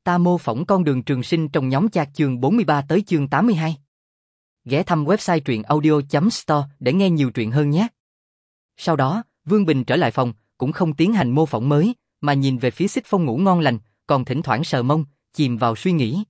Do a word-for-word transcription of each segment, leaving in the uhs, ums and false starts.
Ta mô phỏng con đường trường sinh trong nhóm chat chương bốn mươi ba tới chương tám mươi hai. Ghé thăm website truyện audio chấm store để nghe nhiều truyện hơn nhé. Sau đó, Vương Bình trở lại phòng, cũng không tiến hành mô phỏng mới, mà nhìn về phía Xích Phong ngủ ngon lành, còn thỉnh thoảng sờ mông, chìm vào suy nghĩ.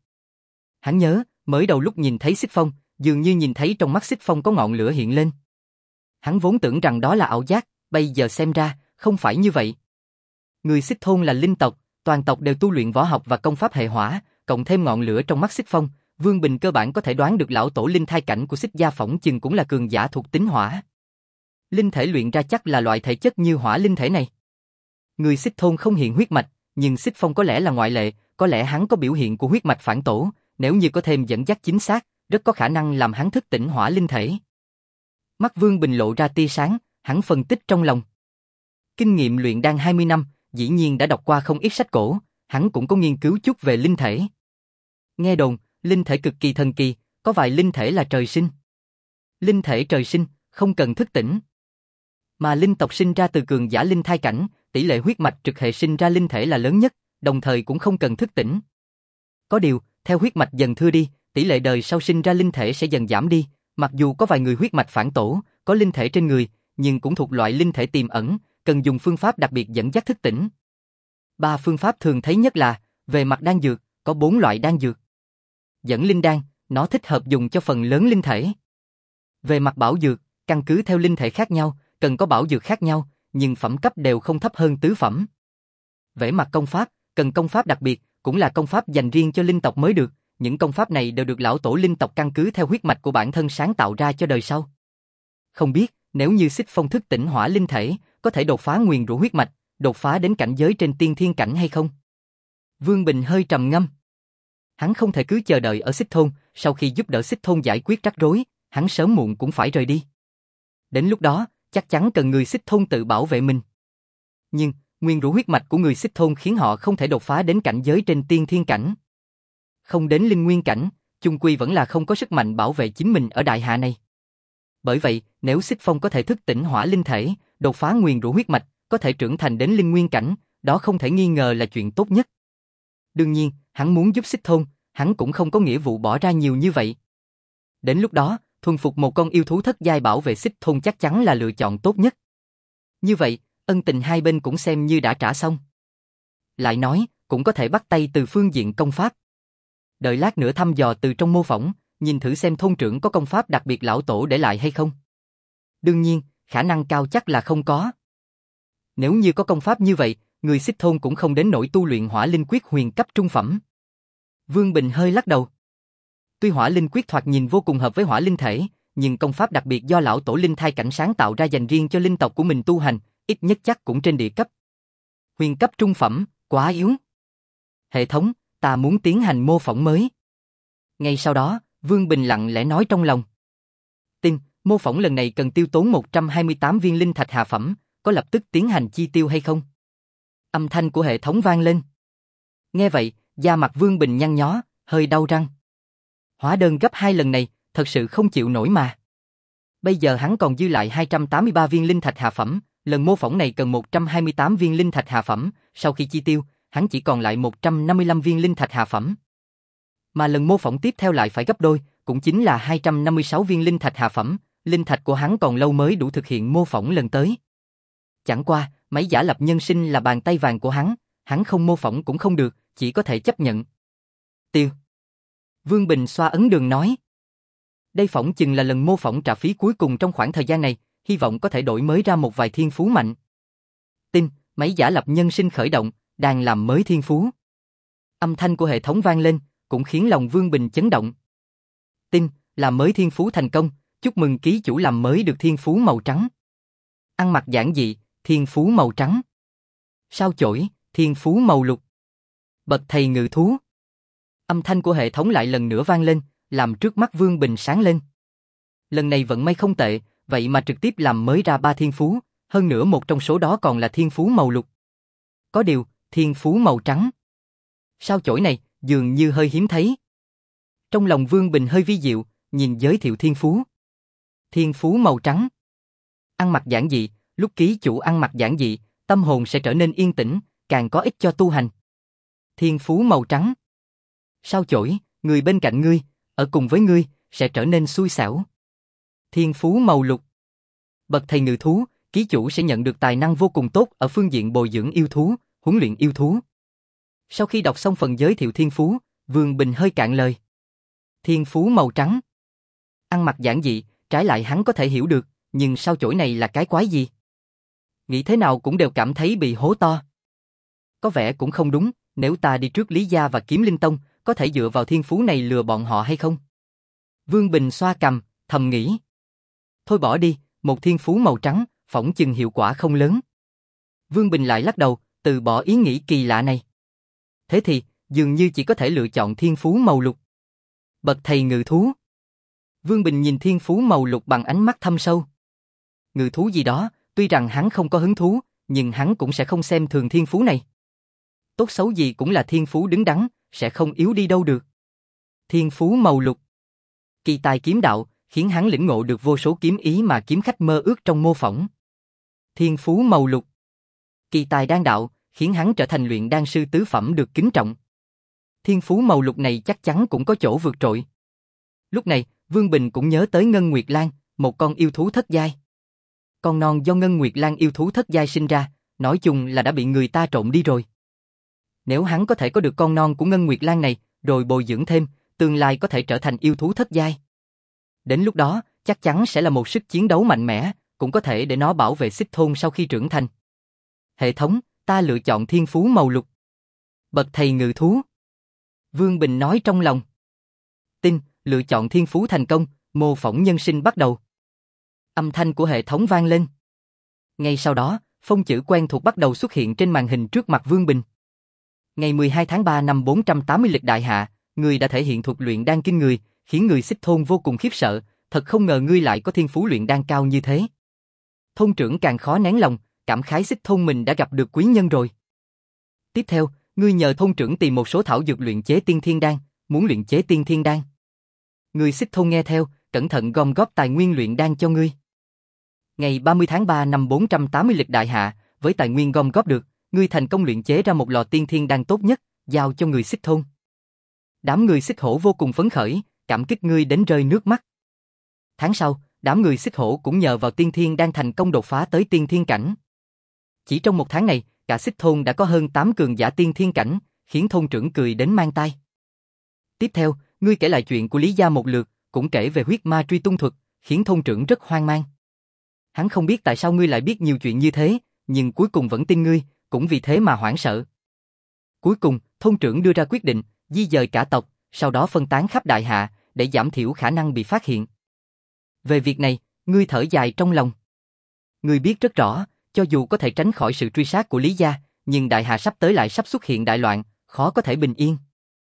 Hắn nhớ, mới đầu lúc nhìn thấy Xích Phong, dường như nhìn thấy trong mắt Xích Phong có ngọn lửa hiện lên. Hắn vốn tưởng rằng đó là ảo giác, bây giờ xem ra, không phải như vậy. Người Xích thôn là linh tộc, toàn tộc đều tu luyện võ học và công pháp hệ hỏa, cộng thêm ngọn lửa trong mắt Xích Phong, Vương Bình cơ bản có thể đoán được lão tổ linh thai cảnh của Xích gia phỏng chừng cũng là cường giả thuộc tính hỏa. Linh thể luyện ra chắc là loại thể chất như hỏa linh thể này. Người Xích thôn không hiện huyết mạch, nhưng Xích Phong có lẽ là ngoại lệ, có lẽ hắn có biểu hiện của huyết mạch phản tổ, nếu như có thêm dẫn dắt chính xác, rất có khả năng làm hắn thức tỉnh hỏa linh thể. Mắt Vương Bình lộ ra tia sáng, hắn phân tích trong lòng. Kinh nghiệm luyện đan hai mươi năm, dĩ nhiên đã đọc qua không ít sách cổ, hắn cũng có nghiên cứu chút về linh thể. Nghe đồn, linh thể cực kỳ thần kỳ, có vài linh thể là trời sinh. Linh thể trời sinh, không cần thức tỉnh. Mà linh tộc sinh ra từ cường giả linh thai cảnh, tỷ lệ huyết mạch trực hệ sinh ra linh thể là lớn nhất, đồng thời cũng không cần thức tỉnh. Có điều, theo huyết mạch dần thưa đi, tỷ lệ đời sau sinh ra linh thể sẽ dần giảm đi, mặc dù có vài người huyết mạch phản tổ, có linh thể trên người, nhưng cũng thuộc loại linh thể tiềm ẩn, cần dùng phương pháp đặc biệt dẫn dắt thức tỉnh. Ba phương pháp thường thấy nhất là, về mặt đan dược, có bốn loại đan dược. Dẫn linh đan, nó thích hợp dùng cho phần lớn linh thể. Về mặt bảo dược, căn cứ theo linh thể khác nhau, cần có bảo dược khác nhau, nhưng phẩm cấp đều không thấp hơn tứ phẩm. Về mặt công pháp, cần công pháp đặc biệt, cũng là công pháp dành riêng cho linh tộc mới được, những công pháp này đều được lão tổ linh tộc căn cứ theo huyết mạch của bản thân sáng tạo ra cho đời sau. Không biết, nếu như Xích Phong thức tỉnh hỏa linh thể, có thể đột phá nguyền rủa huyết mạch, đột phá đến cảnh giới trên tiên thiên cảnh hay không? Vương Bình hơi trầm ngâm. Hắn không thể cứ chờ đợi ở Xích thôn, sau khi giúp đỡ Xích thôn giải quyết rắc rối, hắn sớm muộn cũng phải rời đi. Đến lúc đó, chắc chắn cần người Xích thôn tự bảo vệ mình. Nhưng, nguyên rủa huyết mạch của người Xích thôn khiến họ không thể đột phá đến cảnh giới trên tiên thiên cảnh. Không đến linh nguyên cảnh, chung quy vẫn là không có sức mạnh bảo vệ chính mình ở đại hạ này. Bởi vậy, nếu Xích Phong có thể thức tỉnh hỏa linh thể, đột phá nguyền rủa huyết mạch, có thể trưởng thành đến linh nguyên cảnh, đó không thể nghi ngờ là chuyện tốt nhất. Đương nhiên, hắn muốn giúp Xích thôn, hắn cũng không có nghĩa vụ bỏ ra nhiều như vậy. Đến lúc đó, thuần phục một con yêu thú thất giai bảo vệ Xích thôn chắc chắn là lựa chọn tốt nhất. Như vậy, ân tình hai bên cũng xem như đã trả xong. Lại nói, cũng có thể bắt tay từ phương diện công pháp. Đợi lát nữa thăm dò từ trong mô phỏng, nhìn thử xem thôn trưởng có công pháp đặc biệt lão tổ để lại hay không. Đương nhiên, khả năng cao chắc là không có. Nếu như có công pháp như vậy, người Xích thôn cũng không đến nỗi tu luyện hỏa linh quyết huyền cấp trung phẩm. Vương Bình hơi lắc đầu. Tuy hỏa linh quyết thoạt nhìn vô cùng hợp với hỏa linh thể, nhưng công pháp đặc biệt do lão tổ linh thai cảnh sáng tạo ra dành riêng cho linh tộc của mình tu hành, ít nhất chắc cũng trên địa cấp. Huyền cấp trung phẩm, quá yếu. Hệ thống, ta muốn tiến hành mô phỏng mới. Ngay sau đó, Vương Bình lặng lẽ nói trong lòng. Tin, mô phỏng lần này cần tiêu tốn một trăm hai mươi tám viên linh thạch hạ phẩm, có lập tức tiến hành chi tiêu hay không? Âm thanh của hệ thống vang lên. Nghe vậy, da mặt Vương Bình nhăn nhó, hơi đau răng. Hóa đơn gấp hai lần này, thật sự không chịu nổi mà. Bây giờ hắn còn dư lại hai trăm tám mươi ba viên linh thạch hạ phẩm, lần mô phỏng này cần một trăm hai mươi tám viên linh thạch hạ phẩm, sau khi chi tiêu, hắn chỉ còn lại một trăm năm mươi lăm viên linh thạch hạ phẩm. Mà lần mô phỏng tiếp theo lại phải gấp đôi, cũng chính là hai trăm năm mươi sáu viên linh thạch hạ phẩm, linh thạch của hắn còn lâu mới đủ thực hiện mô phỏng lần tới. Chẳng qua, máy giả lập nhân sinh là bàn tay vàng của hắn, hắn không mô phỏng cũng không được, chỉ có thể chấp nhận. Tiêu. Vương Bình xoa ấn đường nói. Đây phỏng chừng là lần mô phỏng trả phí cuối cùng trong khoảng thời gian này, hy vọng có thể đổi mới ra một vài thiên phú mạnh. Tin, máy giả lập nhân sinh khởi động, đang làm mới thiên phú. Âm thanh của hệ thống vang lên, cũng khiến lòng Vương Bình chấn động. Tin, làm mới thiên phú thành công, chúc mừng ký chủ làm mới được thiên phú màu trắng. Ăn mặc giản dị, thiên phú màu trắng. Sao chổi, thiên phú màu lục. Bậc thầy ngự thú. Âm thanh của hệ thống lại lần nữa vang lên, làm trước mắt Vương Bình sáng lên. Lần này vận may không tệ, vậy mà trực tiếp làm mới ra ba thiên phú, hơn nữa một trong số đó còn là thiên phú màu lục. Có điều, thiên phú màu trắng. Sao chổi này, dường như hơi hiếm thấy. Trong lòng Vương Bình hơi vi diệu, nhìn giới thiệu thiên phú. Thiên phú màu trắng. Ăn mặc giản dị, lúc ký chủ ăn mặc giản dị, tâm hồn sẽ trở nên yên tĩnh, càng có ích cho tu hành. Thiên phú màu trắng. Sao chổi, người bên cạnh ngươi, ở cùng với ngươi, sẽ trở nên xui xẻo. Thiên phú màu lục. Bậc thầy ngự thú, ký chủ sẽ nhận được tài năng vô cùng tốt ở phương diện bồi dưỡng yêu thú, huấn luyện yêu thú. Sau khi đọc xong phần giới thiệu thiên phú, Vương Bình hơi cạn lời. Thiên phú màu trắng. Ăn mặc giản dị, trái lại hắn có thể hiểu được, nhưng sao chổi này là cái quái gì? Nghĩ thế nào cũng đều cảm thấy bị hố to. Có vẻ cũng không đúng, nếu ta đi trước Lý Gia và Kiếm Linh Tông, có thể dựa vào thiên phú này lừa bọn họ hay không? Vương Bình xoa cằm, thầm nghĩ. Thôi bỏ đi, một thiên phú màu trắng, phỏng chừng hiệu quả không lớn. Vương Bình lại lắc đầu, từ bỏ ý nghĩ kỳ lạ này. Thế thì, dường như chỉ có thể lựa chọn thiên phú màu lục. Bậc thầy ngự thú. Vương Bình nhìn thiên phú màu lục bằng ánh mắt thâm sâu. Ngự thú gì đó, tuy rằng hắn không có hứng thú, nhưng hắn cũng sẽ không xem thường thiên phú này. Tốt xấu gì cũng là thiên phú đứng đắn, sẽ không yếu đi đâu được. Thiên phú màu lục. Kỳ tài kiếm đạo, khiến hắn lĩnh ngộ được vô số kiếm ý mà kiếm khách mơ ước trong mô phỏng. Thiên phú màu lục. Kỳ tài đan đạo, khiến hắn trở thành luyện đan sư tứ phẩm được kính trọng. Thiên phú màu lục này chắc chắn cũng có chỗ vượt trội. Lúc này, Vương Bình cũng nhớ tới Ngân Nguyệt Lan, một con yêu thú thất giai. Con non do Ngân Nguyệt Lan yêu thú thất giai sinh ra, nói chung là đã bị người ta trộm đi rồi. Nếu hắn có thể có được con non của Ngân Nguyệt Lan này, rồi bồi dưỡng thêm, tương lai có thể trở thành yêu thú thất giai. Đến lúc đó, chắc chắn sẽ là một sức chiến đấu mạnh mẽ, cũng có thể để nó bảo vệ Xích Thôn sau khi trưởng thành. Hệ thống, ta lựa chọn thiên phú màu lục. Bậc thầy ngự thú. Vương Bình nói trong lòng. Tin, lựa chọn thiên phú thành công, mô phỏng nhân sinh bắt đầu. Âm thanh của hệ thống vang lên. Ngay sau đó, phông chữ quen thuộc bắt đầu xuất hiện trên màn hình trước mặt Vương Bình. Ngày mười hai tháng ba năm bốn trăm tám mươi lịch đại hạ, ngươi đã thể hiện thuật luyện đan kinh người, khiến người Xích Thôn vô cùng khiếp sợ, thật không ngờ ngươi lại có thiên phú luyện đan cao như thế. Thôn trưởng càng khó nén lòng, cảm khái Xích Thôn mình đã gặp được quý nhân rồi. Tiếp theo, ngươi nhờ thôn trưởng tìm một số thảo dược luyện chế tiên thiên đan, muốn luyện chế tiên thiên đan. Người Xích Thôn nghe theo, cẩn thận gom góp tài nguyên luyện đan cho ngươi. Ngày ba mươi tháng ba năm bốn trăm tám mươi lịch đại hạ, với tài nguyên gom góp được, ngươi thành công luyện chế ra một lò tiên thiên đan tốt nhất, giao cho người Xích Thôn. Đám người Xích Hổ vô cùng phấn khởi, cảm kích ngươi đến rơi nước mắt. Tháng sau, đám người Xích Hổ cũng nhờ vào tiên thiên đan thành công đột phá tới tiên thiên cảnh. Chỉ trong một tháng này, cả Xích Thôn đã có hơn tám cường giả tiên thiên cảnh, khiến thôn trưởng cười đến mang tai. Tiếp theo, ngươi kể lại chuyện của Lý Gia một lượt, cũng kể về huyết ma truy tung thuật, khiến thôn trưởng rất hoang mang. Hắn không biết tại sao ngươi lại biết nhiều chuyện như thế, nhưng cuối cùng vẫn tin ngươi, cũng vì thế mà hoảng sợ. Cuối cùng, thôn trưởng đưa ra quyết định, di dời cả tộc, sau đó phân tán khắp đại hạ, để giảm thiểu khả năng bị phát hiện. Về việc này, ngươi thở dài trong lòng. Ngươi biết rất rõ, cho dù có thể tránh khỏi sự truy sát của Lý Gia, nhưng đại hạ sắp tới lại sắp xuất hiện đại loạn, khó có thể bình yên.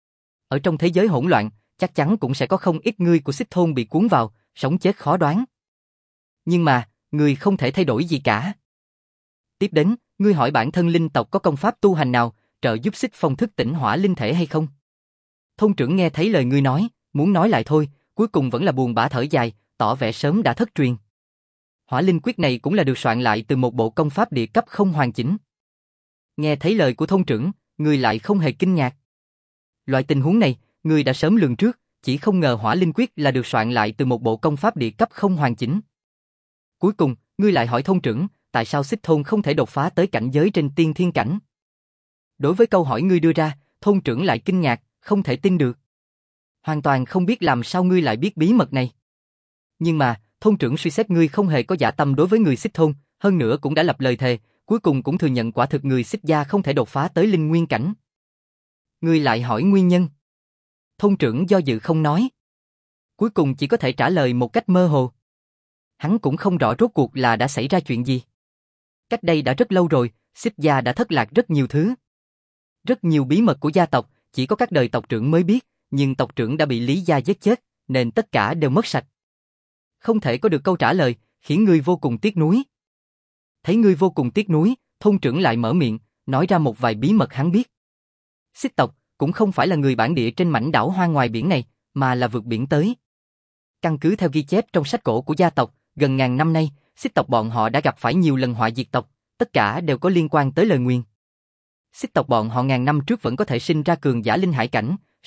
Ở trong thế giới hỗn loạn, chắc chắn cũng sẽ có không ít ngươi của Xích Thôn bị cuốn vào, sống chết khó đoán. Nhưng mà, ngươi không thể thay đổi gì cả. Tiếp đến, ngươi hỏi bản thân linh tộc có công pháp tu hành nào, trợ giúp Xích Phong thức tỉnh hỏa linh thể hay không? Thôn trưởng nghe thấy lời ngươi nói, muốn nói lại thôi, cuối cùng vẫn là buồn bã thở dài, tỏ vẻ sớm đã thất truyền. Hỏa linh quyết này cũng là được soạn lại từ một bộ công pháp địa cấp không hoàn chỉnh. Nghe thấy lời của thôn trưởng, ngươi lại không hề kinh ngạc. Loại tình huống này, ngươi đã sớm lường trước, chỉ không ngờ hỏa linh quyết là được soạn lại từ một bộ công pháp địa cấp không hoàn chỉnh. Cuối cùng, ngươi lại hỏi thôn trưởng, tại sao Xích Thôn không thể đột phá tới cảnh giới trên tiên thiên cảnh? Đối với câu hỏi ngươi đưa ra, thôn trưởng lại kinh ngạc, không thể tin được. Hoàn toàn không biết làm sao ngươi lại biết bí mật này. Nhưng mà, thôn trưởng suy xét ngươi không hề có dạ tâm đối với người Xích Thôn, hơn nữa cũng đã lập lời thề, cuối cùng cũng thừa nhận quả thực người Xích gia không thể đột phá tới linh nguyên cảnh. Ngươi lại hỏi nguyên nhân. Thôn trưởng do dự không nói. Cuối cùng chỉ có thể trả lời một cách mơ hồ. Hắn cũng không rõ rốt cuộc là đã xảy ra chuyện gì. Cách đây đã rất lâu rồi, Xích gia đã thất lạc rất nhiều thứ. Rất nhiều bí mật của gia tộc, chỉ có các đời tộc trưởng mới biết, nhưng tộc trưởng đã bị Lý gia giết chết, nên tất cả đều mất sạch. Không thể có được câu trả lời, khiến ngươi vô cùng tiếc nuối. Thấy ngươi vô cùng tiếc nuối, thôn trưởng lại mở miệng, nói ra một vài bí mật hắn biết. Xích tộc cũng không phải là người bản địa trên mảnh đảo hoang ngoài biển này, mà là vượt biển tới. Căn cứ theo ghi chép trong sách cổ của gia tộc, gần ngàn năm nay, Xích tộc bọn họ đã gặp phải nhiều lần họa diệt tộc, tất cả đều có liên quan tới lời nguyền. Xích tộc bọn họ ngàn năm trước vẫn có thể sinh ra cường giả linh hải cảnh,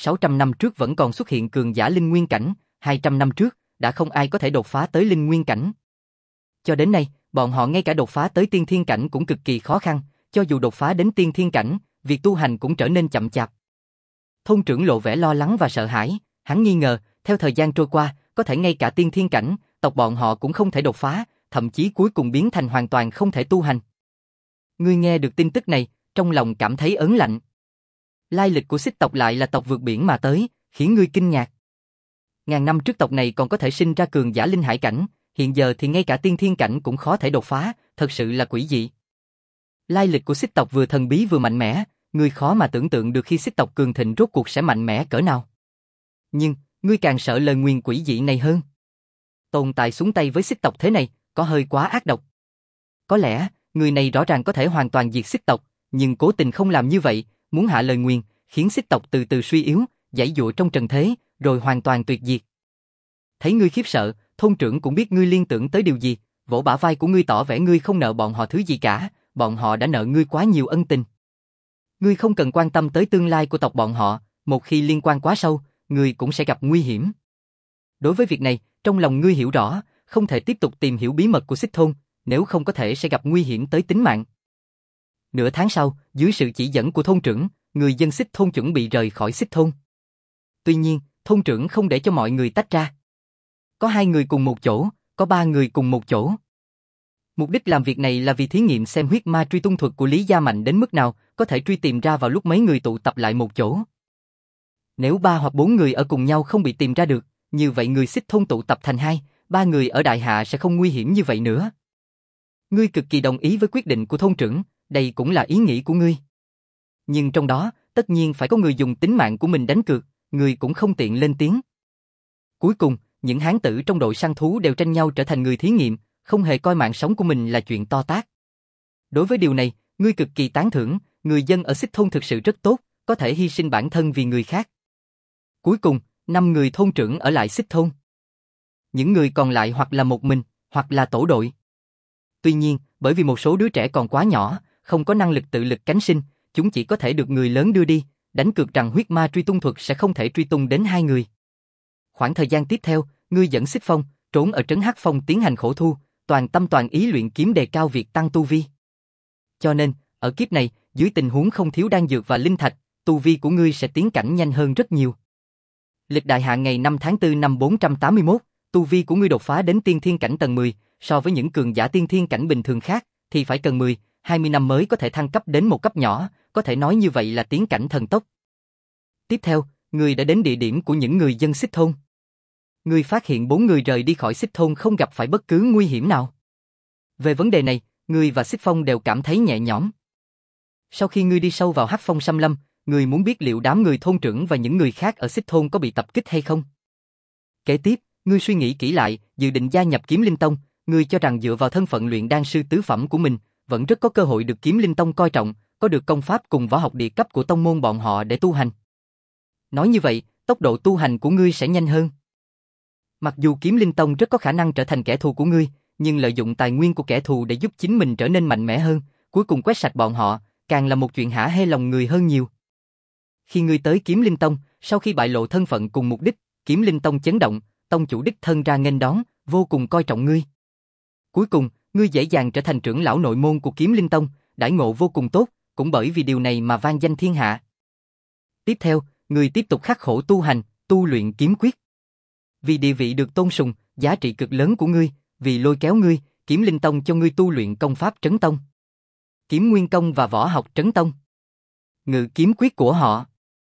sáu trăm năm trước vẫn còn xuất hiện cường giả linh nguyên cảnh, hai trăm năm trước đã không ai có thể đột phá tới linh nguyên cảnh. Cho đến nay, bọn họ ngay cả đột phá tới tiên thiên cảnh cũng cực kỳ khó khăn, cho dù đột phá đến tiên thiên cảnh, việc tu hành cũng trở nên chậm chạp. Thôn trưởng lộ vẻ lo lắng và sợ hãi, hắn nghi ngờ, theo thời gian trôi qua, có thể ngay cả tiên thiên cảnh, tộc bọn họ cũng không thể đột phá, thậm chí cuối cùng biến thành hoàn toàn không thể tu hành. Ngươi nghe được tin tức này, trong lòng cảm thấy ớn lạnh. Lai lịch của Xích tộc lại là tộc vượt biển mà tới, khiến ngươi kinh ngạc. Ngàn năm trước tộc này còn có thể sinh ra cường giả linh hải cảnh, hiện giờ thì ngay cả tiên thiên cảnh cũng khó thể đột phá, thật sự là quỷ dị. Lai lịch của Xích tộc vừa thần bí vừa mạnh mẽ, ngươi khó mà tưởng tượng được khi Xích tộc cường thịnh rốt cuộc sẽ mạnh mẽ cỡ nào. Nhưng, ngươi càng sợ lời nguyền quỷ dị này hơn. Tồn tại xuống tay với Xích tộc thế này, có hơi quá ác độc. Có lẽ, người này rõ ràng có thể hoàn toàn diệt Xích tộc, nhưng cố tình không làm như vậy, muốn hạ lời nguyền, khiến Xích tộc từ từ suy yếu, giãy giụa trong trần thế, rồi hoàn toàn tuyệt diệt. Thấy ngươi khiếp sợ, thôn trưởng cũng biết ngươi liên tưởng tới điều gì, vỗ bả vai của ngươi tỏ vẻ ngươi không nợ bọn họ thứ gì cả, bọn họ đã nợ ngươi quá nhiều ân tình. Ngươi không cần quan tâm tới tương lai của tộc bọn họ, một khi liên quan quá sâu, ngươi cũng sẽ gặp nguy hiểm. Đối với việc này, trong lòng ngươi hiểu rõ, không thể tiếp tục tìm hiểu bí mật của Xích thôn, nếu không có thể sẽ gặp nguy hiểm tới tính mạng. Nửa tháng sau, dưới sự chỉ dẫn của thôn trưởng, người dân Xích thôn chuẩn bị rời khỏi Xích thôn. Tuy nhiên, thôn trưởng không để cho mọi người tách ra. Có hai người cùng một chỗ, có ba người cùng một chỗ. Mục đích làm việc này là vì thí nghiệm xem huyết ma truy tung thuật của Lý Gia mạnh đến mức nào, có thể truy tìm ra vào lúc mấy người tụ tập lại một chỗ. Nếu ba hoặc bốn người ở cùng nhau không bị tìm ra được, như vậy người Xích thôn tụ tập thành hai, ba người ở Đại Hạ sẽ không nguy hiểm như vậy nữa. Ngươi cực kỳ đồng ý với quyết định của thôn trưởng, đây cũng là ý nghĩ của ngươi. Nhưng trong đó, tất nhiên phải có người dùng tính mạng của mình đánh cược, ngươi cũng không tiện lên tiếng. Cuối cùng, những hán tử trong đội săn thú đều tranh nhau trở thành người thí nghiệm, không hề coi mạng sống của mình là chuyện to tát. Đối với điều này, ngươi cực kỳ tán thưởng, người dân ở Xích thôn thực sự rất tốt, có thể hy sinh bản thân vì người khác. Cuối cùng, năm người thôn trưởng ở lại Xích thôn. Những người còn lại hoặc là một mình, hoặc là tổ đội. Tuy nhiên, bởi vì một số đứa trẻ còn quá nhỏ, không có năng lực tự lực cánh sinh, chúng chỉ có thể được người lớn đưa đi, đánh cược rằng huyết ma truy tung thuật sẽ không thể truy tung đến hai người. Khoảng thời gian tiếp theo, ngươi dẫn Xích Phong, trốn ở trấn Hắc Phong tiến hành khổ thu, toàn tâm toàn ý luyện kiếm đề cao việc tăng tu vi. Cho nên, ở kiếp này, dưới tình huống không thiếu đan dược và linh thạch, tu vi của ngươi sẽ tiến cảnh nhanh hơn rất nhiều. Lịch đại hạ ngày năm tháng tư năm bốn trăm tám mươi mốt, tu vi của ngươi đột phá đến tiên thiên cảnh tầng mười, so với những cường giả tiên thiên cảnh bình thường khác, thì phải cần mười, hai mươi năm mới có thể thăng cấp đến một cấp nhỏ, có thể nói như vậy là tiến cảnh thần tốc. Tiếp theo, ngươi đã đến địa điểm của những người dân Xích thôn. Ngươi phát hiện bốn người rời đi khỏi Xích thôn không gặp phải bất cứ nguy hiểm nào. Về vấn đề này, ngươi và Xích Phong đều cảm thấy nhẹ nhõm. Sau khi ngươi đi sâu vào Hắc Phong Xâm Lâm, ngươi muốn biết liệu đám người thôn trưởng và những người khác ở Xích thôn có bị tập kích hay không. Kế tiếp, ngươi suy nghĩ kỹ lại, dự định gia nhập Kiếm Linh Tông, ngươi cho rằng dựa vào thân phận luyện đan sư tứ phẩm của mình, vẫn rất có cơ hội được Kiếm Linh Tông coi trọng, có được công pháp cùng võ học địa cấp của tông môn bọn họ để tu hành. Nói như vậy, tốc độ tu hành của ngươi sẽ nhanh hơn. Mặc dù Kiếm Linh Tông rất có khả năng trở thành kẻ thù của ngươi, nhưng lợi dụng tài nguyên của kẻ thù để giúp chính mình trở nên mạnh mẽ hơn, cuối cùng quét sạch bọn họ, càng là một chuyện hả hê lòng người hơn nhiều. Khi ngươi tới Kiếm Linh Tông, sau khi bại lộ thân phận cùng mục đích, Kiếm Linh Tông chấn động, tông chủ đích thân ra nghênh đón, vô cùng coi trọng ngươi. Cuối cùng, ngươi dễ dàng trở thành trưởng lão nội môn của Kiếm Linh Tông, đãi ngộ vô cùng tốt, cũng bởi vì điều này mà vang danh thiên hạ. Tiếp theo, ngươi tiếp tục khắc khổ tu hành, tu luyện kiếm quyết. Vì địa vị được tôn sùng, giá trị cực lớn của ngươi, vì lôi kéo ngươi, Kiếm Linh Tông cho ngươi tu luyện công pháp Trấn Tông, Kiếm Nguyên Công và võ học Trấn Tông, Ngự kiếm quyết của họ.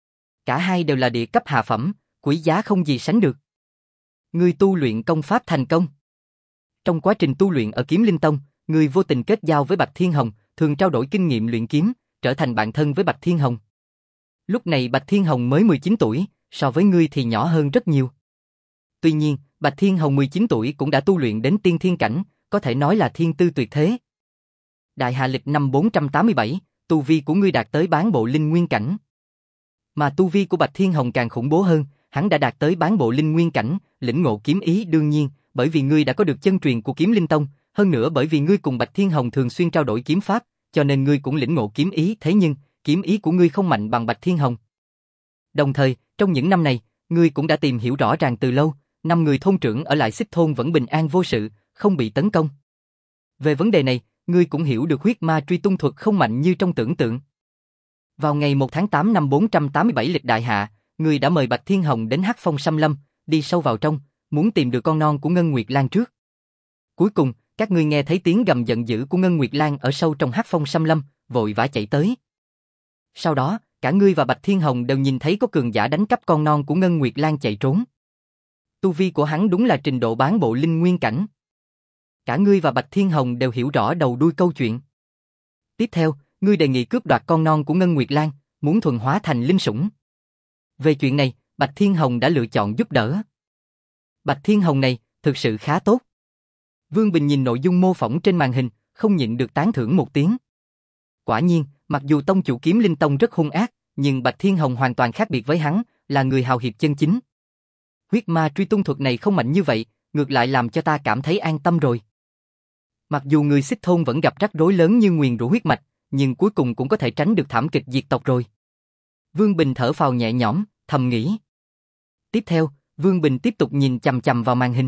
Cả hai đều là địa cấp hạ phẩm, quý giá không gì sánh được. Ngươi tu luyện công pháp thành công. Trong quá trình tu luyện ở Kiếm Linh Tông, ngươi vô tình kết giao với Bạch Thiên Hồng, thường trao đổi kinh nghiệm luyện kiếm, trở thành bạn thân với Bạch Thiên Hồng. Lúc này Bạch Thiên Hồng mới mười chín tuổi, so với ngươi thì nhỏ hơn rất nhiều. Tuy nhiên, Bạch Thiên Hồng mười chín tuổi cũng đã tu luyện đến tiên thiên cảnh, có thể nói là thiên tư tuyệt thế. Đại Hạ lịch năm bốn trăm tám mươi bảy, tu vi của ngươi đạt tới bán bộ linh nguyên cảnh. Mà tu vi của Bạch Thiên Hồng càng khủng bố hơn, hắn đã đạt tới bán bộ linh nguyên cảnh, lĩnh ngộ kiếm ý đương nhiên, bởi vì ngươi đã có được chân truyền của Kiếm Linh Tông, hơn nữa bởi vì ngươi cùng Bạch Thiên Hồng thường xuyên trao đổi kiếm pháp, cho nên ngươi cũng lĩnh ngộ kiếm ý, thế nhưng, kiếm ý của ngươi không mạnh bằng Bạch Thiên Hồng. Đồng thời, trong những năm này, ngươi cũng đã tìm hiểu rõ ràng từ lâu, năm người thôn trưởng ở lại Xích thôn vẫn bình an vô sự, không bị tấn công. Về vấn đề này, ngươi cũng hiểu được huyết ma truy tung thuật không mạnh như trong tưởng tượng. Vào ngày một tháng tám năm bốn trăm tám mươi bảy lịch đại hạ, ngươi đã mời Bạch Thiên Hồng đến Hắc Phong Xâm Lâm, đi sâu vào trong, muốn tìm được con non của Ngân Nguyệt Lan trước. Cuối cùng, các ngươi nghe thấy tiếng gầm giận dữ của Ngân Nguyệt Lan ở sâu trong Hắc Phong Xâm Lâm, vội vã chạy tới. Sau đó, cả ngươi và Bạch Thiên Hồng đều nhìn thấy có cường giả đánh cắp con non của Ngân Nguyệt Lan chạy trốn. Tu vi của hắn đúng là trình độ bán bộ linh nguyên cảnh. Cả ngươi và Bạch Thiên Hồng đều hiểu rõ đầu đuôi câu chuyện. Tiếp theo, ngươi đề nghị cướp đoạt con non của Ngân Nguyệt Lan, muốn thuần hóa thành linh sủng. Về chuyện này, Bạch Thiên Hồng đã lựa chọn giúp đỡ. Bạch Thiên Hồng này, thực sự khá tốt. Vương Bình nhìn nội dung mô phỏng trên màn hình, không nhịn được tán thưởng một tiếng. Quả nhiên, mặc dù tông chủ Kiếm Linh Tông rất hung ác, nhưng Bạch Thiên Hồng hoàn toàn khác biệt với hắn, là người hào hiệp chân chính. Huyết ma truy tung thuật này không mạnh như vậy, ngược lại làm cho ta cảm thấy an tâm rồi. Mặc dù người Xích thôn vẫn gặp rắc rối lớn như nguyền rủa huyết mạch, nhưng cuối cùng cũng có thể tránh được thảm kịch diệt tộc rồi. Vương Bình thở phào nhẹ nhõm, thầm nghĩ. Tiếp theo, Vương Bình tiếp tục nhìn chằm chằm vào màn hình.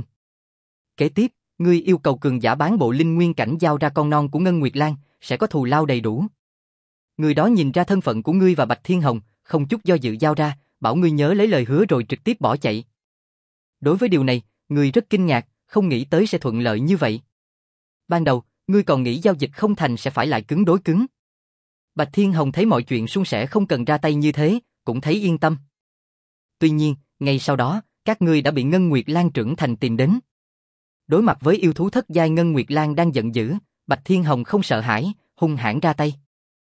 Kế tiếp, ngươi yêu cầu cường giả bán bộ linh nguyên cảnh giao ra con non của Ngân Nguyệt Lan, sẽ có thù lao đầy đủ. Người đó nhìn ra thân phận của ngươi và Bạch Thiên Hồng, không chút do dự giao ra, bảo ngươi nhớ lấy lời hứa rồi trực tiếp bỏ chạy. Đối với điều này, ngươi rất kinh ngạc, không nghĩ tới sẽ thuận lợi như vậy. Ban đầu, ngươi còn nghĩ giao dịch không thành sẽ phải lại cứng đối cứng. Bạch Thiên Hồng thấy mọi chuyện suôn sẻ không cần ra tay như thế, cũng thấy yên tâm. Tuy nhiên, ngay sau đó, các ngươi đã bị Ngân Nguyệt Lan trưởng thành tìm đến. Đối mặt với yêu thú thất giai Ngân Nguyệt Lan đang giận dữ, Bạch Thiên Hồng không sợ hãi, hung hãn ra tay.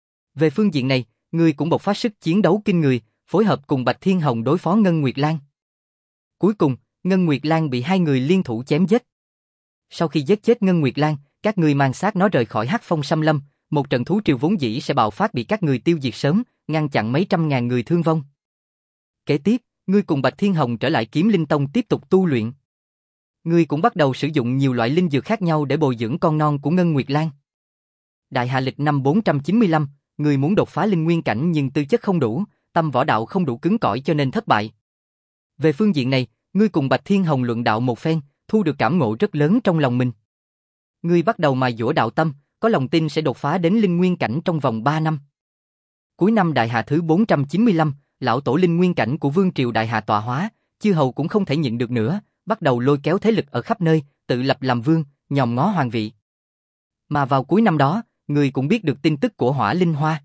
Về phương diện này, ngươi cũng bộc phát sức chiến đấu kinh người, phối hợp cùng Bạch Thiên Hồng đối phó Ngân Nguyệt Lan. Cuối cùng, Ngân Nguyệt Lan bị hai người liên thủ chém giết. Sau khi giết chết Ngân Nguyệt Lan, các ngươi mang xác nó rời khỏi Hắc Phong Xâm Lâm, một trận thú triều vốn dĩ sẽ bạo phát bị các người tiêu diệt sớm, ngăn chặn mấy trăm ngàn người thương vong. Kế tiếp, ngươi cùng Bạch Thiên Hồng trở lại Kiếm Linh Tông tiếp tục tu luyện. Ngươi cũng bắt đầu sử dụng nhiều loại linh dược khác nhau để bồi dưỡng con non của Ngân Nguyệt Lan. Đại hạ lịch năm bốn trăm chín mươi lăm, ngươi muốn đột phá linh nguyên cảnh nhưng tư chất không đủ, tâm võ đạo không đủ cứng cỏi cho nên thất bại. Về phương diện này, ngươi cùng Bạch Thiên Hồng luận đạo một phen, thu được cảm ngộ rất lớn trong lòng mình. Ngươi bắt đầu mài dũa đạo tâm, có lòng tin sẽ đột phá đến linh nguyên cảnh trong vòng ba năm. Cuối năm đại hạ thứ bốn trăm chín mươi lăm, lão tổ linh nguyên cảnh của vương triều đại hạ tọa hóa, chư hầu cũng không thể nhịn được nữa, bắt đầu lôi kéo thế lực ở khắp nơi, tự lập làm vương, nhòm ngó hoàng vị. Mà vào cuối năm đó, người cũng biết được tin tức của Hỏa Linh Hoa.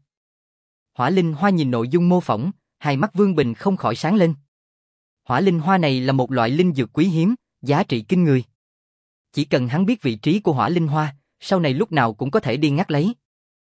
Hỏa Linh Hoa nhìn nội dung mô phỏng, hai mắt Vương Bình không khỏi sáng lên. Hỏa Linh Hoa này là một loại linh dược quý hiếm, giá trị kinh người. Chỉ cần hắn biết vị trí của Hỏa Linh Hoa, sau này lúc nào cũng có thể đi ngắt lấy.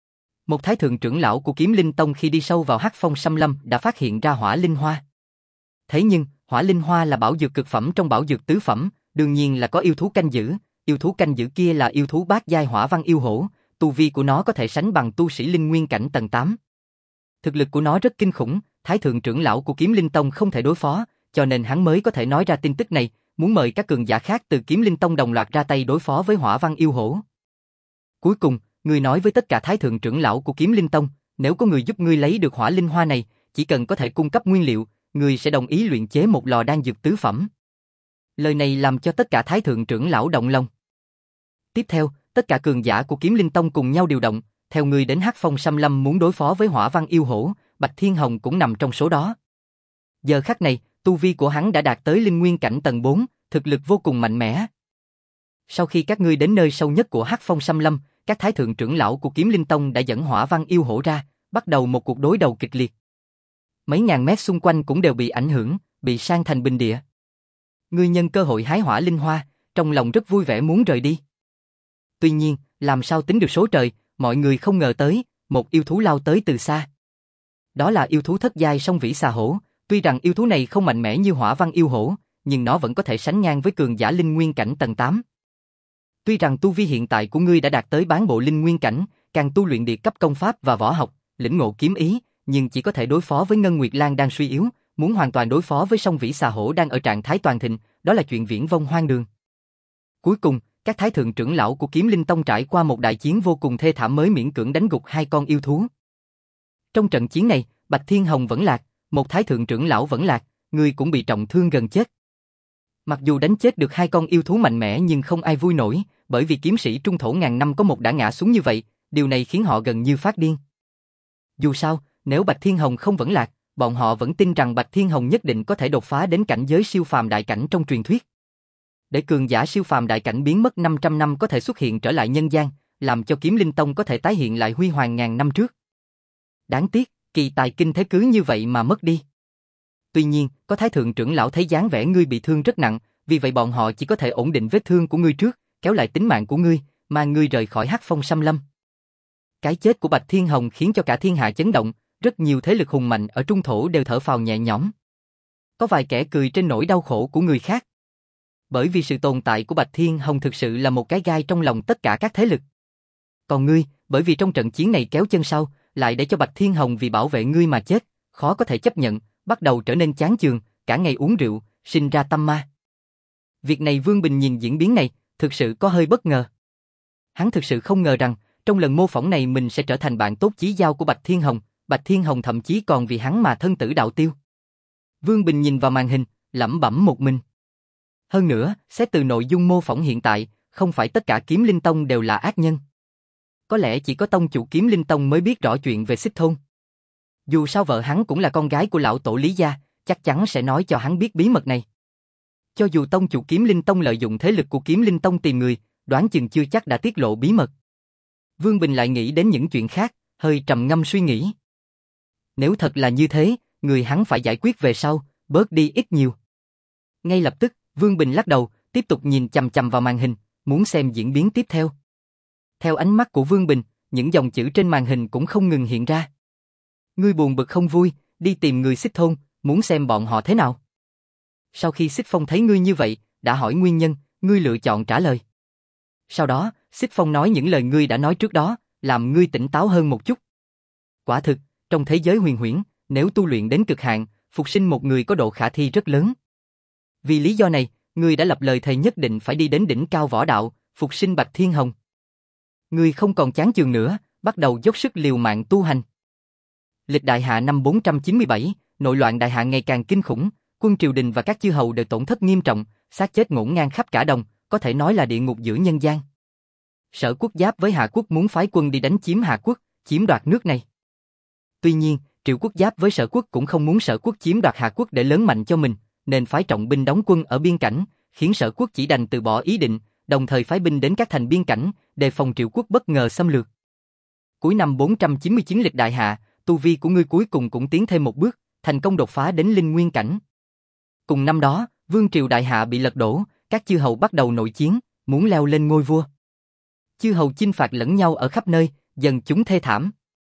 Một thái thượng trưởng lão của Kiếm Linh Tông khi đi sâu vào Hắc Phong Xâm Lâm đã phát hiện ra Hỏa Linh Hoa. Thế nhưng, Hỏa Linh Hoa là bảo dược cực phẩm trong bảo dược tứ phẩm, đương nhiên là có yêu thú canh giữ, yêu thú canh giữ kia là yêu thú bát giai Hỏa Văn yêu hổ, tu vi của nó có thể sánh bằng tu sĩ linh nguyên cảnh tầng tám. Thực lực của nó rất kinh khủng, thái thượng trưởng lão của Kiếm Linh Tông không thể đối phó, cho nên hắn mới có thể nói ra tin tức này, muốn mời các cường giả khác từ Kiếm Linh Tông đồng loạt ra tay đối phó với Hỏa Văn yêu hổ. Cuối cùng, ngươi nói với tất cả thái thượng trưởng lão của Kiếm Linh Tông, nếu có người giúp ngươi lấy được Hỏa Linh Hoa này, chỉ cần có thể cung cấp nguyên liệu, ngươi sẽ đồng ý luyện chế một lò đan dược tứ phẩm. Lời này làm cho tất cả thái thượng trưởng lão động lòng. Tiếp theo, tất cả cường giả của Kiếm Linh Tông cùng nhau điều động, theo ngươi đến Hắc Phong Xâm Lâm muốn đối phó với Hỏa Văn yêu hổ, Bạch Thiên Hồng cũng nằm trong số đó. Giờ khắc này, tu vi của hắn đã đạt tới linh nguyên cảnh tầng bốn, thực lực vô cùng mạnh mẽ. Sau khi các ngươi đến nơi sâu nhất của Hắc Phong Xâm Lâm, các thái thượng trưởng lão của Kiếm Linh Tông đã dẫn Hỏa Văn yêu hổ ra, bắt đầu một cuộc đối đầu kịch liệt. Mấy ngàn mét xung quanh cũng đều bị ảnh hưởng, bị san thành bình địa. Ngươi nhân cơ hội hái Hỏa Linh Hoa, trong lòng rất vui vẻ muốn rời đi. Tuy nhiên, làm sao tính được số trời, mọi người không ngờ tới, một yêu thú lao tới từ xa. Đó là yêu thú thất giai song vĩ xà hổ, tuy rằng yêu thú này không mạnh mẽ như Hỏa Văn yêu hổ, nhưng nó vẫn có thể sánh ngang với cường giả linh nguyên cảnh tầng tám. Tuy rằng tu vi hiện tại của ngươi đã đạt tới bán bộ linh nguyên cảnh, càng tu luyện địa cấp công pháp và võ học, lĩnh ngộ kiếm ý, nhưng chỉ có thể đối phó với Ngân Nguyệt Lan đang suy yếu, muốn hoàn toàn đối phó với song vĩ xà hổ đang ở trạng thái toàn thịnh, đó là chuyện viển vông hoang đường. Cuối cùng, các thái thượng trưởng lão của Kiếm Linh Tông trải qua một đại chiến vô cùng thê thảm mới miễn cưỡng đánh gục hai con yêu thú. Trong trận chiến này, Bạch Thiên Hồng vẫn lạc, một thái thượng trưởng lão vẫn lạc, ngươi cũng bị trọng thương gần chết. Mặc dù đánh chết được hai con yêu thú mạnh mẽ nhưng không ai vui nổi, bởi vì kiếm sĩ trung thổ ngàn năm có một đã ngã xuống như vậy, điều này khiến họ gần như phát điên. Dù sao, nếu Bạch Thiên Hồng không vẫn lạc, bọn họ vẫn tin rằng Bạch Thiên Hồng nhất định có thể đột phá đến cảnh giới siêu phàm đại cảnh trong truyền thuyết. Để cường giả siêu phàm đại cảnh biến mất năm trăm năm có thể xuất hiện trở lại nhân gian, làm cho Kiếm Linh Tông có thể tái hiện lại huy hoàng ngàn năm trước. Đáng tiếc, kỳ tài kinh thế cứ như vậy mà mất đi. Tuy nhiên, có thái thượng trưởng lão thấy dáng vẻ ngươi bị thương rất nặng, vì vậy bọn họ chỉ có thể ổn định vết thương của ngươi trước, kéo lại tính mạng của ngươi, mà ngươi rời khỏi Hắc Phong Xâm Lâm. Cái chết của Bạch Thiên Hồng khiến cho cả thiên hạ chấn động, rất nhiều thế lực hùng mạnh ở trung thổ đều thở phào nhẹ nhõm. Có vài kẻ cười trên nỗi đau khổ của người khác. Bởi vì sự tồn tại của Bạch Thiên Hồng thực sự là một cái gai trong lòng tất cả các thế lực. Còn ngươi, bởi vì trong trận chiến này kéo chân sau, lại để cho Bạch Thiên Hồng vì bảo vệ ngươi mà chết, khó có thể chấp nhận, bắt đầu trở nên chán chường, cả ngày uống rượu, sinh ra tâm ma. Việc này Vương Bình nhìn diễn biến này, thực sự có hơi bất ngờ. Hắn thực sự không ngờ rằng, trong lần mô phỏng này mình sẽ trở thành bạn tốt chí giao của Bạch Thiên Hồng, Bạch Thiên Hồng thậm chí còn vì hắn mà thân tử đạo tiêu. Vương Bình nhìn vào màn hình, lẩm bẩm một mình. Hơn nữa, xét từ nội dung mô phỏng hiện tại, không phải tất cả Kiếm Linh Tông đều là ác nhân. Có lẽ chỉ có tông chủ Kiếm Linh Tông mới biết rõ chuyện về Xích Thôn. Dù sao vợ hắn cũng là con gái của lão tổ Lý gia, chắc chắn sẽ nói cho hắn biết bí mật này. Cho dù tông chủ Kiếm Linh Tông lợi dụng thế lực của Kiếm Linh Tông tìm người, đoán chừng chưa chắc đã tiết lộ bí mật. Vương Bình lại nghĩ đến những chuyện khác, hơi trầm ngâm suy nghĩ. Nếu thật là như thế, người hắn phải giải quyết về sau, bớt đi ít nhiều. Ngay lập tức, Vương Bình lắc đầu, tiếp tục nhìn chằm chằm vào màn hình, muốn xem diễn biến tiếp theo. Theo ánh mắt của Vương Bình, những dòng chữ trên màn hình cũng không ngừng hiện ra. Ngươi buồn bực không vui, đi tìm người Xích Thôn, muốn xem bọn họ thế nào. Sau khi Xích Phong thấy ngươi như vậy, đã hỏi nguyên nhân, ngươi lựa chọn trả lời. Sau đó, Xích Phong nói những lời ngươi đã nói trước đó, làm ngươi tỉnh táo hơn một chút. Quả thực, trong thế giới huyền huyễn, nếu tu luyện đến cực hạn, phục sinh một người có độ khả thi rất lớn. Vì lý do này, ngươi đã lập lời thề nhất định phải đi đến đỉnh cao võ đạo, phục sinh Bạch Thiên Hồng. Ngươi không còn chán chường nữa, bắt đầu dốc sức liều mạng tu hành. Lịch đại hạ năm bốn trăm chín mươi bảy, nội loạn đại hạ ngày càng kinh khủng, quân triều đình và các chư hầu đều tổn thất nghiêm trọng, xác chết ngổn ngang khắp cả đồng, có thể nói là địa ngục giữa nhân gian. Sở Quốc giáp với Hạ Quốc muốn phái quân đi đánh chiếm Hạ Quốc, chiếm đoạt nước này. Tuy nhiên, Triệu Quốc giáp với Sở Quốc cũng không muốn Sở Quốc chiếm đoạt Hạ Quốc để lớn mạnh cho mình, nên phái trọng binh đóng quân ở biên cảnh, khiến Sở Quốc chỉ đành từ bỏ ý định, đồng thời phái binh đến các thành biên cảnh, đề phòng Triệu Quốc bất ngờ xâm lược. Cuối năm bốn trăm chín mươi chín lịch đại hạ, tu vi của ngươi cuối cùng cũng tiến thêm một bước, thành công đột phá đến linh nguyên cảnh. Cùng năm đó, vương triều đại hạ bị lật đổ, các chư hầu bắt đầu nội chiến, muốn leo lên ngôi vua. Chư hầu chinh phạt lẫn nhau ở khắp nơi, dần chúng thê thảm.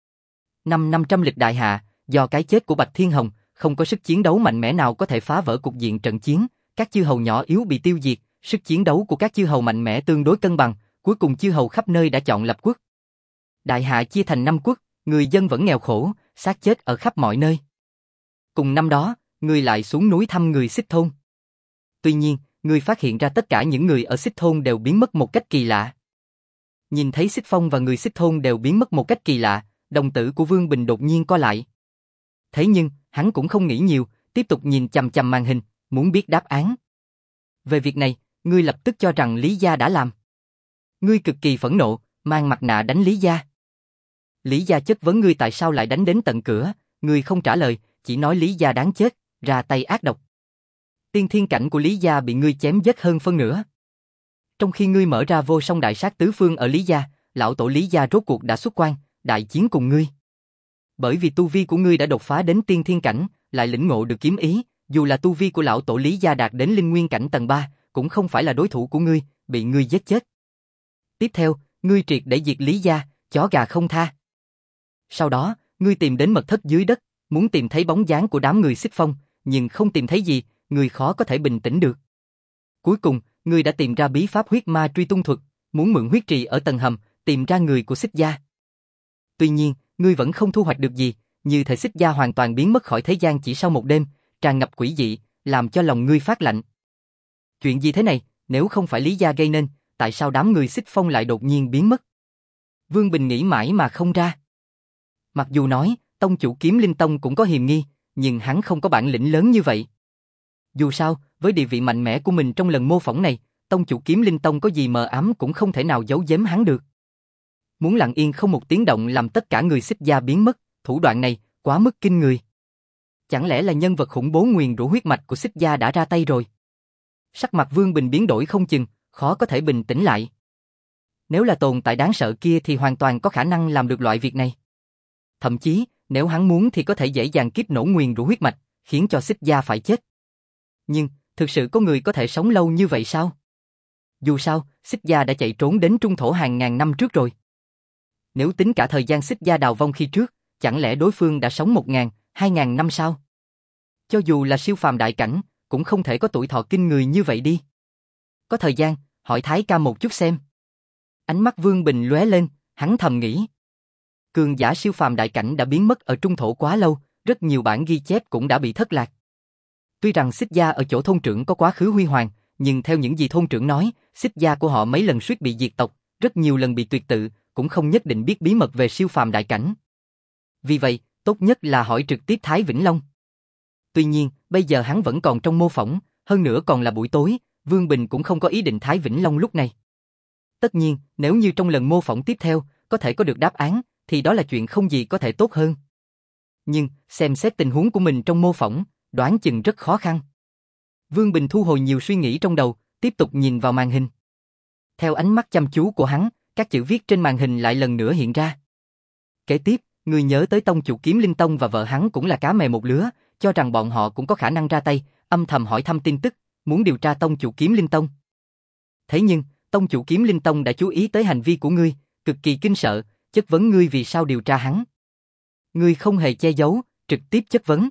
Năm năm trăm lịch đại hạ, do cái chết của Bạch Thiên Hồng, không có sức chiến đấu mạnh mẽ nào có thể phá vỡ cục diện trận chiến, các chư hầu nhỏ yếu bị tiêu diệt, sức chiến đấu của các chư hầu mạnh mẽ tương đối cân bằng, cuối cùng chư hầu khắp nơi đã chọn lập quốc. Đại hạ chia thành năm quốc, người dân vẫn nghèo khổ, xác chết ở khắp mọi nơi. Cùng năm đó, người lại xuống núi thăm người Xích Thôn. Tuy nhiên, người phát hiện ra tất cả những người ở Xích Thôn đều biến mất một cách kỳ lạ. Nhìn thấy Xích Phong và người Xích Thôn đều biến mất một cách kỳ lạ, đồng tử của Vương Bình đột nhiên co lại. Thế nhưng, hắn cũng không nghĩ nhiều, tiếp tục nhìn chằm chằm màn hình, muốn biết đáp án. Về việc này, ngươi lập tức cho rằng Lý Gia đã làm. Ngươi cực kỳ phẫn nộ, mang mặt nạ đánh Lý Gia. Lý Gia chất vấn ngươi tại sao lại đánh đến tận cửa, ngươi không trả lời, chỉ nói Lý Gia đáng chết, ra tay ác độc. Tiên thiên cảnh của Lý Gia bị ngươi chém giết hơn phân nửa. Trong khi ngươi mở ra vô song đại sát tứ phương ở Lý Gia, lão tổ Lý Gia rốt cuộc đã xuất quan, đại chiến cùng ngươi. Bởi vì tu vi của ngươi đã đột phá đến tiên thiên cảnh, lại lĩnh ngộ được kiếm ý, dù là tu vi của lão tổ Lý Gia đạt đến linh nguyên cảnh tầng ba, cũng không phải là đối thủ của ngươi, bị ngươi giết chết. Tiếp theo, ngươi triệt để diệt Lý Gia, chó gà không tha. Sau đó, ngươi tìm đến mật thất dưới đất, muốn tìm thấy bóng dáng của đám người Xích Phong, nhưng không tìm thấy gì, ngươi khó có thể bình tĩnh được. Cuối cùng, ngươi đã tìm ra bí pháp huyết ma truy tung thuật, muốn mượn huyết trì ở tầng hầm, tìm ra người của Xích Gia. Tuy nhiên, ngươi vẫn không thu hoạch được gì, như thể Xích Gia hoàn toàn biến mất khỏi thế gian chỉ sau một đêm, tràn ngập quỷ dị, làm cho lòng ngươi phát lạnh. Chuyện gì thế này, nếu không phải Lý Gia gây nên, tại sao đám người Xích Phong lại đột nhiên biến mất? Vương Bình nghĩ mãi mà không ra. Mặc dù nói, tông chủ Kiếm Linh Tông cũng có hiềm nghi, nhưng hắn không có bản lĩnh lớn như vậy. Dù sao, với địa vị mạnh mẽ của mình trong lần mô phỏng này, tông chủ Kiếm Linh Tông có gì mờ ám cũng không thể nào giấu giếm hắn được. Muốn lặng yên không một tiếng động làm tất cả người Xích gia biến mất, thủ đoạn này quá mức kinh người. Chẳng lẽ là nhân vật khủng bố nguyền rủa huyết mạch của Xích gia đã ra tay rồi? Sắc mặt Vương Bình biến đổi không chừng, khó có thể bình tĩnh lại. Nếu là tồn tại đáng sợ kia thì hoàn toàn có khả năng làm được loại việc này. Thậm chí, nếu hắn muốn thì có thể dễ dàng kiếp nổ nguyền rủa huyết mạch, khiến cho Xích gia phải chết. Nhưng, thực sự có người có thể sống lâu như vậy sao? Dù sao, Xích gia đã chạy trốn đến trung thổ hàng ngàn năm trước rồi. Nếu tính cả thời gian Xích gia đào vong khi trước, chẳng lẽ đối phương đã sống một ngàn, hai ngàn năm sao? Cho dù là siêu phàm đại cảnh, cũng không thể có tuổi thọ kinh người như vậy đi. Có thời gian, hỏi Thái ca một chút xem. Ánh mắt Vương Bình lóe lên, hắn thầm nghĩ. Cường giả siêu phàm đại cảnh đã biến mất ở trung thổ quá lâu, rất nhiều bản ghi chép cũng đã bị thất lạc. Tuy rằng Xích gia ở chỗ thôn trưởng có quá khứ huy hoàng, nhưng theo những gì thôn trưởng nói, Xích gia của họ mấy lần suýt bị diệt tộc, rất nhiều lần bị tuyệt tự, cũng không nhất định biết bí mật về siêu phàm đại cảnh. Vì vậy, tốt nhất là hỏi trực tiếp Thái Vĩnh Long. Tuy nhiên, bây giờ hắn vẫn còn trong mô phỏng, hơn nữa còn là buổi tối, Vương Bình cũng không có ý định Thái Vĩnh Long lúc này. Tất nhiên, nếu như trong lần mô phỏng tiếp theo, có thể có được đáp án, thì đó là chuyện không gì có thể tốt hơn. Nhưng, xem xét tình huống của mình trong mô phỏng, đoán chừng rất khó khăn. Vương Bình thu hồi nhiều suy nghĩ trong đầu, tiếp tục nhìn vào màn hình. Theo ánh mắt chăm chú của hắn, các chữ viết trên màn hình lại lần nữa hiện ra. Kế tiếp, người nhớ tới tông chủ Kiếm Linh Tông và vợ hắn cũng là cá mè một lứa, cho rằng bọn họ cũng có khả năng ra tay, âm thầm hỏi thăm tin tức, muốn điều tra tông chủ Kiếm Linh Tông. Thế nhưng, tông chủ Kiếm Linh Tông đã chú ý tới hành vi của ngươi, cực kỳ kinh sợ, chất vấn ngươi vì sao điều tra hắn. Ngươi không hề che giấu, trực tiếp chất vấn.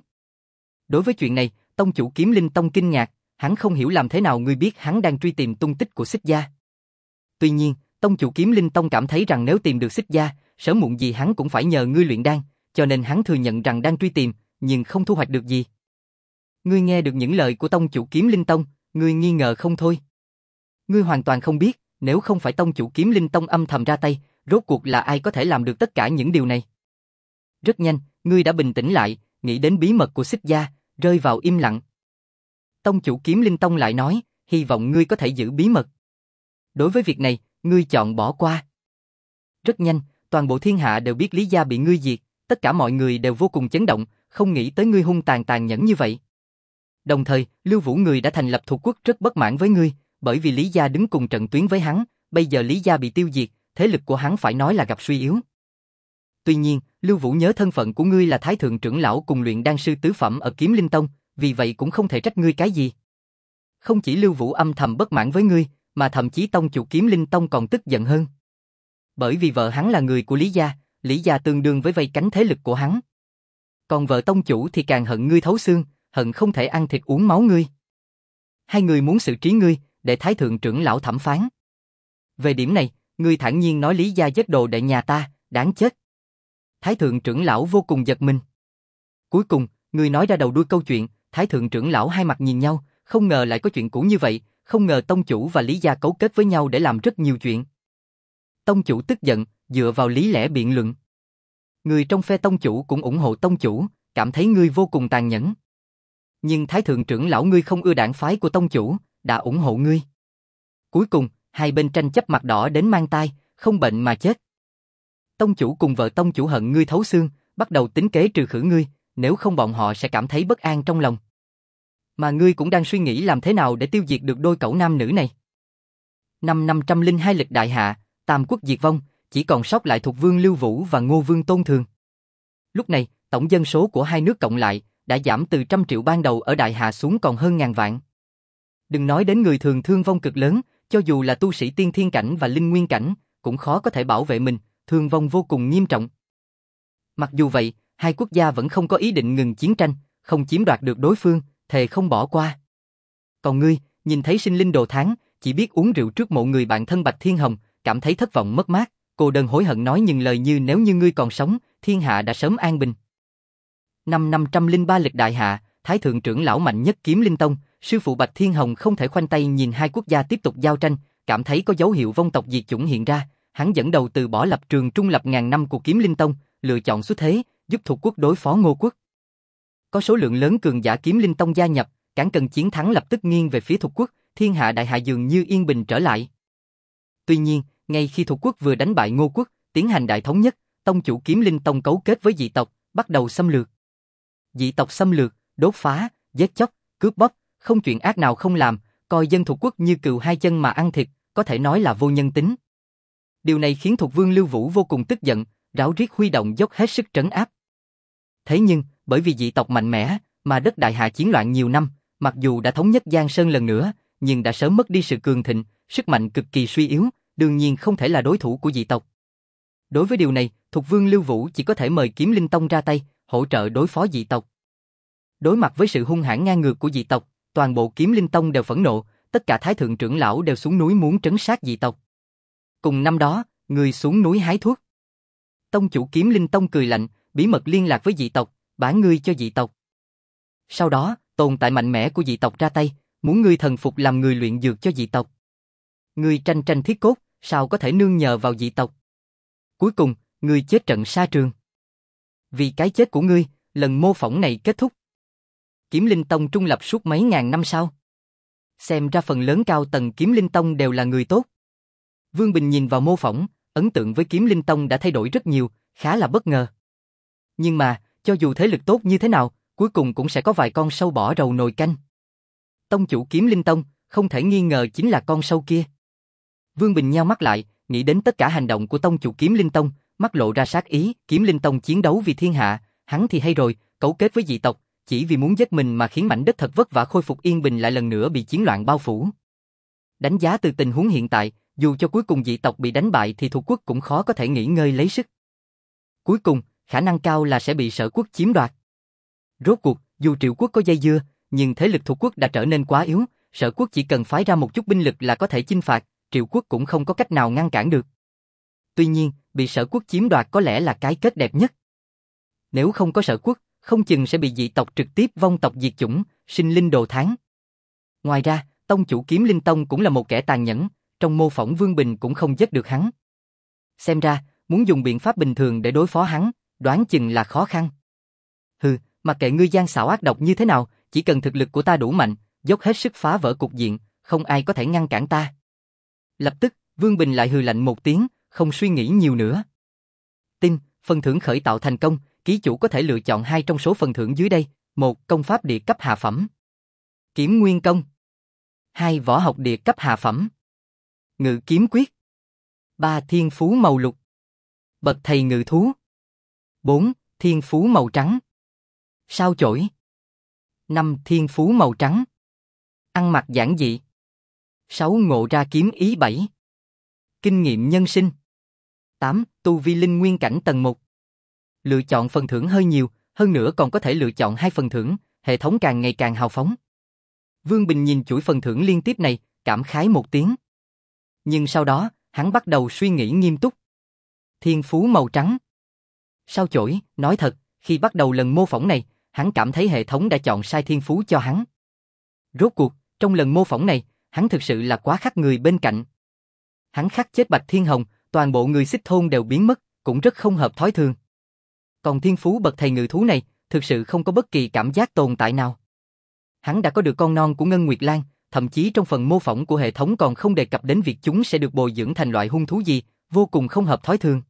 Đối với chuyện này, tông chủ Kiếm Linh Tông kinh ngạc, hắn không hiểu làm thế nào ngươi biết hắn đang truy tìm tung tích của Xích gia. Tuy nhiên, tông chủ Kiếm Linh Tông cảm thấy rằng nếu tìm được Xích gia, sớm muộn gì hắn cũng phải nhờ ngươi luyện đan, cho nên hắn thừa nhận rằng đang truy tìm, nhưng không thu hoạch được gì. Ngươi nghe được những lời của tông chủ Kiếm Linh Tông, ngươi nghi ngờ không thôi. Ngươi hoàn toàn không biết, nếu không phải tông chủ Kiếm Linh Tông âm thầm ra tay, rốt cuộc là ai có thể làm được tất cả những điều này. Rất nhanh, ngươi đã bình tĩnh lại, nghĩ đến bí mật của Xích gia, rơi vào im lặng. Tông chủ Kiếm Linh Tông lại nói, hy vọng ngươi có thể giữ bí mật. Đối với việc này, ngươi chọn bỏ qua. Rất nhanh, toàn bộ thiên hạ đều biết Lý gia bị ngươi diệt, tất cả mọi người đều vô cùng chấn động, không nghĩ tới ngươi hung tàn tàn nhẫn như vậy. Đồng thời, Lưu Vũ người đã thành lập thuộc quốc rất bất mãn với ngươi, bởi vì Lý gia đứng cùng trận tuyến với hắn, bây giờ Lý gia bị tiêu diệt, thế lực của hắn phải nói là gặp suy yếu. Tuy nhiên, Lưu Vũ nhớ thân phận của ngươi là Thái thượng trưởng lão cùng luyện đan sư tứ phẩm ở Kiếm Linh Tông, vì vậy cũng không thể trách ngươi cái gì. Không chỉ Lưu Vũ âm thầm bất mãn với ngươi, mà thậm chí tông chủ Kiếm Linh Tông còn tức giận hơn. Bởi vì vợ hắn là người của Lý gia, Lý gia tương đương với vây cánh thế lực của hắn. Còn vợ tông chủ thì càng hận ngươi thấu xương, hận không thể ăn thịt uống máu ngươi. Hai người muốn xử trí ngươi, để Thái thượng trưởng lão thẩm phán. Về điểm này, ngươi thản nhiên nói Lý gia giết đồ đệ nhà ta, đáng chết. Thái thượng trưởng lão vô cùng giật mình. Cuối cùng, ngươi nói ra đầu đuôi câu chuyện, Thái thượng trưởng lão hai mặt nhìn nhau, không ngờ lại có chuyện cũ như vậy, không ngờ tông chủ và Lý gia cấu kết với nhau để làm rất nhiều chuyện. Tông chủ tức giận, dựa vào lý lẽ biện luận. Người trong phe tông chủ cũng ủng hộ tông chủ, cảm thấy ngươi vô cùng tàn nhẫn. Nhưng Thái thượng trưởng lão ngươi không ưa đảng phái của tông chủ, đã ủng hộ ngươi. Cuối cùng, hai bên tranh chấp mặt đỏ đến mang tai, không bệnh mà chết. Tông chủ cùng vợ tông chủ hận ngươi thấu xương, bắt đầu tính kế trừ khử ngươi, nếu không bọn họ sẽ cảm thấy bất an trong lòng. Mà ngươi cũng đang suy nghĩ làm thế nào để tiêu diệt được đôi cẩu nam nữ này. Năm năm trăm linh hai lịch đại hạ, Tam quốc diệt vong, chỉ còn sót lại Thục Vương Lưu Vũ và Ngô Vương Tôn Thường. Lúc này, tổng dân số của hai nước cộng lại đã giảm từ trăm triệu ban đầu ở đại hạ xuống còn hơn ngàn vạn. Đừng nói đến người thường thương vong cực lớn, cho dù là tu sĩ tiên thiên cảnh và linh nguyên cảnh, cũng khó có thể bảo vệ mình, thương vong vô cùng nghiêm trọng. Mặc dù vậy, hai quốc gia vẫn không có ý định ngừng chiến tranh, không chiếm đoạt được đối phương, thề không bỏ qua. Còn ngươi, nhìn thấy sinh linh đồ tháng, chỉ biết uống rượu trước mộ người bạn thân Bạch Thiên Hồng, cảm thấy thất vọng mất mát, cô đơn hối hận nói những lời như nếu như ngươi còn sống, thiên hạ đã sớm an bình. Năm năm trăm linh ba lịch đại hạ, Thái thượng trưởng lão mạnh nhất Kiếm Linh Tông, sư phụ Bạch Thiên Hồng không thể khoanh tay nhìn hai quốc gia tiếp tục giao tranh, cảm thấy có dấu hiệu vong tộc diệt chủng hiện ra, hắn dẫn đầu từ bỏ lập trường trung lập ngàn năm của Kiếm Linh Tông, lựa chọn xuất thế, giúp thuộc quốc đối phó Ngô quốc. Có số lượng lớn cường giả Kiếm Linh Tông gia nhập, cản cần chiến thắng lập tức nghiêng về phía Thục Quốc, thiên hạ đại hạ dường như yên bình trở lại. Tuy nhiên, ngay khi Thục Quốc vừa đánh bại Ngô Quốc, tiến hành đại thống nhất, tông chủ Kiếm Linh Tông cấu kết với dị tộc, bắt đầu xâm lược. Dị tộc xâm lược, đốt phá, giết chóc, cướp bóc, không chuyện ác nào không làm, coi dân Thục Quốc như cừu hai chân mà ăn thịt, có thể nói là vô nhân tính. Điều này khiến Thục Vương Lưu Vũ vô cùng tức giận, ráo riết huy động dốc hết sức trấn áp. Thế nhưng, bởi vì dị tộc mạnh mẽ, mà đất đại hạ chiến loạn nhiều năm, mặc dù đã thống nhất Giang Sơn lần nữa, nhưng đã sớm mất đi sự cường thịnh, sức mạnh cực kỳ suy yếu, đương nhiên không thể là đối thủ của dị tộc. Đối với điều này, Thục Vương Lưu Vũ chỉ có thể mời Kiếm Linh Tông ra tay, hỗ trợ đối phó dị tộc. Đối mặt với sự hung hãn ngang ngược của dị tộc, toàn bộ Kiếm Linh Tông đều phẫn nộ, tất cả thái thượng trưởng lão đều xuống núi muốn trấn sát dị tộc. Cùng năm đó, người xuống núi hái thuốc. Tông chủ Kiếm Linh Tông cười lạnh, bí mật liên lạc với dị tộc, bán ngươi cho dị tộc. Sau đó, tồn tại mạnh mẽ của dị tộc ra tay, muốn ngươi thần phục làm người luyện dược cho dị tộc. Ngươi tranh tranh thiết cốt, sao có thể nương nhờ vào dị tộc? Cuối cùng, ngươi chết trận sa trường. Vì cái chết của ngươi, lần mô phỏng này kết thúc. Kiếm Linh Tông trung lập suốt mấy ngàn năm sau. Xem ra phần lớn cao tầng Kiếm Linh Tông đều là người tốt. Vương Bình nhìn vào mô phỏng, ấn tượng với Kiếm Linh Tông đã thay đổi rất nhiều, khá là bất ngờ. Nhưng mà, cho dù thế lực tốt như thế nào, cuối cùng cũng sẽ có vài con sâu bỏ rầu nồi canh. Tông chủ Kiếm Linh Tông, không thể nghi ngờ chính là con sâu kia. Vương Bình nheo mắt lại, nghĩ đến tất cả hành động của tông chủ Kiếm Linh Tông, mắt lộ ra sát ý. Kiếm Linh Tông chiến đấu vì thiên hạ, hắn thì hay rồi, cấu kết với dị tộc, chỉ vì muốn giết mình mà khiến mảnh đất thật vất vả khôi phục yên bình lại lần nữa bị chiến loạn bao phủ. Đánh giá từ tình huống hiện tại, dù cho cuối cùng dị tộc bị đánh bại thì Thục Quốc cũng khó có thể nghỉ ngơi lấy sức. Cuối cùng, khả năng cao là sẽ bị Sở Quốc chiếm đoạt. Rốt cuộc, dù Triệu Quốc có dây dưa, nhưng thế lực Thục Quốc đã trở nên quá yếu, Sở Quốc chỉ cần phái ra một chút binh lực là có thể chinh phạt, Triệu Quốc cũng không có cách nào ngăn cản được. Tuy nhiên, bị Sở Quốc chiếm đoạt có lẽ là cái kết đẹp nhất. Nếu không có Sở Quốc, không chừng sẽ bị dị tộc trực tiếp vong tộc diệt chủng, sinh linh đồ thán. Ngoài ra, tông chủ Kiếm Linh Tông cũng là một kẻ tàn nhẫn, trong mô phỏng Vương Bình cũng không giết được hắn. Xem ra, muốn dùng biện pháp bình thường để đối phó hắn, đoán chừng là khó khăn. Hừ, mặc kệ ngươi gian xảo ác độc như thế nào, chỉ cần thực lực của ta đủ mạnh, dốc hết sức phá vỡ cục diện, không ai có thể ngăn cản ta. Lập tức, Vương Bình lại hừ lạnh một tiếng, không suy nghĩ nhiều nữa. Tin, phần thưởng khởi tạo thành công, ký chủ có thể lựa chọn hai trong số phần thưởng dưới đây. Một, công pháp địa cấp hạ phẩm. Kiếm Nguyên Công. Hai, võ học địa cấp hạ phẩm. Ngự kiếm quyết. Ba, thiên phú màu lục. Bậc thầy ngự thú. Bốn, thiên phú màu trắng. Sao chổi. Năm, thiên phú màu trắng. Ăn mặc giản dị. Sáu, ngộ ra kiếm ý. Bảy, kinh nghiệm nhân sinh. Tám, tu vi linh nguyên cảnh tầng một. Lựa chọn phần thưởng hơi nhiều, hơn nữa còn có thể lựa chọn hai phần thưởng, hệ thống càng ngày càng hào phóng. Vương Bình nhìn chuỗi phần thưởng liên tiếp này, cảm khái một tiếng. Nhưng sau đó, hắn bắt đầu suy nghĩ nghiêm túc. Thiên phú màu trắng. Sao chổi, nói thật, khi bắt đầu lần mô phỏng này, hắn cảm thấy hệ thống đã chọn sai thiên phú cho hắn. Rốt cuộc, trong lần mô phỏng này, hắn thực sự là quá khắc người bên cạnh. Hắn khắc chết Bạch Thiên Hồng, toàn bộ người Xích Thôn đều biến mất, cũng rất không hợp thói thường. Còn thiên phú bậc thầy ngự thú này, thực sự không có bất kỳ cảm giác tồn tại nào. Hắn đã có được con non của Ngân Nguyệt Lan, thậm chí trong phần mô phỏng của hệ thống còn không đề cập đến việc chúng sẽ được bồi dưỡng thành loại hung thú gì, vô cùng không hợp thói thường.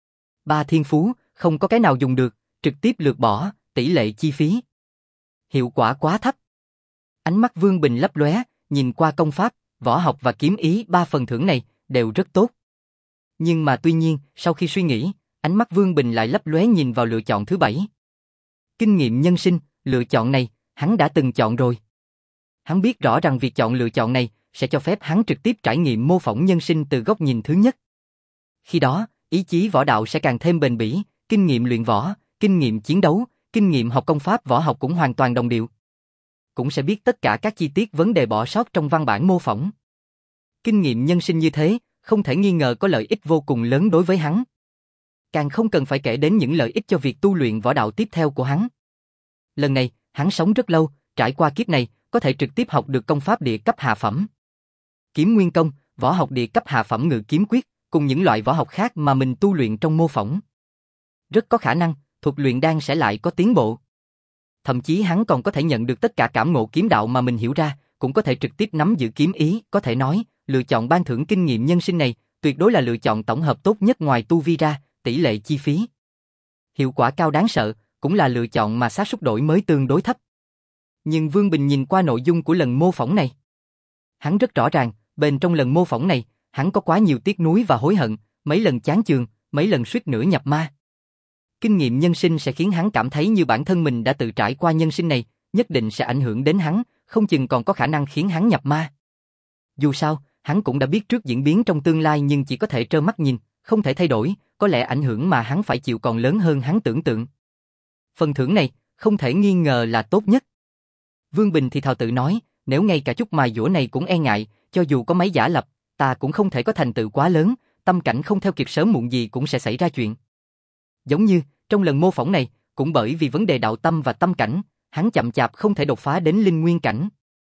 Ba thiên phú, không có cái nào dùng được, trực tiếp lược bỏ, tỷ lệ chi phí. Hiệu quả quá thấp. Ánh mắt Vương Bình lấp lóe, nhìn qua công pháp, võ học và kiếm ý ba phần thưởng này, đều rất tốt. Nhưng mà tuy nhiên, sau khi suy nghĩ, ánh mắt Vương Bình lại lấp lóe nhìn vào lựa chọn thứ bảy. Kinh nghiệm nhân sinh, lựa chọn này, hắn đã từng chọn rồi. Hắn biết rõ rằng việc chọn lựa chọn này sẽ cho phép hắn trực tiếp trải nghiệm mô phỏng nhân sinh từ góc nhìn thứ nhất. Khi đó, ý chí võ đạo sẽ càng thêm bền bỉ, kinh nghiệm luyện võ, kinh nghiệm chiến đấu, kinh nghiệm học công pháp võ học cũng hoàn toàn đồng điệu. Cũng sẽ biết tất cả các chi tiết vấn đề bỏ sót trong văn bản mô phỏng. Kinh nghiệm nhân sinh như thế, không thể nghi ngờ có lợi ích vô cùng lớn đối với hắn. Càng không cần phải kể đến những lợi ích cho việc tu luyện võ đạo tiếp theo của hắn. Lần này, hắn sống rất lâu, trải qua kiếp này, có thể trực tiếp học được công pháp địa cấp hạ phẩm. Kiếm Nguyên Công, võ học địa cấp hạ phẩm ngự kiếm quyết, cùng những loại võ học khác mà mình tu luyện trong mô phỏng. Rất có khả năng, thuật luyện đan sẽ lại có tiến bộ. thậm chí hắn còn có thể nhận được tất cả cảm ngộ kiếm đạo mà mình hiểu ra, cũng có thể trực tiếp nắm giữ kiếm ý, có thể nói, lựa chọn ban thưởng kinh nghiệm nhân sinh này, tuyệt đối là lựa chọn tổng hợp tốt nhất ngoài tu vi ra, tỷ lệ chi phí. Hiệu quả cao đáng sợ, cũng là lựa chọn mà xác suất đổi mới tương đối thấp. Nhưng Vương Bình nhìn qua nội dung của lần mô phỏng này. Hắn rất rõ ràng, bên trong lần mô phỏng này, hắn có quá nhiều tiếc nuối và hối hận, mấy lần chán chường, mấy lần suýt nữa nhập ma. Kinh nghiệm nhân sinh sẽ khiến hắn cảm thấy như bản thân mình đã tự trải qua nhân sinh này, nhất định sẽ ảnh hưởng đến hắn, không chừng còn có khả năng khiến hắn nhập ma. Dù sao, hắn cũng đã biết trước diễn biến trong tương lai nhưng chỉ có thể trơ mắt nhìn, không thể thay đổi, có lẽ ảnh hưởng mà hắn phải chịu còn lớn hơn hắn tưởng tượng. Phần thưởng này, không thể nghi ngờ là tốt nhất. Vương Bình thì thào tự nói, nếu ngay cả chút mài dũa này cũng e ngại, cho dù có mấy giả lập, ta cũng không thể có thành tựu quá lớn, tâm cảnh không theo kịp sớm muộn gì cũng sẽ xảy ra chuyện. Giống như, trong lần mô phỏng này, cũng bởi vì vấn đề đạo tâm và tâm cảnh, hắn chậm chạp không thể đột phá đến linh nguyên cảnh.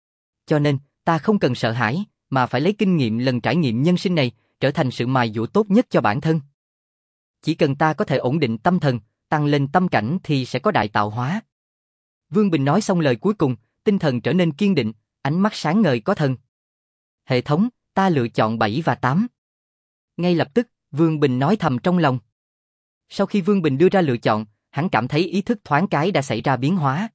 Cho nên, ta không cần sợ hãi, mà phải lấy kinh nghiệm lần trải nghiệm nhân sinh này, trở thành sự mài dũa tốt nhất cho bản thân. Chỉ cần ta có thể ổn định tâm thần, tăng lên tâm cảnh thì sẽ có đại tạo hóa. Vương Bình nói xong lời cuối cùng, tinh thần trở nên kiên định, ánh mắt sáng ngời có thần. Hệ thống, ta lựa chọn bảy và tám. Ngay lập tức, Vương Bình nói thầm trong lòng. Sau khi Vương Bình đưa ra lựa chọn, hắn cảm thấy ý thức thoáng cái đã xảy ra biến hóa.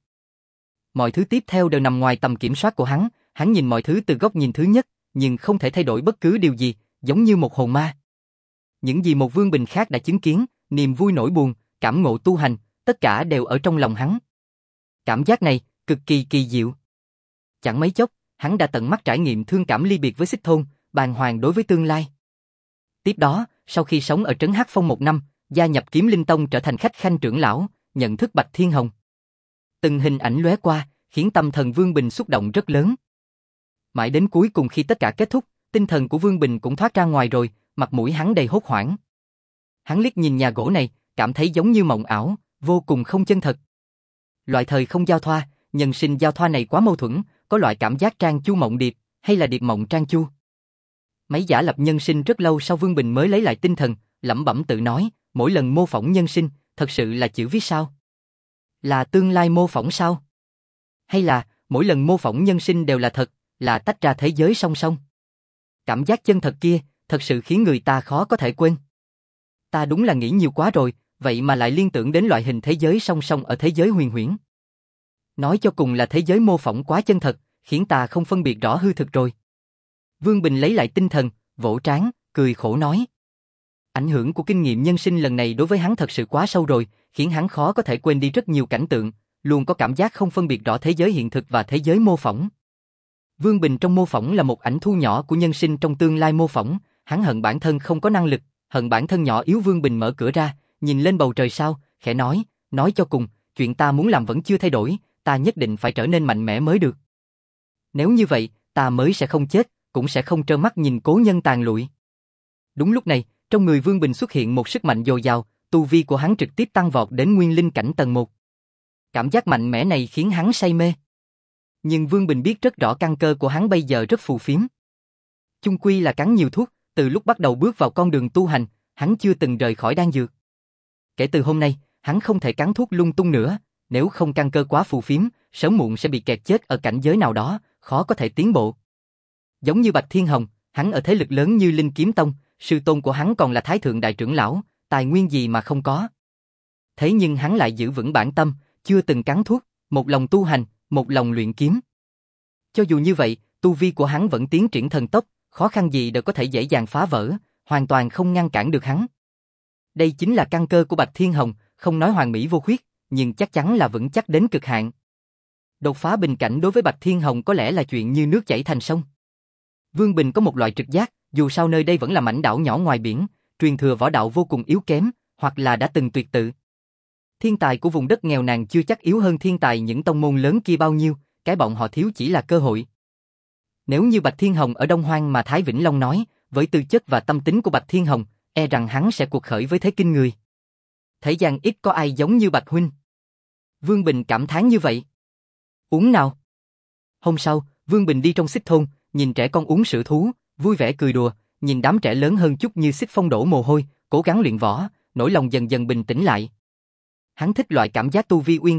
Mọi thứ tiếp theo đều nằm ngoài tầm kiểm soát của hắn, hắn nhìn mọi thứ từ góc nhìn thứ nhất, nhưng không thể thay đổi bất cứ điều gì, giống như một hồn ma. Những gì một Vương Bình khác đã chứng kiến, niềm vui nỗi buồn, cảm ngộ tu hành, tất cả đều ở trong lòng hắn. Cảm giác này, cực kỳ kỳ diệu. Chẳng mấy chốc, hắn đã tận mắt trải nghiệm thương cảm ly biệt với Xích Thôn, bàng hoàng đối với tương lai. Tiếp đó, sau khi sống ở trấn Hắc Phong một năm, gia nhập Kiếm Linh Tông trở thành khách khanh trưởng lão, nhận thức Bạch Thiên Hồng. Từng hình ảnh lóe qua, khiến tâm thần Vương Bình xúc động rất lớn. Mãi đến cuối cùng khi tất cả kết thúc, tinh thần của Vương Bình cũng thoát ra ngoài rồi, mặt mũi hắn đầy hốt hoảng. Hắn liếc nhìn nhà gỗ này, cảm thấy giống như mộng ảo, vô cùng không chân thật. Loại thời không giao thoa, nhân sinh giao thoa này quá mâu thuẫn, có loại cảm giác trang chu mộng điệp, hay là điệp mộng trang chu. Mấy giả lập nhân sinh rất lâu sau Vương Bình mới lấy lại tinh thần, lẩm bẩm tự nói, mỗi lần mô phỏng nhân sinh, thật sự là chữ viết sao? Là tương lai mô phỏng sao? Hay là, mỗi lần mô phỏng nhân sinh đều là thật, là tách ra thế giới song song? Cảm giác chân thật kia, thật sự khiến người ta khó có thể quên. Ta đúng là nghĩ nhiều quá rồi, vậy mà lại liên tưởng đến loại hình thế giới song song ở thế giới huyền huyễn. Nói cho cùng là thế giới mô phỏng quá chân thật, khiến ta không phân biệt rõ hư thực rồi. Vương Bình lấy lại tinh thần, vỗ trán, cười khổ nói. Ảnh hưởng của kinh nghiệm nhân sinh lần này đối với hắn thật sự quá sâu rồi, khiến hắn khó có thể quên đi rất nhiều cảnh tượng, luôn có cảm giác không phân biệt rõ thế giới hiện thực và thế giới mô phỏng. Vương Bình trong mô phỏng là một ảnh thu nhỏ của nhân sinh trong tương lai mô phỏng, hắn hận bản thân không có năng lực, hận bản thân nhỏ yếu. Vương Bình mở cửa ra, nhìn lên bầu trời sao, khẽ nói, nói cho cùng, chuyện ta muốn làm vẫn chưa thay đổi, ta nhất định phải trở nên mạnh mẽ mới được. Nếu như vậy, ta mới sẽ không chết, cũng sẽ không trơ mắt nhìn cố nhân tàn lụi. Đúng lúc này, trong người Vương Bình xuất hiện một sức mạnh dồi dào, tu vi của hắn trực tiếp tăng vọt đến nguyên linh cảnh tầng một. Cảm giác mạnh mẽ này khiến hắn say mê. Nhưng Vương Bình biết rất rõ căn cơ của hắn bây giờ rất phù phiếm. Chung quy là cắn nhiều thuốc, từ lúc bắt đầu bước vào con đường tu hành, hắn chưa từng rời khỏi đan dược. Kể từ hôm nay, hắn không thể cắn thuốc lung tung nữa, nếu không căn cơ quá phù phiếm, sớm muộn sẽ bị kẹt chết ở cảnh giới nào đó, khó có thể tiến bộ. Giống như Bạch Thiên Hồng, hắn ở thế lực lớn như Linh Kiếm Tông, sư tôn của hắn còn là Thái Thượng Đại Trưởng Lão, tài nguyên gì mà không có. Thế nhưng hắn lại giữ vững bản tâm, chưa từng cắn thuốc, một lòng tu hành, một lòng luyện kiếm. Cho dù như vậy, tu vi của hắn vẫn tiến triển thần tốc, khó khăn gì đều có thể dễ dàng phá vỡ, hoàn toàn không ngăn cản được hắn. Đây chính là căn cơ của Bạch Thiên Hồng, không nói hoàn mỹ vô khuyết, nhưng chắc chắn là vững chắc đến cực hạn. Đột phá bình cảnh đối với Bạch Thiên Hồng có lẽ là chuyện như nước chảy thành sông. Vương Bình có một loại trực giác, dù sao nơi đây vẫn là mảnh đảo nhỏ ngoài biển, truyền thừa võ đạo vô cùng yếu kém, hoặc là đã từng tuyệt tự. Thiên tài của vùng đất nghèo nàn chưa chắc yếu hơn thiên tài những tông môn lớn kia bao nhiêu, cái bọn họ thiếu chỉ là cơ hội. Nếu như Bạch Thiên Hồng ở Đông Hoang mà Thái Vĩnh Long nói, với tư chất và tâm tính của Bạch Thiên Hồng, e rằng hắn sẽ cuộc khởi với thế kinh người. Thế gian ít có ai giống như Bạch huynh. Vương Bình cảm thán như vậy. Uống nào. Hôm sau, Vương Bình đi trong Xích Thôn, nhìn trẻ con uống sữa thú, vui vẻ cười đùa, nhìn đám trẻ lớn hơn chút như Xích Phong đổ mồ hôi, cố gắng luyện võ, nỗi lòng dần dần bình tĩnh lại. Hắn thích loại cảm giác tu vi uyên thâm,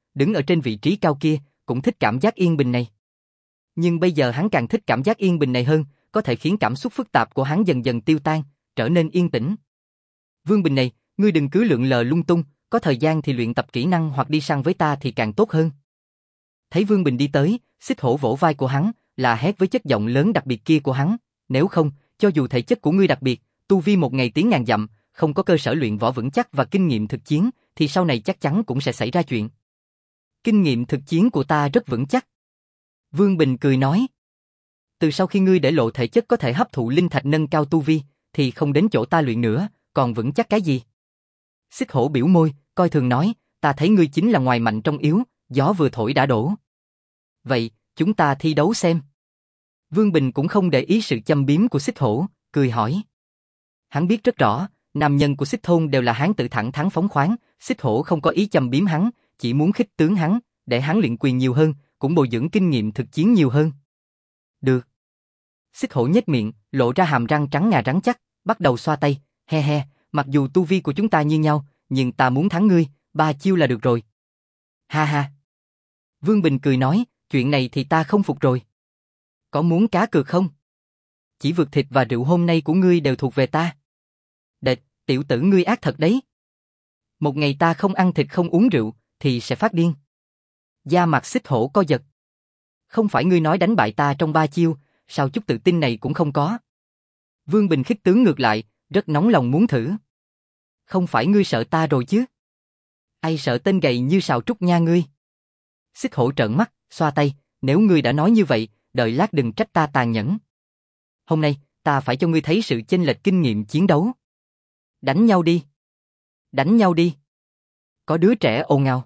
đứng ở trên vị trí cao kia, cũng thích cảm giác yên bình này. Nhưng bây giờ hắn càng thích cảm giác yên bình này hơn, có thể khiến cảm xúc phức tạp của hắn dần dần tiêu tan, trở nên yên tĩnh. Vương Bình này, ngươi đừng cứ lượn lờ lung tung, có thời gian thì luyện tập kỹ năng hoặc đi săn với ta thì càng tốt hơn. Thấy Vương Bình đi tới, Xích Hổ vỗ vai của hắn, là hét với chất giọng lớn đặc biệt kia của hắn, nếu không, cho dù thể chất của ngươi đặc biệt, tu vi một ngày tiến ngàn dặm, không có cơ sở luyện võ vững chắc và kinh nghiệm thực chiến, thì sau này chắc chắn cũng sẽ xảy ra chuyện. Kinh nghiệm thực chiến của ta rất vững chắc. Vương Bình cười nói. Từ sau khi ngươi để lộ thể chất có thể hấp thụ linh thạch nâng cao tu vi, thì không đến chỗ ta luyện nữa, còn vững chắc cái gì? Xích Hổ biểu môi, coi thường nói, ta thấy ngươi chính là ngoài mạnh trong yếu, gió vừa thổi đã đổ. Vậy, chúng ta thi đấu xem. Vương Bình cũng không để ý sự châm biếm của Xích Hổ, cười hỏi. Hắn biết rất rõ, nam nhân của Xích Thôn đều là hán tử thẳng thắn phóng khoáng, Xích Hổ không có ý châm biếm hắn, chỉ muốn khích tướng hắn, để hắn luyện quyền nhiều hơn, cũng bồi dưỡng kinh nghiệm thực chiến nhiều hơn. Được. Xích Hổ nhếch miệng, lộ ra hàm răng trắng ngà rắn chắc, bắt đầu xoa tay, he he, mặc dù tu vi của chúng ta như nhau, nhưng ta muốn thắng ngươi, ba chiêu là được rồi. Ha ha. Vương Bình cười nói, chuyện này thì ta không phục rồi. Có muốn cá cược không? Chỉ vượt thịt và rượu hôm nay của ngươi đều thuộc về ta. Đệt, tiểu tử ngươi ác thật đấy. Một ngày ta không ăn thịt không uống rượu, thì sẽ phát điên. Da mặt Xích Hổ co giật. Không phải ngươi nói đánh bại ta trong ba chiêu, sao chút tự tin này cũng không có. Vương Bình khích tướng ngược lại, rất nóng lòng muốn thử. Không phải ngươi sợ ta rồi chứ? Ai sợ tên gầy như sào trúc nha ngươi? Xích Hổ trợn mắt, xoa tay, nếu ngươi đã nói như vậy, đợi lát đừng trách ta tàn nhẫn. Hôm nay, ta phải cho ngươi thấy sự chênh lệch kinh nghiệm chiến đấu. Đánh nhau đi. Đánh nhau đi. Có đứa trẻ ồn ào.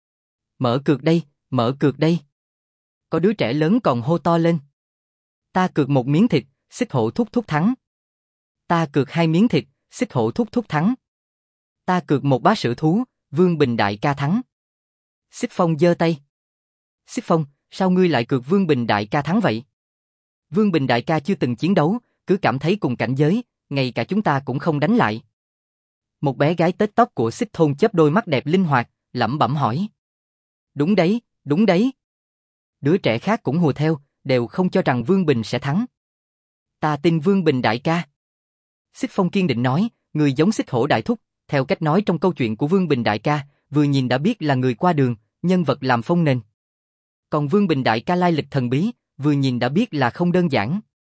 Mở cược đây, mở cược đây. Có đứa trẻ lớn còn hô to lên. Ta cược một miếng thịt, Xích Hổ thúc thúc thắng. Ta cược hai miếng thịt, Xích Hổ thúc thúc thắng. Ta cược một bá sữa thú, Vương Bình đại ca thắng. Xích Phong giơ tay. Xích Phong, sao ngươi lại cược Vương Bình đại ca thắng vậy? Vương Bình đại ca chưa từng chiến đấu, cứ cảm thấy cùng cảnh giới, ngay cả chúng ta cũng không đánh lại. Một bé gái tết tóc của Xích Thôn chớp đôi mắt đẹp linh hoạt, lẩm bẩm hỏi. Đúng đấy, đúng đấy. Đứa trẻ khác cũng hùa theo, đều không cho rằng Vương Bình sẽ thắng. Ta tin Vương Bình đại ca. Xích Phong kiên định nói, người giống Xích Hổ đại thúc, theo cách nói trong câu chuyện của Vương Bình đại ca, vừa nhìn đã biết là người qua đường, nhân vật làm phong nền. Còn Vương Bình đại ca lai lịch thần bí, vừa nhìn đã biết là không đơn giản.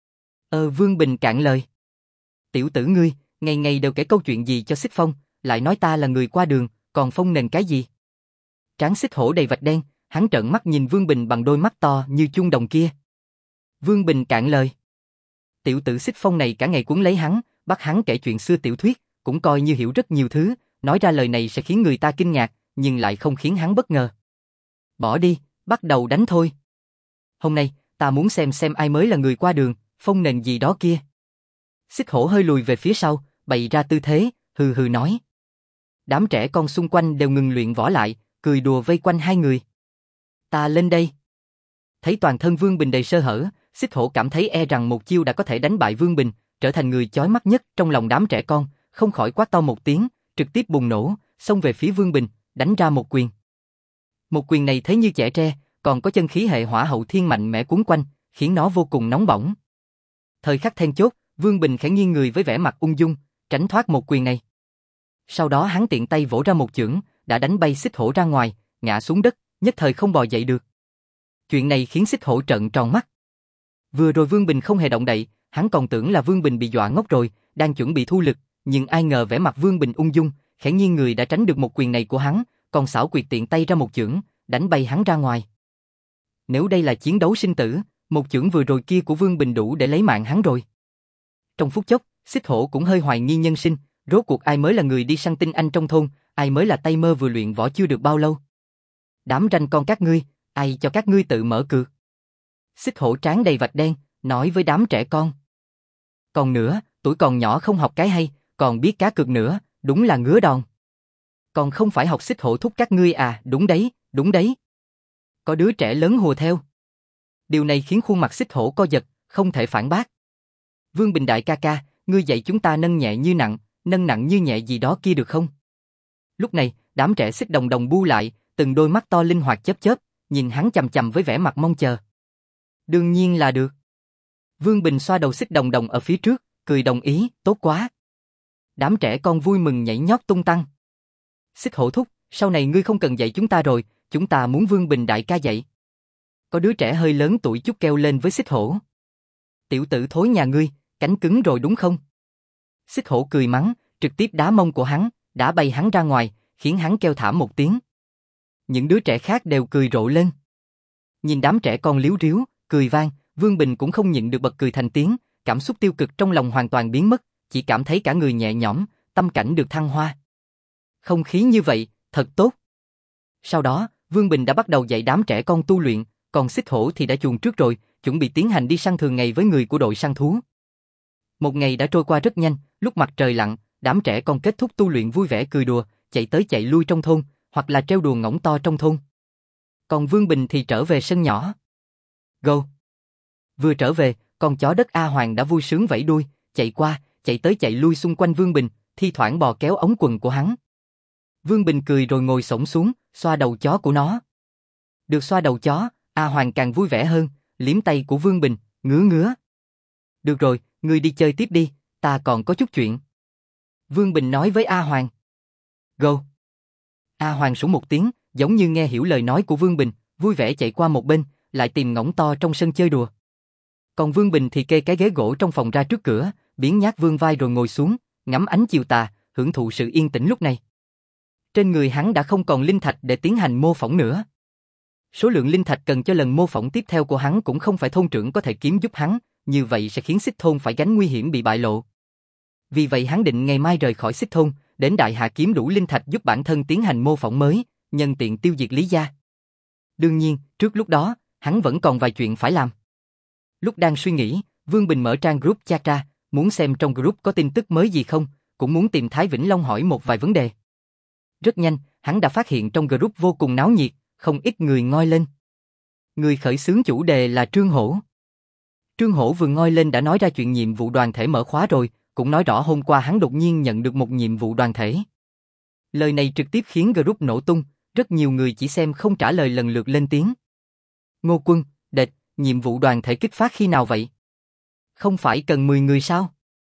Ờ Vương Bình cạn lời. Tiểu tử ngươi, ngày ngày đều kể câu chuyện gì cho Xích Phong, lại nói ta là người qua đường, còn phong nền cái gì? Trán Xích Hổ đầy vạch đen, hắn trợn mắt nhìn Vương Bình bằng đôi mắt to như chuông đồng kia. Vương Bình cạn lời. Tiểu tử Xích Phong này cả ngày cuốn lấy hắn, bắt hắn kể chuyện xưa tiểu thuyết, cũng coi như hiểu rất nhiều thứ, nói ra lời này sẽ khiến người ta kinh ngạc, nhưng lại không khiến hắn bất ngờ. Bỏ đi, bắt đầu đánh thôi. Hôm nay, ta muốn xem xem ai mới là người qua đường, phong nền gì đó kia. Xích Hổ hơi lùi về phía sau, bày ra tư thế, hừ hừ nói. Đám trẻ con xung quanh đều ngừng luyện võ lại, cười đùa vây quanh hai người. Ta lên đây. Thấy toàn thân Vương Bình đầy sơ hở, Xích Hổ cảm thấy e rằng một chiêu đã có thể đánh bại Vương Bình, trở thành người chói mắt nhất trong lòng đám trẻ con, không khỏi quát to một tiếng, trực tiếp bùng nổ, xông về phía Vương Bình, đánh ra một quyền. Một quyền này thế như chẻ tre, còn có chân khí hệ hỏa hậu thiên mạnh mẽ cuốn quanh, khiến nó vô cùng nóng bỏng. Thời khắc then chốt, Vương Bình khẽ nghiêng người với vẻ mặt ung dung, tránh thoát một quyền này. Sau đó hắn tiện tay vỗ ra một chưởng, đã đánh bay Xích Hổ ra ngoài, ngã xuống đất, nhất thời không bò dậy được. Chuyện này khiến Xích Hổ trợn tròn mắt. Vừa rồi Vương Bình không hề động đậy, hắn còn tưởng là Vương Bình bị dọa ngốc rồi, đang chuẩn bị thu lực, nhưng ai ngờ vẻ mặt Vương Bình ung dung, khẽ nghiêng người đã tránh được một quyền này của hắn, còn xảo quyệt tiện tay ra một chưởng, đánh bay hắn ra ngoài. Nếu đây là chiến đấu sinh tử, một chưởng vừa rồi kia của Vương Bình đủ để lấy mạng hắn rồi. Trong phút chốc, Xích Hổ cũng hơi hoài nghi nhân sinh, rốt cuộc ai mới là người đi săn tinh anh trong thôn, ai mới là tay mơ vừa luyện võ chưa được bao lâu. Đám ranh con các ngươi, ai cho các ngươi tự mở cược? Xích Hổ trán đầy vạch đen, nói với đám trẻ con. Còn nữa, tuổi còn nhỏ không học cái hay, còn biết cá cược nữa, đúng là ngứa đòn. Còn không phải học Xích Hổ thúc các ngươi à, đúng đấy, đúng đấy. Có đứa trẻ lớn hùa theo. Điều này khiến khuôn mặt Xích Hổ co giật, không thể phản bác. Vương Bình đại ca ca, ngươi dạy chúng ta nâng nhẹ như nặng, nâng nặng như nhẹ gì đó kia được không? Lúc này, đám trẻ Xích Đồng Đồng bu lại, từng đôi mắt to linh hoạt chớp chớp, nhìn hắn chằm chằm với vẻ mặt mong chờ. Đương nhiên là được. Vương Bình xoa đầu Xích Đồng Đồng ở phía trước, cười đồng ý, tốt quá. Đám trẻ con vui mừng nhảy nhót tung tăng. Xích Hổ thúc, sau này ngươi không cần dạy chúng ta rồi, chúng ta muốn Vương Bình đại ca dạy. Có đứa trẻ hơi lớn tuổi chút kêu lên với Xích Hổ. Tiểu tử thối nhà ngươi, cánh cứng rồi đúng không? Xích Hổ cười mắng, trực tiếp đá mông của hắn, đá bay hắn ra ngoài, khiến hắn kêu thảm một tiếng. Những đứa trẻ khác đều cười rộ lên. Nhìn đám trẻ con líu ríu, cười vang, Vương Bình cũng không nhịn được bật cười thành tiếng, cảm xúc tiêu cực trong lòng hoàn toàn biến mất, chỉ cảm thấy cả người nhẹ nhõm, tâm cảnh được thăng hoa. Không khí như vậy, thật tốt. Sau đó, Vương Bình đã bắt đầu dạy đám trẻ con tu luyện, còn Xích Hổ thì đã chuồn trước rồi, chuẩn bị tiến hành đi săn thường ngày với người của đội săn thú. Một ngày đã trôi qua rất nhanh, lúc mặt trời lặn, đám trẻ con kết thúc tu luyện vui vẻ cười đùa, chạy tới chạy lui trong thôn, hoặc là trêu đùa ngỗng to trong thôn. Còn Vương Bình thì trở về sân nhỏ. Go! Vừa trở về, con chó đất A Hoàng đã vui sướng vẫy đuôi, chạy qua, chạy tới chạy lui xung quanh Vương Bình, thi thoảng bò kéo ống quần của hắn. Vương Bình cười rồi ngồi xổm xuống, xoa đầu chó của nó. Được xoa đầu chó, A Hoàng càng vui vẻ hơn, liếm tay của Vương Bình, ngứa ngứa. Được rồi, ngươi đi chơi tiếp đi, ta còn có chút chuyện. Vương Bình nói với A Hoàng. Go! A Hoàng sủa một tiếng, giống như nghe hiểu lời nói của Vương Bình, vui vẻ chạy qua một bên, lại tìm ngỗng to trong sân chơi đùa. Còn Vương Bình thì kê cái ghế gỗ trong phòng ra trước cửa, biến nhác vương vai rồi ngồi xuống, ngắm ánh chiều tà, hưởng thụ sự yên tĩnh lúc này. Trên người hắn đã không còn linh thạch để tiến hành mô phỏng nữa. Số lượng linh thạch cần cho lần mô phỏng tiếp theo của hắn cũng không phải thôn trưởng có thể kiếm giúp hắn, như vậy sẽ khiến Xích thôn phải gánh nguy hiểm bị bại lộ. Vì vậy hắn định ngày mai rời khỏi Xích thôn, đến Đại Hà kiếm đủ linh thạch giúp bản thân tiến hành mô phỏng mới, nhân tiện tiêu diệt Lý gia. Đương nhiên, trước lúc đó, hắn vẫn còn vài chuyện phải làm. Lúc đang suy nghĩ, Vương Bình mở trang group chat ra, muốn xem trong group có tin tức mới gì không, cũng muốn tìm Thái Vĩnh Long hỏi một vài vấn đề. Rất nhanh, hắn đã phát hiện trong group vô cùng náo nhiệt, không ít người ngoi lên. Người khởi xướng chủ đề là Trương Hổ. Trương Hổ vừa ngoi lên đã nói ra chuyện nhiệm vụ đoàn thể mở khóa rồi, cũng nói rõ hôm qua hắn đột nhiên nhận được một nhiệm vụ đoàn thể. Lời này trực tiếp khiến group nổ tung, rất nhiều người chỉ xem không trả lời lần lượt lên tiếng. Ngô Quân, Đệt, nhiệm vụ đoàn thể kích phát khi nào vậy? Không phải cần mười người sao?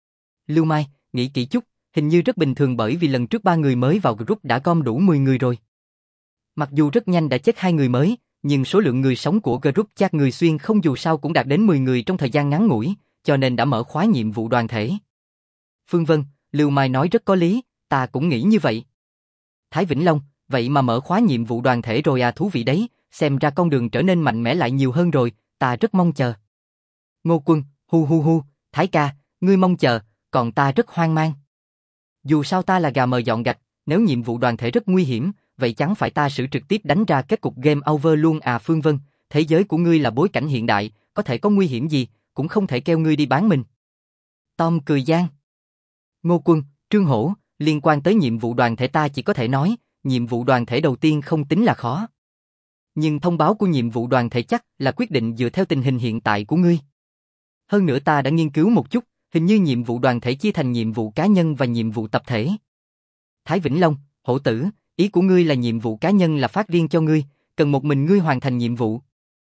Lưu Mai, nghĩ kỹ chút, hình như rất bình thường bởi vì lần trước ba người mới vào group đã gom đủ mười người rồi. Mặc dù rất nhanh đã chết hai người mới, nhưng số lượng người sống của group chat người xuyên không dù sao cũng đạt đến mười người trong thời gian ngắn ngủi, cho nên đã mở khóa nhiệm vụ đoàn thể. Phương Vân, Lưu Mai nói rất có lý, ta cũng nghĩ như vậy. Thái Vĩnh Long, vậy mà mở khóa nhiệm vụ đoàn thể rồi à, thú vị đấy, xem ra con đường trở nên mạnh mẽ lại nhiều hơn rồi, ta rất mong chờ. Ngô Quân, hu hu hu, Thái ca, ngươi mong chờ, còn ta rất hoang mang. Dù sao ta là gà mờ dọn gạch, nếu nhiệm vụ đoàn thể rất nguy hiểm, vậy chẳng phải ta xử trực tiếp đánh ra kết cục game over luôn à. Phương Vân, thế giới của ngươi là bối cảnh hiện đại, có thể có nguy hiểm gì, cũng không thể kêu ngươi đi bán mình. Tom cười gian. Ngô Quân, Trương Hổ, liên quan tới nhiệm vụ đoàn thể ta chỉ có thể nói, nhiệm vụ đoàn thể đầu tiên không tính là khó. Nhưng thông báo của nhiệm vụ đoàn thể chắc là quyết định dựa theo tình hình hiện tại của ngươi. Hơn nữa ta đã nghiên cứu một chút, hình như nhiệm vụ đoàn thể chia thành nhiệm vụ cá nhân và nhiệm vụ tập thể. Thái Vĩnh Long, Hổ tử, ý của ngươi là nhiệm vụ cá nhân là phát riêng cho ngươi, cần một mình ngươi hoàn thành nhiệm vụ.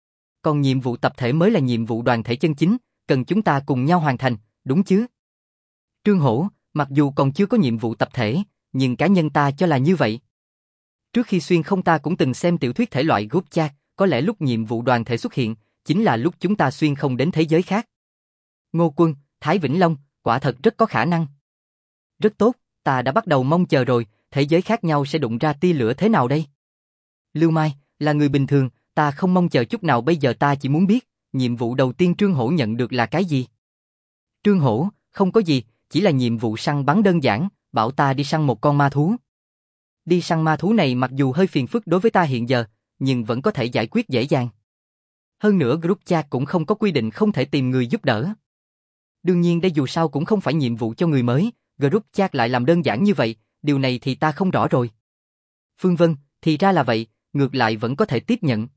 Còn nhiệm vụ tập thể mới là nhiệm vụ đoàn thể chân chính, cần chúng ta cùng nhau hoàn thành, đúng chứ? Trương Hổ, mặc dù còn chưa có nhiệm vụ tập thể, nhưng cá nhân ta cho là như vậy. Trước khi xuyên không ta cũng từng xem tiểu thuyết thể loại group chat, có lẽ lúc nhiệm vụ đoàn thể xuất hiện, chính là lúc chúng ta xuyên không đến thế giới khác. Ngô Quân, Thái Vĩnh Long, quả thật rất có khả năng. Rất tốt, ta đã bắt đầu mong chờ rồi, thế giới khác nhau sẽ đụng ra tia lửa thế nào đây? Lưu Mai, là người bình thường, ta không mong chờ chút nào, bây giờ ta chỉ muốn biết, nhiệm vụ đầu tiên Trương Hổ nhận được là cái gì? Trương Hổ, không có gì, chỉ là nhiệm vụ săn bắn đơn giản, bảo ta đi săn một con ma thú. Đi săn ma thú này mặc dù hơi phiền phức đối với ta hiện giờ, nhưng vẫn có thể giải quyết dễ dàng. Hơn nữa group chat cũng không có quy định không thể tìm người giúp đỡ. Đương nhiên đây dù sao cũng không phải nhiệm vụ cho người mới, group chat lại làm đơn giản như vậy, điều này thì ta không rõ rồi. Phương Vân, thì ra là vậy, ngược lại vẫn có thể tiếp nhận.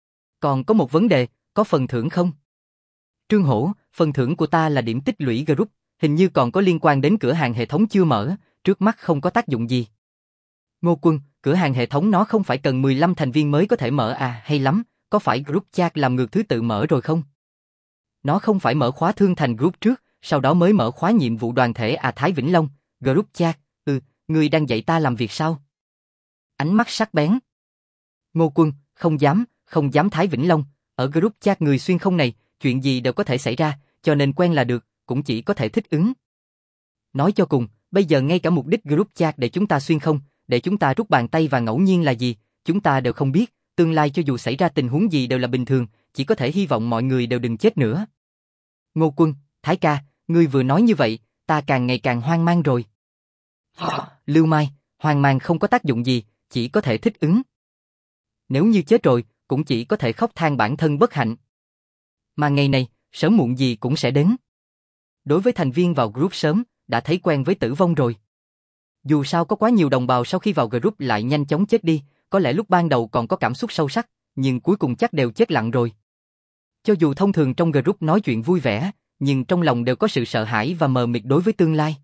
Còn có một vấn đề, có phần thưởng không? Trương Hổ, phần thưởng của ta là điểm tích lũy group, hình như còn có liên quan đến cửa hàng hệ thống chưa mở, trước mắt không có tác dụng gì. Ngô Quân, cửa hàng hệ thống nó không phải cần mười lăm thành viên mới có thể mở à, hay lắm, có phải group chat làm ngược thứ tự mở rồi không? Nó không phải mở khóa thương thành group trước, sau đó mới mở khóa nhiệm vụ đoàn thể à? Thái Vĩnh Long, group chat, ừ, ngươi đang dạy ta làm việc sao? Ánh mắt sắc bén. Ngô Quân, không dám, không dám. Thái Vĩnh Long, ở group chat người xuyên không này, chuyện gì đều có thể xảy ra, cho nên quen là được, cũng chỉ có thể thích ứng. Nói cho cùng, bây giờ ngay cả mục đích group chat để chúng ta xuyên không, để chúng ta rút bàn tay và ngẫu nhiên là gì, chúng ta đều không biết, tương lai cho dù xảy ra tình huống gì đều là bình thường, chỉ có thể hy vọng mọi người đều đừng chết nữa. Ngô Quân, Thái ca, ngươi vừa nói như vậy, ta càng ngày càng hoang mang rồi. Lưu Mai, hoang mang không có tác dụng gì, chỉ có thể thích ứng. Nếu như chết rồi, cũng chỉ có thể khóc than bản thân bất hạnh. Mà ngày này, sớm muộn gì cũng sẽ đến. Đối với thành viên vào group sớm, đã thấy quen với tử vong rồi. Dù sao có quá nhiều đồng bào sau khi vào group lại nhanh chóng chết đi, có lẽ lúc ban đầu còn có cảm xúc sâu sắc, nhưng cuối cùng chắc đều chết lặng rồi. Cho dù thông thường trong group nói chuyện vui vẻ, nhưng trong lòng đều có sự sợ hãi và mờ mịt đối với tương lai.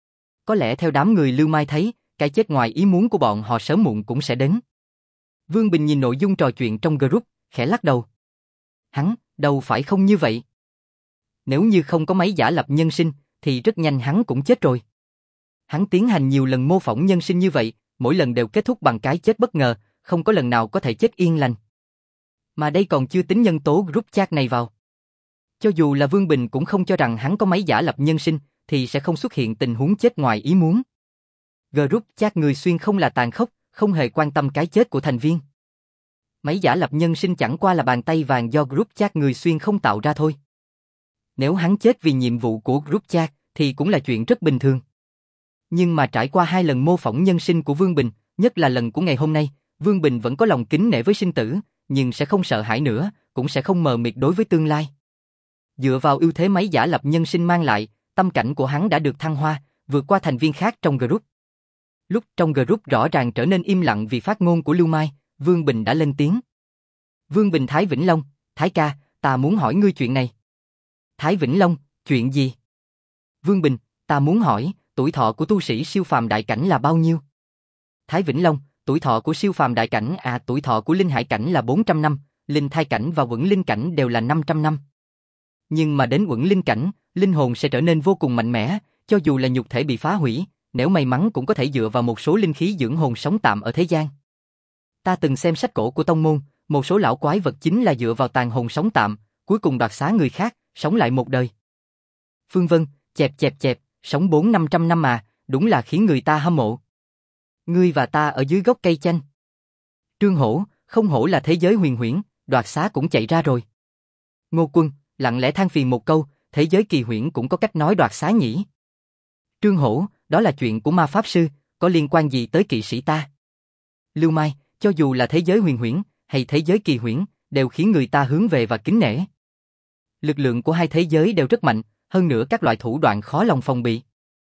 Có lẽ theo đám người Lưu Mai thấy, cái chết ngoài ý muốn của bọn họ sớm muộn cũng sẽ đến. Vương Bình nhìn nội dung trò chuyện trong group, khẽ lắc đầu. Hắn, đâu phải không như vậy. Nếu như không có máy giả lập nhân sinh, thì rất nhanh hắn cũng chết rồi. Hắn tiến hành nhiều lần mô phỏng nhân sinh như vậy, mỗi lần đều kết thúc bằng cái chết bất ngờ, không có lần nào có thể chết yên lành. Mà đây còn chưa tính nhân tố group chat này vào. Cho dù là Vương Bình cũng không cho rằng hắn có máy giả lập nhân sinh, thì sẽ không xuất hiện tình huống chết ngoài ý muốn. Group chat người xuyên không là tàn khốc, không hề quan tâm cái chết của thành viên. Máy giả lập nhân sinh chẳng qua là bàn tay vàng do group chat người xuyên không tạo ra thôi. Nếu hắn chết vì nhiệm vụ của group chat, thì cũng là chuyện rất bình thường. Nhưng mà trải qua hai lần mô phỏng nhân sinh của Vương Bình, nhất là lần của ngày hôm nay, Vương Bình vẫn có lòng kính nể với sinh tử, nhưng sẽ không sợ hãi nữa, cũng sẽ không mờ mịt đối với tương lai. Dựa vào ưu thế máy giả lập nhân sinh mang lại, tâm cảnh của hắn đã được thăng hoa, vượt qua thành viên khác trong group. Lúc trong group rõ ràng trở nên im lặng vì phát ngôn của Lưu Mai, Vương Bình đã lên tiếng. Vương Bình. Thái Vĩnh Long, Thái ca, ta muốn hỏi ngươi chuyện này. Thái Vĩnh Long, chuyện gì? Vương Bình, ta muốn hỏi, tuổi thọ của tu sĩ siêu phàm đại cảnh là bao nhiêu? Thái Vĩnh Long, tuổi thọ của siêu phàm đại cảnh à, tuổi thọ của linh hải cảnh là bốn trăm năm, linh thai cảnh và uẩn linh cảnh đều là năm trăm năm. Nhưng mà đến uẩn linh cảnh, linh hồn sẽ trở nên vô cùng mạnh mẽ, cho dù là nhục thể bị phá hủy, nếu may mắn cũng có thể dựa vào một số linh khí dưỡng hồn sống tạm ở thế gian. Ta từng xem sách cổ của tông môn, một số lão quái vật chính là dựa vào tàn hồn sống tạm, cuối cùng đoạt xá người khác, sống lại một đời. Phương Vân, chẹp chẹp chẹp, sống bốn năm trăm năm mà, đúng là khiến người ta hâm mộ. Ngươi và ta ở dưới gốc cây chanh. Trương Hổ, không hổ là thế giới huyền huyễn, đoạt xá cũng chạy ra rồi. Ngô Quân, lặng lẽ than phiền một câu, thế giới kỳ huyễn cũng có cách nói đoạt xá nhỉ. Trương Hổ, đó là chuyện của ma pháp sư, có liên quan gì tới kỵ sĩ ta? Lưu Mai, cho dù là thế giới huyền huyễn, hay thế giới kỳ huyễn, đều khiến người ta hướng về và kính nể. Lực lượng của hai thế giới đều rất mạnh, hơn nữa các loại thủ đoạn khó lòng phòng bị.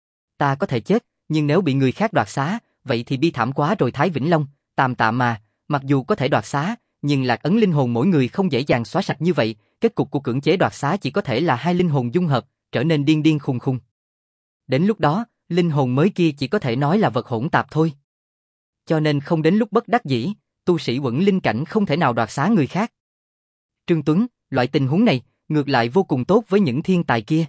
Ta có thể chết, nhưng nếu bị người khác đoạt xá, vậy thì bi thảm quá rồi. Thái Vĩnh Long, tạm tạm mà, mặc dù có thể đoạt xá, nhưng lạc ấn linh hồn mỗi người không dễ dàng xóa sạch như vậy, kết cục của cưỡng chế đoạt xá chỉ có thể là hai linh hồn dung hợp, trở nên điên điên khùng khùng. Đến lúc đó, linh hồn mới kia chỉ có thể nói là vật hỗn tạp thôi. Cho nên không đến lúc bất đắc dĩ, tu sĩ uẩn linh cảnh không thể nào đoạt xá người khác. Trương Tuấn, loại tình huống này, ngược lại vô cùng tốt với những thiên tài kia.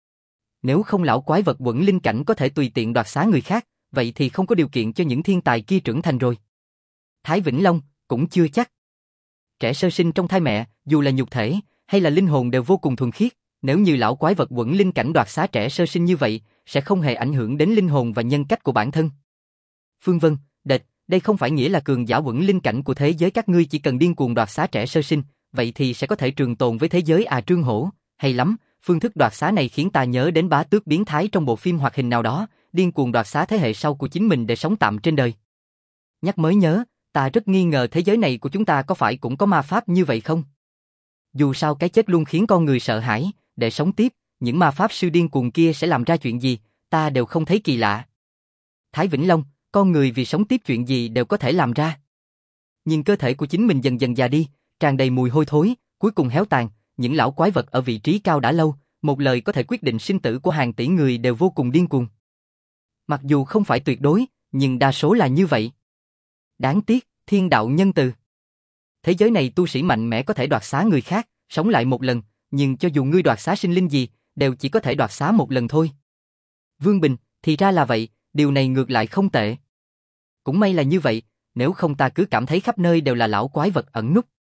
Nếu không lão quái vật uẩn linh cảnh có thể tùy tiện đoạt xá người khác, vậy thì không có điều kiện cho những thiên tài kia trưởng thành rồi. Thái Vĩnh Long, cũng chưa chắc. Trẻ sơ sinh trong thai mẹ, dù là nhục thể, hay là linh hồn đều vô cùng thuần khiết, nếu như lão quái vật uẩn linh cảnh đoạt xá trẻ sơ sinh như vậy, sẽ không hề ảnh hưởng đến linh hồn và nhân cách của bản thân. Phương Vân, đệt, đây không phải nghĩa là cường giả uẩn linh cảnh của thế giới các ngươi chỉ cần điên cuồng đoạt xá trẻ sơ sinh, vậy thì sẽ có thể trường tồn với thế giới à? Trương Hổ, hay lắm, phương thức đoạt xá này khiến ta nhớ đến bá tước biến thái trong bộ phim hoạt hình nào đó, điên cuồng đoạt xá thế hệ sau của chính mình để sống tạm trên đời. Nhắc mới nhớ, ta rất nghi ngờ thế giới này của chúng ta có phải cũng có ma pháp như vậy không? Dù sao cái chết luôn khiến con người sợ hãi, để sống tiếp, những ma pháp sư điên cuồng kia sẽ làm ra chuyện gì, ta đều không thấy kỳ lạ. Thái Vĩnh Long, con người vì sống tiếp chuyện gì đều có thể làm ra. Nhưng cơ thể của chính mình dần dần già đi, tràn đầy mùi hôi thối, cuối cùng héo tàn, những lão quái vật ở vị trí cao đã lâu, một lời có thể quyết định sinh tử của hàng tỷ người đều vô cùng điên cuồng. Mặc dù không phải tuyệt đối, nhưng đa số là như vậy. Đáng tiếc, thiên đạo nhân từ. Thế giới này tu sĩ mạnh mẽ có thể đoạt xá người khác, sống lại một lần, nhưng cho dù ngươi đoạt xá sinh linh gì, đều chỉ có thể đoạt xá một lần thôi. Vương Bình, thì ra là vậy, điều này ngược lại không tệ. Cũng may là như vậy, nếu không ta cứ cảm thấy khắp nơi đều là lão quái vật ẩn núp.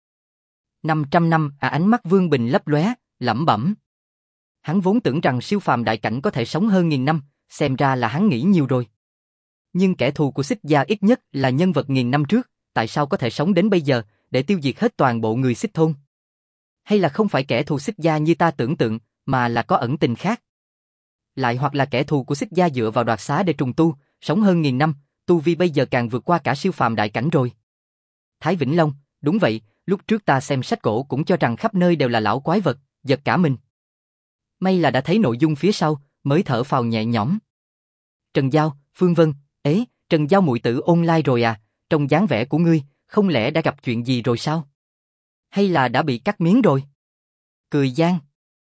năm trăm năm, à ánh mắt Vương Bình lấp lóe, lẩm bẩm. Hắn vốn tưởng rằng siêu phàm đại cảnh có thể sống hơn nghìn năm, xem ra là hắn nghĩ nhiều rồi. Nhưng kẻ thù của Xích Gia ít nhất là nhân vật nghìn năm trước, tại sao có thể sống đến bây giờ, để tiêu diệt hết toàn bộ người Xích thôn? Hay là không phải kẻ thù Xích Gia như ta tưởng tượng, mà là có ẩn tình khác? Lại hoặc là kẻ thù của Xích Gia dựa vào đoạt xá để trùng tu, sống hơn nghìn năm, tu vi bây giờ càng vượt qua cả siêu phàm đại cảnh rồi. Thái Vĩnh Long, đúng vậy, lúc trước ta xem sách cổ cũng cho rằng khắp nơi đều là lão quái vật, giật cả mình. May là đã thấy nội dung phía sau, mới thở phào nhẹ nhõm. Trần Giao, Phương Vân, ế, Trần Giao muội tử online rồi à, trong dáng vẻ của ngươi, không lẽ đã gặp chuyện gì rồi sao? Hay là đã bị cắt miếng rồi? Cười gian.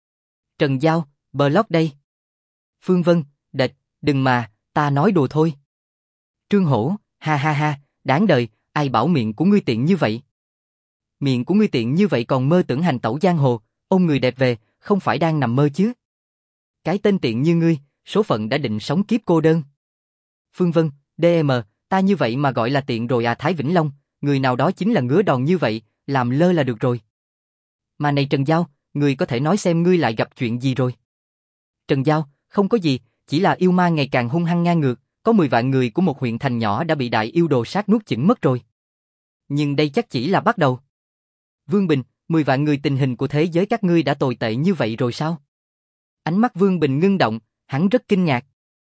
Trần Giao, blog đây. Phương Vân, đệt, đừng mà, ta nói đùa thôi. Trương Hổ, ha ha ha, đáng đời, ai bảo miệng của ngươi tiện như vậy? Miệng của ngươi tiện như vậy còn mơ tưởng hành tẩu giang hồ, ôm người đẹp về, không phải đang nằm mơ chứ? Cái tên tiện như ngươi, số phận đã định sống kiếp cô đơn. Phương Vân, đê em, ta như vậy mà gọi là tiện rồi à? Thái Vĩnh Long, người nào đó chính là ngứa đòn như vậy, làm lơ là được rồi. Mà này Trần Giao, ngươi có thể nói xem ngươi lại gặp chuyện gì rồi? Trần Giao, không có gì, chỉ là yêu ma ngày càng hung hăng ngang ngược, có mười vạn người của một huyện thành nhỏ đã bị đại yêu đồ sát nuốt chửng mất rồi. Nhưng đây chắc chỉ là bắt đầu. Vương Bình, mười vạn người, tình hình của thế giới các ngươi đã tồi tệ như vậy rồi sao? Ánh mắt Vương Bình ngưng động, hắn rất kinh ngạc.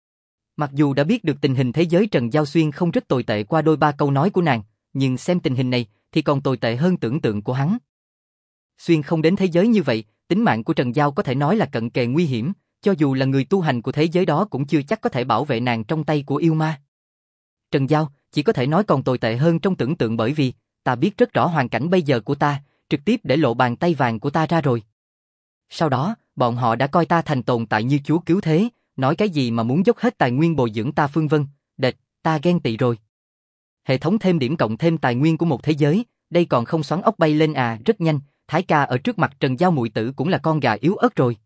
Mặc dù đã biết được tình hình thế giới Trần Giao Xuyên không rất tồi tệ qua đôi ba câu nói của nàng, nhưng xem tình hình này thì còn tồi tệ hơn tưởng tượng của hắn. Xuyên không đến thế giới như vậy, tính mạng của Trần Giao có thể nói là cận kề nguy hiểm, cho dù là người tu hành của thế giới đó cũng chưa chắc có thể bảo vệ nàng trong tay của yêu ma. Trần Giao, chỉ có thể nói còn tồi tệ hơn trong tưởng tượng, bởi vì ta biết rất rõ hoàn cảnh bây giờ của ta, trực tiếp để lộ bàn tay vàng của ta ra rồi. Sau đó, bọn họ đã coi ta thành tồn tại như chúa cứu thế, nói cái gì mà muốn dốc hết tài nguyên bồi dưỡng ta. Phương Vân, đệt, ta ghen tị rồi. Hệ thống thêm điểm cộng thêm tài nguyên của một thế giới, đây còn không xoắn ốc bay lên à? Rất nhanh, Thái ca ở trước mặt Trần Giao muội tử cũng là con gà yếu ớt rồi.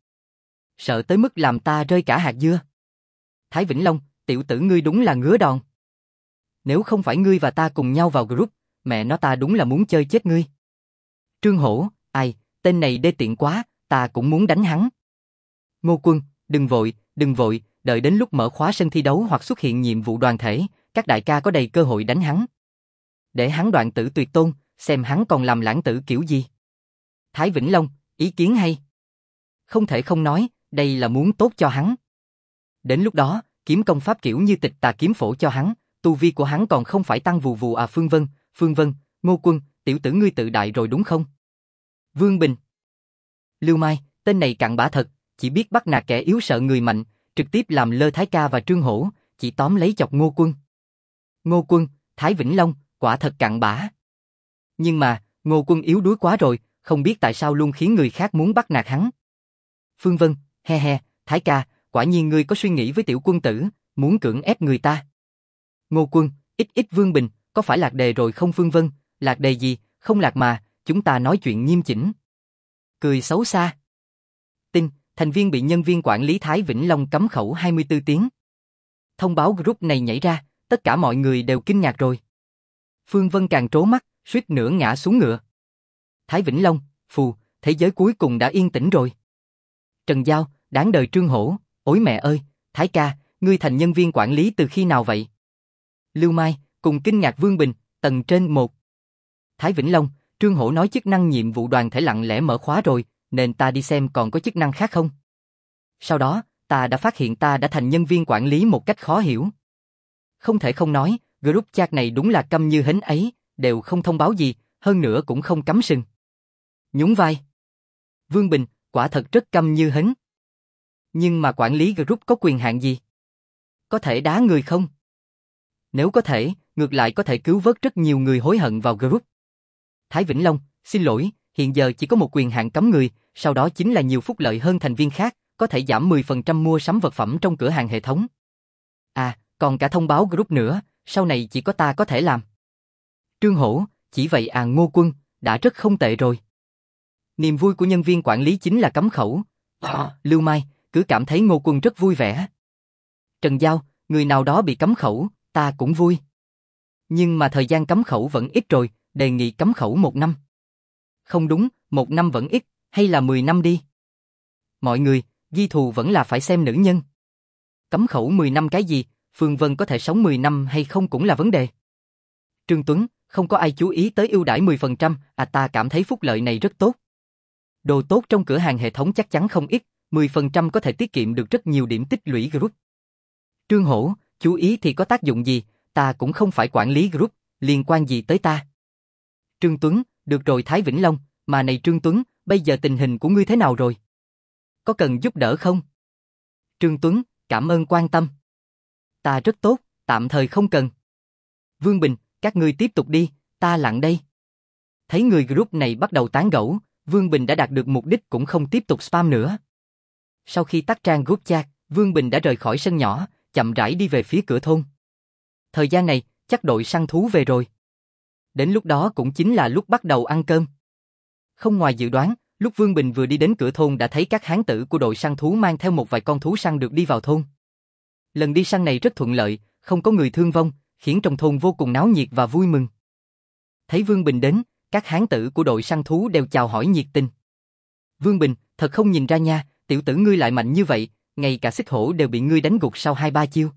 Sợ tới mức làm ta rơi cả hạt dưa. Thái Vĩnh Long, tiểu tử ngươi đúng là ngứa đòn. Nếu không phải ngươi và ta cùng nhau vào group, mẹ nó ta đúng là muốn chơi chết ngươi. Trương Hổ, ai, tên này đê tiện quá, ta cũng muốn đánh hắn. Ngô Quân, đừng vội, đừng vội, đợi đến lúc mở khóa sân thi đấu hoặc xuất hiện nhiệm vụ đoàn thể, các đại ca có đầy cơ hội đánh hắn. Để hắn đoạn tử tuyệt tôn, xem hắn còn làm lãng tử kiểu gì. Thái Vĩnh Long, ý kiến hay. Không thể không nói, đây là muốn tốt cho hắn. Đến lúc đó, kiếm công pháp kiểu như tịch tà kiếm phổ cho hắn, tu vi của hắn còn không phải tăng vù vù à? Phương Vân, Phương Vân, Ngô Quân, tiểu tử ngươi tự đại rồi đúng không? Vương Bình, Lưu Mai, tên này cặn bã thật, chỉ biết bắt nạt kẻ yếu sợ người mạnh, trực tiếp làm lơ Thái ca và Trương Hổ, chỉ tóm lấy chọc Ngô Quân. Ngô Quân, Thái Vĩnh Long, quả thật cặn bã. Nhưng mà, Ngô Quân yếu đuối quá rồi, không biết tại sao luôn khiến người khác muốn bắt nạt hắn. Phương Vân, he he, Thái ca, quả nhiên ngươi có suy nghĩ với tiểu quân tử, muốn cưỡng ép người ta. Ngô Quân, ít ít. Vương Bình, có phải lạc đề rồi không? Phương Vân, lạc đề gì, không lạc mà, chúng ta nói chuyện nghiêm chỉnh. Cười xấu xa. Tin, thành viên bị nhân viên quản lý Thái Vĩnh Long cấm khẩu hai mươi tư tiếng. Thông báo group này nhảy ra, tất cả mọi người đều kinh ngạc rồi. Phương Vân càng trố mắt, suýt nữa ngã xuống ngựa. Thái Vĩnh Long, phù, thế giới cuối cùng đã yên tĩnh rồi. Trần Giao, đáng đời. Trương Hổ, ối mẹ ơi, Thái ca, ngươi thành nhân viên quản lý từ khi nào vậy? Lưu Mai, cùng kinh ngạc. Vương Bình, tầng trên một. Thái Vĩnh Long, Trương Hổ nói chức năng nhiệm vụ đoàn thể lặng lẽ mở khóa rồi, nên ta đi xem còn có chức năng khác không. Sau đó, ta đã phát hiện ta đã thành nhân viên quản lý một cách khó hiểu. Không thể không nói, group chat này đúng là câm như hến ấy, đều không thông báo gì, hơn nữa cũng không cắm sừng. Nhún vai. Vương Bình, quả thật rất câm như hến. Nhưng mà quản lý group có quyền hạn gì? Có thể đá người không? Nếu có thể, ngược lại có thể cứu vớt rất nhiều người hối hận vào group. Thái Vĩnh Long, xin lỗi, hiện giờ chỉ có một quyền hạn cấm người, sau đó chính là nhiều phúc lợi hơn thành viên khác, có thể giảm mười phần trăm mua sắm vật phẩm trong cửa hàng hệ thống. À, còn cả thông báo group nữa, sau này chỉ có ta có thể làm. Trương Hổ, chỉ vậy à Ngô Quân, đã rất không tệ rồi. Niềm vui của nhân viên quản lý chính là cấm khẩu. À, Lưu Mai, cứ cảm thấy Ngô Quân rất vui vẻ. Trần Giao, người nào đó bị cấm khẩu, ta cũng vui. Nhưng mà thời gian cấm khẩu vẫn ít rồi, đề nghị cấm khẩu một năm. Không đúng, một năm vẫn ít, hay là mười năm đi. Mọi người, ghi thù vẫn là phải xem nữ nhân. Cấm khẩu mười năm cái gì, Phương Vân có thể sống mười năm hay không cũng là vấn đề. Trương Tuấn, không có ai chú ý tới ưu đãi mười phần trăm, à ta cảm thấy phúc lợi này rất tốt. Đồ tốt trong cửa hàng hệ thống chắc chắn không ít, mười phần trăm có thể tiết kiệm được rất nhiều điểm tích lũy group. Trương Hổ, chú ý thì có tác dụng gì, ta cũng không phải quản lý group, liên quan gì tới ta. Trương Tuấn, được rồi Thái Vĩnh Long, mà này Trương Tuấn, bây giờ tình hình của ngươi thế nào rồi? Có cần giúp đỡ không? Trương Tuấn, cảm ơn quan tâm. Ta rất tốt, tạm thời không cần. Vương Bình, các ngươi tiếp tục đi, ta lặng đây. Thấy người group này bắt đầu tán gẫu, Vương Bình đã đạt được mục đích cũng không tiếp tục spam nữa. Sau khi tắt trang group chat, Vương Bình đã rời khỏi sân nhỏ, chậm rãi đi về phía cửa thôn. Thời gian này, chắc đội săn thú về rồi. Đến lúc đó cũng chính là lúc bắt đầu ăn cơm. Không ngoài dự đoán, lúc Vương Bình vừa đi đến cửa thôn đã thấy các hán tử của đội săn thú mang theo một vài con thú săn được đi vào thôn. Lần đi săn này rất thuận lợi, không có người thương vong, khiến trong thôn vô cùng náo nhiệt và vui mừng. Thấy Vương Bình đến, các hán tử của đội săn thú đều chào hỏi nhiệt tình. Vương Bình, thật không nhìn ra nha, tiểu tử ngươi lại mạnh như vậy, ngay cả xích hổ đều bị ngươi đánh gục sau hai ba chiêu.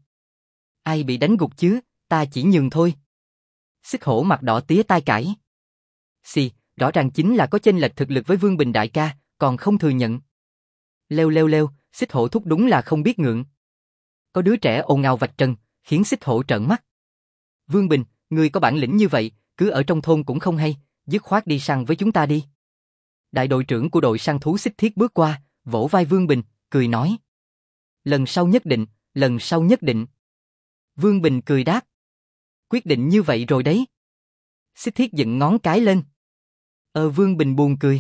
Ai bị đánh gục chứ, ta chỉ nhường thôi. Xích hổ mặt đỏ tía tai cãi. Xì, rõ ràng chính là có chênh lệch thực lực với Vương Bình đại ca, còn không thừa nhận. Leo leo leo, xích hổ thúc đúng là không biết ngượng. Có đứa trẻ ồn ào vạch trần, khiến xích hổ trợn mắt. Vương Bình, ngươi có bản lĩnh như vậy, cứ ở trong thôn cũng không hay, dứt khoát đi săn với chúng ta đi. Đại đội trưởng của đội săn thú Xích Thiết bước qua, vỗ vai Vương Bình, cười nói. Lần sau nhất định, lần sau nhất định. Vương Bình cười đáp. Quyết định như vậy rồi đấy. Xích Thiết dựng ngón cái lên. Ờ Vương Bình buồn cười.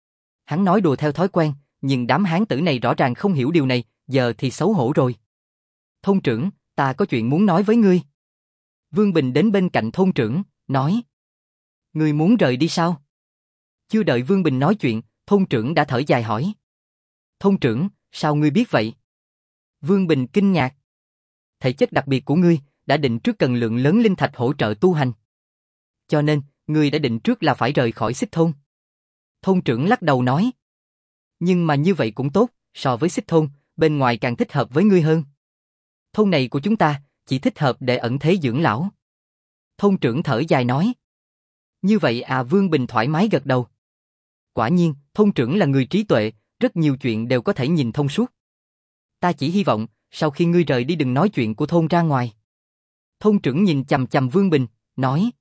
Hắn nói đùa theo thói quen, nhưng đám hán tử này rõ ràng không hiểu điều này, giờ thì xấu hổ rồi. Thôn trưởng, ta có chuyện muốn nói với ngươi. Vương Bình đến bên cạnh thôn trưởng, nói. Ngươi muốn rời đi sao? Chưa đợi Vương Bình nói chuyện, thôn trưởng đã thở dài hỏi. Thôn trưởng, sao ngươi biết vậy? Vương Bình kinh ngạc. Thể chất đặc biệt của ngươi đã định trước cần lượng lớn linh thạch hỗ trợ tu hành. Cho nên, ngươi đã định trước là phải rời khỏi Xích thôn. Thôn trưởng lắc đầu nói. Nhưng mà như vậy cũng tốt, so với Xích thôn, bên ngoài càng thích hợp với ngươi hơn. Thôn này của chúng ta chỉ thích hợp để ẩn thế dưỡng lão. Thôn trưởng thở dài nói. Như vậy à Vương Bình thoải mái gật đầu. Quả nhiên, thôn trưởng là người trí tuệ, rất nhiều chuyện đều có thể nhìn thông suốt. Ta chỉ hy vọng, sau khi ngươi rời đi đừng nói chuyện của thôn ra ngoài. Thôn trưởng nhìn chằm chằm Vương Bình, nói.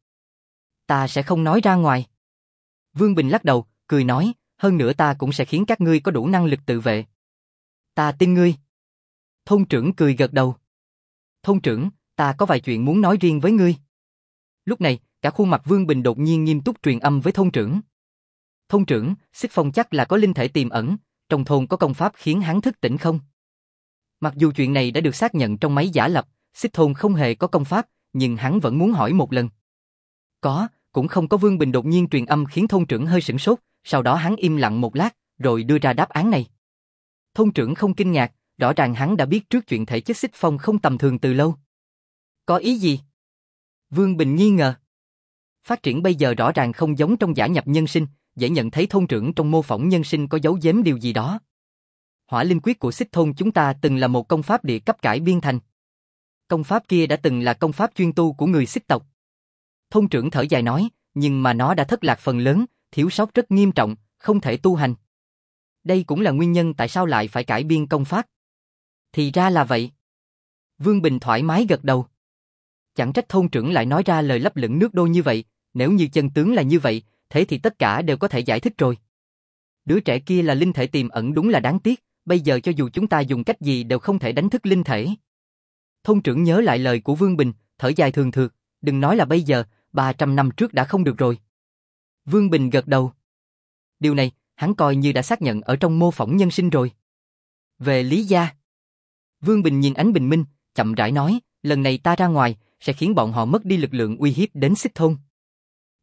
Ta sẽ không nói ra ngoài. Vương Bình lắc đầu, cười nói, hơn nữa ta cũng sẽ khiến các ngươi có đủ năng lực tự vệ. Ta tin ngươi. Thôn trưởng cười gật đầu. Thôn trưởng, ta có vài chuyện muốn nói riêng với ngươi. Lúc này, cả khuôn mặt Vương Bình đột nhiên nghiêm túc truyền âm với thôn trưởng. Thôn trưởng, Xích Phong chắc là có linh thể tiềm ẩn, trong thôn có công pháp khiến hắn thức tỉnh không? Mặc dù chuyện này đã được xác nhận trong máy giả lập, Xích thôn không hề có công pháp, nhưng hắn vẫn muốn hỏi một lần. Có, cũng không có. Vương Bình đột nhiên truyền âm khiến thôn trưởng hơi sửng sốt, sau đó hắn im lặng một lát, rồi đưa ra đáp án này. Thôn trưởng không kinh ngạc, rõ ràng hắn đã biết trước chuyện thể chất Xích Phong không tầm thường từ lâu. Có ý gì? Vương Bình nghi ngờ. Phát triển bây giờ rõ ràng không giống trong giả nhập nhân sinh, dễ nhận thấy thôn trưởng trong mô phỏng nhân sinh có giấu giếm điều gì đó. Hỏa linh quyết của Xích thôn chúng ta từng là một công pháp địa cấp cải biên thành. Công pháp kia đã từng là công pháp chuyên tu của người Xích tộc. Thôn trưởng thở dài nói, nhưng mà nó đã thất lạc phần lớn, thiếu sót rất nghiêm trọng, không thể tu hành. Đây cũng là nguyên nhân tại sao lại phải cải biên công pháp. Thì ra là vậy. Vương Bình thoải mái gật đầu. Chẳng trách thôn trưởng lại nói ra lời lấp lửng nước đôi như vậy, nếu như chân tướng là như vậy, thế thì tất cả đều có thể giải thích rồi. Đứa trẻ kia là linh thể tiềm ẩn đúng là đáng tiếc, bây giờ cho dù chúng ta dùng cách gì đều không thể đánh thức linh thể. Thôn trưởng nhớ lại lời của Vương Bình, thở dài thường thượt, đừng nói là bây giờ, ba trăm năm trước đã không được rồi. Vương Bình gật đầu. Điều này, hắn coi như đã xác nhận ở trong mô phỏng nhân sinh rồi. Về Lý gia. Vương Bình nhìn ánh bình minh, chậm rãi nói, lần này ta ra ngoài, sẽ khiến bọn họ mất đi lực lượng uy hiếp đến Xích thôn.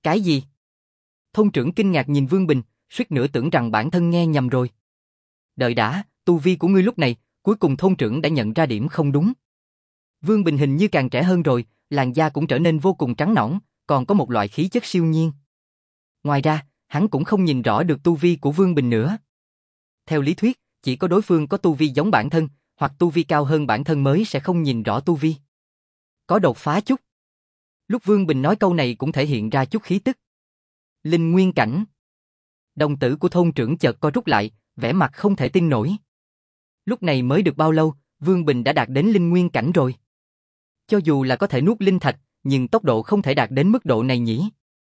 Cái gì? Thôn trưởng kinh ngạc nhìn Vương Bình, suýt nữa tưởng rằng bản thân nghe nhầm rồi. Đợi đã, tu vi của ngươi lúc này, cuối cùng thôn trưởng đã nhận ra điểm không đúng. Vương Bình hình như càng trẻ hơn rồi, làn da cũng trở nên vô cùng trắng nõn, còn có một loại khí chất siêu nhiên. Ngoài ra, hắn cũng không nhìn rõ được tu vi của Vương Bình nữa. Theo lý thuyết, chỉ có đối phương có tu vi giống bản thân, hoặc tu vi cao hơn bản thân mới sẽ không nhìn rõ tu vi. Có đột phá chút. Lúc Vương Bình nói câu này cũng thể hiện ra chút khí tức. Linh nguyên cảnh. Đồng tử của thôn trưởng chợt co rút lại, vẻ mặt không thể tin nổi. Lúc này mới được bao lâu, Vương Bình đã đạt đến linh nguyên cảnh rồi. Cho dù là có thể nuốt linh thạch, nhưng tốc độ không thể đạt đến mức độ này nhỉ.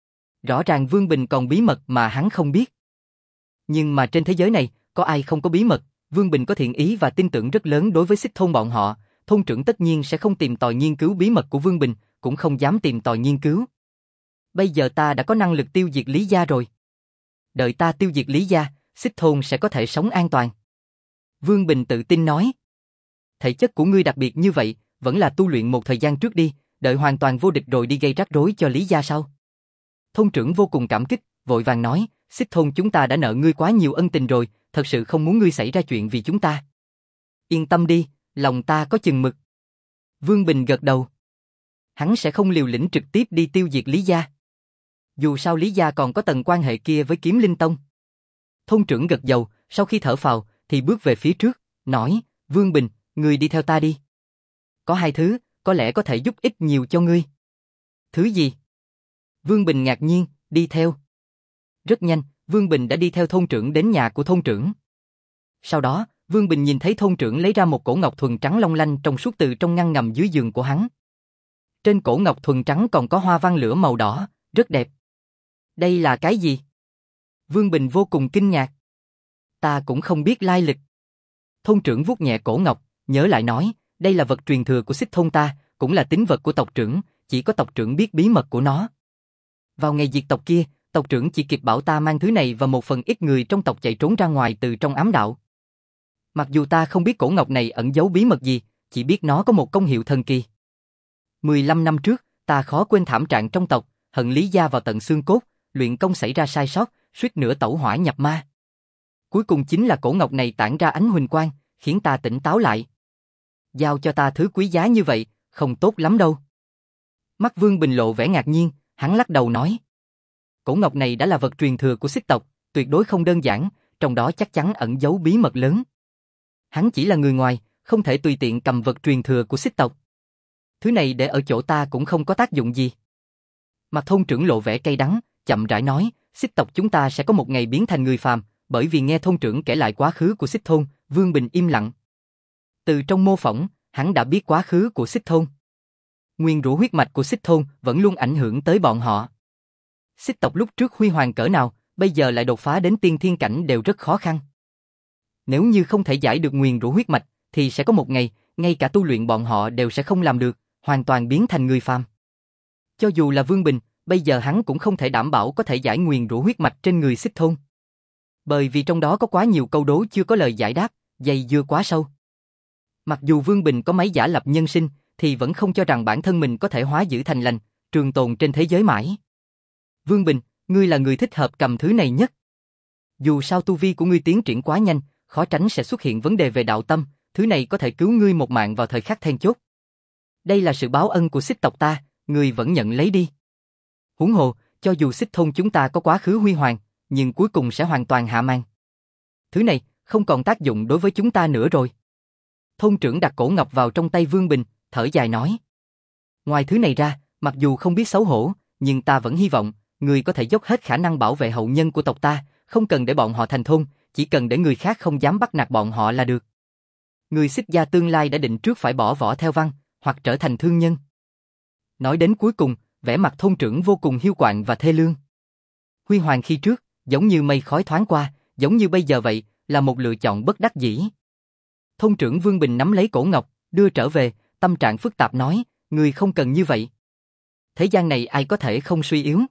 Rõ ràng Vương Bình còn bí mật mà hắn không biết. Nhưng mà trên thế giới này, có ai không có bí mật, Vương Bình có thiện ý và tin tưởng rất lớn đối với xích thôn bọn họ, thôn trưởng tất nhiên sẽ không tìm tòi nghiên cứu bí mật của Vương Bình, cũng không dám tìm tòi nghiên cứu. Bây giờ ta đã có năng lực tiêu diệt Lý Gia rồi. Đợi ta tiêu diệt Lý Gia, xích thôn sẽ có thể sống an toàn. Vương Bình tự tin nói. Thể chất của ngươi đặc biệt như vậy, vẫn là tu luyện một thời gian trước đi, đợi hoàn toàn vô địch rồi đi gây rắc rối cho Lý Gia sau. Thôn trưởng vô cùng cảm kích, vội vàng nói, xích thôn chúng ta đã nợ ngươi quá nhiều ân tình rồi, thật sự không muốn ngươi xảy ra chuyện vì chúng ta. Yên tâm đi, lòng ta có chừng mực. Vương Bình gật đầu. Hắn sẽ không liều lĩnh trực tiếp đi tiêu diệt Lý Gia. Dù sao Lý Gia còn có tầng quan hệ kia với Kiếm Linh Tông. Thôn trưởng gật đầu, sau khi thở phào, thì bước về phía trước, nói, Vương Bình, ngươi đi theo ta đi. Có hai thứ, có lẽ có thể giúp ích nhiều cho ngươi. Thứ gì? Vương Bình ngạc nhiên, đi theo. Rất nhanh, Vương Bình đã đi theo thôn trưởng đến nhà của thôn trưởng. Sau đó, Vương Bình nhìn thấy thôn trưởng lấy ra một cổ ngọc thuần trắng long lanh trong suốt từ trong ngăn ngầm dưới giường của hắn. Trên cổ ngọc thuần trắng còn có hoa văn lửa màu đỏ, rất đẹp. Đây là cái gì? Vương Bình vô cùng kinh ngạc. Ta cũng không biết lai lịch. Thôn trưởng vuốt nhẹ cổ ngọc, nhớ lại nói, đây là vật truyền thừa của xích thôn ta, cũng là tín vật của tộc trưởng, chỉ có tộc trưởng biết bí mật của nó. Vào ngày diệt tộc kia, tộc trưởng chỉ kịp bảo ta mang thứ này và một phần ít người trong tộc chạy trốn ra ngoài từ trong ám đạo. Mặc dù ta không biết cổ ngọc này ẩn giấu bí mật gì, chỉ biết nó có một công hiệu thần kỳ. mười lăm năm trước, ta khó quên thảm trạng trong tộc, hận Lý Gia vào tận xương cốt, luyện công xảy ra sai sót, suýt nữa tẩu hỏa nhập ma. Cuối cùng chính là cổ ngọc này tản ra ánh huỳnh quang, khiến ta tỉnh táo lại. Giao cho ta thứ quý giá như vậy, không tốt lắm đâu. Mắt Vương Bình lộ vẻ ngạc nhiên, hắn lắc đầu nói. Cổ ngọc này đã là vật truyền thừa của xích tộc, tuyệt đối không đơn giản, trong đó chắc chắn ẩn giấu bí mật lớn. Hắn chỉ là người ngoài, không thể tùy tiện cầm vật truyền thừa của xích tộc. Thứ này để ở chỗ ta cũng không có tác dụng gì. Mặt thôn trưởng lộ vẻ cay đắng, chậm rãi nói, xích tộc chúng ta sẽ có một ngày biến thành người phàm, bởi vì nghe thôn trưởng kể lại quá khứ của xích thôn, Vương Bình im lặng. Từ trong mô phỏng, hắn đã biết quá khứ của xích thôn. Nguyên rủa huyết mạch của xích thôn vẫn luôn ảnh hưởng tới bọn họ. Xích tộc lúc trước huy hoàng cỡ nào, bây giờ lại đột phá đến tiên thiên cảnh đều rất khó khăn. Nếu như không thể giải được nguyền rủa huyết mạch, thì sẽ có một ngày, ngay cả tu luyện bọn họ đều sẽ không làm được, hoàn toàn biến thành người phàm. Cho dù là Vương Bình, bây giờ hắn cũng không thể đảm bảo có thể giải nguyền rủa huyết mạch trên người xích thôn. Bởi vì trong đó có quá nhiều câu đố chưa có lời giải đáp, dây dưa quá sâu. Mặc dù Vương Bình có máy giả lập nhân sinh, thì vẫn không cho rằng bản thân mình có thể hóa dữ thành lành, trường tồn trên thế giới mãi. Vương Bình, ngươi là người thích hợp cầm thứ này nhất. Dù sao tu vi của ngươi tiến triển quá nhanh, khó tránh sẽ xuất hiện vấn đề về đạo tâm, thứ này có thể cứu ngươi một mạng vào thời khắc then chốt. Đây là sự báo ân của xích tộc ta, ngươi vẫn nhận lấy đi. Huống hồ, cho dù xích thôn chúng ta có quá khứ huy hoàng, nhưng cuối cùng sẽ hoàn toàn hạ màn. Thứ này không còn tác dụng đối với chúng ta nữa rồi. Thôn trưởng đặt cổ ngọc vào trong tay Vương Bình, thở dài nói. Ngoài thứ này ra, mặc dù không biết xấu hổ, nhưng ta vẫn hy vọng, ngươi có thể dốc hết khả năng bảo vệ hậu nhân của tộc ta, không cần để bọn họ thành thôn, chỉ cần để người khác không dám bắt nạt bọn họ là được. Người xích gia tương lai đã định trước phải bỏ võ theo văn, hoặc trở thành thương nhân. Nói đến cuối cùng, vẻ mặt thôn trưởng vô cùng hiu quạnh và thê lương. Huy hoàng khi trước, giống như mây khói thoáng qua, giống như bây giờ vậy, là một lựa chọn bất đắc dĩ. Thôn trưởng Vương Bình nắm lấy cổ ngọc, đưa trở về, tâm trạng phức tạp nói, ngươi không cần như vậy. Thế gian này ai có thể không suy yếu.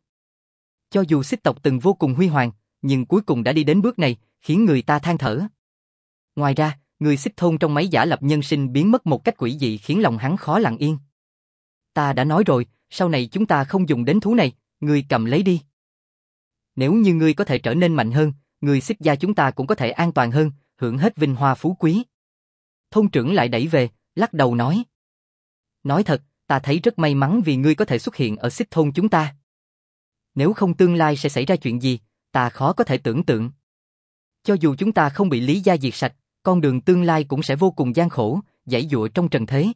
Cho dù xích tộc từng vô cùng huy hoàng, nhưng cuối cùng đã đi đến bước này, khiến người ta than thở. Ngoài ra, người xích thôn trong máy giả lập nhân sinh biến mất một cách quỷ dị khiến lòng hắn khó lặng yên. Ta đã nói rồi, sau này chúng ta không dùng đến thú này, ngươi cầm lấy đi. Nếu như ngươi có thể trở nên mạnh hơn, người Xích gia chúng ta cũng có thể an toàn hơn, hưởng hết vinh hoa phú quý. Thôn trưởng lại đẩy về, lắc đầu nói. Nói thật, ta thấy rất may mắn vì ngươi có thể xuất hiện ở Xích thôn chúng ta. Nếu không tương lai sẽ xảy ra chuyện gì, ta khó có thể tưởng tượng. Cho dù chúng ta không bị Lý gia diệt sạch, con đường tương lai cũng sẽ vô cùng gian khổ, giãy giụa trong trần thế.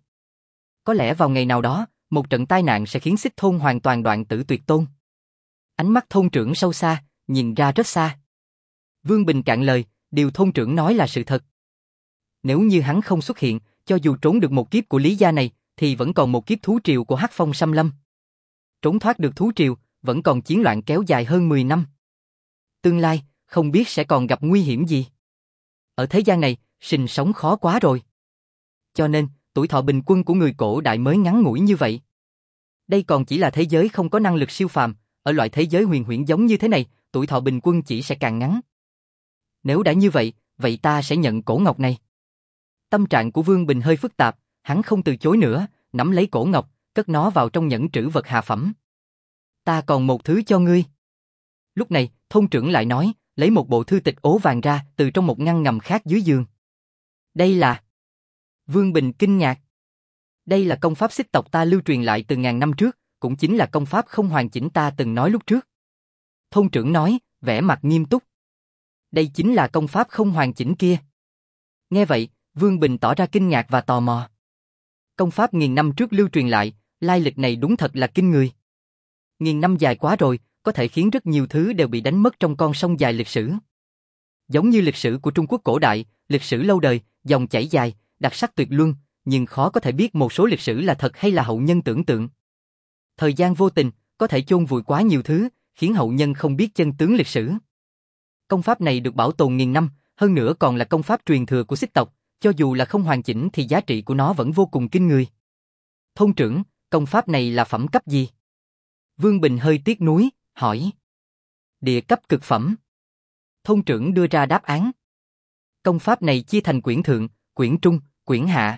Có lẽ vào ngày nào đó, một trận tai nạn sẽ khiến Xích thôn hoàn toàn đoạn tử tuyệt tôn. Ánh mắt thôn trưởng sâu xa, nhìn ra rất xa. Vương Bình cạn lời, điều thôn trưởng nói là sự thật. Nếu như hắn không xuất hiện, cho dù trốn được một kiếp của Lý gia này, thì vẫn còn một kiếp thú triều của Hắc Phong xâm lâm. Trốn thoát được thú triều, vẫn còn chiến loạn kéo dài hơn mười năm. Tương lai, không biết sẽ còn gặp nguy hiểm gì. Ở thế gian này, sinh sống khó quá rồi. Cho nên, tuổi thọ bình quân của người cổ đại mới ngắn ngủi như vậy. Đây còn chỉ là thế giới không có năng lực siêu phàm, ở loại thế giới huyền huyễn giống như thế này, tuổi thọ bình quân chỉ sẽ càng ngắn. Nếu đã như vậy, vậy ta sẽ nhận cổ ngọc này. Tâm trạng của Vương Bình hơi phức tạp, hắn không từ chối nữa, nắm lấy cổ ngọc, cất nó vào trong nhẫn trữ vật hạ phẩm. Ta còn một thứ cho ngươi. Lúc này, thôn trưởng lại nói, lấy một bộ thư tịch ố vàng ra từ trong một ngăn ngầm khác dưới giường. Đây là... Vương Bình kinh ngạc. Đây là công pháp Xích tộc ta lưu truyền lại từ ngàn năm trước, cũng chính là công pháp không hoàn chỉnh ta từng nói lúc trước. Thôn trưởng nói, vẻ mặt nghiêm túc. Đây chính là công pháp không hoàn chỉnh kia. Nghe vậy, Vương Bình tỏ ra kinh ngạc và tò mò. Công pháp nghìn năm trước lưu truyền lại, lai lịch này đúng thật là kinh người. Nghìn năm dài quá rồi, có thể khiến rất nhiều thứ đều bị đánh mất trong con sông dài lịch sử. Giống như lịch sử của Trung Quốc cổ đại, lịch sử lâu đời, dòng chảy dài, đặc sắc tuyệt luân, nhưng khó có thể biết một số lịch sử là thật hay là hậu nhân tưởng tượng. Thời gian vô tình, có thể chôn vùi quá nhiều thứ, khiến hậu nhân không biết chân tướng lịch sử. Công pháp này được bảo tồn nghìn năm, hơn nữa còn là công pháp truyền thừa của Xích tộc, cho dù là không hoàn chỉnh thì giá trị của nó vẫn vô cùng kinh người. Thôn trưởng, công pháp này là phẩm cấp gì? Vương Bình hơi tiếc nuối, hỏi. Địa cấp cực phẩm. Thôn trưởng đưa ra đáp án. Công pháp này chia thành quyển thượng, quyển trung, quyển hạ.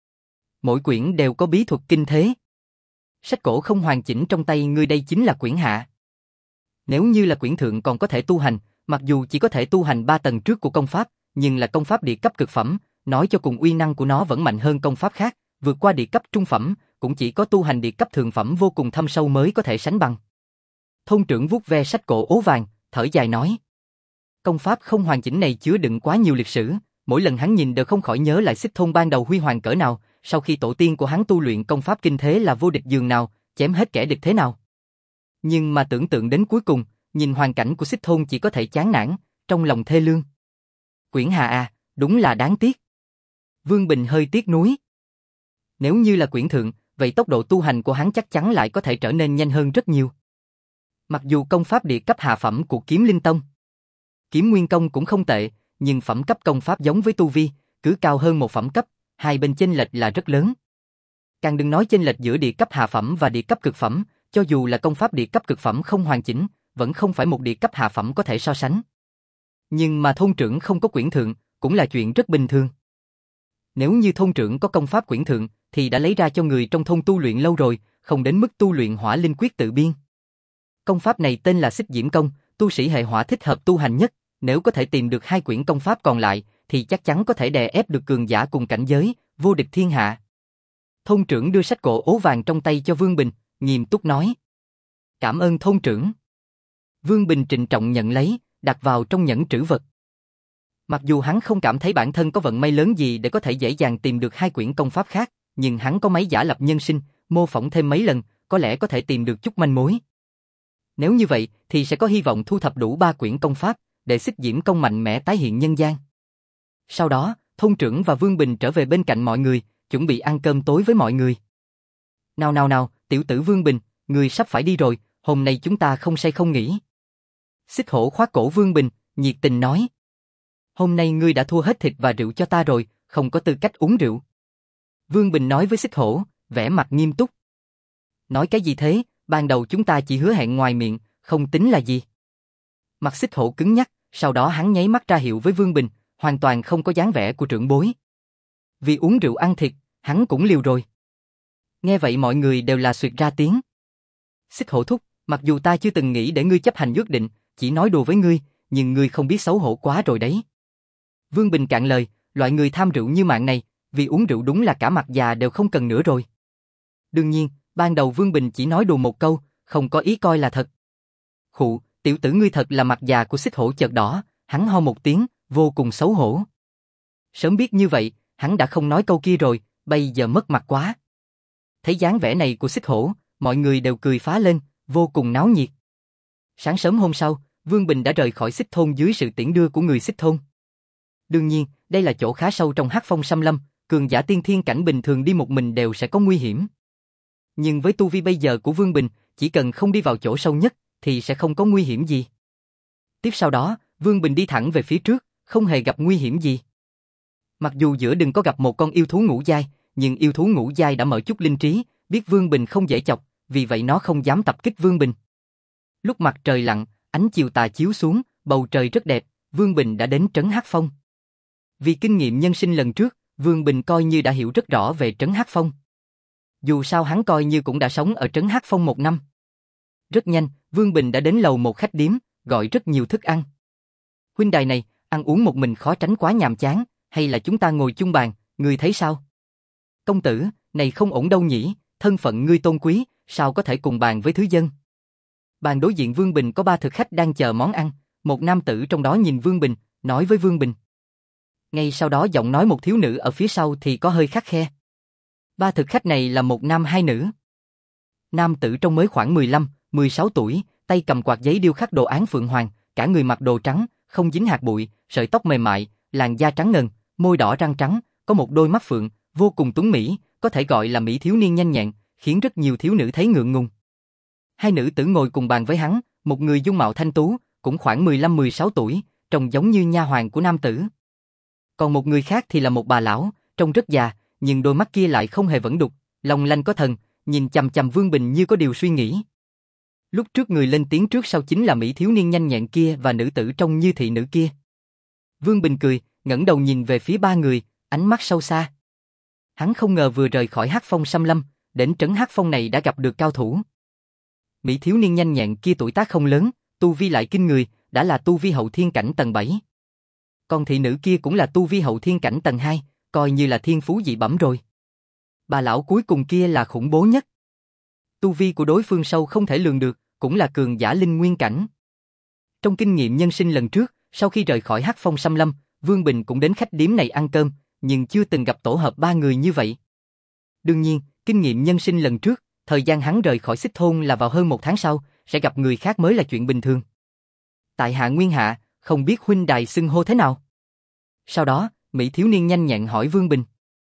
Mỗi quyển đều có bí thuật kinh thế. Sách cổ không hoàn chỉnh trong tay ngươi đây chính là quyển hạ. Nếu như là quyển thượng còn có thể tu hành, mặc dù chỉ có thể tu hành ba tầng trước của công pháp, nhưng là công pháp địa cấp cực phẩm, nói cho cùng uy năng của nó vẫn mạnh hơn công pháp khác, vượt qua địa cấp trung phẩm, cũng chỉ có tu hành địa cấp thượng phẩm vô cùng thâm sâu mới có thể sánh bằng. Thôn trưởng vuốt ve sách cổ ố vàng, thở dài nói. Công pháp không hoàn chỉnh này chứa đựng quá nhiều lịch sử, mỗi lần hắn nhìn đều không khỏi nhớ lại Xích thôn ban đầu huy hoàng cỡ nào, sau khi tổ tiên của hắn tu luyện công pháp kinh thế là vô địch dường nào, chém hết kẻ địch thế nào. Nhưng mà tưởng tượng đến cuối cùng, nhìn hoàn cảnh của Xích thôn chỉ có thể chán nản, trong lòng thê lương. Quyển hạ à, đúng là đáng tiếc. Vương Bình hơi tiếc nuối. Nếu như là quyển thượng, vậy tốc độ tu hành của hắn chắc chắn lại có thể trở nên nhanh hơn rất nhiều. Mặc dù công pháp địa cấp hạ phẩm của Kiếm Linh Tông, Kiếm Nguyên Công cũng không tệ, nhưng phẩm cấp công pháp giống với tu vi, cứ cao hơn một phẩm cấp, hai bên chênh lệch là rất lớn. Càng đừng nói chênh lệch giữa địa cấp hạ phẩm và địa cấp cực phẩm, cho dù là công pháp địa cấp cực phẩm không hoàn chỉnh, vẫn không phải một địa cấp hạ phẩm có thể so sánh. Nhưng mà thôn trưởng không có quyển thượng, cũng là chuyện rất bình thường. Nếu như thôn trưởng có công pháp quyển thượng, thì đã lấy ra cho người trong thôn tu luyện lâu rồi, không đến mức tu luyện hỏa linh quyết tự biên. Công pháp này tên là Xích Diễm Công, tu sĩ hệ hỏa thích hợp tu hành nhất, nếu có thể tìm được hai quyển công pháp còn lại, thì chắc chắn có thể đè ép được cường giả cùng cảnh giới, vô địch thiên hạ. Thôn trưởng đưa sách cổ ố vàng trong tay cho Vương Bình, nghiêm túc nói. Cảm ơn thôn trưởng. Vương Bình trịnh trọng nhận lấy, đặt vào trong nhẫn trữ vật. Mặc dù hắn không cảm thấy bản thân có vận may lớn gì để có thể dễ dàng tìm được hai quyển công pháp khác, nhưng hắn có máy giả lập nhân sinh, mô phỏng thêm mấy lần, có lẽ có thể tìm được chút manh mối. Nếu như vậy, thì sẽ có hy vọng thu thập đủ ba quyển công pháp, để Xích Diễm Công mạnh mẽ tái hiện nhân gian. Sau đó, thôn trưởng và Vương Bình trở về bên cạnh mọi người, chuẩn bị ăn cơm tối với mọi người. Nào nào nào, tiểu tử Vương Bình, người sắp phải đi rồi, hôm nay chúng ta không say không nghỉ. Xích Hổ khoác cổ Vương Bình, nhiệt tình nói. Hôm nay ngươi đã thua hết thịt và rượu cho ta rồi, không có tư cách uống rượu. Vương Bình nói với Xích Hổ, vẻ mặt nghiêm túc. Nói cái gì thế, ban đầu chúng ta chỉ hứa hẹn ngoài miệng, không tính là gì. Mặt Xích Hổ cứng nhắc, sau đó hắn nháy mắt ra hiệu với Vương Bình, hoàn toàn không có dáng vẻ của trưởng bối. Vì uống rượu ăn thịt, hắn cũng liều rồi. Nghe vậy mọi người đều là xuyệt ra tiếng. Xích Hổ thúc, Mặc dù ta chưa từng nghĩ để ngươi chấp hành ước định, chỉ nói đùa với ngươi, nhưng ngươi không biết xấu hổ quá rồi đấy. Vương Bình cạn lời, loại người tham rượu như mạng này, vì uống rượu đúng là cả mặt già đều không cần nữa rồi. Đương nhiên, ban đầu Vương Bình chỉ nói đùa một câu, không có ý coi là thật. Khụ, tiểu tử ngươi thật là mặt già của xích hổ chợt đỏ, hắn ho một tiếng, vô cùng xấu hổ. Sớm biết như vậy, hắn đã không nói câu kia rồi, bây giờ mất mặt quá. Thấy dáng vẻ này của xích hổ, mọi người đều cười phá lên, vô cùng náo nhiệt. Sáng sớm hôm sau, Vương Bình đã rời khỏi xích thôn dưới sự tiễn đưa của người xích thôn. Đương nhiên, đây là chỗ khá sâu trong hắc phong xâm lâm, cường giả tiên thiên cảnh bình thường đi một mình đều sẽ có nguy hiểm. Nhưng với tu vi bây giờ của Vương Bình, chỉ cần không đi vào chỗ sâu nhất, thì sẽ không có nguy hiểm gì. Tiếp sau đó, Vương Bình đi thẳng về phía trước, không hề gặp nguy hiểm gì. Mặc dù giữa đường có gặp một con yêu thú ngũ giai, nhưng yêu thú ngũ giai đã mở chút linh trí, biết Vương Bình không dễ chọc, vì vậy nó không dám tập kích Vương Bình. Lúc mặt trời lặn, ánh chiều tà chiếu xuống, bầu trời rất đẹp, Vương Bình đã đến trấn Hắc Phong. Vì kinh nghiệm nhân sinh lần trước, Vương Bình coi như đã hiểu rất rõ về trấn Hắc Phong. Dù sao hắn coi như cũng đã sống ở trấn Hắc Phong một năm. Rất nhanh, Vương Bình đã đến lầu một khách điếm, gọi rất nhiều thức ăn. Huynh đài này, ăn uống một mình khó tránh quá nhàm chán, hay là chúng ta ngồi chung bàn, ngươi thấy sao? Công tử, này không ổn đâu nhỉ, thân phận ngươi tôn quý, sao có thể cùng bàn với thứ dân? Bàn đối diện Vương Bình có ba thực khách đang chờ món ăn, một nam tử trong đó nhìn Vương Bình, nói với Vương Bình. Ngay sau đó giọng nói một thiếu nữ ở phía sau thì có hơi khắt khe. Ba thực khách này là một nam hai nữ. Nam tử trong mới khoảng mười lăm, mười sáu tuổi, tay cầm quạt giấy điêu khắc đồ án phượng hoàng, cả người mặc đồ trắng, không dính hạt bụi, sợi tóc mềm mại, làn da trắng ngần, môi đỏ răng trắng, có một đôi mắt phượng, vô cùng tuấn mỹ, có thể gọi là mỹ thiếu niên nhanh nhẹn, khiến rất nhiều thiếu nữ thấy ngượng ngùng. Hai nữ tử ngồi cùng bàn với hắn, một người dung mạo thanh tú, cũng khoảng mười lăm mười sáu tuổi, trông giống như nha hoàn của nam tử. Còn một người khác thì là một bà lão, trông rất già, nhưng đôi mắt kia lại không hề vẫn đục, long lanh có thần, nhìn chằm chằm Vương Bình như có điều suy nghĩ. Lúc trước người lên tiếng trước sau chính là mỹ thiếu niên nhanh nhẹn kia và nữ tử trông như thị nữ kia. Vương Bình cười, ngẩng đầu nhìn về phía ba người, ánh mắt sâu xa. Hắn không ngờ vừa rời khỏi Hắc Phong xâm lâm, đến trấn Hắc Phong này đã gặp được cao thủ. Mỹ thiếu niên nhanh nhẹn kia tuổi tác không lớn, tu vi lại kinh người, đã là tu vi hậu thiên cảnh tầng bảy. Còn thị nữ kia cũng là tu vi hậu thiên cảnh tầng hai, coi như là thiên phú dị bẩm rồi. Bà lão cuối cùng kia là khủng bố nhất. Tu vi của đối phương sâu không thể lường được, cũng là cường giả linh nguyên cảnh. Trong kinh nghiệm nhân sinh lần trước, sau khi rời khỏi Hắc Phong xâm lâm, Vương Bình cũng đến khách điếm này ăn cơm, nhưng chưa từng gặp tổ hợp ba người như vậy. Đương nhiên, kinh nghiệm nhân sinh lần trước, thời gian hắn rời khỏi xích thôn là vào hơn một tháng sau, sẽ gặp người khác mới là chuyện bình thường. Tại hạ Nguyên Hạ, không biết huynh đài xưng hô thế nào? Sau đó, mỹ thiếu niên nhanh nhẹn hỏi Vương Bình.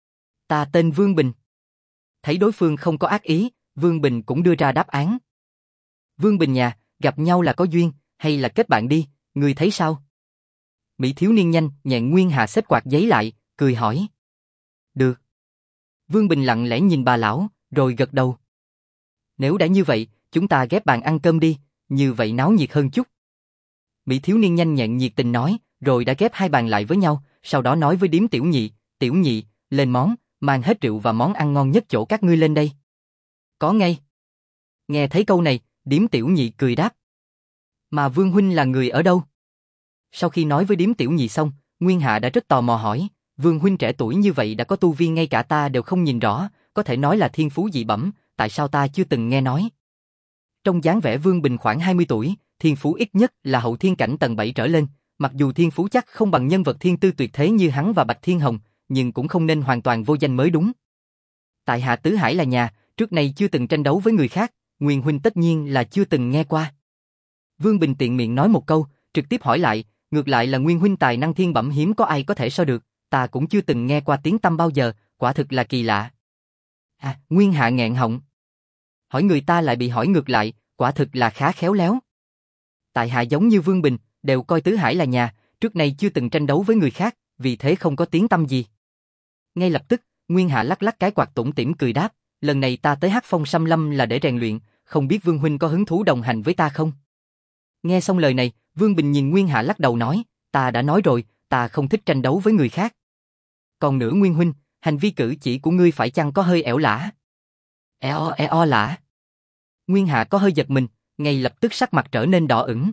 Ta tên Vương Bình. Thấy đối phương không có ác ý, Vương Bình cũng đưa ra đáp án. Vương Bình nhà, gặp nhau là có duyên, hay là kết bạn đi, ngươi thấy sao? Mỹ thiếu niên nhanh nhẹn Nguyên Hạ xếp quạt giấy lại, cười hỏi. Được. Vương Bình lặng lẽ nhìn bà lão, rồi gật đầu. Nếu đã như vậy, chúng ta ghép bàn ăn cơm đi, như vậy náo nhiệt hơn chút. Mỹ thiếu niên nhanh nhẹn nhiệt tình nói, rồi đã ghép hai bàn lại với nhau, sau đó nói với điếm tiểu nhị, tiểu nhị, lên món, mang hết rượu và món ăn ngon nhất chỗ các ngươi lên đây. Có ngay. Nghe thấy câu này, điếm tiểu nhị cười đáp. Mà Vương huynh là người ở đâu? Sau khi nói với điếm tiểu nhị xong, Nguyên Hạ đã rất tò mò hỏi, Vương huynh trẻ tuổi như vậy đã có tu vi ngay cả ta đều không nhìn rõ, có thể nói là thiên phú dị bẩm, tại sao ta chưa từng nghe nói? Trong dáng vẻ Vương Bình khoảng hai mươi tuổi, thiên phú ít nhất là hậu thiên cảnh tầng bảy trở lên, mặc dù thiên phú chắc không bằng nhân vật thiên tư tuyệt thế như hắn và Bạch Thiên Hồng, nhưng cũng không nên hoàn toàn vô danh mới đúng. Tại hạ Tứ Hải là nhà, trước này chưa từng tranh đấu với người khác, Nguyên huynh tất nhiên là chưa từng nghe qua. Vương Bình tiện miệng nói một câu, trực tiếp hỏi lại, ngược lại là Nguyên huynh tài năng thiên bẩm hiếm có ai có thể so được, ta cũng chưa từng nghe qua tiếng tăm bao giờ, quả thực là kỳ lạ. À, Nguyên Hạ nghẹn họng. Hỏi người ta lại bị hỏi ngược lại, quả thực là khá khéo léo. Tại hạ giống như Vương Bình, đều coi Tứ Hải là nhà, trước này chưa từng tranh đấu với người khác, vì thế không có tiếng tăm gì. Ngay lập tức, Nguyên Hạ lắc lắc cái quạt tủm tỉm cười đáp, lần này ta tới Hắc Phong xâm lâm là để rèn luyện, không biết Vương huynh có hứng thú đồng hành với ta không? Nghe xong lời này, Vương Bình nhìn Nguyên Hạ lắc đầu nói, ta đã nói rồi, ta không thích tranh đấu với người khác. Còn nữa Nguyên huynh, hành vi cử chỉ của ngươi phải chăng có hơi ẻo lả? Eo eo lả. Nguyên Hạ có hơi giật mình, ngay lập tức sắc mặt trở nên đỏ ửng.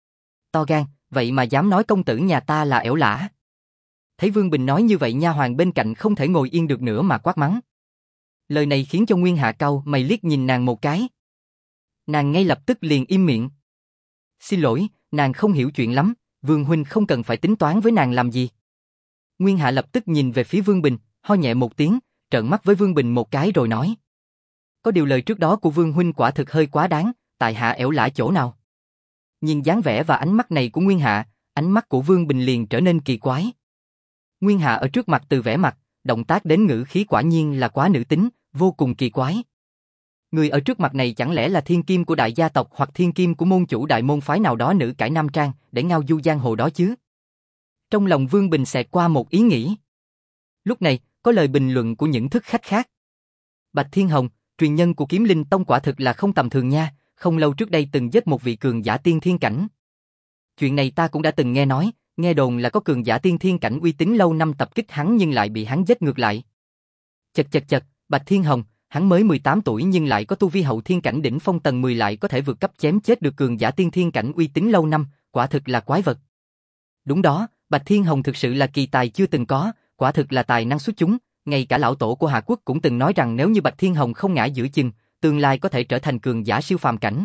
To gan, vậy mà dám nói công tử nhà ta là ẻo lả. Thấy Vương Bình nói như vậy, nha hoàn bên cạnh không thể ngồi yên được nữa mà quát mắng. Lời này khiến cho Nguyên Hạ cau mày liếc nhìn nàng một cái. Nàng ngay lập tức liền im miệng. Xin lỗi, nàng không hiểu chuyện lắm, Vương huynh không cần phải tính toán với nàng làm gì. Nguyên Hạ lập tức nhìn về phía Vương Bình, ho nhẹ một tiếng, trợn mắt với Vương Bình một cái rồi nói. Có điều lời trước đó của Vương huynh quả thực hơi quá đáng, tại hạ ẻo lả chỗ nào? Nhìn dáng vẻ và ánh mắt này của Nguyên Hạ, ánh mắt của Vương Bình liền trở nên kỳ quái. Nguyên Hạ ở trước mặt từ vẻ mặt, động tác đến ngữ khí quả nhiên là quá nữ tính, vô cùng kỳ quái. Người ở trước mặt này chẳng lẽ là thiên kim của đại gia tộc hoặc thiên kim của môn chủ đại môn phái nào đó nữ cải nam trang để ngao du giang hồ đó chứ? Trong lòng Vương Bình xẹt qua một ý nghĩ. Lúc này, có lời bình luận của những thức khách khác. Bạch Thiên Hồng, truyền nhân của Kiếm Linh Tông quả thực là không tầm thường nha, không lâu trước đây từng giết một vị cường giả tiên thiên cảnh. Chuyện này ta cũng đã từng nghe nói, nghe đồn là có cường giả tiên thiên cảnh uy tín lâu năm tập kích hắn nhưng lại bị hắn giết ngược lại. Chật chật chật, Bạch Thiên Hồng, hắn mới mười tám tuổi nhưng lại có tu vi hậu thiên cảnh đỉnh phong tầng mười, lại có thể vượt cấp chém chết được cường giả tiên thiên cảnh uy tín lâu năm, quả thực là quái vật. Đúng đó, Bạch Thiên Hồng thực sự là kỳ tài chưa từng có, quả thực là tài năng xuất chúng, ngay cả lão tổ của Hà Quốc cũng từng nói rằng nếu như Bạch Thiên Hồng không ngã giữa chừng, tương lai có thể trở thành cường giả siêu phàm cảnh.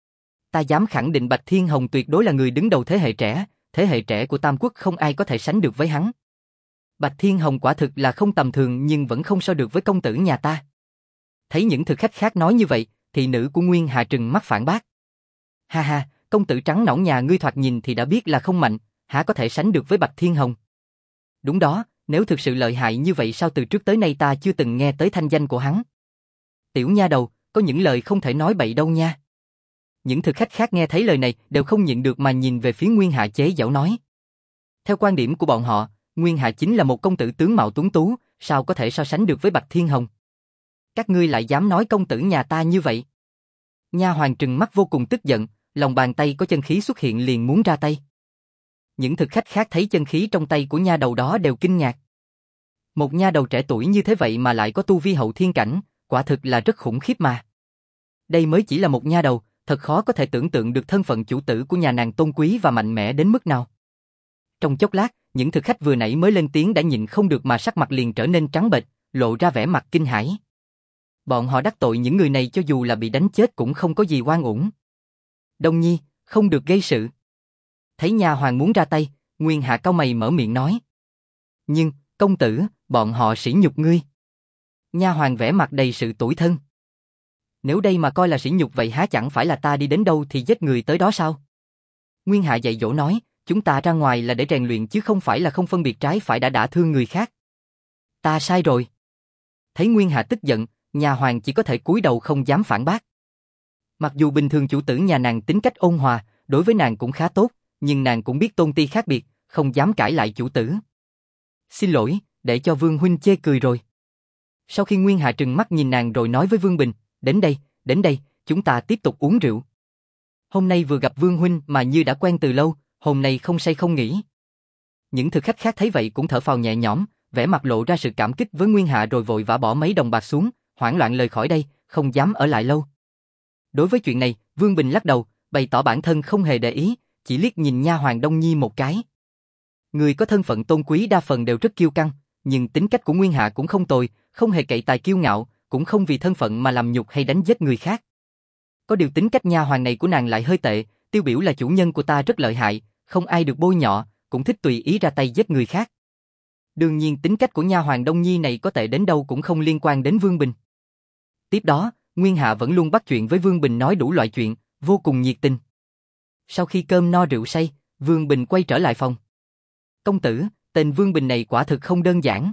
Ta dám khẳng định Bạch Thiên Hồng tuyệt đối là người đứng đầu thế hệ trẻ, thế hệ trẻ của Tam Quốc không ai có thể sánh được với hắn. Bạch Thiên Hồng quả thực là không tầm thường nhưng vẫn không so được với công tử nhà ta. Thấy những thực khách khác nói như vậy, thị nữ của Nguyên Hà trừng mắt phản bác. Ha ha, công tử trắng nõn nhà ngươi thoạt nhìn thì đã biết là không mạnh, há có thể sánh được với Bạch Thiên Hồng. Đúng đó, nếu thực sự lợi hại như vậy sao từ trước tới nay ta chưa từng nghe tới thanh danh của hắn. Tiểu nha đầu, có những lời không thể nói bậy đâu nha. Những thực khách khác nghe thấy lời này đều không nhịn được mà nhìn về phía Nguyên Hạ chế giễu nói. Theo quan điểm của bọn họ, Nguyên Hạ chính là một công tử tướng mạo tuấn tú, sao có thể so sánh được với Bạch Thiên Hồng. Các ngươi lại dám nói công tử nhà ta như vậy. Nha hoàn trừng mắt vô cùng tức giận, lòng bàn tay có chân khí xuất hiện liền muốn ra tay. Những thực khách khác thấy chân khí trong tay của nha đầu đó đều kinh ngạc. Một nha đầu trẻ tuổi như thế vậy mà lại có tu vi hậu thiên cảnh, quả thực là rất khủng khiếp mà. Đây mới chỉ là một nha đầu, thật khó có thể tưởng tượng được thân phận chủ tử của nhà nàng tôn quý và mạnh mẽ đến mức nào. Trong chốc lát, những thực khách vừa nãy mới lên tiếng đã nhịn không được mà sắc mặt liền trở nên trắng bệch, lộ ra vẻ mặt kinh hãi. Bọn họ đắc tội những người này cho dù là bị đánh chết cũng không có gì oan uổng. Đông Nhi, không được gây sự. Thấy nha hoàn muốn ra tay, Nguyên Hạ cau mày mở miệng nói. Nhưng, công tử, bọn họ sỉ nhục ngươi. Nha hoàn vẻ mặt đầy sự tủi thân. Nếu đây mà coi là sỉ nhục vậy há chẳng phải là ta đi đến đâu thì giết người tới đó sao? Nguyên Hạ dạy dỗ nói, chúng ta ra ngoài là để rèn luyện chứ không phải là không phân biệt trái phải đã đả thương người khác. Ta sai rồi. Thấy Nguyên Hạ tức giận, nhà hoàng chỉ có thể cúi đầu không dám phản bác. Mặc dù bình thường chủ tử nhà nàng tính cách ôn hòa, đối với nàng cũng khá tốt, nhưng nàng cũng biết tôn ti khác biệt, không dám cãi lại chủ tử. Xin lỗi, để cho Vương huynh chê cười rồi. Sau khi Nguyên Hạ trừng mắt nhìn nàng rồi nói với Vương Bình, đến đây, đến đây, chúng ta tiếp tục uống rượu. Hôm nay vừa gặp Vương huynh mà như đã quen từ lâu, hôm nay không say không nghỉ. Những thực khách khác thấy vậy cũng thở phào nhẹ nhõm, vẻ mặt lộ ra sự cảm kích với Nguyên Hạ rồi vội vã bỏ mấy đồng bạc xuống, hoảng loạn lời khỏi đây, không dám ở lại lâu. Đối với chuyện này, Vương Bình lắc đầu, bày tỏ bản thân không hề để ý, chỉ liếc nhìn nha hoàn Đông Nhi một cái. Người có thân phận tôn quý đa phần đều rất kiêu căng, nhưng tính cách của Nguyên Hạ cũng không tồi, không hề cậy tài kiêu ngạo, cũng không vì thân phận mà làm nhục hay đánh giết người khác. Có điều tính cách nha hoàn này của nàng lại hơi tệ, tiêu biểu là chủ nhân của ta rất lợi hại, không ai được bôi nhọ, cũng thích tùy ý ra tay giết người khác. Đương nhiên tính cách của nha hoàn Đông Nhi này có tệ đến đâu cũng không liên quan đến Vương Bình. Tiếp đó, Nguyên Hạ vẫn luôn bắt chuyện với Vương Bình nói đủ loại chuyện, vô cùng nhiệt tình. Sau khi cơm no rượu say, Vương Bình quay trở lại phòng. Công tử, tên Vương Bình này quả thực không đơn giản.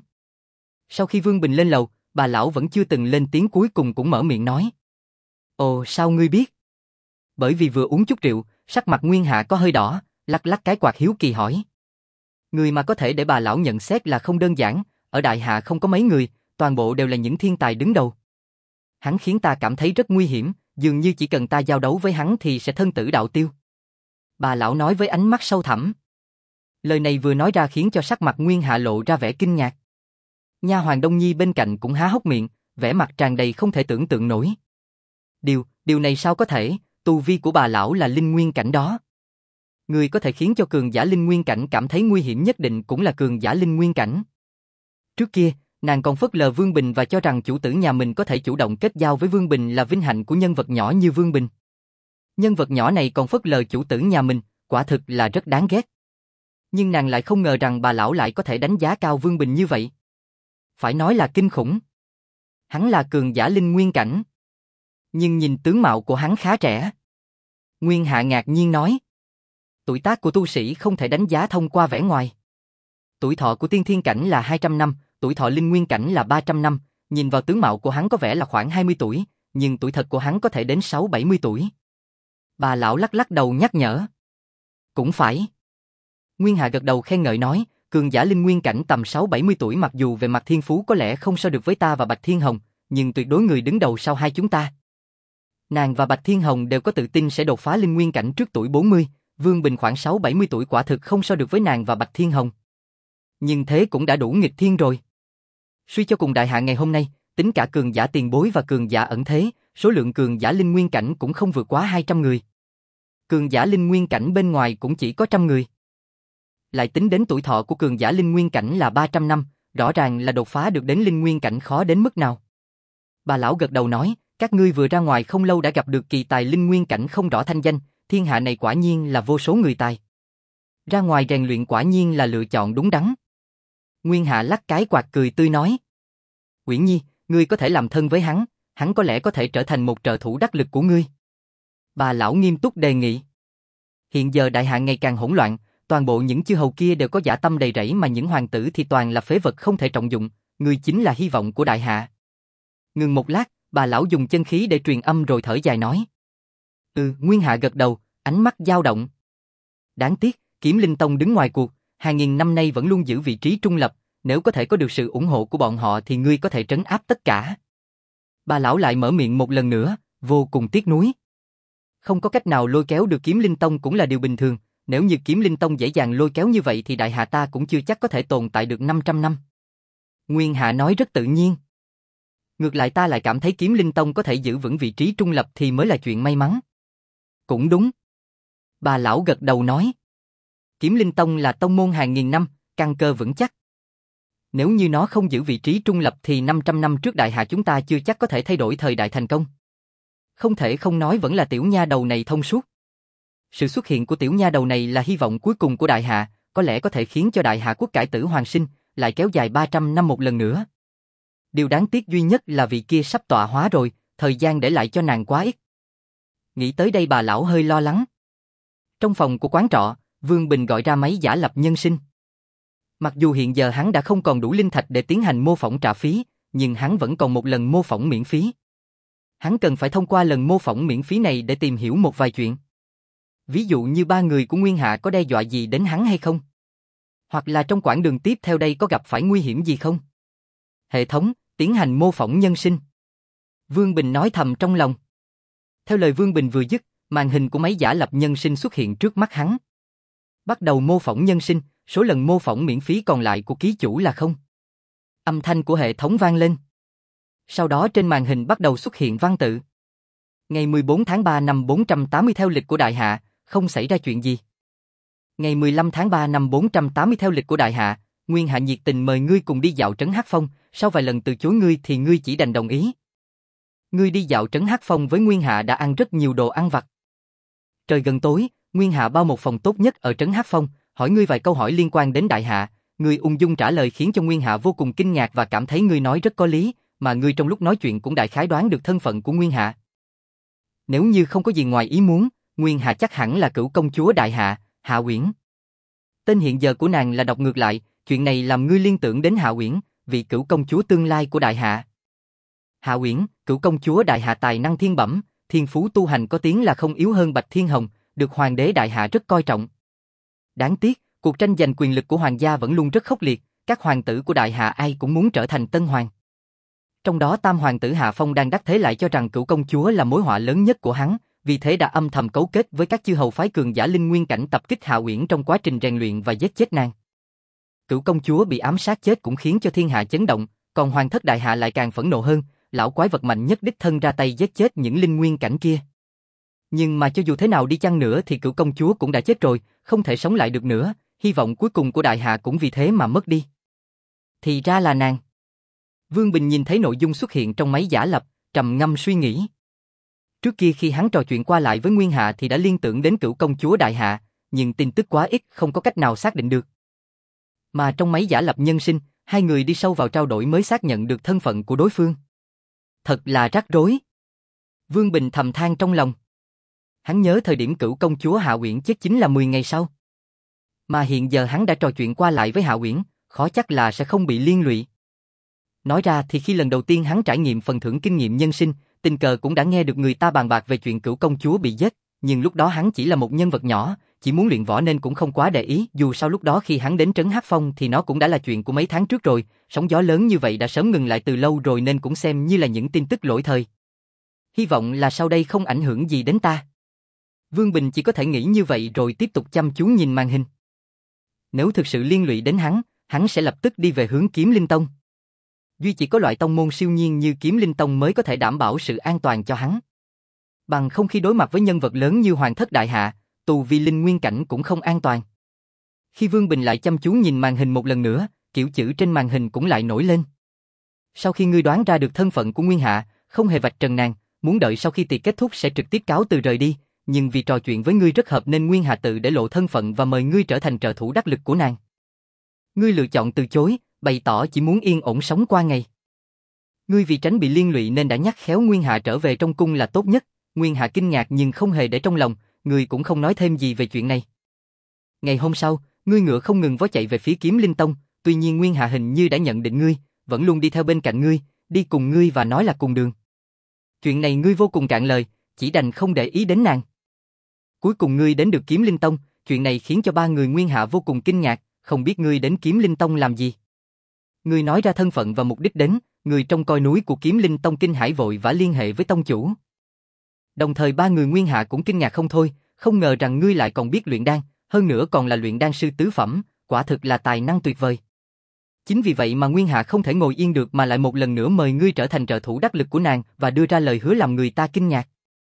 Sau khi Vương Bình lên lầu, bà lão vẫn chưa từng lên tiếng cuối cùng cũng mở miệng nói. Ồ, sao ngươi biết? Bởi vì vừa uống chút rượu, sắc mặt Nguyên Hạ có hơi đỏ, lắc lắc cái quạt hiếu kỳ hỏi. Người mà có thể để bà lão nhận xét là không đơn giản, ở Đại Hạ không có mấy người, toàn bộ đều là những thiên tài đứng đầu. Hắn khiến ta cảm thấy rất nguy hiểm, dường như chỉ cần ta giao đấu với hắn thì sẽ thân tử đạo tiêu. Bà lão nói với ánh mắt sâu thẳm. Lời này vừa nói ra khiến cho sắc mặt Nguyên Hạ lộ ra vẻ kinh ngạc. Nha hoàn Đông Nhi bên cạnh cũng há hốc miệng, vẻ mặt tràn đầy không thể tưởng tượng nổi. Điều, điều này sao có thể, tu vi của bà lão là linh nguyên cảnh đó. Người có thể khiến cho cường giả linh nguyên cảnh cảm thấy nguy hiểm nhất định cũng là cường giả linh nguyên cảnh. Trước kia, nàng còn phớt lờ Vương Bình và cho rằng chủ tử nhà mình có thể chủ động kết giao với Vương Bình là vinh hạnh của nhân vật nhỏ như Vương Bình. Nhân vật nhỏ này còn phớt lờ chủ tử nhà mình, quả thực là rất đáng ghét. Nhưng nàng lại không ngờ rằng bà lão lại có thể đánh giá cao Vương Bình như vậy. Phải nói là kinh khủng. Hắn là cường giả linh nguyên cảnh. Nhưng nhìn tướng mạo của hắn khá trẻ. Nguyên Hạ ngạc nhiên nói. Tuổi tác của tu sĩ không thể đánh giá thông qua vẻ ngoài. Tuổi thọ của tiên thiên cảnh là hai trăm năm, tuổi thọ linh nguyên cảnh là ba trăm năm, nhìn vào tướng mạo của hắn có vẻ là khoảng hai mươi tuổi, nhưng tuổi thật của hắn có thể đến sáu bảy mươi tuổi. Bà lão lắc lắc đầu nhắc nhở. Cũng phải. Nguyên Hạ gật đầu khen ngợi nói, cường giả linh nguyên cảnh tầm sáu bảy mươi tuổi mặc dù về mặt thiên phú có lẽ không so được với ta và Bạch Thiên Hồng, nhưng tuyệt đối người đứng đầu sau hai chúng ta. Nàng và Bạch Thiên Hồng đều có tự tin sẽ đột phá linh nguyên cảnh trước tuổi bốn mươi, Vương Bình khoảng sáu bảy mươi tuổi quả thực không so được với nàng và Bạch Thiên Hồng. Nhưng thế cũng đã đủ nghịch thiên rồi. Suy cho cùng đại hạ ngày hôm nay, tính cả cường giả tiền bối và cường giả ẩn thế, số lượng cường giả linh nguyên cảnh cũng không vượt quá hai trăm người. Cường giả linh nguyên cảnh bên ngoài cũng chỉ có trăm người. Lại tính đến tuổi thọ của cường giả linh nguyên cảnh là ba trăm năm, rõ ràng là đột phá được đến linh nguyên cảnh khó đến mức nào. Bà lão gật đầu nói, các ngươi vừa ra ngoài không lâu đã gặp được kỳ tài linh nguyên cảnh không rõ thanh danh, thiên hạ này quả nhiên là vô số người tài. Ra ngoài rèn luyện quả nhiên là lựa chọn đúng đắn. Nguyên Hạ lắc cái quạt cười tươi nói. Uyển Nhi, ngươi có thể làm thân với hắn, hắn có lẽ có thể trở thành một trợ thủ đắc lực của ngươi. Bà lão nghiêm túc đề nghị. Hiện giờ đại hạ ngày càng hỗn loạn, toàn bộ những chư hầu kia đều có dã tâm đầy rẫy mà những hoàng tử thì toàn là phế vật không thể trọng dụng, ngươi chính là hy vọng của đại hạ. Ngừng một lát, bà lão dùng chân khí để truyền âm rồi thở dài nói. Ừ, Nguyên Hạ gật đầu, ánh mắt dao động. Đáng tiếc, Kiếm Linh Tông đứng ngoài cuộc, hàng nghìn năm nay vẫn luôn giữ vị trí trung lập, nếu có thể có được sự ủng hộ của bọn họ thì ngươi có thể trấn áp tất cả. Bà lão lại mở miệng một lần nữa, vô cùng tiếc nuối. Không có cách nào lôi kéo được Kiếm Linh Tông cũng là điều bình thường, nếu như Kiếm Linh Tông dễ dàng lôi kéo như vậy thì đại hạ ta cũng chưa chắc có thể tồn tại được năm trăm năm. Nguyên Hạ nói rất tự nhiên. Ngược lại ta lại cảm thấy Kiếm Linh Tông có thể giữ vững vị trí trung lập thì mới là chuyện may mắn. Cũng đúng. Bà lão gật đầu nói. Kiếm Linh Tông là tông môn hàng nghìn năm, căn cơ vững chắc. Nếu như nó không giữ vị trí trung lập thì năm trăm năm trước đại hạ chúng ta chưa chắc có thể thay đổi thời đại thành công. Không thể không nói vẫn là tiểu nha đầu này thông suốt. Sự xuất hiện của tiểu nha đầu này là hy vọng cuối cùng của đại hạ, có lẽ có thể khiến cho đại hạ quốc cải tử hoàn sinh, lại kéo dài ba trăm năm một lần nữa. Điều đáng tiếc duy nhất là vị kia sắp tọa hóa rồi, thời gian để lại cho nàng quá ít. Nghĩ tới đây bà lão hơi lo lắng. Trong phòng của quán trọ, Vương Bình gọi ra máy giả lập nhân sinh. Mặc dù hiện giờ hắn đã không còn đủ linh thạch để tiến hành mô phỏng trả phí, nhưng hắn vẫn còn một lần mô phỏng miễn phí. Hắn cần phải thông qua lần mô phỏng miễn phí này để tìm hiểu một vài chuyện. Ví dụ như ba người của Nguyên Hạ có đe dọa gì đến hắn hay không? Hoặc là trong quãng đường tiếp theo đây có gặp phải nguy hiểm gì không? Hệ thống, tiến hành mô phỏng nhân sinh. Vương Bình nói thầm trong lòng. Theo lời Vương Bình vừa dứt, màn hình của máy giả lập nhân sinh xuất hiện trước mắt hắn. Bắt đầu mô phỏng nhân sinh, số lần mô phỏng miễn phí còn lại của ký chủ là không. Âm thanh của hệ thống vang lên. Sau đó trên màn hình bắt đầu xuất hiện văn tự. Ngày mười bốn tháng ba năm bốn trăm tám mươi theo lịch của đại hạ, không xảy ra chuyện gì. Ngày mười lăm tháng ba năm bốn trăm tám mươi theo lịch của đại hạ, Nguyên Hạ nhiệt tình mời ngươi cùng đi dạo trấn Hắc Phong, sau vài lần từ chối ngươi thì ngươi chỉ đành đồng ý. Ngươi đi dạo trấn Hắc Phong với Nguyên Hạ đã ăn rất nhiều đồ ăn vặt. Trời gần tối, Nguyên Hạ bao một phòng tốt nhất ở trấn Hắc Phong, hỏi ngươi vài câu hỏi liên quan đến đại hạ, ngươi ung dung trả lời khiến cho Nguyên Hạ vô cùng kinh ngạc và cảm thấy ngươi nói rất có lý, mà ngươi trong lúc nói chuyện cũng đại khái đoán được thân phận của Nguyên Hạ. Nếu như không có gì ngoài ý muốn, Nguyên Hạ chắc hẳn là cửu công chúa đại hạ, Hạ Uyển. Tên hiện giờ của nàng là đọc ngược lại, chuyện này làm ngươi liên tưởng đến Hạ Uyển, vị cửu công chúa tương lai của đại hạ. Hạ Uyển, cửu công chúa đại hạ tài năng thiên bẩm, thiên phú tu hành có tiếng là không yếu hơn Bạch Thiên Hồng, được hoàng đế đại hạ rất coi trọng. Đáng tiếc, cuộc tranh giành quyền lực của hoàng gia vẫn luôn rất khốc liệt, các hoàng tử của đại hạ ai cũng muốn trở thành tân hoàng. Trong đó tam hoàng tử Hạ Phong đang đắc thế lại cho rằng cửu công chúa là mối họa lớn nhất của hắn, vì thế đã âm thầm cấu kết với các chư hầu phái cường giả linh nguyên cảnh tập kích Hạ Uyển trong quá trình rèn luyện và giết chết nàng. Cửu công chúa bị ám sát chết cũng khiến cho thiên hạ chấn động, còn hoàng thất đại hạ lại càng phẫn nộ hơn, lão quái vật mạnh nhất đích thân ra tay giết chết những linh nguyên cảnh kia. Nhưng mà cho dù thế nào đi chăng nữa thì cửu công chúa cũng đã chết rồi, không thể sống lại được nữa, hy vọng cuối cùng của đại hạ cũng vì thế mà mất đi. Thì ra là nàng. Vương Bình nhìn thấy nội dung xuất hiện trong máy giả lập, trầm ngâm suy nghĩ. Trước kia khi hắn trò chuyện qua lại với Nguyên Hạ thì đã liên tưởng đến cửu công chúa đại hạ, nhưng tin tức quá ít không có cách nào xác định được. Mà trong máy giả lập nhân sinh, hai người đi sâu vào trao đổi mới xác nhận được thân phận của đối phương. Thật là rắc rối. Vương Bình thầm than trong lòng. Hắn nhớ thời điểm cửu công chúa Hạ Uyển chết chính là mười ngày sau. Mà hiện giờ hắn đã trò chuyện qua lại với Hạ Uyển, khó chắc là sẽ không bị liên lụy. Nói ra thì khi lần đầu tiên hắn trải nghiệm phần thưởng kinh nghiệm nhân sinh, tình cờ cũng đã nghe được người ta bàn bạc về chuyện cửu công chúa bị giết, nhưng lúc đó hắn chỉ là một nhân vật nhỏ, chỉ muốn luyện võ nên cũng không quá để ý, dù sao lúc đó khi hắn đến trấn Hắc Phong thì nó cũng đã là chuyện của mấy tháng trước rồi, sóng gió lớn như vậy đã sớm ngừng lại từ lâu rồi nên cũng xem như là những tin tức lỗi thời. Hy vọng là sau đây không ảnh hưởng gì đến ta. Vương Bình chỉ có thể nghĩ như vậy rồi tiếp tục chăm chú nhìn màn hình. Nếu thực sự liên lụy đến hắn, hắn sẽ lập tức đi về hướng Kiếm Linh Tông. Duy chỉ có loại tông môn siêu nhiên như Kiếm Linh Tông mới có thể đảm bảo sự an toàn cho hắn. Bằng không khi đối mặt với nhân vật lớn như Hoàng thất đại hạ, tù vi linh nguyên cảnh cũng không an toàn. Khi Vương Bình lại chăm chú nhìn màn hình một lần nữa, kiểu chữ trên màn hình cũng lại nổi lên. Sau khi ngươi đoán ra được thân phận của Nguyên Hạ, không hề vạch trần nàng, muốn đợi sau khi tiệc kết thúc sẽ trực tiếp cáo từ rời đi, nhưng vì trò chuyện với ngươi rất hợp nên Nguyên Hạ tự để lộ thân phận và mời ngươi trở thành trợ thủ đắc lực của nàng. Ngươi lựa chọn từ chối, bày tỏ chỉ muốn yên ổn sống qua ngày. Ngươi vì tránh bị liên lụy nên đã nhắc khéo Nguyên Hạ trở về trong cung là tốt nhất. Nguyên Hạ kinh ngạc nhưng không hề để trong lòng, ngươi cũng không nói thêm gì về chuyện này. Ngày hôm sau, ngươi ngựa không ngừng vó chạy về phía Kiếm Linh Tông, tuy nhiên Nguyên Hạ hình như đã nhận định ngươi, vẫn luôn đi theo bên cạnh ngươi, đi cùng ngươi và nói là cùng đường. Chuyện này ngươi vô cùng cạn lời, chỉ đành không để ý đến nàng. Cuối cùng ngươi đến được Kiếm Linh Tông, chuyện này khiến cho ba người Nguyên Hạ vô cùng kinh ngạc, không biết ngươi đến Kiếm Linh Tông làm gì. Ngươi nói ra thân phận và mục đích đến, người trông coi núi của Kiếm Linh Tông kinh hãi vội vã liên hệ với tông chủ. Đồng thời ba người Nguyên Hạ cũng kinh ngạc không thôi, không ngờ rằng ngươi lại còn biết luyện đan, hơn nữa còn là luyện đan sư tứ phẩm, quả thực là tài năng tuyệt vời. Chính vì vậy mà Nguyên Hạ không thể ngồi yên được mà lại một lần nữa mời ngươi trở thành trợ thủ đắc lực của nàng và đưa ra lời hứa làm người ta kinh ngạc.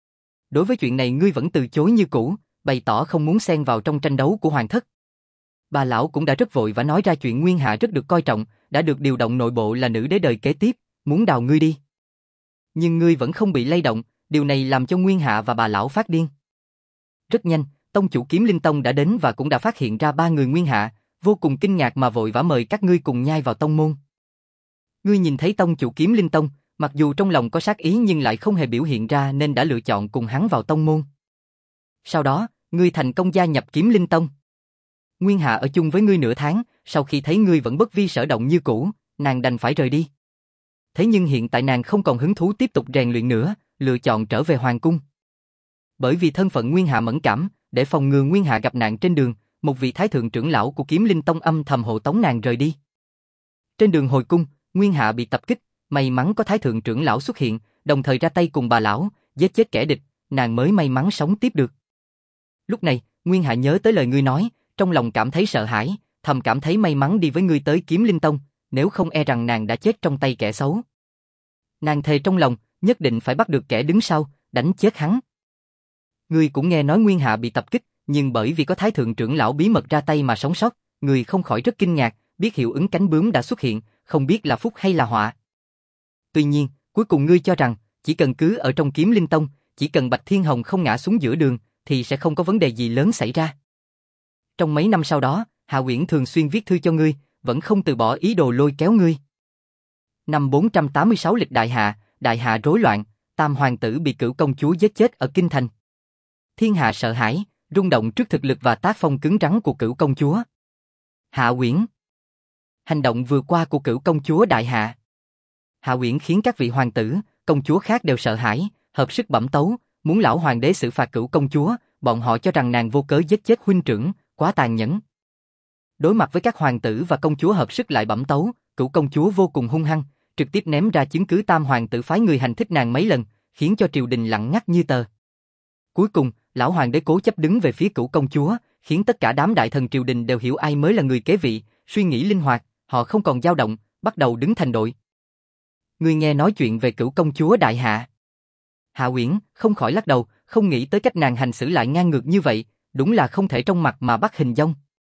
Đối với chuyện này ngươi vẫn từ chối như cũ, bày tỏ không muốn xen vào trong tranh đấu của hoàng thất. Bà lão cũng đã rất vội và nói ra chuyện Nguyên Hạ rất được coi trọng, đã được điều động nội bộ là nữ đế đời kế tiếp, muốn đào ngươi đi. Nhưng ngươi vẫn không bị lay động, điều này làm cho Nguyên Hạ và bà lão phát điên. Rất nhanh, tông chủ Kiếm Linh Tông đã đến và cũng đã phát hiện ra ba người Nguyên Hạ, vô cùng kinh ngạc mà vội vã mời các ngươi cùng nhai vào tông môn. Ngươi nhìn thấy tông chủ Kiếm Linh Tông, mặc dù trong lòng có sát ý nhưng lại không hề biểu hiện ra nên đã lựa chọn cùng hắn vào tông môn. Sau đó, ngươi thành công gia nhập Kiếm Linh Tông. Nguyên Hạ ở chung với ngươi nửa tháng, sau khi thấy ngươi vẫn bất vi sở động như cũ, nàng đành phải rời đi. Thế nhưng hiện tại nàng không còn hứng thú tiếp tục rèn luyện nữa, lựa chọn trở về hoàng cung. Bởi vì thân phận Nguyên Hạ mẫn cảm, để phòng ngừa Nguyên Hạ gặp nạn trên đường, một vị thái thượng trưởng lão của Kiếm Linh Tông âm thầm hộ tống nàng rời đi. Trên đường hồi cung, Nguyên Hạ bị tập kích, may mắn có thái thượng trưởng lão xuất hiện, đồng thời ra tay cùng bà lão, giết chết kẻ địch, nàng mới may mắn sống tiếp được. Lúc này, Nguyên Hạ nhớ tới lời ngươi nói, trong lòng cảm thấy sợ hãi, thầm cảm thấy may mắn đi với ngươi tới Kiếm Linh Tông, nếu không e rằng nàng đã chết trong tay kẻ xấu. Nàng thề trong lòng, nhất định phải bắt được kẻ đứng sau, đánh chết hắn. Ngươi cũng nghe nói Nguyên Hạ bị tập kích, nhưng bởi vì có thái thượng trưởng lão bí mật ra tay mà sống sót, ngươi không khỏi rất kinh ngạc, biết hiệu ứng cánh bướm đã xuất hiện, không biết là phúc hay là họa. Tuy nhiên, cuối cùng ngươi cho rằng, chỉ cần cứ ở trong Kiếm Linh Tông, chỉ cần Bạch Thiên Hồng không ngã xuống giữa đường, thì sẽ không có vấn đề gì lớn xảy ra. Trong mấy năm sau đó, Hạ Uyển thường xuyên viết thư cho ngươi, vẫn không từ bỏ ý đồ lôi kéo ngươi. Năm bốn trăm tám mươi sáu lịch đại hạ, đại hạ rối loạn, tam hoàng tử bị cửu công chúa giết chết ở kinh thành. Thiên hạ sợ hãi, rung động trước thực lực và tác phong cứng rắn của cửu công chúa. Hạ Uyển. Hành động vừa qua của cửu công chúa đại hạ. Hạ Uyển khiến các vị hoàng tử, công chúa khác đều sợ hãi, hợp sức bẩm tấu, muốn lão hoàng đế xử phạt cửu công chúa, bọn họ cho rằng nàng vô cớ giết chết huynh trưởng, quá tàn nhẫn. Đối mặt với các hoàng tử và công chúa hợp sức lại bẩm tấu, cửu công chúa vô cùng hung hăng, trực tiếp ném ra chứng cứ tam hoàng tử phái người hành thích nàng mấy lần, khiến cho triều đình lặng ngắt như tờ. Cuối cùng, lão hoàng đế cố chấp đứng về phía cửu công chúa, khiến tất cả đám đại thần triều đình đều hiểu ai mới là người kế vị, suy nghĩ linh hoạt, họ không còn dao động, bắt đầu đứng thành đội. Ngươi nghe nói chuyện về cửu công chúa đại hạ. Hạ Uyển không khỏi lắc đầu, không nghĩ tới cách nàng hành xử lại ngang ngược như vậy, đúng là không thể trong mặt mà bắt hình dong.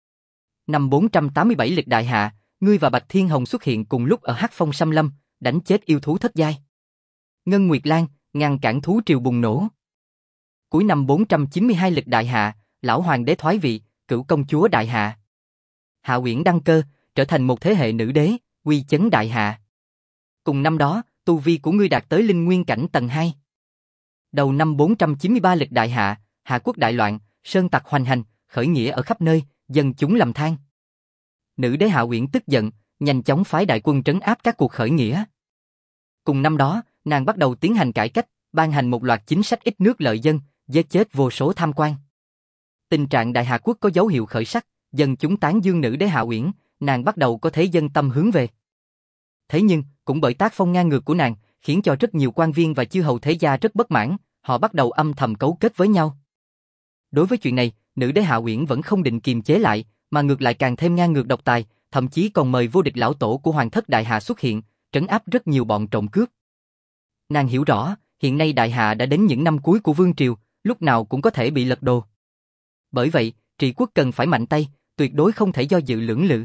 Năm bốn trăm tám mươi bảy lịch đại hạ, ngươi và Bạch Thiên Hồng xuất hiện cùng lúc ở Hắc Phong Xâm Lâm, đánh chết yêu thú thất giai. Ngân Nguyệt Lan, ngăn cản thú triều bùng nổ. Cuối năm bốn trăm chín mươi hai lịch đại hạ, lão hoàng đế thoái vị, cửu công chúa đại hạ. Hạ Uyển đăng cơ, trở thành một thế hệ nữ đế, uy chấn đại hạ. Cùng năm đó, tu vi của ngươi đạt tới linh nguyên cảnh tầng hai. Đầu năm bốn trăm chín mươi ba lịch đại hạ, Hạ quốc đại loạn, sơn tặc hoành hành, khởi nghĩa ở khắp nơi, dân chúng lầm than. Nữ đế Hạ Uyển tức giận, nhanh chóng phái đại quân trấn áp các cuộc khởi nghĩa. Cùng năm đó, nàng bắt đầu tiến hành cải cách, ban hành một loạt chính sách ít nước lợi dân, giết chết vô số tham quan. Tình trạng đại Hạ quốc có dấu hiệu khởi sắc, dân chúng tán dương nữ đế Hạ Uyển, nàng bắt đầu có thế dân tâm hướng về. Thế nhưng, cũng bởi tác phong ngang ngược của nàng, khiến cho rất nhiều quan viên và chư hầu thế gia rất bất mãn, họ bắt đầu âm thầm cấu kết với nhau. Đối với chuyện này, nữ đế Hạ Uyển vẫn không định kiềm chế lại, mà ngược lại càng thêm ngang ngược độc tài, thậm chí còn mời vô địch lão tổ của Hoàng thất Đại Hạ xuất hiện, trấn áp rất nhiều bọn trộm cướp. Nàng hiểu rõ, hiện nay Đại Hạ đã đến những năm cuối của vương triều, lúc nào cũng có thể bị lật đổ. Bởi vậy, trị quốc cần phải mạnh tay, tuyệt đối không thể do dự lưỡng lự.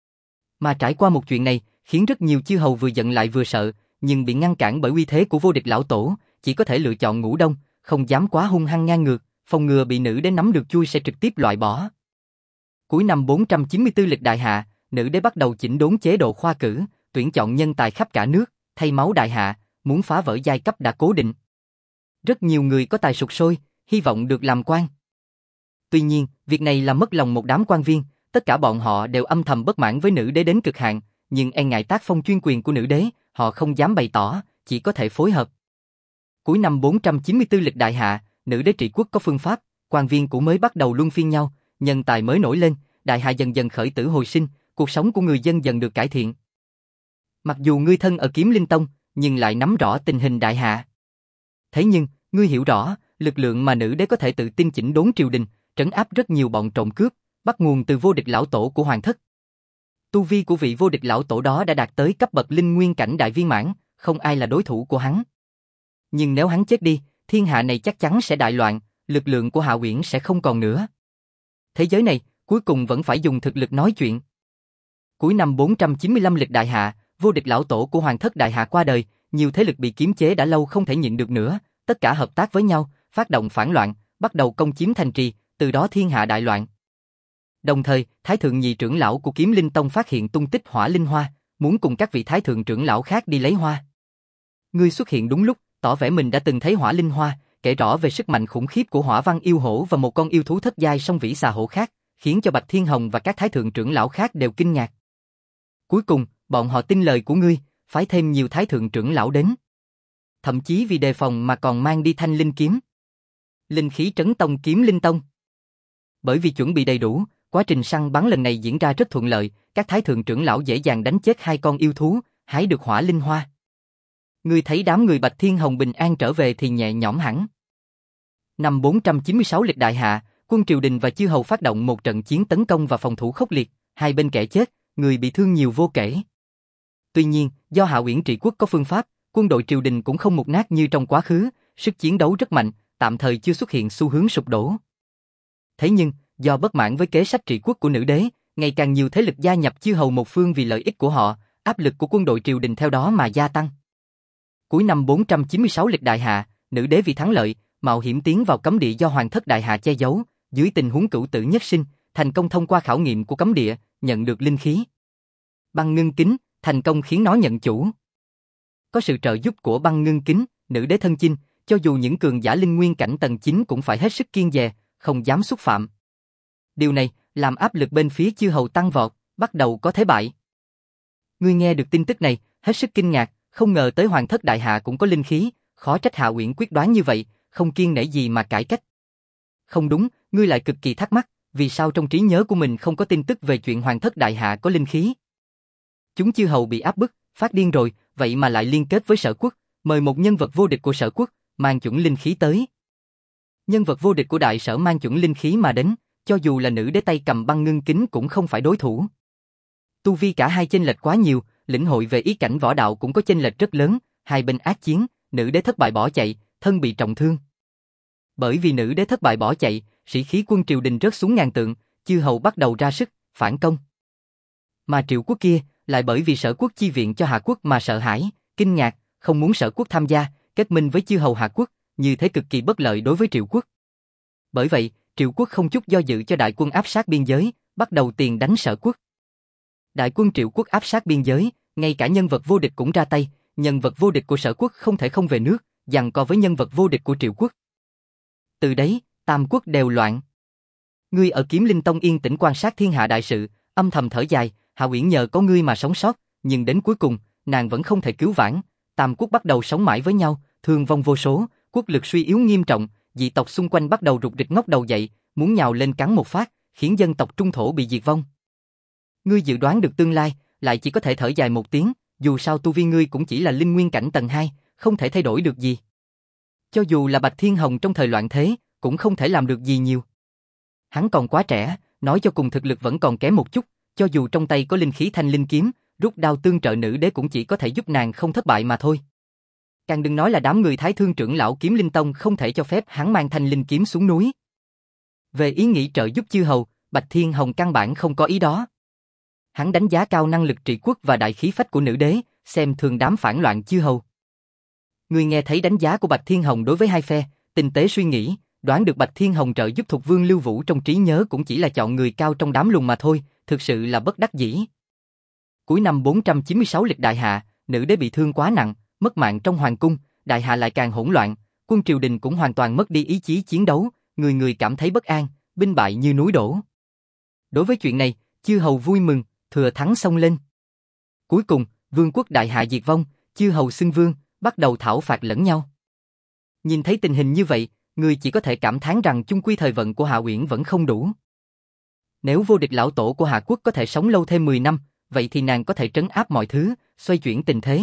Mà trải qua một chuyện này, khiến rất nhiều chư hầu vừa giận lại vừa sợ, nhưng bị ngăn cản bởi uy thế của vô địch lão tổ, chỉ có thể lựa chọn ngủ đông, không dám quá hung hăng ngang ngược, phòng ngừa bị nữ đế nắm được chui sẽ trực tiếp loại bỏ. Cuối năm bốn trăm chín mươi tư lịch đại hạ, nữ đế bắt đầu chỉnh đốn chế độ khoa cử, tuyển chọn nhân tài khắp cả nước, thay máu đại hạ, muốn phá vỡ giai cấp đã cố định. Rất nhiều người có tài sục sôi, hy vọng được làm quan. Tuy nhiên, việc này làm mất lòng một đám quan viên, tất cả bọn họ đều âm thầm bất mãn với nữ đế đến cực hạn, nhưng e ngại tác phong chuyên quyền của nữ đế, họ không dám bày tỏ, chỉ có thể phối hợp. Cuối năm bốn trăm chín mươi tư lịch đại hạ, nữ đế trị quốc có phương pháp, quan viên cũ mới bắt đầu luân phiên nhau, nhân tài mới nổi lên, đại hạ dần dần khởi tử hồi sinh, cuộc sống của người dân dần được cải thiện. Mặc dù ngươi thân ở Kiếm Linh Tông, nhưng lại nắm rõ tình hình đại hạ. Thế nhưng, ngươi hiểu rõ, lực lượng mà nữ đế có thể tự tin chỉnh đốn triều đình, trấn áp rất nhiều bọn trộm cướp, bắt nguồn từ vô địch lão tổ của Hoàng thất. Tu vi của vị vô địch lão tổ đó đã đạt tới cấp bậc linh nguyên cảnh đại viên mãn, không ai là đối thủ của hắn. Nhưng nếu hắn chết đi, thiên hạ này chắc chắn sẽ đại loạn, lực lượng của Hạ Uyển sẽ không còn nữa. Thế giới này, cuối cùng vẫn phải dùng thực lực nói chuyện. Cuối năm bốn trăm chín mươi lăm lịch đại hạ, vô địch lão tổ của Hoàng thất Đại Hạ qua đời, nhiều thế lực bị kiềm chế đã lâu không thể nhịn được nữa, tất cả hợp tác với nhau, phát động phản loạn, bắt đầu công chiếm thành trì, từ đó thiên hạ đại loạn. Đồng thời, Thái thượng nhị trưởng lão của Kiếm Linh Tông phát hiện tung tích Hỏa Linh Hoa, muốn cùng các vị thái thượng trưởng lão khác đi lấy hoa. Ngươi xuất hiện đúng lúc, tỏ vẻ mình đã từng thấy Hỏa Linh Hoa, kể rõ về sức mạnh khủng khiếp của Hỏa Văn yêu hổ và một con yêu thú thất giai song vĩ xà hổ khác, khiến cho Bạch Thiên Hồng và các thái thượng trưởng lão khác đều kinh ngạc. Cuối cùng, bọn họ tin lời của ngươi, phái thêm nhiều thái thượng trưởng lão đến. Thậm chí vì đề phòng mà còn mang đi thanh linh kiếm. Linh khí trấn tông Kiếm Linh Tông. Bởi vì chuẩn bị đầy đủ, quá trình săn bắn lần này diễn ra rất thuận lợi, các thái thượng trưởng lão dễ dàng đánh chết hai con yêu thú, hái được Hỏa Linh Hoa. Ngươi thấy đám người Bạch Thiên Hồng bình an trở về thì nhẹ nhõm hẳn. Năm bốn trăm chín mươi sáu lịch đại hạ, quân triều đình và chư hầu phát động một trận chiến tấn công và phòng thủ khốc liệt, hai bên kẻ chết, người bị thương nhiều vô kể. Tuy nhiên, do Hạ Uyển trị quốc có phương pháp, quân đội triều đình cũng không mục nát như trong quá khứ, sức chiến đấu rất mạnh, tạm thời chưa xuất hiện xu hướng sụp đổ. Thế nhưng, do bất mãn với kế sách trị quốc của nữ đế, ngày càng nhiều thế lực gia nhập chư hầu một phương vì lợi ích của họ, áp lực của quân đội triều đình theo đó mà gia tăng. Cuối năm bốn trăm chín mươi sáu lịch đại hạ, nữ đế vì thắng lợi, mạo hiểm tiến vào cấm địa do Hoàng thất Đại Hạ che giấu, dưới tình huống cửu tử nhất sinh, thành công thông qua khảo nghiệm của cấm địa, nhận được linh khí. Băng ngưng kính, thành công khiến nó nhận chủ. Có sự trợ giúp của băng ngưng kính, nữ đế thân chinh, cho dù những cường giả linh nguyên cảnh tầng chín cũng phải hết sức kiêng dè, không dám xúc phạm. Điều này làm áp lực bên phía chư hầu tăng vọt, bắt đầu có thế bại. Ngươi nghe được tin tức này, hết sức kinh ngạc, không ngờ tới Hoàng thất Đại Hạ cũng có linh khí, khó trách Hạ Uyển quyết đoán như vậy, không kiêng nể gì mà cải cách. Không đúng, ngươi lại cực kỳ thắc mắc, vì sao trong trí nhớ của mình không có tin tức về chuyện Hoàng thất Đại Hạ có linh khí? Chúng chư hầu bị áp bức, phát điên rồi, vậy mà lại liên kết với Sở Quốc, mời một nhân vật vô địch của Sở Quốc, mang chuẩn linh khí tới. Nhân vật vô địch của Đại Sở mang chuẩn linh khí mà đến, cho dù là nữ đế tay cầm băng ngưng kính cũng không phải đối thủ. Tu vi cả hai chênh lệch quá nhiều, lĩnh hội về ý cảnh võ đạo cũng có chênh lệch rất lớn, hai bên ác chiến, nữ đế thất bại bỏ chạy, thân bị trọng thương. Bởi vì nữ đế thất bại bỏ chạy, sĩ khí quân triều đình rớt xuống ngàn tượng, chư hầu bắt đầu ra sức, phản công. Mà triệu quốc kia, lại bởi vì Sở quốc chi viện cho Hạ quốc mà sợ hãi, kinh ngạc, không muốn Sở quốc tham gia, kết minh với chư hầu Hạ quốc, như thế cực kỳ bất lợi đối với triệu quốc. Bởi vậy, triệu quốc không chút do dự cho đại quân áp sát biên giới, bắt đầu tiền đánh Sở quốc. Đại quân triệu quốc áp sát biên giới, ngay cả nhân vật vô địch cũng ra tay, nhân vật vô địch của Sở quốc không thể không về nước, giằng co với nhân vật vô địch của triệu quốc. Từ đấy, tam quốc đều loạn. Ngươi ở Kiếm Linh Tông yên tĩnh quan sát thiên hạ đại sự, âm thầm thở dài, Hạ Uyển nhờ có ngươi mà sống sót, nhưng đến cuối cùng, nàng vẫn không thể cứu vãn, tam quốc bắt đầu sống mãi với nhau, thương vong vô số, quốc lực suy yếu nghiêm trọng, dị tộc xung quanh bắt đầu rục rịch ngóc đầu dậy, muốn nhào lên cắn một phát, khiến dân tộc trung thổ bị diệt vong. Ngươi dự đoán được tương lai, lại chỉ có thể thở dài một tiếng, dù sao tu vi ngươi cũng chỉ là linh nguyên cảnh tầng hai, không thể thay đổi được gì. Cho dù là Bạch Thiên Hồng trong thời loạn thế, cũng không thể làm được gì nhiều. Hắn còn quá trẻ, nói cho cùng thực lực vẫn còn kém một chút, cho dù trong tay có linh khí thanh linh kiếm, rút đao tương trợ nữ đế cũng chỉ có thể giúp nàng không thất bại mà thôi. Càng đừng nói là đám người Thái Thương trưởng lão Kiếm Linh Tông không thể cho phép hắn mang thanh linh kiếm xuống núi. Về ý nghĩ trợ giúp chư hầu, Bạch Thiên Hồng căn bản không có ý đó. Hắn đánh giá cao năng lực trị quốc và đại khí phách của nữ đế, xem thường đám phản loạn chư hầu. Người nghe thấy đánh giá của Bạch Thiên Hồng đối với hai phe, tinh tế suy nghĩ, đoán được Bạch Thiên Hồng trợ giúp Thục Vương Lưu Vũ trong trí nhớ cũng chỉ là chọn người cao trong đám lùn mà thôi, thực sự là bất đắc dĩ. Cuối năm bốn trăm chín mươi sáu lịch đại hạ, nữ đế bị thương quá nặng, mất mạng trong hoàng cung, đại hạ lại càng hỗn loạn, quân triều đình cũng hoàn toàn mất đi ý chí chiến đấu, người người cảm thấy bất an, binh bại như núi đổ. Đối với chuyện này, chư hầu vui mừng, thừa thắng xông lên. Cuối cùng, vương quốc đại hạ diệt vong, chư hầu xưng vương, bắt đầu thảo phạt lẫn nhau. Nhìn thấy tình hình như vậy, người chỉ có thể cảm thán rằng chung quy thời vận của Hạ Uyển vẫn không đủ. Nếu vô địch lão tổ của Hạ quốc có thể sống lâu thêm mười năm, vậy thì nàng có thể trấn áp mọi thứ, xoay chuyển tình thế.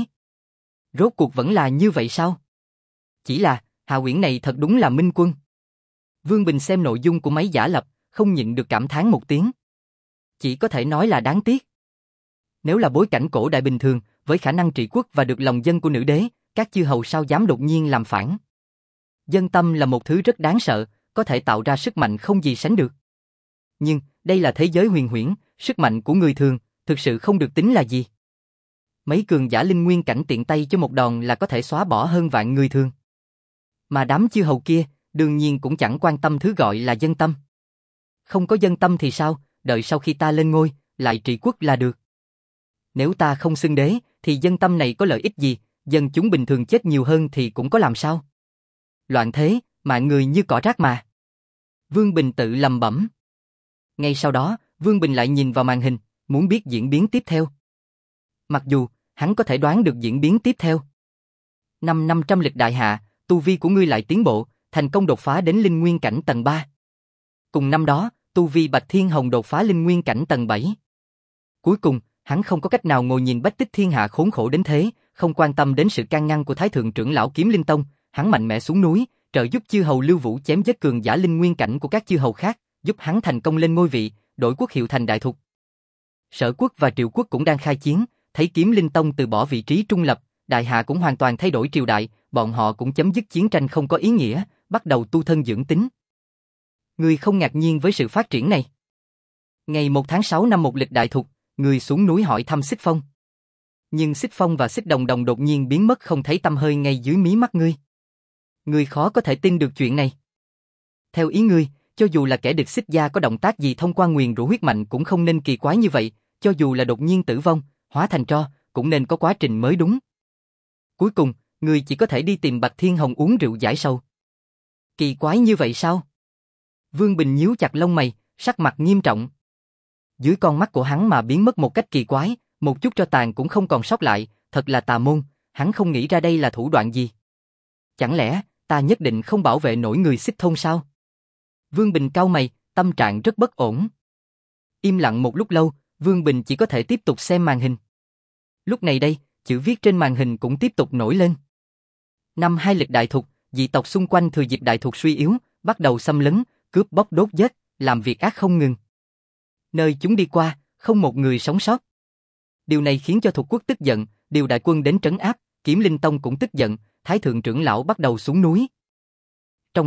Rốt cuộc vẫn là như vậy sao? Chỉ là, Hạ Uyển này thật đúng là minh quân. Vương Bình xem nội dung của máy giả lập, không nhịn được cảm thán một tiếng. Chỉ có thể nói là đáng tiếc. Nếu là bối cảnh cổ đại bình thường, với khả năng trị quốc và được lòng dân của nữ đế, các chư hầu sao dám đột nhiên làm phản. Dân tâm là một thứ rất đáng sợ, có thể tạo ra sức mạnh không gì sánh được. Nhưng, đây là thế giới huyền huyễn, sức mạnh của người thường, thực sự không được tính là gì. Mấy cường giả linh nguyên cảnh tiện tay cho một đòn là có thể xóa bỏ hơn vạn người thường. Mà đám chư hầu kia, đương nhiên cũng chẳng quan tâm thứ gọi là dân tâm. Không có dân tâm thì sao, đợi sau khi ta lên ngôi, lại trị quốc là được. Nếu ta không xưng đế, thì dân tâm này có lợi ích gì, dân chúng bình thường chết nhiều hơn thì cũng có làm sao. Loạn thế, mạng người như cỏ rác mà. Vương Bình tự lầm bẩm. Ngay sau đó, Vương Bình lại nhìn vào màn hình, muốn biết diễn biến tiếp theo. Mặc dù, hắn có thể đoán được diễn biến tiếp theo. Năm năm trăm lịch đại hạ, tu vi của ngươi lại tiến bộ, thành công đột phá đến linh nguyên cảnh tầng ba. Cùng năm đó, tu vi Bạch Thiên Hồng đột phá linh nguyên cảnh tầng bảy. Cuối cùng, hắn không có cách nào ngồi nhìn bách tích thiên hạ khốn khổ đến thế, không quan tâm đến sự can ngăn của Thái Thượng trưởng lão Kiếm Linh Tông, hắn mạnh mẽ xuống núi, trợ giúp chư hầu Lưu Vũ chém giết cường giả linh nguyên cảnh của các chư hầu khác, giúp hắn thành công lên ngôi vị, đổi quốc hiệu thành Đại Thục. Sở quốc và Triệu quốc cũng đang khai chiến, thấy Kiếm Linh Tông từ bỏ vị trí trung lập, đại hạ cũng hoàn toàn thay đổi triều đại, bọn họ cũng chấm dứt chiến tranh không có ý nghĩa, bắt đầu tu thân dưỡng tính. Ngươi không ngạc nhiên với sự phát triển này? Ngày một tháng sáu năm một lịch Đại Thục, ngươi xuống núi hỏi thăm Xích Phong. Nhưng Xích Phong và Xích Đồng Đồng đột nhiên biến mất không thấy tăm hơi ngay dưới mí mắt ngươi. Ngươi khó có thể tin được chuyện này. Theo ý ngươi, cho dù là kẻ địch Xích gia có động tác gì thông qua nguyền rủa huyết mạnh cũng không nên kỳ quái như vậy, cho dù là đột nhiên tử vong, hóa thành tro, cũng nên có quá trình mới đúng. Cuối cùng, ngươi chỉ có thể đi tìm Bạch Thiên Hồng uống rượu giải sầu. Kỳ quái như vậy sao? Vương Bình nhíu chặt lông mày, sắc mặt nghiêm trọng. Dưới con mắt của hắn mà biến mất một cách kỳ quái, một chút tro tàn cũng không còn sót lại, thật là tà môn, hắn không nghĩ ra đây là thủ đoạn gì. Chẳng lẽ, ta nhất định không bảo vệ nổi người Xích thôn sao? Vương Bình cau mày, tâm trạng rất bất ổn. Im lặng một lúc lâu, Vương Bình chỉ có thể tiếp tục xem màn hình. Lúc này đây, chữ viết trên màn hình cũng tiếp tục nổi lên. Năm hai lịch Đại Thục, dị tộc xung quanh thừa dịp Đại Thục suy yếu, bắt đầu xâm lấn, cướp bóc đốt giết, làm việc ác không ngừng. Nơi chúng đi qua, không một người sống sót. Điều này khiến cho Thục quốc tức giận, điều đại quân đến trấn áp, Kiếm Linh Tông cũng tức giận, Thái Thượng trưởng lão bắt đầu xuống núi. Trong đó,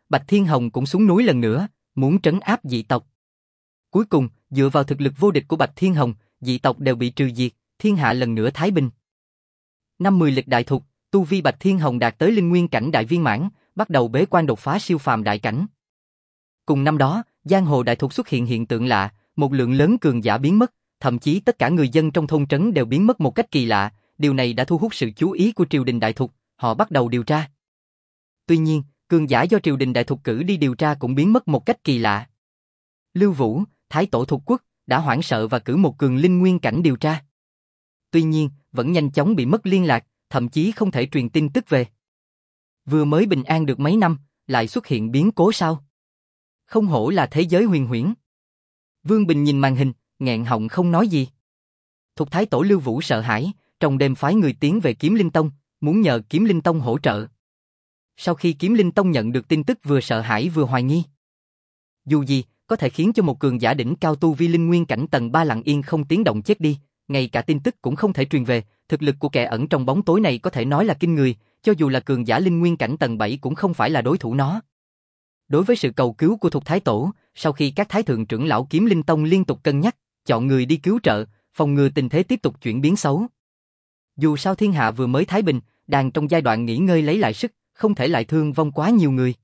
Bạch Thiên Hồng cũng xuống núi lần nữa, muốn trấn áp dị tộc. Cuối cùng, dựa vào thực lực vô địch của Bạch Thiên Hồng, dị tộc đều bị trừ diệt, thiên hạ lần nữa thái bình. Năm mười lịch đại thục, tu vi Bạch Thiên Hồng đạt tới linh nguyên cảnh đại viên mãn, bắt đầu bế quan đột phá siêu phàm đại cảnh. Cùng năm đó, giang hồ đại thục xuất hiện hiện tượng lạ, một lượng lớn cường giả biến mất, thậm chí tất cả người dân trong thôn trấn đều biến mất một cách kỳ lạ, điều này đã thu hút sự chú ý của triều đình đại thục, họ bắt đầu điều tra. Tuy nhiên, cường giả do triều đình đại thục cử đi điều tra cũng biến mất một cách kỳ lạ. Lưu Vũ, Thái tổ Thục Quốc, đã hoảng sợ và cử một cường linh nguyên cảnh điều tra. Tuy nhiên, vẫn nhanh chóng bị mất liên lạc, thậm chí không thể truyền tin tức về. Vừa mới bình an được mấy năm, lại xuất hiện biến cố sao? Không hổ là thế giới huyền huyễn. Vương Bình nhìn màn hình, nghẹn họng không nói gì. Thục Thái tổ Lưu Vũ sợ hãi, trong đêm phái người tiến về Kiếm Linh Tông, muốn nhờ Kiếm Linh Tông hỗ trợ. Sau khi Kiếm Linh Tông nhận được tin tức vừa sợ hãi vừa hoài nghi. Dù gì, có thể khiến cho một cường giả đỉnh cao tu vi linh nguyên cảnh tầng ba lặng yên không tiếng động chết đi, ngay cả tin tức cũng không thể truyền về, thực lực của kẻ ẩn trong bóng tối này có thể nói là kinh người, cho dù là cường giả linh nguyên cảnh tầng bảy cũng không phải là đối thủ nó. Đối với sự cầu cứu của Thục Thái tổ, sau khi các thái thượng trưởng lão Kiếm Linh Tông liên tục cân nhắc, chọn người đi cứu trợ, phòng ngừa tình thế tiếp tục chuyển biến xấu. Dù sao thiên hạ vừa mới thái bình, đang trong giai đoạn nghỉ ngơi lấy lại sức, không thể lại thương vong quá nhiều người.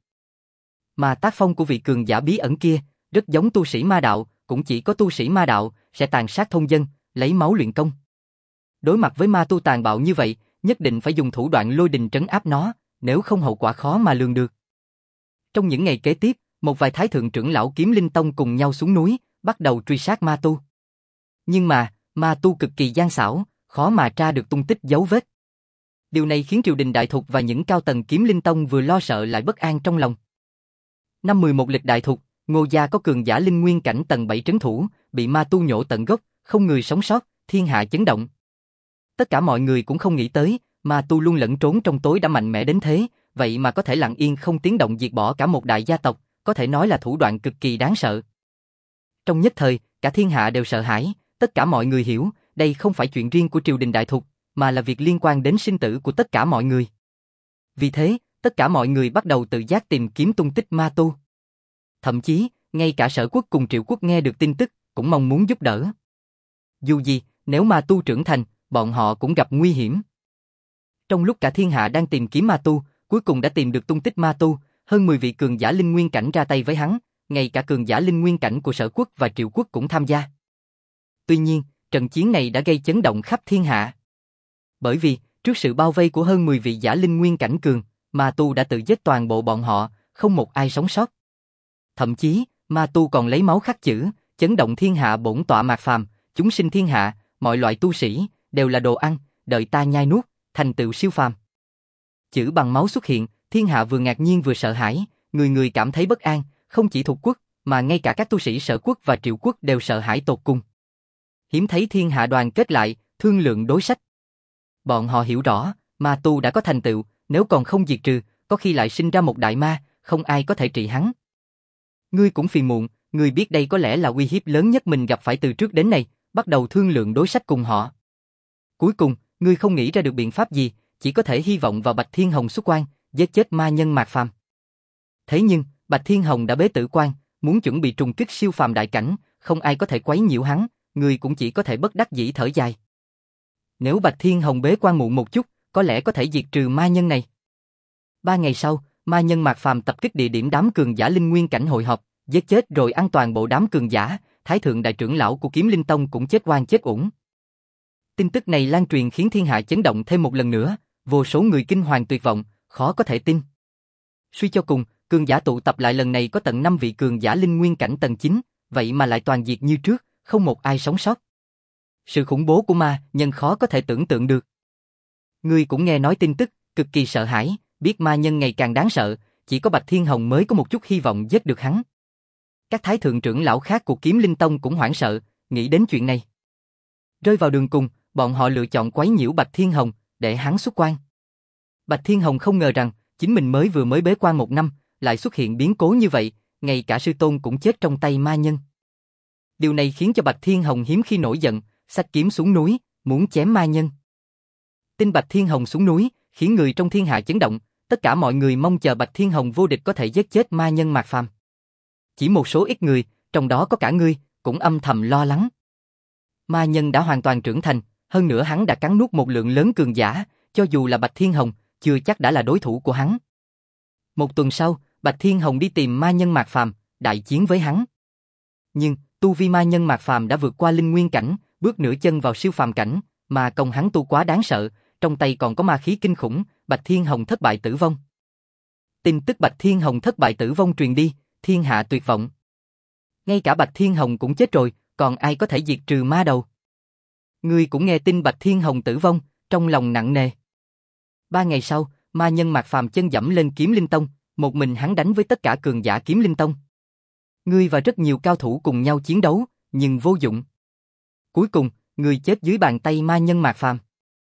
Mà tác phong của vị cường giả bí ẩn kia, rất giống tu sĩ ma đạo, cũng chỉ có tu sĩ ma đạo sẽ tàn sát thôn dân, lấy máu luyện công. Đối mặt với ma tu tàn bạo như vậy, nhất định phải dùng thủ đoạn lôi đình trấn áp nó, nếu không hậu quả khó mà lường được. Trong những ngày kế tiếp, một vài thái thượng trưởng lão Kiếm Linh Tông cùng nhau xuống núi, bắt đầu truy sát ma tu. Nhưng mà, ma tu cực kỳ gian xảo, khó mà tra được tung tích dấu vết. Điều này khiến triều đình đại thục và những cao tầng Kiếm Linh Tông vừa lo sợ lại bất an trong lòng. Năm mười một lịch đại thục, Ngô gia có cường giả linh nguyên cảnh tầng bảy trấn thủ, bị ma tu nhổ tận gốc, không người sống sót, thiên hạ chấn động. Tất cả mọi người cũng không nghĩ tới, ma tu luôn lẫn trốn trong tối đã mạnh mẽ đến thế, vậy mà có thể lặng yên không tiếng động diệt bỏ cả một đại gia tộc, có thể nói là thủ đoạn cực kỳ đáng sợ. Trong nhất thời, cả thiên hạ đều sợ hãi, tất cả mọi người hiểu, đây không phải chuyện riêng của triều đình đại thục, mà là việc liên quan đến sinh tử của tất cả mọi người. Vì thế, tất cả mọi người bắt đầu tự giác tìm kiếm tung tích ma tu. Thậm chí, ngay cả Sở Quốc cùng Triệu Quốc nghe được tin tức, cũng mong muốn giúp đỡ. Dù gì, nếu ma tu trưởng thành, bọn họ cũng gặp nguy hiểm. Trong lúc cả thiên hạ đang tìm kiếm ma tu, cuối cùng đã tìm được tung tích ma tu, hơn mười vị cường giả linh nguyên cảnh ra tay với hắn, ngay cả cường giả linh nguyên cảnh của Sở Quốc và Triệu Quốc cũng tham gia. Tuy nhiên, trận chiến này đã gây chấn động khắp thiên hạ. Bởi vì, trước sự bao vây của hơn mười vị giả linh nguyên cảnh cường, ma tu đã tự giết toàn bộ bọn họ, không một ai sống sót. Thậm chí, ma tu còn lấy máu khắc chữ, chấn động thiên hạ bổn tọa mạt phàm, chúng sinh thiên hạ, mọi loại tu sĩ, đều là đồ ăn, đợi ta nhai nuốt, thành tựu siêu phàm. Chữ bằng máu xuất hiện, thiên hạ vừa ngạc nhiên vừa sợ hãi, người người cảm thấy bất an, không chỉ Thục Quốc, mà ngay cả các tu sĩ Sở Quốc và Triệu Quốc đều sợ hãi tột cùng. Hiếm thấy thiên hạ đoàn kết lại, thương lượng đối sách. Bọn họ hiểu rõ, ma tu đã có thành tựu, nếu còn không diệt trừ, có khi lại sinh ra một đại ma, không ai có thể trị hắn. Ngươi cũng phiền muộn, ngươi biết đây có lẽ là uy hiếp lớn nhất mình gặp phải từ trước đến nay, bắt đầu thương lượng đối sách cùng họ. Cuối cùng, ngươi không nghĩ ra được biện pháp gì, chỉ có thể hy vọng vào Bạch Thiên Hồng xuất quan, giết chết ma nhân mạt phàm. Thế nhưng, Bạch Thiên Hồng đã bế tử quan, muốn chuẩn bị trùng kích siêu phàm đại cảnh, không ai có thể quấy nhiễu hắn, ngươi cũng chỉ có thể bất đắc dĩ thở dài. Nếu Bạch Thiên Hồng bế quan muộn một chút, có lẽ có thể diệt trừ ma nhân này. Ba ngày sau, ma nhân mạt phàm tập kích địa điểm đám cường giả linh nguyên cảnh hội họp, giết chết rồi ăn toàn bộ đám cường giả, thái thượng đại trưởng lão của Kiếm Linh Tông cũng chết oan chết uổng. Tin tức này lan truyền khiến thiên hạ chấn động thêm một lần nữa, vô số người kinh hoàng tuyệt vọng, khó có thể tin. Suy cho cùng, cường giả tụ tập lại lần này có tận năm vị cường giả linh nguyên cảnh tầng chín, vậy mà lại toàn diệt như trước, không một ai sống sót. Sự khủng bố của ma nhân khó có thể tưởng tượng được. Ngươi cũng nghe nói tin tức, cực kỳ sợ hãi, biết ma nhân ngày càng đáng sợ, chỉ có Bạch Thiên Hồng mới có một chút hy vọng giết được hắn. Các thái thượng trưởng lão khác của Kiếm Linh Tông cũng hoảng sợ, nghĩ đến chuyện này. Rơi vào đường cùng, bọn họ lựa chọn quấy nhiễu Bạch Thiên Hồng, để hắn xuất quan. Bạch Thiên Hồng không ngờ rằng, chính mình mới vừa mới bế quan một năm, lại xuất hiện biến cố như vậy, ngay cả sư tôn cũng chết trong tay ma nhân. Điều này khiến cho Bạch Thiên Hồng hiếm khi nổi giận, xách kiếm xuống núi, muốn chém ma nhân. Tin Bạch Thiên Hồng xuống núi, khiến người trong thiên hạ chấn động, tất cả mọi người mong chờ Bạch Thiên Hồng vô địch có thể giết chết ma nhân Mạc Phàm. Chỉ một số ít người, trong đó có cả ngươi, cũng âm thầm lo lắng. Ma nhân đã hoàn toàn trưởng thành, hơn nữa hắn đã cắn nuốt một lượng lớn cường giả, cho dù là Bạch Thiên Hồng, chưa chắc đã là đối thủ của hắn. Một tuần sau, Bạch Thiên Hồng đi tìm ma nhân Mạc Phàm, đại chiến với hắn. Nhưng, tu vi ma nhân Mạc Phàm đã vượt qua linh nguyên cảnh, bước nửa chân vào siêu phàm cảnh, mà công hắn tu quá đáng sợ, trong tay còn có ma khí kinh khủng, Bạch Thiên Hồng thất bại tử vong. Tin tức Bạch Thiên Hồng thất bại tử vong truyền đi, thiên hạ tuyệt vọng. Ngay cả Bạch Thiên Hồng cũng chết rồi, còn ai có thể diệt trừ ma đầu? Ngươi cũng nghe tin Bạch Thiên Hồng tử vong, trong lòng nặng nề. Ba ngày sau, ma nhân Mạc Phàm chân dẫm lên Kiếm Linh Tông, một mình hắn đánh với tất cả cường giả Kiếm Linh Tông. Ngươi và rất nhiều cao thủ cùng nhau chiến đấu, nhưng vô dụng. Cuối cùng, ngươi chết dưới bàn tay ma nhân Mạc Phàm.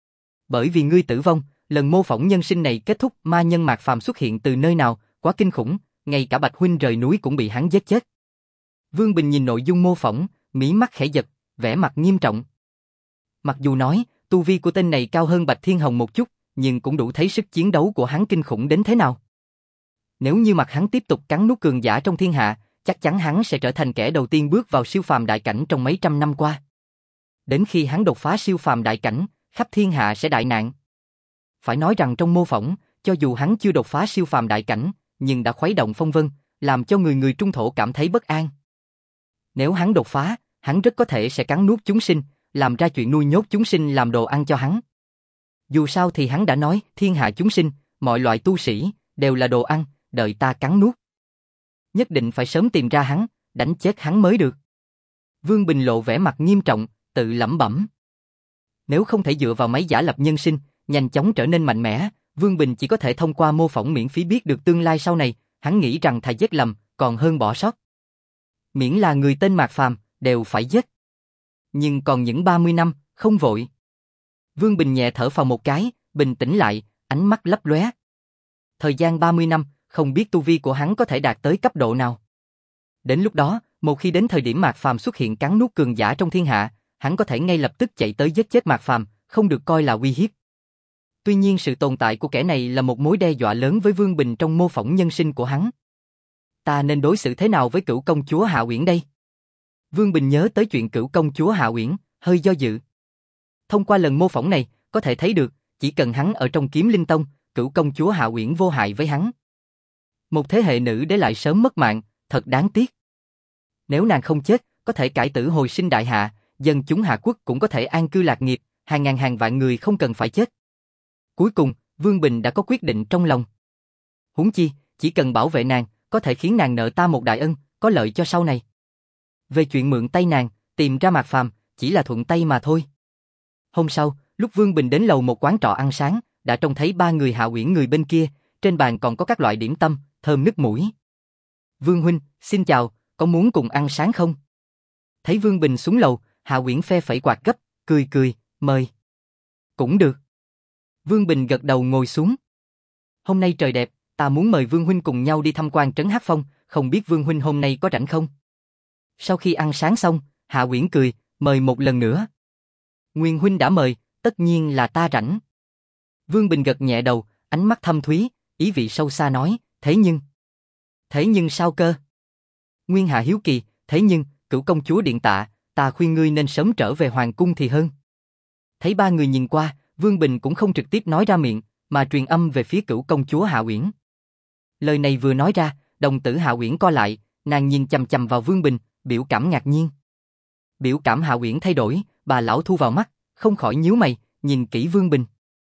Bởi vì ngươi tử vong, lần mô phỏng nhân sinh này kết thúc. Ma nhân Mạc Phàm xuất hiện từ nơi nào, quá kinh khủng, ngay cả Bạch huynh rời núi cũng bị hắn giết chết. Vương Bình nhìn nội dung mô phỏng, mí mắt khẽ giật, vẻ mặt nghiêm trọng. Mặc dù nói, tu vi của tên này cao hơn Bạch Thiên Hồng một chút, nhưng cũng đủ thấy sức chiến đấu của hắn kinh khủng đến thế nào. Nếu như mặt hắn tiếp tục cắn nuốt cường giả trong thiên hạ, chắc chắn hắn sẽ trở thành kẻ đầu tiên bước vào siêu phàm đại cảnh trong mấy trăm năm qua. Đến khi hắn đột phá siêu phàm đại cảnh, khắp thiên hạ sẽ đại nạn. Phải nói rằng trong mô phỏng, cho dù hắn chưa đột phá siêu phàm đại cảnh, nhưng đã khuấy động phong vân, làm cho người người trung thổ cảm thấy bất an. Nếu hắn đột phá, hắn rất có thể sẽ cắn nuốt chúng sinh, làm ra chuyện nuôi nhốt chúng sinh làm đồ ăn cho hắn. Dù sao thì hắn đã nói, thiên hạ chúng sinh, mọi loại tu sĩ, đều là đồ ăn, đợi ta cắn nuốt. Nhất định phải sớm tìm ra hắn, đánh chết hắn mới được. Vương Bình lộ vẻ mặt nghiêm trọng, tự lẩm bẩm. Nếu không thể dựa vào máy giả lập nhân sinh, nhanh chóng trở nên mạnh mẽ, Vương Bình chỉ có thể thông qua mô phỏng miễn phí biết được tương lai sau này, hắn nghĩ rằng thà giết lầm, còn hơn bỏ sót. Miễn là người tên Mạc Phàm, đều phải giết. Nhưng còn những ba mươi năm, không vội. Vương Bình nhẹ thở phào một cái, bình tĩnh lại, ánh mắt lấp lóe. Thời gian ba mươi năm, không biết tu vi của hắn có thể đạt tới cấp độ nào. Đến lúc đó, một khi đến thời điểm Mạc Phàm xuất hiện cắn nuốt cường giả trong thiên hạ, hắn có thể ngay lập tức chạy tới giết chết Mạc Phàm, không được coi là uy hiếp. Tuy nhiên sự tồn tại của kẻ này là một mối đe dọa lớn với Vương Bình trong mô phỏng nhân sinh của hắn. Ta nên đối xử thế nào với Cửu công chúa Hạ Uyển đây? Vương Bình nhớ tới chuyện Cửu công chúa Hạ Uyển, hơi do dự. Thông qua lần mô phỏng này, có thể thấy được, chỉ cần hắn ở trong Kiếm Linh Tông, Cửu công chúa Hạ Uyển vô hại với hắn. Một thế hệ nữ để lại sớm mất mạng, thật đáng tiếc. Nếu nàng không chết, có thể cải tử hồi sinh đại hạ, dân chúng Hạ quốc cũng có thể an cư lạc nghiệp, hàng ngàn hàng vạn người không cần phải chết. Cuối cùng, Vương Bình đã có quyết định trong lòng. Huống chi, chỉ cần bảo vệ nàng, có thể khiến nàng nợ ta một đại ân, có lợi cho sau này. Về chuyện mượn tay nàng, tìm ra Mạc Phàm, chỉ là thuận tay mà thôi. Hôm sau, lúc Vương Bình đến lầu một quán trọ ăn sáng, đã trông thấy ba người Hạ Uyển người bên kia, trên bàn còn có các loại điểm tâm, thơm nức mũi. Vương huynh, xin chào, có muốn cùng ăn sáng không? Thấy Vương Bình xuống lầu, Hạ Uyển phe phẩy quạt gấp, cười cười, mời. Cũng được. Vương Bình gật đầu ngồi xuống. Hôm nay trời đẹp, ta muốn mời Vương huynh cùng nhau đi tham quan trấn Hắc Phong, không biết Vương huynh hôm nay có rảnh không? Sau khi ăn sáng xong, Hạ Uyển cười, mời một lần nữa. Nguyên huynh đã mời, tất nhiên là ta rảnh. Vương Bình gật nhẹ đầu, ánh mắt thâm thúy, ý vị sâu xa nói, thế nhưng... Thế nhưng sao cơ? Nguyên Hạ hiếu kỳ, thế nhưng, Cửu công chúa điện tạ, ta khuyên ngươi nên sớm trở về hoàng cung thì hơn. Thấy ba người nhìn qua, Vương Bình cũng không trực tiếp nói ra miệng, mà truyền âm về phía Cửu công chúa Hạ Uyển. Lời này vừa nói ra, đồng tử Hạ Uyển co lại, nàng nhìn chằm chằm vào Vương Bình, biểu cảm ngạc nhiên. Biểu cảm Hạ Uyển thay đổi, bà lão thu vào mắt, không khỏi nhíu mày, nhìn kỹ Vương Bình.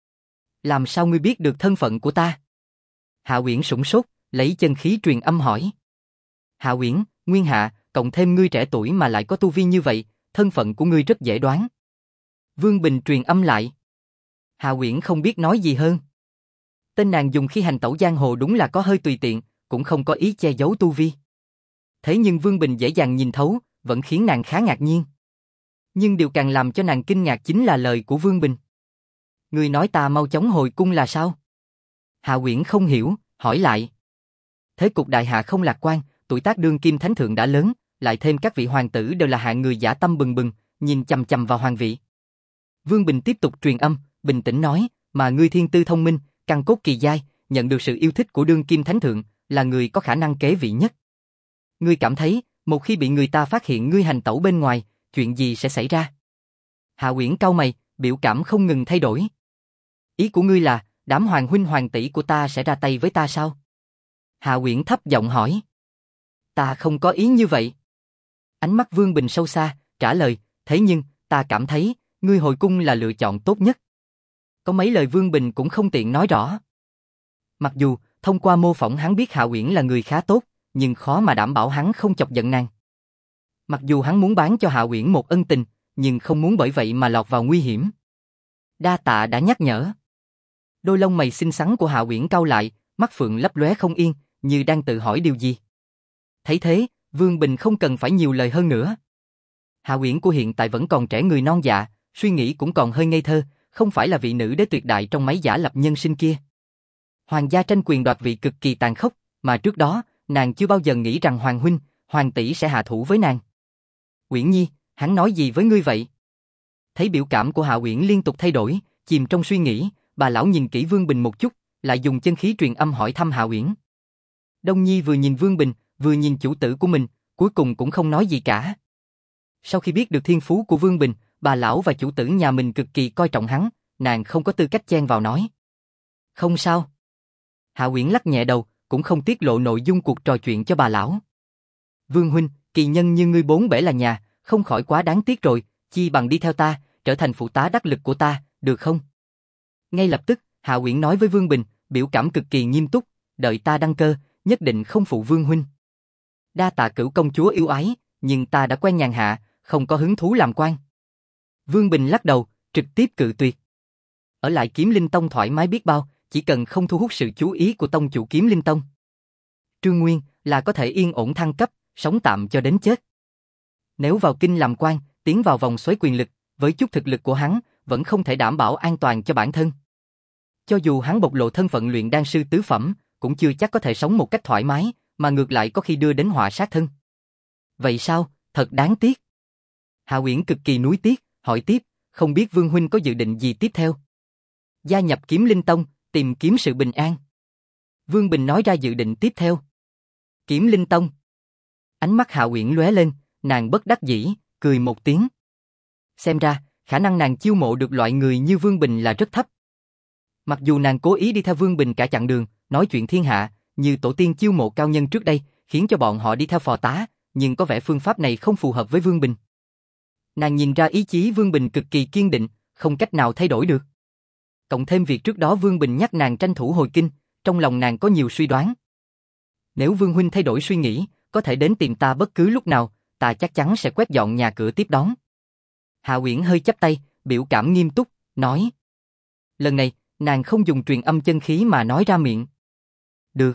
Làm sao ngươi biết được thân phận của ta? Hạ Uyển sửng sốt, lấy chân khí truyền âm hỏi. Hạ Uyển, Nguyên Hạ, cộng thêm ngươi trẻ tuổi mà lại có tu vi như vậy, thân phận của ngươi rất dễ đoán. Vương Bình truyền âm lại. Hạ Uyển không biết nói gì hơn. Tên nàng dùng khi hành tẩu giang hồ đúng là có hơi tùy tiện, cũng không có ý che giấu tu vi. Thế nhưng Vương Bình dễ dàng nhìn thấu, vẫn khiến nàng khá ngạc nhiên. Nhưng điều càng làm cho nàng kinh ngạc chính là lời của Vương Bình. Ngươi nói ta mau chóng hồi cung là sao? Hạ Uyển không hiểu, hỏi lại. Thế cục đại hạ không lạc quan, tuổi tác đương kim thánh thượng đã lớn, lại thêm các vị hoàng tử đều là hạng người dã tâm bừng bừng, nhìn chằm chằm vào hoàng vị. Vương Bình tiếp tục truyền âm, bình tĩnh nói, mà ngươi thiên tư thông minh, căn cốt kỳ giai, nhận được sự yêu thích của đương kim thánh thượng, là người có khả năng kế vị nhất. Ngươi cảm thấy, một khi bị người ta phát hiện ngươi hành tẩu bên ngoài, chuyện gì sẽ xảy ra? Hạ Uyển cau mày, biểu cảm không ngừng thay đổi. Ý của ngươi là, đám hoàng huynh hoàng tỷ của ta sẽ ra tay với ta sao? Hạ Uyển thấp giọng hỏi. Ta không có ý như vậy. Ánh mắt Vương Bình sâu xa, trả lời, thế nhưng, ta cảm thấy, ngươi hồi cung là lựa chọn tốt nhất. Có mấy lời Vương Bình cũng không tiện nói rõ. Mặc dù, thông qua mô phỏng hắn biết Hạ Uyển là người khá tốt, nhưng khó mà đảm bảo hắn không chọc giận nàng. Mặc dù hắn muốn bán cho Hạ Uyển một ân tình, nhưng không muốn bởi vậy mà lọt vào nguy hiểm. Đa tạ đã nhắc nhở. Đôi lông mày xinh xắn của Hạ Uyển cau lại, mắt phượng lấp lóe không yên, như đang tự hỏi điều gì. Thấy thế, Vương Bình không cần phải nhiều lời hơn nữa. Hạ Uyển của hiện tại vẫn còn trẻ người non dạ, suy nghĩ cũng còn hơi ngây thơ, không phải là vị nữ đế tuyệt đại trong mấy giả lập nhân sinh kia. Hoàng gia tranh quyền đoạt vị cực kỳ tàn khốc, mà trước đó, nàng chưa bao giờ nghĩ rằng Hoàng huynh, Hoàng tỷ sẽ hạ thủ với nàng. Uyển Nhi, hắn nói gì với ngươi vậy? Thấy biểu cảm của Hạ Uyển liên tục thay đổi, chìm trong suy nghĩ, bà lão nhìn kỹ Vương Bình một chút, lại dùng chân khí truyền âm hỏi thăm Hạ Uyển. Đông Nhi vừa nhìn Vương Bình, vừa nhìn chủ tử của mình, cuối cùng cũng không nói gì cả. Sau khi biết được thiên phú của Vương Bình, bà lão và chủ tử nhà mình cực kỳ coi trọng hắn, nàng không có tư cách chen vào nói. Không sao. Hạ Uyển lắc nhẹ đầu, cũng không tiết lộ nội dung cuộc trò chuyện cho bà lão. Vương huynh, kỳ nhân như ngươi bốn bể là nhà, không khỏi quá đáng tiếc rồi, chi bằng đi theo ta, trở thành phụ tá đắc lực của ta, được không? Ngay lập tức, Hạ Uyển nói với Vương Bình, biểu cảm cực kỳ nghiêm túc, đợi ta đăng cơ, nhất định không phụ Vương huynh. Đa tạ Cửu công chúa yêu ái, nhưng ta đã quen nhàn hạ, không có hứng thú làm quan. Vương Bình lắc đầu, trực tiếp cự tuyệt. Ở lại Kiếm Linh Tông thoải mái biết bao, chỉ cần không thu hút sự chú ý của tông chủ Kiếm Linh Tông. Trương Nguyên là có thể yên ổn thăng cấp, sống tạm cho đến chết. Nếu vào kinh làm quan, tiến vào vòng xoáy quyền lực, với chút thực lực của hắn, vẫn không thể đảm bảo an toàn cho bản thân. Cho dù hắn bộc lộ thân phận luyện đan sư tứ phẩm, cũng chưa chắc có thể sống một cách thoải mái, mà ngược lại có khi đưa đến họa sát thân. Vậy sao, thật đáng tiếc. Hạ Uyển cực kỳ nuối tiếc, hỏi tiếp, không biết Vương huynh có dự định gì tiếp theo? Gia nhập Kiếm Linh Tông, tìm kiếm sự bình an. Vương Bình nói ra dự định tiếp theo. Kiếm Linh Tông. Ánh mắt Hạ Uyển lóe lên, nàng bất đắc dĩ, cười một tiếng. Xem ra, khả năng nàng chiêu mộ được loại người như Vương Bình là rất thấp. Mặc dù nàng cố ý đi theo Vương Bình cả chặng đường, nói chuyện thiên hạ, như tổ tiên chiêu mộ cao nhân trước đây, khiến cho bọn họ đi theo phò tá, nhưng có vẻ phương pháp này không phù hợp với Vương Bình. Nàng nhìn ra ý chí Vương Bình cực kỳ kiên định, không cách nào thay đổi được. Cộng thêm việc trước đó Vương Bình nhắc nàng tranh thủ hồi kinh, trong lòng nàng có nhiều suy đoán. Nếu Vương huynh thay đổi suy nghĩ, có thể đến tìm ta bất cứ lúc nào, ta chắc chắn sẽ quét dọn nhà cửa tiếp đón. Hạ Uyển hơi chắp tay, biểu cảm nghiêm túc, nói. Lần này, nàng không dùng truyền âm chân khí mà nói ra miệng. Được.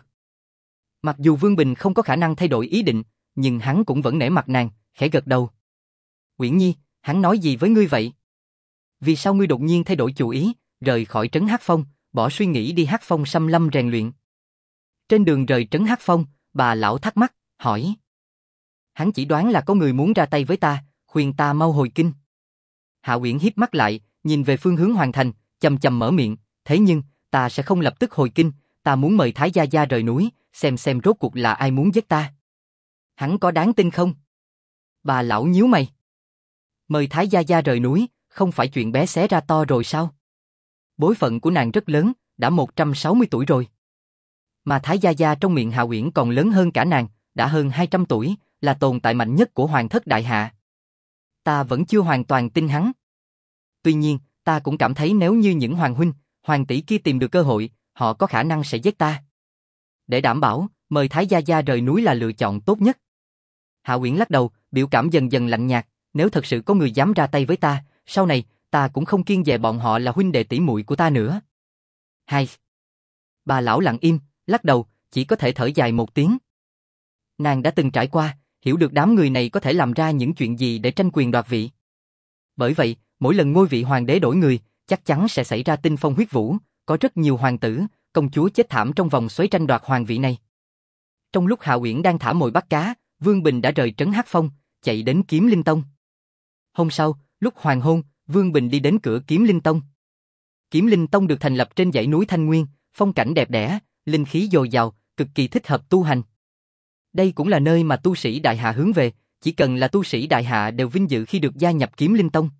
Mặc dù Vương Bình không có khả năng thay đổi ý định, nhưng hắn cũng vẫn nể mặt nàng, khẽ gật đầu. Uyển Nhi, hắn nói gì với ngươi vậy? Vì sao ngươi đột nhiên thay đổi chủ ý, rời khỏi trấn Hắc Phong, bỏ suy nghĩ đi Hắc Phong xâm lâm rèn luyện? Trên đường rời trấn Hắc Phong, bà lão thắc mắc, hỏi. Hắn chỉ đoán là có người muốn ra tay với ta, khuyên ta mau hồi kinh. Hạ Uyển híp mắt lại, nhìn về phương hướng hoàng thành, chầm chầm mở miệng, thế nhưng, ta sẽ không lập tức hồi kinh, ta muốn mời Thái Gia Gia rời núi, xem xem rốt cuộc là ai muốn giết ta. Hắn có đáng tin không? Bà lão nhíu mày. Mời Thái Gia Gia rời núi, không phải chuyện bé xé ra to rồi sao? Bối phận của nàng rất lớn, đã một trăm sáu mươi tuổi rồi. Mà Thái Gia Gia trong miệng Hạ Uyển còn lớn hơn cả nàng, đã hơn hai trăm tuổi, là tồn tại mạnh nhất của Hoàng thất đại hạ. Ta vẫn chưa hoàn toàn tin hắn. Tuy nhiên, ta cũng cảm thấy nếu như những hoàng huynh, hoàng tỷ kia tìm được cơ hội, họ có khả năng sẽ giết ta. Để đảm bảo, mời Thái Gia Gia rời núi là lựa chọn tốt nhất. Hạ Uyển lắc đầu, biểu cảm dần dần lạnh nhạt, nếu thật sự có người dám ra tay với ta, sau này, ta cũng không kiêng dè bọn họ là huynh đệ tỷ muội của ta nữa. Hai. Bà lão lặng im, lắc đầu, chỉ có thể thở dài một tiếng. Nàng đã từng trải qua, hiểu được đám người này có thể làm ra những chuyện gì để tranh quyền đoạt vị. Bởi vậy, mỗi lần ngôi vị hoàng đế đổi người, chắc chắn sẽ xảy ra tinh phong huyết vũ, có rất nhiều hoàng tử, công chúa chết thảm trong vòng xoáy tranh đoạt hoàng vị này. Trong lúc Hạ Uyển đang thả mồi bắt cá, Vương Bình đã rời trấn Hắc Phong, chạy đến Kiếm Linh Tông. Hôm sau, lúc hoàng hôn, Vương Bình đi đến cửa Kiếm Linh Tông. Kiếm Linh Tông được thành lập trên dãy núi Thanh Nguyên, phong cảnh đẹp đẽ, linh khí dồi dào, cực kỳ thích hợp tu hành. Đây cũng là nơi mà tu sĩ Đại Hạ hướng về, chỉ cần là tu sĩ Đại Hạ đều vinh dự khi được gia nhập Kiếm Linh Tông.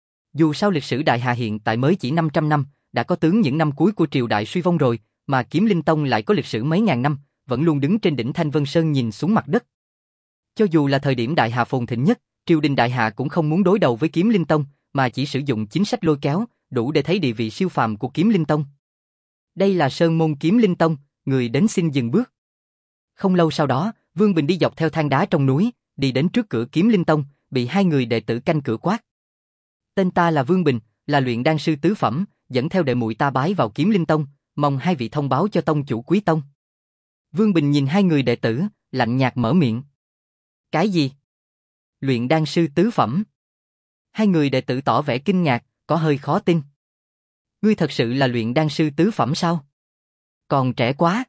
Dù sao lịch sử Đại Hạ hiện tại mới chỉ năm trăm năm, đã có tướng những năm cuối của triều đại suy vong rồi, mà Kiếm Linh Tông lại có lịch sử mấy ngàn năm, vẫn luôn đứng trên đỉnh Thanh Vân Sơn nhìn xuống mặt đất. Cho dù là thời điểm Đại Hạ phồn thịnh nhất, triều đình Đại Hạ cũng không muốn đối đầu với Kiếm Linh Tông, mà chỉ sử dụng chính sách lôi kéo, đủ để thấy địa vị siêu phàm của Kiếm Linh Tông. Đây là Sơn môn Kiếm Linh Tông, người đến xin dừng bước. Không lâu sau đó, Vương Bình đi dọc theo thang đá trong núi, đi đến trước cửa Kiếm Linh Tông, bị hai người đệ tử canh cửa quát. Tên ta là Vương Bình, là luyện đan sư tứ phẩm, dẫn theo đệ muội ta bái vào Kiếm Linh Tông, mong hai vị thông báo cho tông chủ quý tông. Vương Bình nhìn hai người đệ tử, lạnh nhạt mở miệng. Cái gì? Luyện đan sư tứ phẩm? Hai người đệ tử tỏ vẻ kinh ngạc, có hơi khó tin. Ngươi thật sự là luyện đan sư tứ phẩm sao? Còn trẻ quá.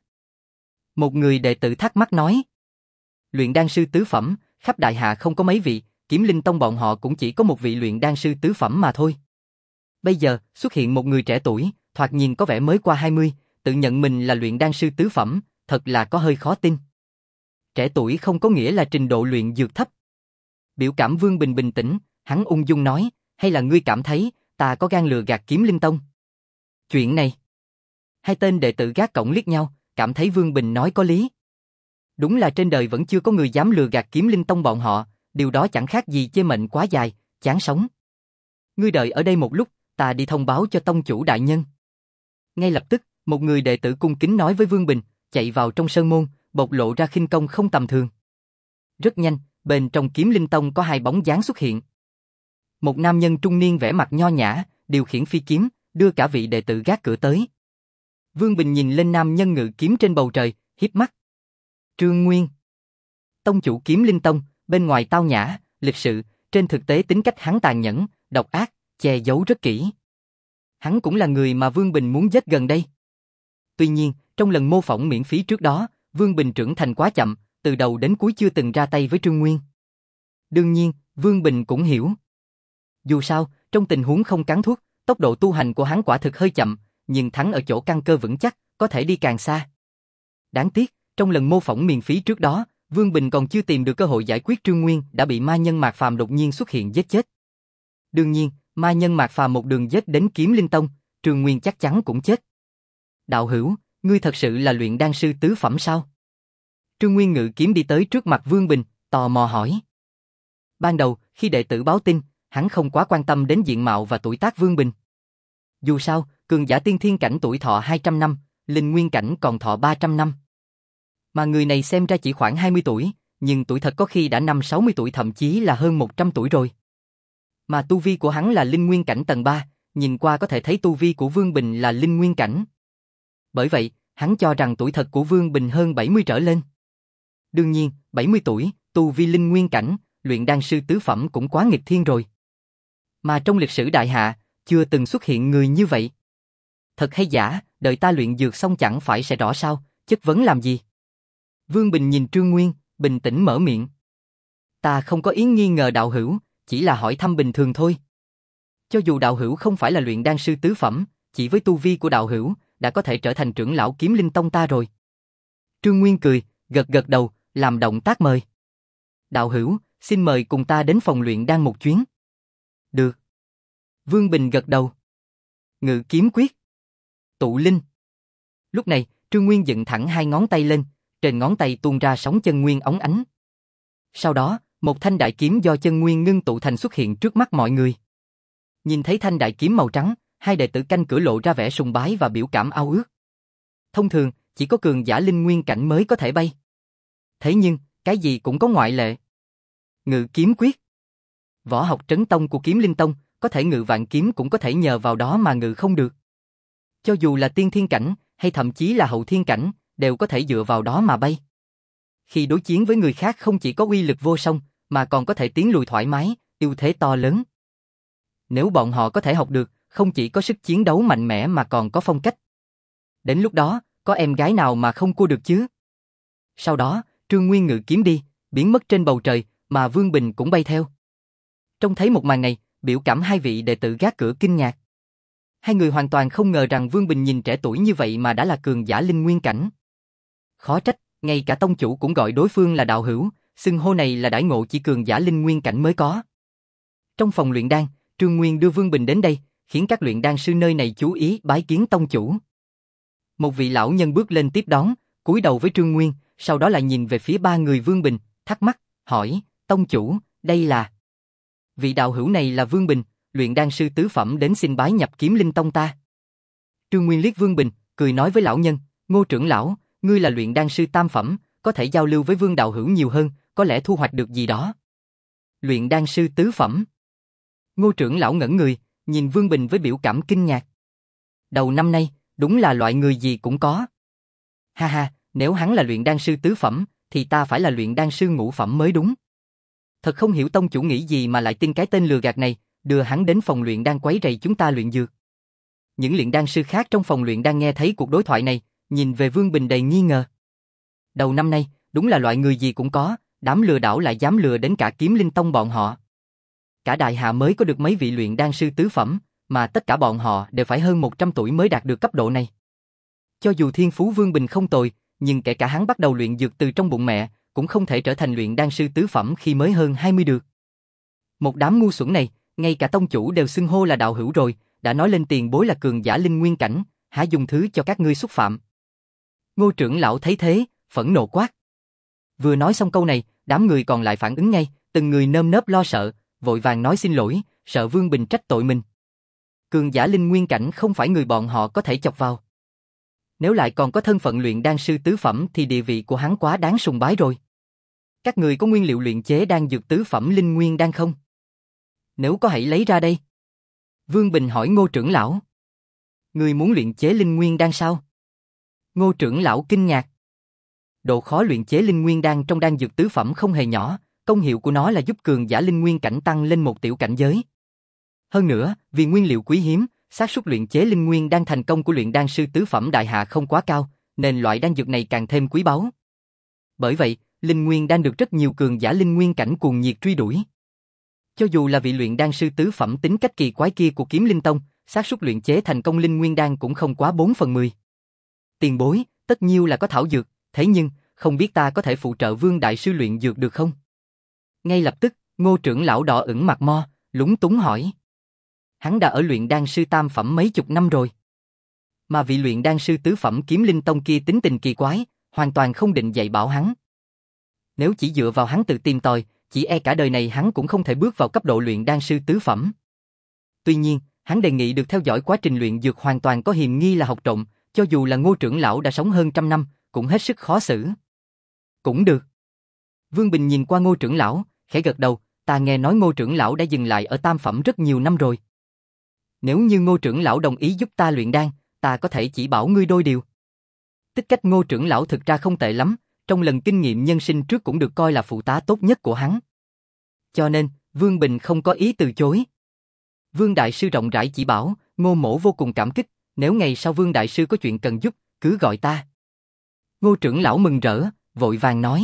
Một người đệ tử thắc mắc nói. Luyện đan sư tứ phẩm, khắp Đại Hạ không có mấy vị, Kiếm Linh Tông bọn họ cũng chỉ có một vị luyện đan sư tứ phẩm mà thôi. Bây giờ, xuất hiện một người trẻ tuổi, thoạt nhìn có vẻ mới qua hai mươi, tự nhận mình là luyện đan sư tứ phẩm, thật là có hơi khó tin. Trẻ tuổi không có nghĩa là trình độ luyện dược thấp. Biểu cảm Vương Bình bình tĩnh, hắn ung dung nói, hay là ngươi cảm thấy, ta có gan lừa gạt Kiếm Linh Tông? Chuyện này. Hai tên đệ tử gác cổng liếc nhau, cảm thấy Vương Bình nói có lý. Đúng là trên đời vẫn chưa có người dám lừa gạt Kiếm Linh Tông bọn họ, điều đó chẳng khác gì chê mệnh quá dài, chán sống. Ngươi đợi ở đây một lúc, ta đi thông báo cho tông chủ đại nhân. Ngay lập tức, một người đệ tử cung kính nói với Vương Bình, chạy vào trong sơn môn, bộc lộ ra khinh công không tầm thường. Rất nhanh, bên trong Kiếm Linh Tông có hai bóng dáng xuất hiện. Một nam nhân trung niên vẻ mặt nho nhã, điều khiển phi kiếm, đưa cả vị đệ tử gác cửa tới. Vương Bình nhìn lên nam nhân ngự kiếm trên bầu trời, hiếp mắt. Trương Nguyên, tông chủ Kiếm Linh Tông, bên ngoài tao nhã, lịch sự, trên thực tế tính cách hắn tàn nhẫn, độc ác, che giấu rất kỹ. Hắn cũng là người mà Vương Bình muốn giết gần đây. Tuy nhiên, trong lần mô phỏng miễn phí trước đó, Vương Bình trưởng thành quá chậm, từ đầu đến cuối chưa từng ra tay với Trương Nguyên. Đương nhiên, Vương Bình cũng hiểu. Dù sao, trong tình huống không cắn thuốc, tốc độ tu hành của hắn quả thực hơi chậm, nhưng thắng ở chỗ căn cơ vững chắc, có thể đi càng xa. Đáng tiếc, trong lần mô phỏng miễn phí trước đó, Vương Bình còn chưa tìm được cơ hội giải quyết Trương Nguyên, đã bị ma nhân Mạc Phàm đột nhiên xuất hiện giết chết. Đương nhiên, ma nhân Mạc Phàm một đường giết đến Kiếm Linh Tông, Trương Nguyên chắc chắn cũng chết. Đạo hữu, ngươi thật sự là luyện đan sư tứ phẩm sao? Trương Nguyên ngự kiếm đi tới trước mặt Vương Bình, tò mò hỏi. Ban đầu, khi đệ tử báo tin, hắn không quá quan tâm đến diện mạo và tuổi tác Vương Bình. Dù sao, cường giả tiên thiên cảnh tuổi thọ hai trăm năm, linh nguyên cảnh còn thọ ba trăm năm. Mà người này xem ra chỉ khoảng hai mươi tuổi, nhưng tuổi thật có khi đã năm sáu mươi tuổi, thậm chí là hơn một trăm tuổi rồi. Mà tu vi của hắn là linh nguyên cảnh tầng ba, nhìn qua có thể thấy tu vi của Vương Bình là linh nguyên cảnh. Bởi vậy, hắn cho rằng tuổi thật của Vương Bình hơn bảy mươi trở lên. Đương nhiên, bảy mươi tuổi, tu vi linh nguyên cảnh, luyện đan sư tứ phẩm cũng quá nghịch thiên rồi. Mà trong lịch sử Đại Hạ, chưa từng xuất hiện người như vậy. Thật hay giả, đợi ta luyện dược xong chẳng phải sẽ rõ sao, chất vấn làm gì? Vương Bình nhìn Trương Nguyên, bình tĩnh mở miệng. Ta không có ý nghi ngờ đạo hữu, chỉ là hỏi thăm bình thường thôi. Cho dù đạo hữu không phải là luyện đan sư tứ phẩm, chỉ với tu vi của đạo hữu, đã có thể trở thành trưởng lão Kiếm Linh Tông ta rồi. Trương Nguyên cười, gật gật đầu, làm động tác mời. Đạo hữu, xin mời cùng ta đến phòng luyện đan một chuyến. Được. Vương Bình gật đầu. Ngự kiếm quyết. Tụ linh. Lúc này, Trương Nguyên dựng thẳng hai ngón tay lên, trên ngón tay tuôn ra sóng chân nguyên óng ánh. Sau đó, một thanh đại kiếm do chân nguyên ngưng tụ thành xuất hiện trước mắt mọi người. Nhìn thấy thanh đại kiếm màu trắng, hai đệ tử canh cửa lộ ra vẻ sùng bái và biểu cảm ao ước. Thông thường, chỉ có cường giả linh nguyên cảnh mới có thể bay. Thế nhưng, cái gì cũng có ngoại lệ. Ngự kiếm quyết. Võ học trấn tông của Kiếm Linh Tông, có thể ngự vạn kiếm cũng có thể nhờ vào đó mà ngự không được. Cho dù là tiên thiên cảnh, hay thậm chí là hậu thiên cảnh, đều có thể dựa vào đó mà bay. Khi đối chiến với người khác không chỉ có uy lực vô song, mà còn có thể tiến lùi thoải mái, ưu thế to lớn. Nếu bọn họ có thể học được, không chỉ có sức chiến đấu mạnh mẽ mà còn có phong cách. Đến lúc đó, có em gái nào mà không cua được chứ? Sau đó, Trương Nguyên ngự kiếm đi, biến mất trên bầu trời, mà Vương Bình cũng bay theo. Trông thấy một màn này, biểu cảm hai vị đệ tử gác cửa kinh ngạc. Hai người hoàn toàn không ngờ rằng Vương Bình nhìn trẻ tuổi như vậy mà đã là cường giả linh nguyên cảnh. Khó trách, ngay cả tông chủ cũng gọi đối phương là đạo hữu, xưng hô này là đãi ngộ chỉ cường giả linh nguyên cảnh mới có. Trong phòng luyện đan, Trương Nguyên đưa Vương Bình đến đây, khiến các luyện đan sư nơi này chú ý bái kiến tông chủ. Một vị lão nhân bước lên tiếp đón, cúi đầu với Trương Nguyên, sau đó lại nhìn về phía ba người Vương Bình, thắc mắc, hỏi, tông chủ, đây là... Vị đạo hữu này là Vương Bình, luyện đan sư tứ phẩm đến xin bái nhập Kiếm Linh Tông ta. Trương Nguyên liếc Vương Bình, cười nói với lão nhân, Ngô trưởng lão, ngươi là luyện đan sư tam phẩm, có thể giao lưu với Vương đạo hữu nhiều hơn, có lẽ thu hoạch được gì đó. Luyện đan sư tứ phẩm. Ngô trưởng lão ngẩn người, nhìn Vương Bình với biểu cảm kinh ngạc. Đầu năm nay, đúng là loại người gì cũng có. Ha ha, nếu hắn là luyện đan sư tứ phẩm, thì ta phải là luyện đan sư ngũ phẩm mới đúng. Thật không hiểu tông chủ nghĩ gì mà lại tin cái tên lừa gạt này, đưa hắn đến phòng luyện đan quấy rầy chúng ta luyện dược. Những luyện đan sư khác trong phòng luyện đan nghe thấy cuộc đối thoại này, nhìn về Vương Bình đầy nghi ngờ. Đầu năm nay, đúng là loại người gì cũng có, đám lừa đảo lại dám lừa đến cả Kiếm Linh Tông bọn họ. Cả đại hạ mới có được mấy vị luyện đan sư tứ phẩm, mà tất cả bọn họ đều phải hơn một trăm tuổi mới đạt được cấp độ này. Cho dù thiên phú Vương Bình không tồi, nhưng kể cả hắn bắt đầu luyện dược từ trong bụng mẹ, cũng không thể trở thành luyện đan sư tứ phẩm khi mới hơn hai mươi được. Một đám ngu xuẩn này, ngay cả tông chủ đều xưng hô là đạo hữu rồi, đã nói lên tiền bối là cường giả linh nguyên cảnh, há dùng thứ cho các ngươi xúc phạm. Ngô trưởng lão thấy thế, phẫn nộ quát. Vừa nói xong câu này, đám người còn lại phản ứng ngay, từng người nơm nớp lo sợ, vội vàng nói xin lỗi, sợ Vương Bình trách tội mình. Cường giả linh nguyên cảnh không phải người bọn họ có thể chọc vào. Nếu lại còn có thân phận luyện đan sư tứ phẩm thì địa vị của hắn quá đáng sùng bái rồi. Các người có nguyên liệu luyện chế đan dược tứ phẩm linh nguyên đan không? Nếu có hãy lấy ra đây. Vương Bình hỏi Ngô trưởng lão. Người muốn luyện chế linh nguyên đan sao? Ngô trưởng lão kinh ngạc. Độ khó luyện chế linh nguyên đan trong đan dược tứ phẩm không hề nhỏ, công hiệu của nó là giúp cường giả linh nguyên cảnh tăng lên một tiểu cảnh giới. Hơn nữa, vì nguyên liệu quý hiếm, xác suất luyện chế linh nguyên đan thành công của luyện đan sư tứ phẩm đại hạ không quá cao, nên loại đan dược này càng thêm quý báu. Bởi vậy, linh nguyên đan được rất nhiều cường giả linh nguyên cảnh cuồng nhiệt truy đuổi. Cho dù là vị luyện đan sư tứ phẩm tính cách kỳ quái kia của Kiếm Linh Tông, xác suất luyện chế thành công linh nguyên đan cũng không quá bốn phần mười. Tiền bối, tất nhiêu là có thảo dược, thế nhưng, không biết ta có thể phụ trợ Vương đại sư luyện dược được không? Ngay lập tức, Ngô trưởng lão đỏ ửng mặt mo, lúng túng hỏi. Hắn đã ở luyện đan sư tam phẩm mấy chục năm rồi. Mà vị luyện đan sư tứ phẩm Kiếm Linh Tông kia tính tình kỳ quái, hoàn toàn không định dạy bảo hắn. Nếu chỉ dựa vào hắn tự tìm tòi, chỉ e cả đời này hắn cũng không thể bước vào cấp độ luyện đan sư tứ phẩm. Tuy nhiên, hắn đề nghị được theo dõi quá trình luyện dược hoàn toàn có hiềm nghi là học trộm, cho dù là Ngô trưởng lão đã sống hơn trăm năm, cũng hết sức khó xử. Cũng được. Vương Bình nhìn qua Ngô trưởng lão, khẽ gật đầu, ta nghe nói Ngô trưởng lão đã dừng lại ở tam phẩm rất nhiều năm rồi. Nếu như Ngô trưởng lão đồng ý giúp ta luyện đan, ta có thể chỉ bảo ngươi đôi điều. Tích cách Ngô trưởng lão thực ra không tệ lắm, trong lần kinh nghiệm nhân sinh trước cũng được coi là phụ tá tốt nhất của hắn. Cho nên, Vương Bình không có ý từ chối. Vương đại sư rộng rãi chỉ bảo, Ngô mỗ vô cùng cảm kích, nếu ngày sau Vương đại sư có chuyện cần giúp, cứ gọi ta. Ngô trưởng lão mừng rỡ, vội vàng nói.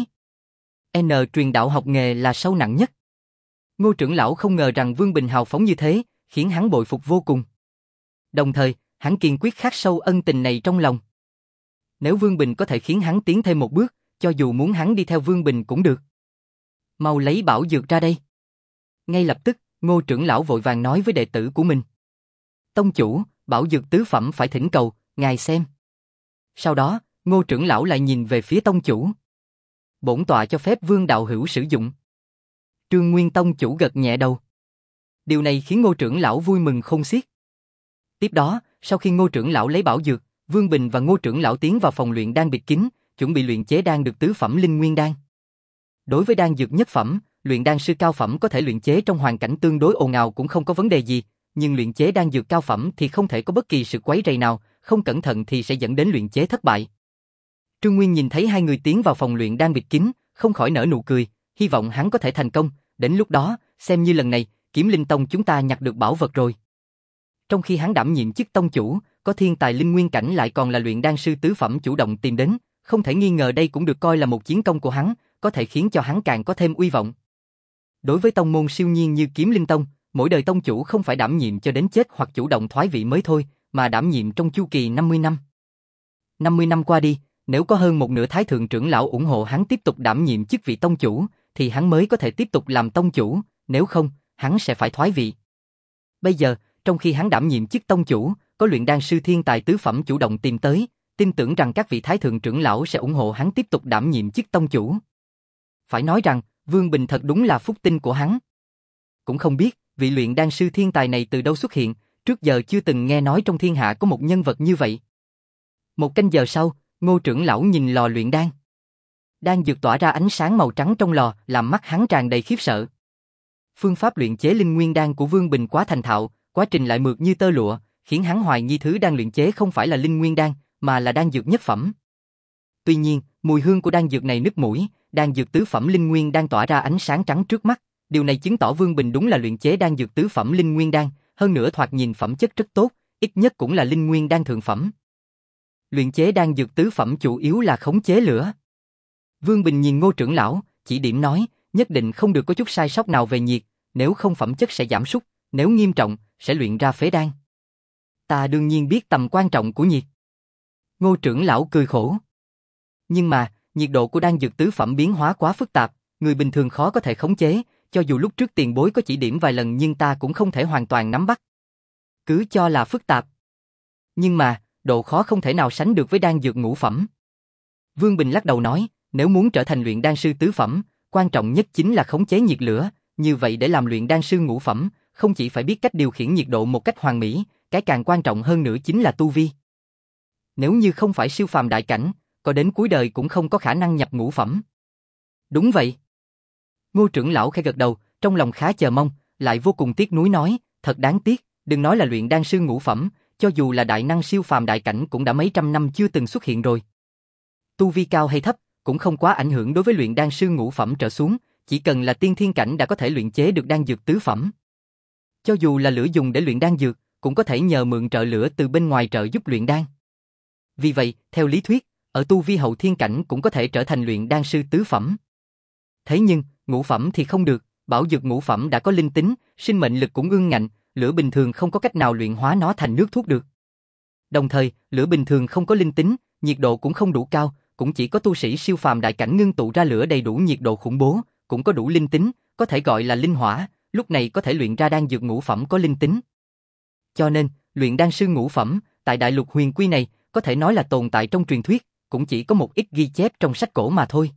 N truyền đạo học nghề là sâu nặng nhất. Ngô trưởng lão không ngờ rằng Vương Bình hào phóng như thế, khiến hắn bội phục vô cùng. Đồng thời, hắn kiên quyết khắc sâu ân tình này trong lòng. Nếu Vương Bình có thể khiến hắn tiến thêm một bước, cho dù muốn hắn đi theo Vương Bình cũng được. Mau lấy bảo dược ra đây. Ngay lập tức, Ngô trưởng lão vội vàng nói với đệ tử của mình. Tông chủ, bảo dược tứ phẩm phải thỉnh cầu, ngài xem. Sau đó, Ngô trưởng lão lại nhìn về phía tông chủ. Bổn tọa cho phép Vương đạo hữu sử dụng. Trương Nguyên tông chủ gật nhẹ đầu. Điều này khiến Ngô trưởng lão vui mừng khôn xiết. Tiếp đó, sau khi Ngô trưởng lão lấy bảo dược, Vương Bình và Ngô trưởng lão tiến vào phòng luyện đan bịt kín, chuẩn bị luyện chế đan được tứ phẩm linh nguyên đan. Đối với đan dược nhất phẩm, luyện đan sư cao phẩm có thể luyện chế trong hoàn cảnh tương đối ồn ào cũng không có vấn đề gì, nhưng luyện chế đan dược cao phẩm thì không thể có bất kỳ sự quấy rầy nào, không cẩn thận thì sẽ dẫn đến luyện chế thất bại. Trương Nguyên nhìn thấy hai người tiến vào phòng luyện đan bịt kín, không khỏi nở nụ cười, hy vọng hắn có thể thành công, đến lúc đó, xem như lần này, Kiếm Linh Tông chúng ta nhặt được bảo vật rồi. Trong khi hắn đảm nhiệm chức tông chủ, có thiên tài linh nguyên cảnh lại còn là luyện đan sư tứ phẩm chủ động tìm đến, không thể nghi ngờ đây cũng được coi là một chiến công của hắn, có thể khiến cho hắn càng có thêm uy vọng. Đối với tông môn siêu nhiên như Kiếm Linh Tông, mỗi đời tông chủ không phải đảm nhiệm cho đến chết hoặc chủ động thoái vị mới thôi, mà đảm nhiệm trong chu kỳ năm mươi năm. năm mươi năm qua đi, nếu có hơn một nửa thái thượng trưởng lão ủng hộ hắn tiếp tục đảm nhiệm chức vị tông chủ, thì hắn mới có thể tiếp tục làm tông chủ, nếu không, hắn sẽ phải thoái vị. Bây giờ, trong khi hắn đảm nhiệm chức tông chủ, có luyện đan sư thiên tài tứ phẩm chủ động tìm tới, tin tưởng rằng các vị thái thượng trưởng lão sẽ ủng hộ hắn tiếp tục đảm nhiệm chức tông chủ. Phải nói rằng, Vương Bình thật đúng là phúc tinh của hắn. Cũng không biết, vị luyện đan sư thiên tài này từ đâu xuất hiện, trước giờ chưa từng nghe nói trong thiên hạ có một nhân vật như vậy. Một canh giờ sau, Ngô trưởng lão nhìn lò luyện đan. Đan dược tỏa ra ánh sáng màu trắng trong lò, làm mắt hắn tràn đầy khiếp sợ. Phương pháp luyện chế linh nguyên đan của Vương Bình quá thành thạo, quá trình lại mượt như tơ lụa, khiến hắn hoài nghi thứ đang luyện chế không phải là linh nguyên đan, mà là đan dược nhất phẩm. Tuy nhiên, mùi hương của đan dược này nức mũi, đan dược tứ phẩm linh nguyên đang tỏa ra ánh sáng trắng trước mắt, điều này chứng tỏ Vương Bình đúng là luyện chế đan dược tứ phẩm linh nguyên đan, hơn nữa thoạt nhìn phẩm chất rất tốt, ít nhất cũng là linh nguyên đan thượng phẩm. Luyện chế đan dược tứ phẩm chủ yếu là khống chế lửa. Vương Bình nhìn Ngô trưởng lão, chỉ điểm nói, nhất định không được có chút sai sót nào về nhiệt, nếu không phẩm chất sẽ giảm sút, nếu nghiêm trọng, sẽ luyện ra phế đan. Ta đương nhiên biết tầm quan trọng của nhiệt. Ngô trưởng lão cười khổ. Nhưng mà, nhiệt độ của đan dược tứ phẩm biến hóa quá phức tạp, người bình thường khó có thể khống chế, cho dù lúc trước tiền bối có chỉ điểm vài lần nhưng ta cũng không thể hoàn toàn nắm bắt. Cứ cho là phức tạp. Nhưng mà, độ khó không thể nào sánh được với đan dược ngũ phẩm. Vương Bình lắc đầu nói, nếu muốn trở thành luyện đan sư tứ phẩm, quan trọng nhất chính là khống chế nhiệt lửa, như vậy để làm luyện đan sư ngũ phẩm, không chỉ phải biết cách điều khiển nhiệt độ một cách hoàn mỹ, cái càng quan trọng hơn nữa chính là tu vi. Nếu như không phải siêu phàm đại cảnh, có đến cuối đời cũng không có khả năng nhập ngũ phẩm. Đúng vậy. Ngô trưởng lão khẽ gật đầu, trong lòng khá chờ mong, lại vô cùng tiếc nuối nói, thật đáng tiếc, đừng nói là luyện đan sư ngũ phẩm, cho dù là đại năng siêu phàm đại cảnh cũng đã mấy trăm năm chưa từng xuất hiện rồi. Tu vi cao hay thấp, cũng không quá ảnh hưởng đối với luyện đan sư ngũ phẩm trở xuống, chỉ cần là tiên thiên cảnh đã có thể luyện chế được đan dược tứ phẩm. Cho dù là lửa dùng để luyện đan dược, cũng có thể nhờ mượn trợ lửa từ bên ngoài trợ giúp luyện đan. Vì vậy, theo lý thuyết, ở tu vi hậu thiên cảnh cũng có thể trở thành luyện đan sư tứ phẩm. Thế nhưng, ngũ phẩm thì không được, bảo dược ngũ phẩm đã có linh tính, sinh mệnh lực cũng ương ngạnh, lửa bình thường không có cách nào luyện hóa nó thành nước thuốc được. Đồng thời, lửa bình thường không có linh tính, nhiệt độ cũng không đủ cao, cũng chỉ có tu sĩ siêu phàm đại cảnh ngưng tụ ra lửa đầy đủ nhiệt độ khủng bố, cũng có đủ linh tính, có thể gọi là linh hỏa, lúc này có thể luyện ra đan dược ngũ phẩm có linh tính. Cho nên, luyện đan sư ngũ phẩm, tại đại lục huyền quy này, có thể nói là tồn tại trong truyền thuyết, cũng chỉ có một ít ghi chép trong sách cổ mà thôi.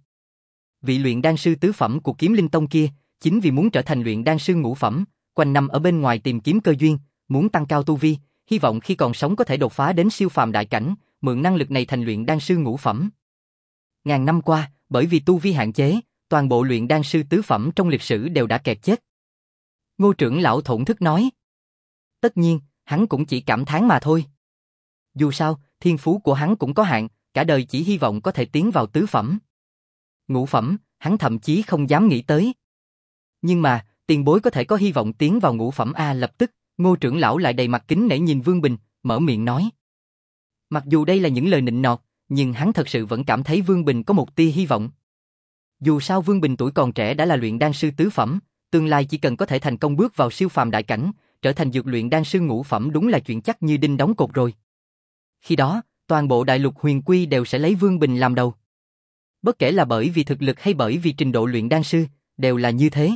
Vị luyện đan sư tứ phẩm của Kiếm Linh Tông kia, chính vì muốn trở thành luyện đan sư ngũ phẩm, quanh năm ở bên ngoài tìm kiếm cơ duyên, muốn tăng cao tu vi, hy vọng khi còn sống có thể đột phá đến siêu phàm đại cảnh, mượn năng lực này thành luyện đan sư ngũ phẩm. Ngàn năm qua, bởi vì tu vi hạn chế, toàn bộ luyện đan sư tứ phẩm trong lịch sử đều đã kẹt chết. Ngô trưởng lão thổn thức nói. Tất nhiên, hắn cũng chỉ cảm thán mà thôi. Dù sao, thiên phú của hắn cũng có hạn, cả đời chỉ hy vọng có thể tiến vào tứ phẩm. Ngũ phẩm, hắn thậm chí không dám nghĩ tới. Nhưng mà, tiền bối có thể có hy vọng tiến vào ngũ phẩm a. Lập tức, Ngô trưởng lão lại đầy mặt kính nể nhìn Vương Bình, mở miệng nói. Mặc dù đây là những lời nịnh nọt, nhưng hắn thật sự vẫn cảm thấy Vương Bình có một tia hy vọng. Dù sao Vương Bình tuổi còn trẻ đã là luyện đan sư tứ phẩm, tương lai chỉ cần có thể thành công bước vào siêu phàm đại cảnh, trở thành dược luyện đan sư ngũ phẩm đúng là chuyện chắc như đinh đóng cột rồi. Khi đó, toàn bộ đại lục huyền quy đều sẽ lấy Vương Bình làm đầu. Bất kể là bởi vì thực lực hay bởi vì trình độ luyện đan sư, đều là như thế.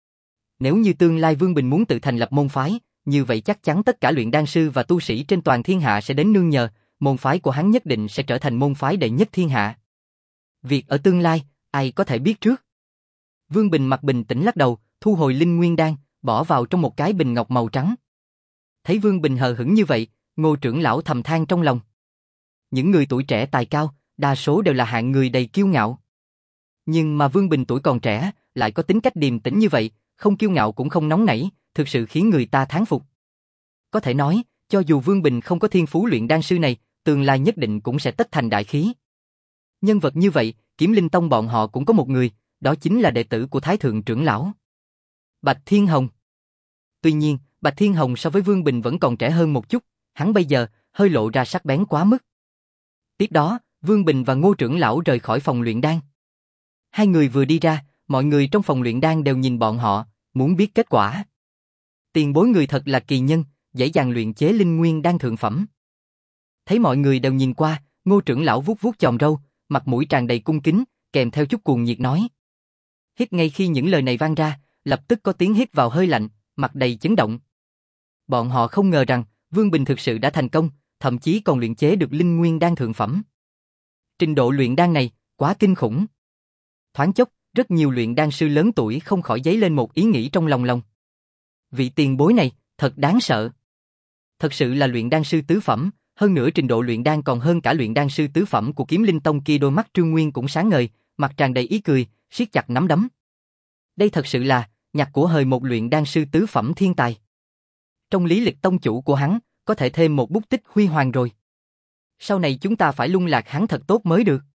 Nếu như tương lai Vương Bình muốn tự thành lập môn phái, như vậy chắc chắn tất cả luyện đan sư và tu sĩ trên toàn thiên hạ sẽ đến nương nhờ, môn phái của hắn nhất định sẽ trở thành môn phái đệ nhất thiên hạ. Việc ở tương lai, ai có thể biết trước. Vương Bình mặt bình tĩnh lắc đầu, thu hồi linh nguyên đan, bỏ vào trong một cái bình ngọc màu trắng. Thấy Vương Bình hờ hững như vậy, Ngô trưởng lão thầm than trong lòng. Những người tuổi trẻ tài cao, đa số đều là hạng người đầy kiêu ngạo. Nhưng mà Vương Bình tuổi còn trẻ, lại có tính cách điềm tĩnh như vậy, không kiêu ngạo cũng không nóng nảy, thực sự khiến người ta thán phục. Có thể nói, cho dù Vương Bình không có thiên phú luyện đan sư này, tương lai nhất định cũng sẽ tất thành đại khí. Nhân vật như vậy, Kiếm Linh Tông bọn họ cũng có một người, đó chính là đệ tử của Thái Thượng trưởng lão. Bạch Thiên Hồng. Tuy nhiên, Bạch Thiên Hồng so với Vương Bình vẫn còn trẻ hơn một chút, hắn bây giờ hơi lộ ra sắc bén quá mức. Tiếp đó, Vương Bình và Ngô trưởng lão rời khỏi phòng luyện đan. Hai người vừa đi ra, mọi người trong phòng luyện đan đều nhìn bọn họ, muốn biết kết quả. Tiền bối người thật là kỳ nhân, dễ dàng luyện chế linh nguyên đan thượng phẩm. Thấy mọi người đều nhìn qua, Ngô trưởng lão vuốt vuốt chòm râu, mặt mũi tràn đầy cung kính, kèm theo chút cuồng nhiệt nói. Hít ngay khi những lời này vang ra, lập tức có tiếng hít vào hơi lạnh, mặt đầy chấn động. Bọn họ không ngờ rằng, Vương Bình thực sự đã thành công, thậm chí còn luyện chế được linh nguyên đan thượng phẩm. Trình độ luyện đan này, quá kinh khủng. Thoáng chốc, rất nhiều luyện đan sư lớn tuổi không khỏi dấy lên một ý nghĩ trong lòng lòng. Vị tiền bối này, thật đáng sợ. Thật sự là luyện đan sư tứ phẩm, hơn nữa trình độ luyện đan còn hơn cả luyện đan sư tứ phẩm của Kiếm Linh Tông kia. Đôi mắt Trương Nguyên cũng sáng ngời, mặt tràn đầy ý cười, siết chặt nắm đấm. Đây thật sự là nhặt của hời một luyện đan sư tứ phẩm thiên tài. Trong lý lịch tông chủ của hắn, có thể thêm một bút tích huy hoàng rồi. Sau này chúng ta phải lung lạc hắn thật tốt mới được.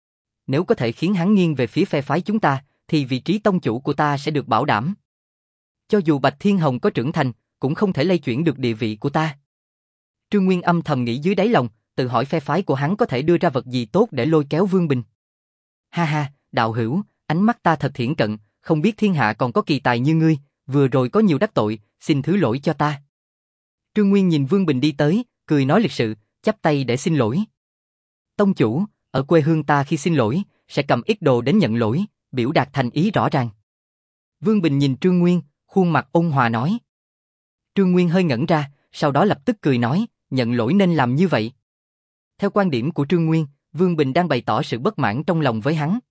Nếu có thể khiến hắn nghiêng về phía phe phái chúng ta, thì vị trí tông chủ của ta sẽ được bảo đảm. Cho dù Bạch Thiên Hồng có trưởng thành, cũng không thể lay chuyển được địa vị của ta. Trương Nguyên âm thầm nghĩ dưới đáy lòng, tự hỏi phe phái của hắn có thể đưa ra vật gì tốt để lôi kéo Vương Bình. Ha ha, đạo hữu, ánh mắt ta thật thiển cận, không biết thiên hạ còn có kỳ tài như ngươi, vừa rồi có nhiều đắc tội, xin thứ lỗi cho ta. Trương Nguyên nhìn Vương Bình đi tới, cười nói lịch sự, chắp tay để xin lỗi. Tông chủ, ở quê hương ta khi xin lỗi, sẽ cầm ít đồ đến nhận lỗi, biểu đạt thành ý rõ ràng. Vương Bình nhìn Trương Nguyên, khuôn mặt ôn hòa nói. Trương Nguyên hơi ngẩn ra, sau đó lập tức cười nói, nhận lỗi nên làm như vậy. Theo quan điểm của Trương Nguyên, Vương Bình đang bày tỏ sự bất mãn trong lòng với hắn.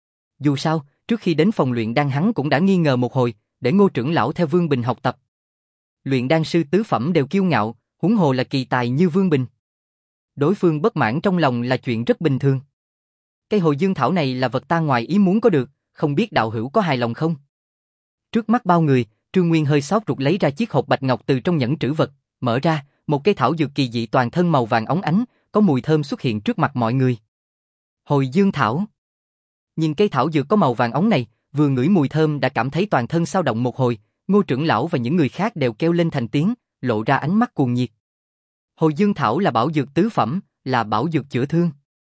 Dù sao, trước khi đến phòng luyện đan hắn cũng đã nghi ngờ một hồi, để Ngô trưởng lão theo Vương Bình học tập. Luyện đan sư tứ phẩm đều kiêu ngạo, huống hồ là kỳ tài như Vương Bình. Đối phương bất mãn trong lòng là chuyện rất bình thường. Cây hồi dương thảo này là vật ta ngoài ý muốn có được, không biết đạo hữu có hài lòng không? Trước mắt bao người, Trương Nguyên hơi xót ruột lấy ra chiếc hộp bạch ngọc từ trong nhẫn trữ vật, mở ra, một cây thảo dược kỳ dị toàn thân màu vàng óng ánh, có mùi thơm xuất hiện trước mặt mọi người. Hồi dương thảo. Nhìn cây thảo dược có màu vàng óng này, vừa ngửi mùi thơm đã cảm thấy toàn thân xao động một hồi, Ngô trưởng lão và những người khác đều kêu lên thành tiếng, lộ ra ánh mắt cuồng nhiệt. Hồi dương thảo là bảo dược tứ phẩm, là bảo dược chữa thương.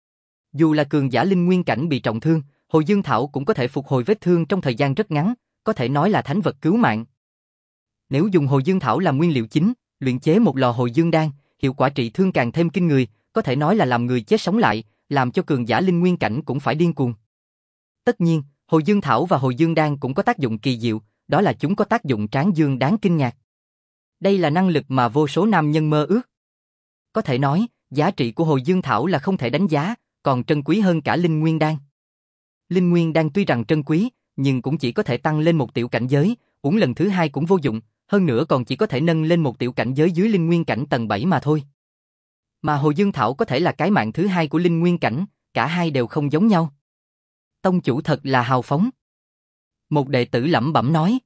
Dù là cường giả linh nguyên cảnh bị trọng thương, hồi dương thảo cũng có thể phục hồi vết thương trong thời gian rất ngắn, có thể nói là thánh vật cứu mạng. Nếu dùng hồi dương thảo làm nguyên liệu chính, luyện chế một lò hồi dương đan, hiệu quả trị thương càng thêm kinh người, có thể nói là làm người chết sống lại, làm cho cường giả linh nguyên cảnh cũng phải điên cuồng. Tất nhiên, hồi dương thảo và hồi dương đan cũng có tác dụng kỳ diệu, đó là chúng có tác dụng tráng dương đáng kinh ngạc. Đây là năng lực mà vô số nam nhân mơ ước. Có thể nói, giá trị của hồi dương thảo là không thể đánh giá, còn trân quý hơn cả linh nguyên đan. Linh nguyên đan tuy rằng trân quý, nhưng cũng chỉ có thể tăng lên một tiểu cảnh giới, uống lần thứ hai cũng vô dụng, hơn nữa còn chỉ có thể nâng lên một tiểu cảnh giới dưới linh nguyên cảnh tầng bảy mà thôi. Mà hồi dương thảo có thể là cái mạng thứ hai của linh nguyên cảnh, cả hai đều không giống nhau. Tông chủ thật là hào phóng. Một đệ tử lẩm bẩm nói.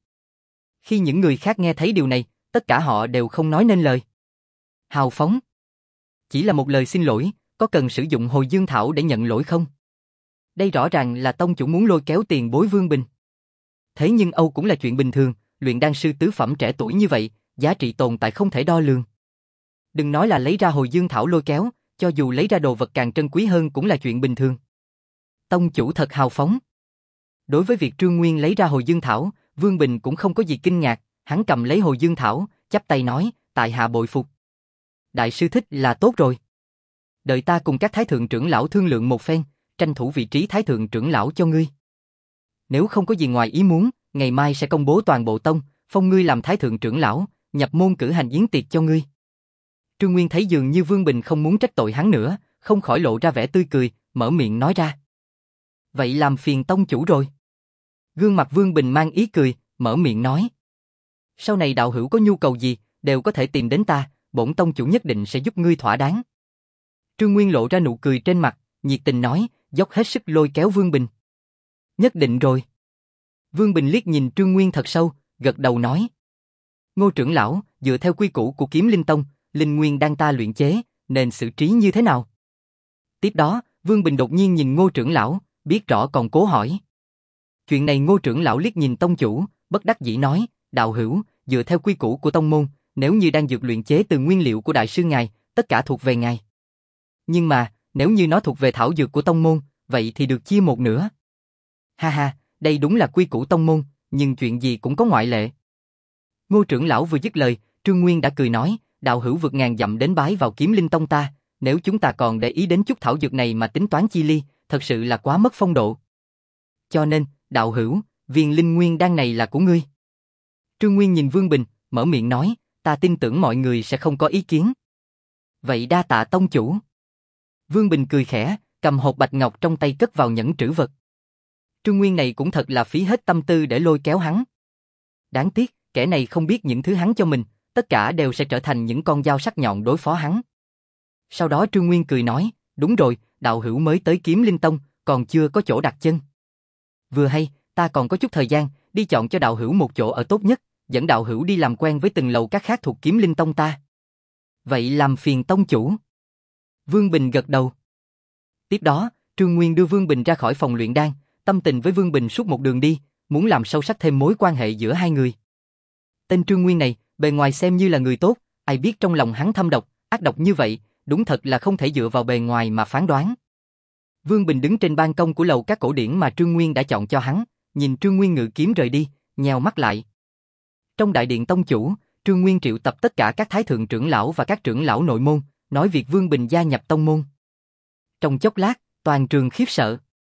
Khi những người khác nghe thấy điều này, tất cả họ đều không nói nên lời. Hào phóng. Chỉ là một lời xin lỗi, có cần sử dụng hồi dương thảo để nhận lỗi không? Đây rõ ràng là tông chủ muốn lôi kéo tiền bối Vương Bình. Thế nhưng Âu cũng là chuyện bình thường, luyện đan sư tứ phẩm trẻ tuổi như vậy, giá trị tồn tại không thể đo lường. Đừng nói là lấy ra hồi dương thảo lôi kéo, cho dù lấy ra đồ vật càng trân quý hơn cũng là chuyện bình thường. Tông chủ thật hào phóng. Đối với việc Trương Nguyên lấy ra hồi dương thảo, Vương Bình cũng không có gì kinh ngạc, hắn cầm lấy hồi dương thảo, chắp tay nói, tại hạ bội phục. Đại sư thích là tốt rồi. Đợi ta cùng các thái thượng trưởng lão thương lượng một phen, tranh thủ vị trí thái thượng trưởng lão cho ngươi. Nếu không có gì ngoài ý muốn, ngày mai sẽ công bố toàn bộ tông, phong ngươi làm thái thượng trưởng lão, nhập môn cử hành yến tiệc cho ngươi. Trương Nguyên thấy dường như Vương Bình không muốn trách tội hắn nữa, không khỏi lộ ra vẻ tươi cười, mở miệng nói ra. Vậy làm phiền tông chủ rồi. Gương mặt Vương Bình mang ý cười, mở miệng nói. Sau này đạo hữu có nhu cầu gì, đều có thể tìm đến ta, bổn tông chủ nhất định sẽ giúp ngươi thỏa đáng. Trương Nguyên lộ ra nụ cười trên mặt, nhiệt tình nói, dốc hết sức lôi kéo Vương Bình. Nhất định rồi. Vương Bình liếc nhìn Trương Nguyên thật sâu, gật đầu nói. Ngô trưởng lão, dựa theo quy củ của Kiếm Linh Tông, linh nguyên đang ta luyện chế, nên xử trí như thế nào? Tiếp đó, Vương Bình đột nhiên nhìn Ngô trưởng lão, biết rõ còn cố hỏi. Chuyện này Ngô trưởng lão liếc nhìn tông chủ, bất đắc dĩ nói, đạo hữu, dựa theo quy củ của tông môn, nếu như đang dược luyện chế từ nguyên liệu của đại sư ngài, tất cả thuộc về ngài. Nhưng mà, nếu như nó thuộc về thảo dược của tông môn, vậy thì được chia một nửa. Ha ha, đây đúng là quy củ tông môn, nhưng chuyện gì cũng có ngoại lệ. Ngô trưởng lão vừa dứt lời, Trương Nguyên đã cười nói, đạo hữu vượt ngàn dặm đến bái vào Kiếm Linh Tông ta, nếu chúng ta còn để ý đến chút thảo dược này mà tính toán chi ly, thật sự là quá mất phong độ. Cho nên, đạo hữu, viên linh nguyên đan này là của ngươi. Trương Nguyên nhìn Vương Bình, mở miệng nói, ta tin tưởng mọi người sẽ không có ý kiến. Vậy đa tạ tông chủ. Vương Bình cười khẽ, cầm hộp bạch ngọc trong tay cất vào nhẫn trữ vật. Trương Nguyên này cũng thật là phí hết tâm tư để lôi kéo hắn. Đáng tiếc, kẻ này không biết những thứ hắn cho mình, tất cả đều sẽ trở thành những con dao sắc nhọn đối phó hắn. Sau đó Trương Nguyên cười nói, đúng rồi, đạo hữu mới tới Kiếm Linh Tông, còn chưa có chỗ đặt chân. Vừa hay, ta còn có chút thời gian, đi chọn cho đạo hữu một chỗ ở tốt nhất, dẫn đạo hữu đi làm quen với từng lầu các khác thuộc Kiếm Linh Tông ta. Vậy làm phiền tông chủ. Vương Bình gật đầu. Tiếp đó, Trương Nguyên đưa Vương Bình ra khỏi phòng luyện đan, tâm tình với Vương Bình suốt một đường đi, muốn làm sâu sắc thêm mối quan hệ giữa hai người. Tên Trương Nguyên này, bề ngoài xem như là người tốt, ai biết trong lòng hắn thâm độc, ác độc như vậy, đúng thật là không thể dựa vào bề ngoài mà phán đoán. Vương Bình đứng trên ban công của lầu các cổ điển mà Trương Nguyên đã chọn cho hắn, nhìn Trương Nguyên ngự kiếm rời đi, nheo mắt lại. Trong đại điện tông chủ, Trương Nguyên triệu tập tất cả các thái thượng trưởng lão và các trưởng lão nội môn, nói việc Vương Bình gia nhập tông môn. Trong chốc lát, toàn trường khiếp sợ.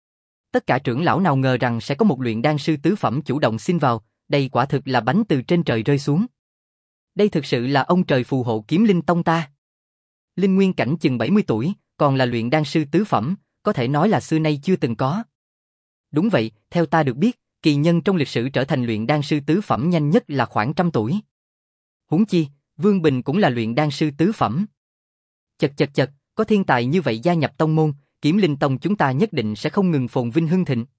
Tất cả trưởng lão nào ngờ rằng sẽ có một luyện đan sư tứ phẩm chủ động xin vào, đây quả thực là bánh từ trên trời rơi xuống. Đây thực sự là ông trời phù hộ Kiếm Linh Tông ta. Linh Nguyên cảnh chừng bảy mươi tuổi, còn là luyện đan sư tứ phẩm, có thể nói là xưa nay chưa từng có. Đúng vậy, theo ta được biết, kỳ nhân trong lịch sử trở thành luyện đan sư tứ phẩm nhanh nhất là khoảng trăm tuổi. Huống chi, Vương Bình cũng là luyện đan sư tứ phẩm. Chật chật chật, có thiên tài như vậy gia nhập tông môn, Kiếm Linh Tông chúng ta nhất định sẽ không ngừng phồn vinh hưng thịnh.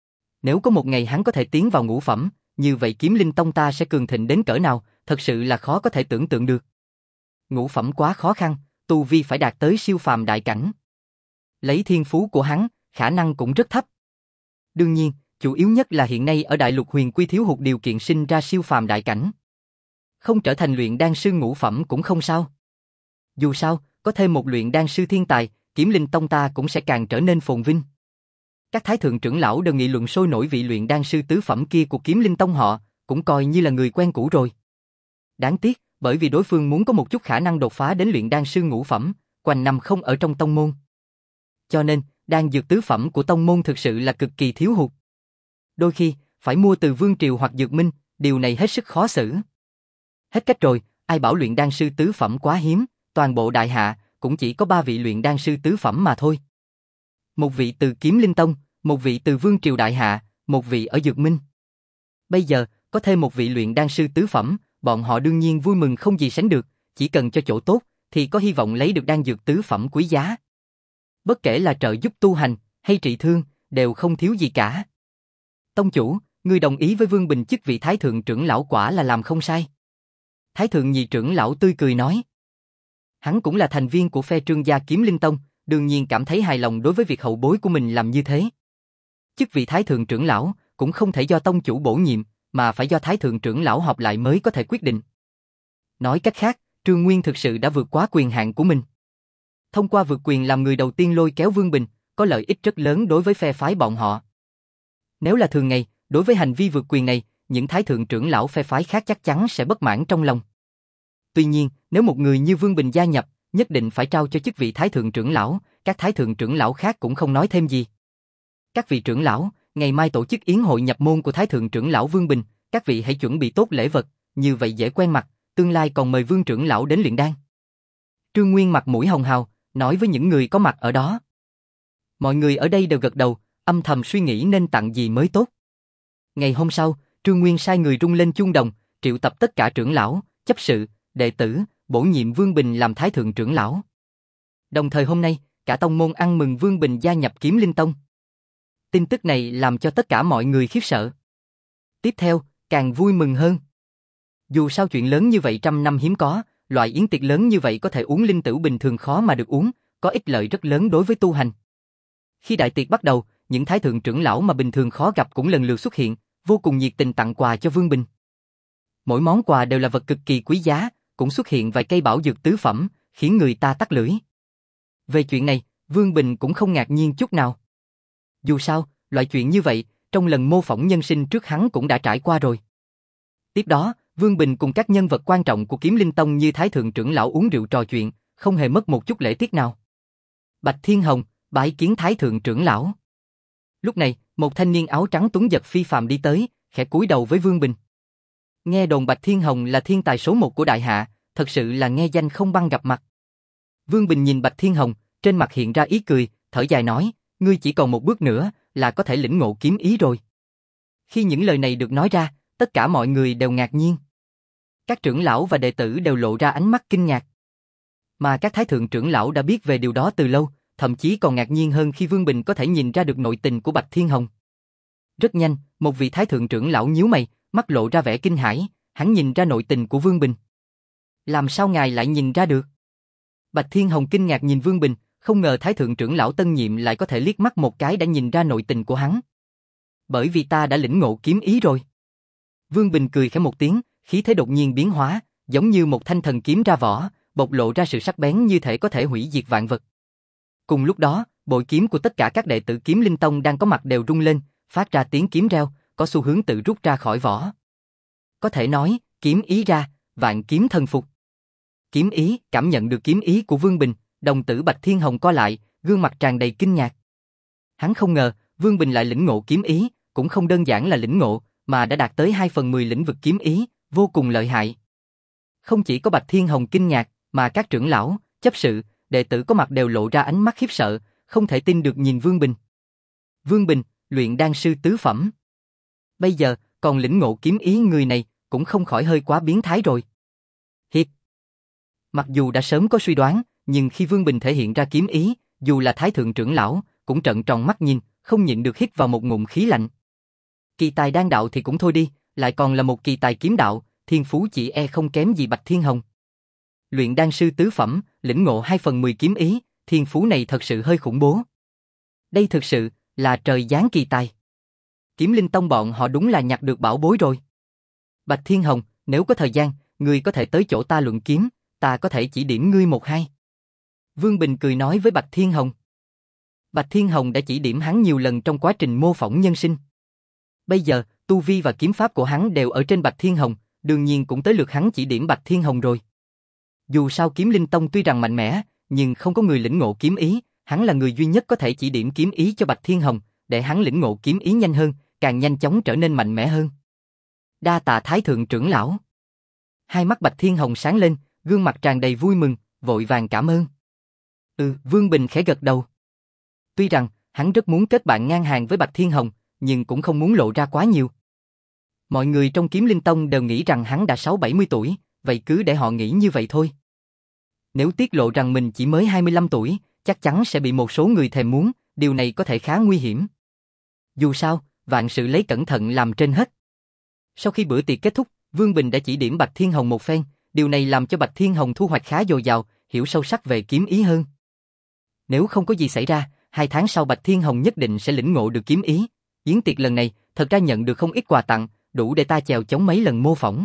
Nếu có một ngày hắn có thể tiến vào ngũ phẩm, như vậy Kiếm Linh Tông ta sẽ cường thịnh đến cỡ nào, thật sự là khó có thể tưởng tượng được. Ngũ phẩm quá khó khăn, tu vi phải đạt tới siêu phàm đại cảnh. Lấy thiên phú của hắn, khả năng cũng rất thấp. Đương nhiên, chủ yếu nhất là hiện nay ở Đại Lục Huyền Quy thiếu hụt điều kiện sinh ra siêu phàm đại cảnh. Không trở thành luyện đan sư ngũ phẩm cũng không sao. Dù sao, có thêm một luyện đan sư thiên tài, Kiếm Linh Tông ta cũng sẽ càng trở nên phồn vinh. Các thái thượng trưởng lão đều nghị luận sôi nổi vị luyện đan sư tứ phẩm kia của Kiếm Linh Tông họ, cũng coi như là người quen cũ rồi. Đáng tiếc, bởi vì đối phương muốn có một chút khả năng đột phá đến luyện đan sư ngũ phẩm, quanh năm không ở trong tông môn. Cho nên, đan dược tứ phẩm của tông môn thực sự là cực kỳ thiếu hụt. Đôi khi, phải mua từ Vương Triều hoặc Dược Minh, điều này hết sức khó xử. Hết cách rồi, ai bảo luyện đan sư tứ phẩm quá hiếm, toàn bộ đại hạ cũng chỉ có ba vị luyện đan sư tứ phẩm mà thôi. Một vị từ Kiếm Linh Tông, một vị từ Vương Triều đại hạ, một vị ở Dược Minh. Bây giờ, có thêm một vị luyện đan sư tứ phẩm, bọn họ đương nhiên vui mừng không gì sánh được, chỉ cần cho chỗ tốt, thì có hy vọng lấy được đan dược tứ phẩm quý giá. Bất kể là trợ giúp tu hành, hay trị thương, đều không thiếu gì cả. Tông chủ, ngươi đồng ý với Vương Bình chức vị thái thượng trưởng lão quả là làm không sai. Thái thượng nhị trưởng lão tươi cười nói. Hắn cũng là thành viên của phe Trương gia Kiếm Linh Tông, đương nhiên cảm thấy hài lòng đối với việc hậu bối của mình làm như thế. Chức vị thái thượng trưởng lão cũng không thể do tông chủ bổ nhiệm, mà phải do thái thượng trưởng lão họp lại mới có thể quyết định. Nói cách khác, Trương Nguyên thực sự đã vượt quá quyền hạn của mình. Thông qua vượt quyền làm người đầu tiên lôi kéo Vương Bình, có lợi ích rất lớn đối với phe phái bọn họ. Nếu là thường ngày, đối với hành vi vượt quyền này, những thái thượng trưởng lão phe phái khác chắc chắn sẽ bất mãn trong lòng. Tuy nhiên, nếu một người như Vương Bình gia nhập, nhất định phải trao cho chức vị thái thượng trưởng lão, các thái thượng trưởng lão khác cũng không nói thêm gì. Các vị trưởng lão, ngày mai tổ chức yến hội nhập môn của thái thượng trưởng lão Vương Bình, các vị hãy chuẩn bị tốt lễ vật, như vậy dễ quen mặt, tương lai còn mời Vương trưởng lão đến luyện đan. Trương Nguyên mặt mũi hồng hào, nói với những người có mặt ở đó. Mọi người ở đây đều gật đầu, âm thầm suy nghĩ nên tặng gì mới tốt. Ngày hôm sau, Trương Nguyên sai người rung lên chuông đồng, triệu tập tất cả trưởng lão, chấp sự, đệ tử, bổ nhiệm Vương Bình làm thái thượng trưởng lão. Đồng thời hôm nay, cả tông môn ăn mừng Vương Bình gia nhập Kiếm Linh Tông. Tin tức này làm cho tất cả mọi người khiếp sợ. Tiếp theo, càng vui mừng hơn. Dù sao chuyện lớn như vậy trăm năm hiếm có, loại yến tiệc lớn như vậy có thể uống linh tửu bình thường khó mà được uống, có ích lợi rất lớn đối với tu hành. Khi đại tiệc bắt đầu, những thái thượng trưởng lão mà bình thường khó gặp cũng lần lượt xuất hiện, vô cùng nhiệt tình tặng quà cho Vương Bình. Mỗi món quà đều là vật cực kỳ quý giá, cũng xuất hiện vài cây bảo dược tứ phẩm, khiến người ta tắc lưỡi. Về chuyện này, Vương Bình cũng không ngạc nhiên chút nào. Dù sao, loại chuyện như vậy, trong lần mô phỏng nhân sinh trước hắn cũng đã trải qua rồi. Tiếp đó, Vương Bình cùng các nhân vật quan trọng của Kiếm Linh Tông như Thái Thượng trưởng lão uống rượu trò chuyện, không hề mất một chút lễ tiết nào. Bạch Thiên Hồng, bái kiến Thái Thượng trưởng lão. Lúc này, một thanh niên áo trắng tuấn giật phi phàm đi tới, khẽ cúi đầu với Vương Bình. Nghe đồn Bạch Thiên Hồng là thiên tài số một của đại hạ, thật sự là nghe danh không bằng gặp mặt. Vương Bình nhìn Bạch Thiên Hồng, trên mặt hiện ra ý cười, thở dài nói, ngươi chỉ còn một bước nữa, là có thể lĩnh ngộ kiếm ý rồi. Khi những lời này được nói ra, tất cả mọi người đều ngạc nhiên. Các trưởng lão và đệ tử đều lộ ra ánh mắt kinh ngạc. Mà các thái thượng trưởng lão đã biết về điều đó từ lâu, thậm chí còn ngạc nhiên hơn khi Vương Bình có thể nhìn ra được nội tình của Bạch Thiên Hồng. Rất nhanh, một vị thái thượng trưởng lão nhíu mày, mắt lộ ra vẻ kinh hãi, hắn nhìn ra nội tình của Vương Bình. Làm sao ngài lại nhìn ra được? Bạch Thiên Hồng kinh ngạc nhìn Vương Bình, không ngờ thái thượng trưởng lão tân nhiệm lại có thể liếc mắt một cái đã nhìn ra nội tình của hắn. Bởi vì ta đã lĩnh ngộ kiếm ý rồi. Vương Bình cười khẽ một tiếng, khí thế đột nhiên biến hóa, giống như một thanh thần kiếm ra vỏ, bộc lộ ra sự sắc bén như thể có thể hủy diệt vạn vật. Cùng lúc đó, bội kiếm của tất cả các đệ tử Kiếm Linh Tông đang có mặt đều rung lên, phát ra tiếng kiếm reo, có xu hướng tự rút ra khỏi vỏ. Có thể nói, kiếm ý ra, vạn kiếm thần phục. Kiếm ý, cảm nhận được kiếm ý của Vương Bình, đồng tử Bạch Thiên Hồng co lại, gương mặt tràn đầy kinh ngạc. Hắn không ngờ, Vương Bình lại lĩnh ngộ kiếm ý, cũng không đơn giản là lĩnh ngộ, mà đã đạt tới hai phần mười lĩnh vực kiếm ý, vô cùng lợi hại. Không chỉ có Bạch Thiên Hồng kinh ngạc, mà các trưởng lão, chấp sự, đệ tử có mặt đều lộ ra ánh mắt khiếp sợ, không thể tin được nhìn Vương Bình. Vương Bình, luyện đan sư tứ phẩm. Bây giờ, còn lĩnh ngộ kiếm ý người này, cũng không khỏi hơi quá biến thái rồi. Hiệp. Mặc dù đã sớm có suy đoán, nhưng khi Vương Bình thể hiện ra kiếm ý, dù là thái thượng trưởng lão, cũng trợn tròn mắt nhìn, không nhịn được hít vào một ngụm khí lạnh. Kỳ tài đan đạo thì cũng thôi đi, lại còn là một kỳ tài kiếm đạo, thiên phú chỉ e không kém gì Bạch Thiên Hồng. Luyện đan sư tứ phẩm, lĩnh ngộ hai phần mười kiếm ý, thiên phú này thật sự hơi khủng bố. Đây thực sự là trời giáng kỳ tài. Kiếm Linh Tông bọn họ đúng là nhặt được bảo bối rồi. Bạch Thiên Hồng, nếu có thời gian, ngươi có thể tới chỗ ta luận kiếm, ta có thể chỉ điểm ngươi một hai. Vương Bình cười nói với Bạch Thiên Hồng. Bạch Thiên Hồng đã chỉ điểm hắn nhiều lần trong quá trình mô phỏng nhân sinh. Bây giờ, tu vi và kiếm pháp của hắn đều ở trên Bạch Thiên Hồng, đương nhiên cũng tới lượt hắn chỉ điểm Bạch Thiên Hồng rồi. Dù sao Kiếm Linh Tông tuy rằng mạnh mẽ, nhưng không có người lĩnh ngộ kiếm ý, hắn là người duy nhất có thể chỉ điểm kiếm ý cho Bạch Thiên Hồng, để hắn lĩnh ngộ kiếm ý nhanh hơn, càng nhanh chóng trở nên mạnh mẽ hơn. Đa tạ Thái Thượng trưởng lão. Hai mắt Bạch Thiên Hồng sáng lên, gương mặt tràn đầy vui mừng, vội vàng cảm ơn. Ừ, Vương Bình khẽ gật đầu. Tuy rằng, hắn rất muốn kết bạn ngang hàng với Bạch Thiên Hồng, nhưng cũng không muốn lộ ra quá nhiều. Mọi người trong Kiếm Linh Tông đều nghĩ rằng hắn đã sáu bảy mươi tuổi, vậy cứ để họ nghĩ như vậy thôi. Nếu tiết lộ rằng mình chỉ mới hai mươi lăm tuổi, chắc chắn sẽ bị một số người thèm muốn, điều này có thể khá nguy hiểm. Dù sao, vạn sự lấy cẩn thận làm trên hết. Sau khi bữa tiệc kết thúc, Vương Bình đã chỉ điểm Bạch Thiên Hồng một phen, điều này làm cho Bạch Thiên Hồng thu hoạch khá dồi dào, hiểu sâu sắc về kiếm ý hơn. Nếu không có gì xảy ra, hai tháng sau Bạch Thiên Hồng nhất định sẽ lĩnh ngộ được kiếm ý. Yến tiệc lần này, thật ra nhận được không ít quà tặng, đủ để ta chèo chống mấy lần mô phỏng.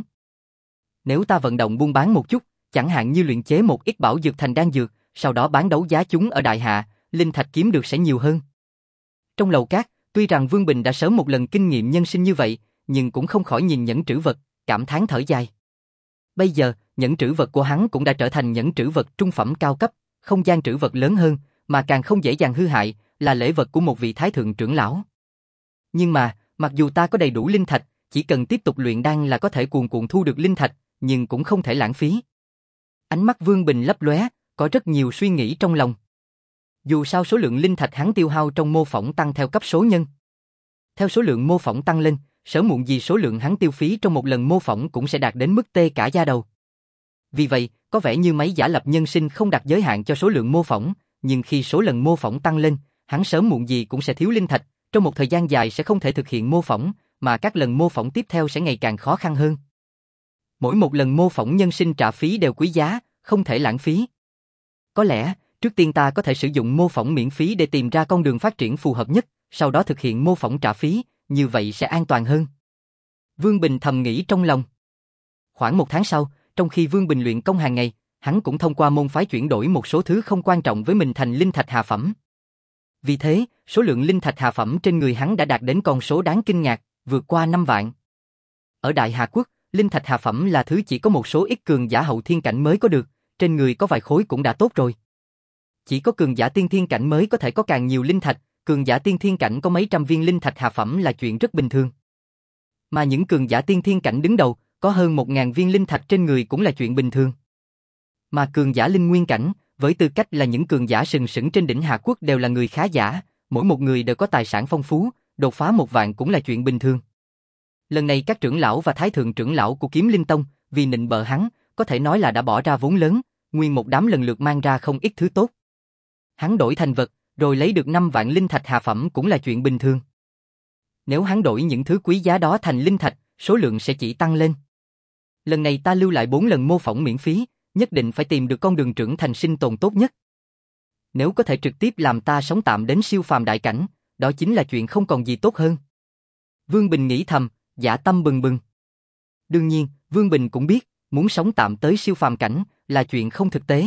Nếu ta vận động buôn bán một chút, chẳng hạn như luyện chế một ít bảo dược thành đan dược, sau đó bán đấu giá chúng ở đại hạ, linh thạch kiếm được sẽ nhiều hơn. Trong lầu cát, tuy rằng Vương Bình đã sớm một lần kinh nghiệm nhân sinh như vậy, nhưng cũng không khỏi nhìn nhẫn trữ vật, cảm thán thở dài. Bây giờ, nhẫn trữ vật của hắn cũng đã trở thành nhẫn trữ vật trung phẩm cao cấp, không gian trữ vật lớn hơn, mà càng không dễ dàng hư hại, là lễ vật của một vị thái thượng trưởng lão. Nhưng mà, mặc dù ta có đầy đủ linh thạch, chỉ cần tiếp tục luyện đan là có thể cuồn cuộn thu được linh thạch, nhưng cũng không thể lãng phí. Ánh mắt Vương Bình lấp lóe, có rất nhiều suy nghĩ trong lòng. Dù sao số lượng linh thạch hắn tiêu hao trong mô phỏng tăng theo cấp số nhân. Theo số lượng mô phỏng tăng lên, sớm muộn gì số lượng hắn tiêu phí trong một lần mô phỏng cũng sẽ đạt đến mức tê cả da đầu. Vì vậy, có vẻ như máy giả lập nhân sinh không đặt giới hạn cho số lượng mô phỏng, nhưng khi số lần mô phỏng tăng lên, hắn sớm muộn gì cũng sẽ thiếu linh thạch, trong một thời gian dài sẽ không thể thực hiện mô phỏng, mà các lần mô phỏng tiếp theo sẽ ngày càng khó khăn hơn. Mỗi một lần mô phỏng nhân sinh trả phí đều quý giá, không thể lãng phí. Có lẽ, trước tiên ta có thể sử dụng mô phỏng miễn phí để tìm ra con đường phát triển phù hợp nhất, sau đó thực hiện mô phỏng trả phí, như vậy sẽ an toàn hơn. Vương Bình thầm nghĩ trong lòng. Khoảng một tháng sau, trong khi Vương Bình luyện công hàng ngày, hắn cũng thông qua môn phái chuyển đổi một số thứ không quan trọng với mình thành linh thạch hạ phẩm. Vì thế, số lượng linh thạch hạ phẩm trên người hắn đã đạt đến con số đáng kinh ngạc, vượt qua năm vạn. Ở Đại Hà Quốc, linh thạch hạ phẩm là thứ chỉ có một số ít cường giả hậu thiên cảnh mới có được, trên người có vài khối cũng đã tốt rồi. Chỉ có cường giả tiên thiên cảnh mới có thể có càng nhiều linh thạch, cường giả tiên thiên cảnh có mấy trăm viên linh thạch hạ phẩm là chuyện rất bình thường. Mà những cường giả tiên thiên cảnh đứng đầu, có hơn một ngàn viên linh thạch trên người cũng là chuyện bình thường. Mà cường giả linh nguyên cảnh, với tư cách là những cường giả sừng sững trên đỉnh Hạ Quốc đều là người khá giả, mỗi một người đều có tài sản phong phú, đột phá một vạn cũng là chuyện bình thường. Lần này các trưởng lão và thái thượng trưởng lão của Kiếm Linh Tông, vì nịnh bợ hắn, có thể nói là đã bỏ ra vốn lớn, nguyên một đám lần lượt mang ra không ít thứ tốt. Hắn đổi thành vật, rồi lấy được năm vạn linh thạch hạ phẩm cũng là chuyện bình thường. Nếu hắn đổi những thứ quý giá đó thành linh thạch, số lượng sẽ chỉ tăng lên. Lần này ta lưu lại bốn lần mô phỏng miễn phí, nhất định phải tìm được con đường trưởng thành sinh tồn tốt nhất. Nếu có thể trực tiếp làm ta sống tạm đến siêu phàm đại cảnh, đó chính là chuyện không còn gì tốt hơn. Vương Bình nghĩ thầm, dạ tâm bừng bừng. Đương nhiên, Vương Bình cũng biết, muốn sống tạm tới siêu phàm cảnh là chuyện không thực tế.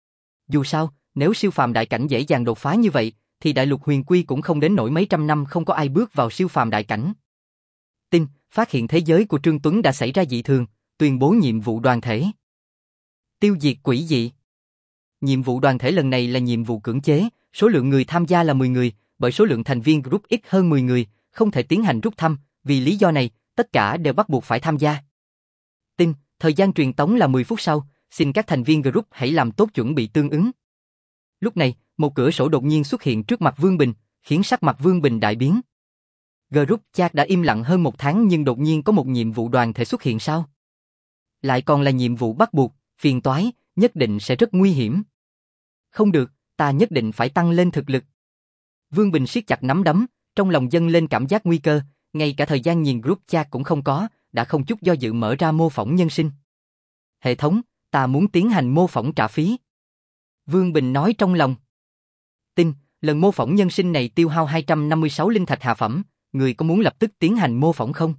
Dù sao, nếu siêu phàm đại cảnh dễ dàng đột phá như vậy, thì đại lục huyền quy cũng không đến nỗi mấy trăm năm không có ai bước vào siêu phàm đại cảnh. Tin, phát hiện thế giới của Trương Tuấn đã xảy ra dị thường, tuyên bố nhiệm vụ đoàn thể. Tiêu diệt quỷ dị. Nhiệm vụ đoàn thể lần này là nhiệm vụ cưỡng chế, số lượng người tham gia là mười người, bởi số lượng thành viên group ít hơn mười người, không thể tiến hành rút thăm, vì lý do này, tất cả đều bắt buộc phải tham gia. Tin, thời gian truyền tống là mười phút sau, xin các thành viên group hãy làm tốt chuẩn bị tương ứng. Lúc này, một cửa sổ đột nhiên xuất hiện trước mặt Vương Bình, khiến sắc mặt Vương Bình đại biến. Group chat đã im lặng hơn một tháng nhưng đột nhiên có một nhiệm vụ đoàn thể xuất hiện sao? Lại còn là nhiệm vụ bắt buộc, phiền toái, nhất định sẽ rất nguy hiểm. Không được, ta nhất định phải tăng lên thực lực. Vương Bình siết chặt nắm đấm, trong lòng dâng lên cảm giác nguy cơ, ngay cả thời gian nhìn group chat cũng không có, đã không chút do dự mở ra mô phỏng nhân sinh. Hệ thống, ta muốn tiến hành mô phỏng trả phí. Vương Bình nói trong lòng. Tin, lần mô phỏng nhân sinh này tiêu hao hai trăm năm mươi sáu linh thạch hạ phẩm, người có muốn lập tức tiến hành mô phỏng không?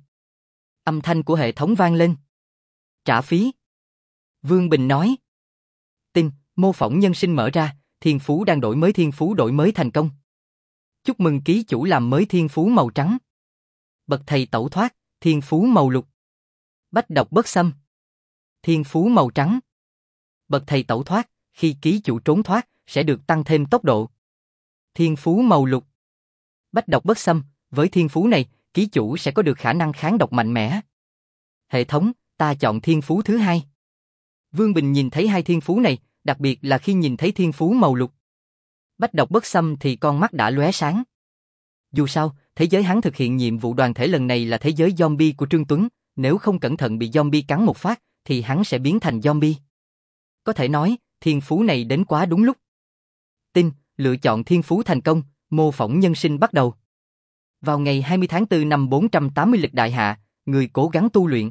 Âm thanh của hệ thống vang lên. Trả phí. Vương Bình nói. Tin, mô phỏng nhân sinh mở ra, thiên phú đang đổi mới thiên phú đổi mới thành công. Chúc mừng ký chủ làm mới thiên phú màu trắng. Bậc thầy tẩu thoát, thiên phú màu lục. Bách độc bất xâm. Thiên phú màu trắng. Bậc thầy tẩu thoát, khi ký chủ trốn thoát, sẽ được tăng thêm tốc độ. Thiên phú màu lục. Bách độc bất xâm, với thiên phú này, ký chủ sẽ có được khả năng kháng độc mạnh mẽ. Hệ thống, ta chọn thiên phú thứ hai. Vương Bình nhìn thấy hai thiên phú này, đặc biệt là khi nhìn thấy thiên phú màu lục. Bách độc bất xâm thì con mắt đã lóe sáng. Dù sao, thế giới hắn thực hiện nhiệm vụ đoàn thể lần này là thế giới zombie của Trương Tuấn, nếu không cẩn thận bị zombie cắn một phát, thì hắn sẽ biến thành zombie. Có thể nói, thiên phú này đến quá đúng lúc. Tin, lựa chọn thiên phú thành công, mô phỏng nhân sinh bắt đầu. Vào ngày hai mươi tháng tư năm bốn trăm tám mươi lịch đại hạ, người cố gắng tu luyện.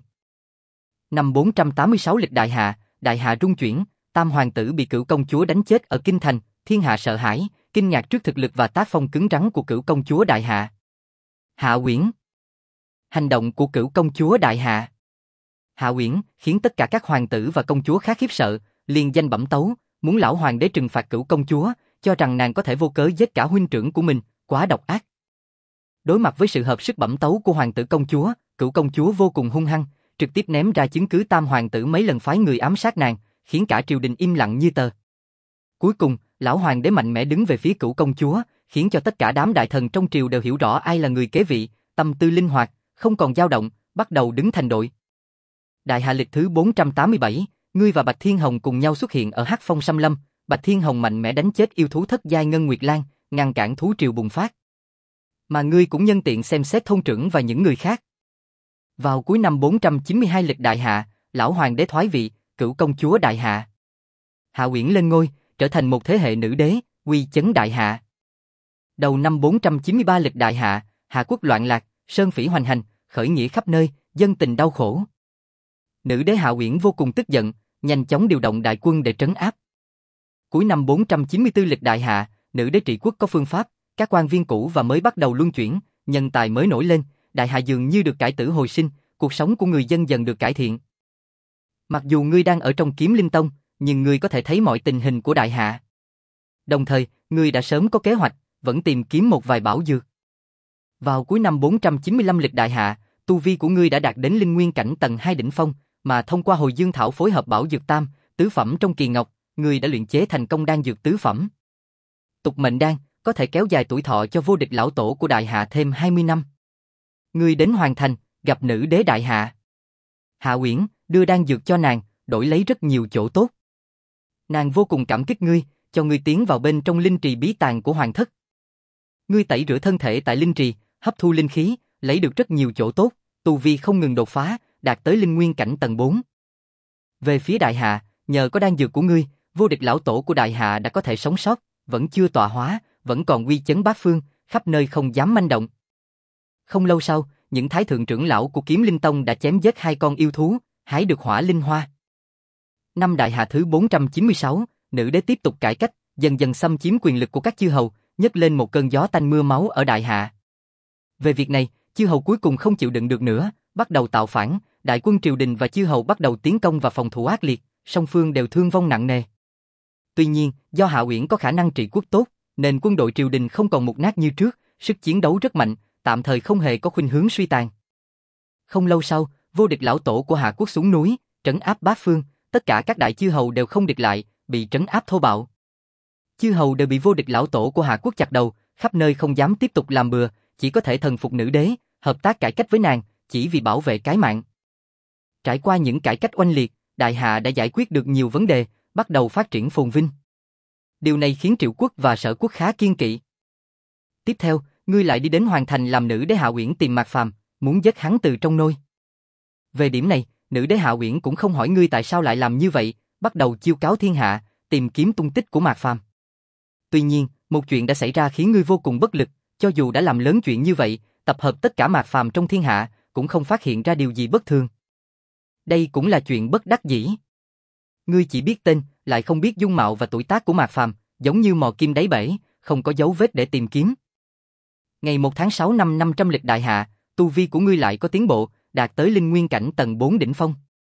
Năm bốn trăm tám mươi sáu lịch đại hạ, đại hạ rung chuyển, tam hoàng tử bị Cửu công chúa đánh chết ở kinh thành, thiên hạ sợ hãi, kinh ngạc trước thực lực và tác phong cứng rắn của Cửu công chúa đại hạ. Hạ Uyển. Hành động của Cửu công chúa đại hạ. Hạ Uyển khiến tất cả các hoàng tử và công chúa khác khiếp sợ, liền danh bẩm tấu, muốn lão hoàng đế trừng phạt Cửu công chúa, cho rằng nàng có thể vô cớ giết cả huynh trưởng của mình, quá độc ác. Đối mặt với sự hợp sức bẩm tấu của hoàng tử công chúa, Cửu công chúa vô cùng hung hăng, trực tiếp ném ra chứng cứ tam hoàng tử mấy lần phái người ám sát nàng, khiến cả triều đình im lặng như tờ. Cuối cùng, lão hoàng đế mạnh mẽ đứng về phía Cửu công chúa, khiến cho tất cả đám đại thần trong triều đều hiểu rõ ai là người kế vị, tâm tư linh hoạt, không còn dao động, bắt đầu đứng thành đội. Đại hạ lịch thứ bốn trăm tám mươi bảy, ngươi và Bạch Thiên Hồng cùng nhau xuất hiện ở Hắc Phong Xâm Lâm, Bạch Thiên Hồng mạnh mẽ đánh chết yêu thú thất giai Ngân Nguyệt Lan, ngăn cản thú triều bùng phát. Mà ngươi cũng nhân tiện xem xét thôn trưởng và những người khác. Vào cuối năm bốn trăm chín mươi hai lịch đại hạ, lão hoàng đế thoái vị, Cửu công chúa đại hạ. Hạ Uyển lên ngôi, trở thành một thế hệ nữ đế, uy chấn đại hạ. Đầu năm bốn trăm chín mươi ba lịch đại hạ, Hạ quốc loạn lạc, sơn phỉ hoành hành, khởi nghĩa khắp nơi, dân tình đau khổ. Nữ đế Hạ Uyển vô cùng tức giận, nhanh chóng điều động đại quân để trấn áp. Cuối năm bốn trăm chín mươi tư lịch đại hạ, nữ đế trị quốc có phương pháp, các quan viên cũ và mới bắt đầu luân chuyển, nhân tài mới nổi lên, đại hạ dường như được cải tử hồi sinh, cuộc sống của người dân dần được cải thiện. Mặc dù ngươi đang ở trong Kiếm Linh Tông, nhưng ngươi có thể thấy mọi tình hình của đại hạ. Đồng thời, ngươi đã sớm có kế hoạch, vẫn tìm kiếm một vài bảo dược. Vào cuối năm bốn trăm chín mươi lăm lịch đại hạ, tu vi của ngươi đã đạt đến linh nguyên cảnh tầng hai đỉnh phong, mà thông qua hồi dương thảo phối hợp bảo dược tam, tứ phẩm trong kỳ ngọc, ngươi đã luyện chế thành công đan dược tứ phẩm. Tục mệnh đan, có thể kéo dài tuổi thọ cho vô địch lão tổ của đại hạ thêm hai mươi năm. Ngươi đến hoàn thành, gặp nữ đế đại hạ. Hạ Uyển đưa đan dược cho nàng, đổi lấy rất nhiều chỗ tốt. Nàng vô cùng cảm kích ngươi, cho ngươi tiến vào bên trong linh trì bí tàng của hoàng thất. Ngươi tẩy rửa thân thể tại linh trì, hấp thu linh khí, lấy được rất nhiều chỗ tốt, tu vi không ngừng đột phá, đạt tới linh nguyên cảnh tầng bốn. Về phía đại hạ, nhờ có đan dược của ngươi, vô địch lão tổ của đại hạ đã có thể sống sót, vẫn chưa tọa hóa, vẫn còn uy chấn bát phương, khắp nơi không dám manh động. Không lâu sau, những thái thượng trưởng lão của Kiếm Linh Tông đã chém giết hai con yêu thú, hái được hỏa linh hoa. Năm đại hạ thứ bốn trăm chín mươi sáu, nữ đế tiếp tục cải cách, dần dần xâm chiếm quyền lực của các chư hầu, nhấc lên một cơn gió tanh mưa máu ở đại hạ. Về việc này, chư hầu cuối cùng không chịu đựng được nữa, bắt đầu tạo phản, đại quân triều đình và chư hầu bắt đầu tiến công và phòng thủ ác liệt, song phương đều thương vong nặng nề. Tuy nhiên, do Hạ Uyển có khả năng trị quốc tốt, nên quân đội triều đình không còn mục nát như trước, sức chiến đấu rất mạnh, tạm thời không hề có khuynh hướng suy tàn. Không lâu sau, vô địch lão tổ của Hạ quốc xuống núi, trấn áp bát phương, tất cả các đại chư hầu đều không địch lại, bị trấn áp thô bạo. Chư hầu đều bị vô địch lão tổ của Hạ quốc chặt đầu, khắp nơi không dám tiếp tục làm bừa, chỉ có thể thần phục nữ đế, hợp tác cải cách với nàng, chỉ vì bảo vệ cái mạng. Trải qua những cải cách oanh liệt, đại hạ đã giải quyết được nhiều vấn đề, bắt đầu phát triển phồn vinh. Điều này khiến Triệu quốc và Sở quốc khá kiên kỵ. Tiếp theo, ngươi lại đi đến Hoàng Thành làm nữ đế Hạ Uyển tìm Mạc Phàm, muốn giết hắn từ trong nôi. Về điểm này, nữ đế Hạ Uyển cũng không hỏi ngươi tại sao lại làm như vậy, bắt đầu chiêu cáo thiên hạ, tìm kiếm tung tích của Mạc Phàm. Tuy nhiên, một chuyện đã xảy ra khiến ngươi vô cùng bất lực, cho dù đã làm lớn chuyện như vậy, tập hợp tất cả Mạc Phàm trong thiên hạ, cũng không phát hiện ra điều gì bất thường. Đây cũng là chuyện bất đắc dĩ. Ngươi chỉ biết tên, lại không biết dung mạo và tuổi tác của Mạc Phàm, giống như mò kim đáy bể, không có dấu vết để tìm kiếm. Ngày một tháng sáu năm năm trăm lịch đại hạ, tu vi của ngươi lại có tiến bộ, đạt tới linh nguyên cảnh tầng bốn đỉnh phong.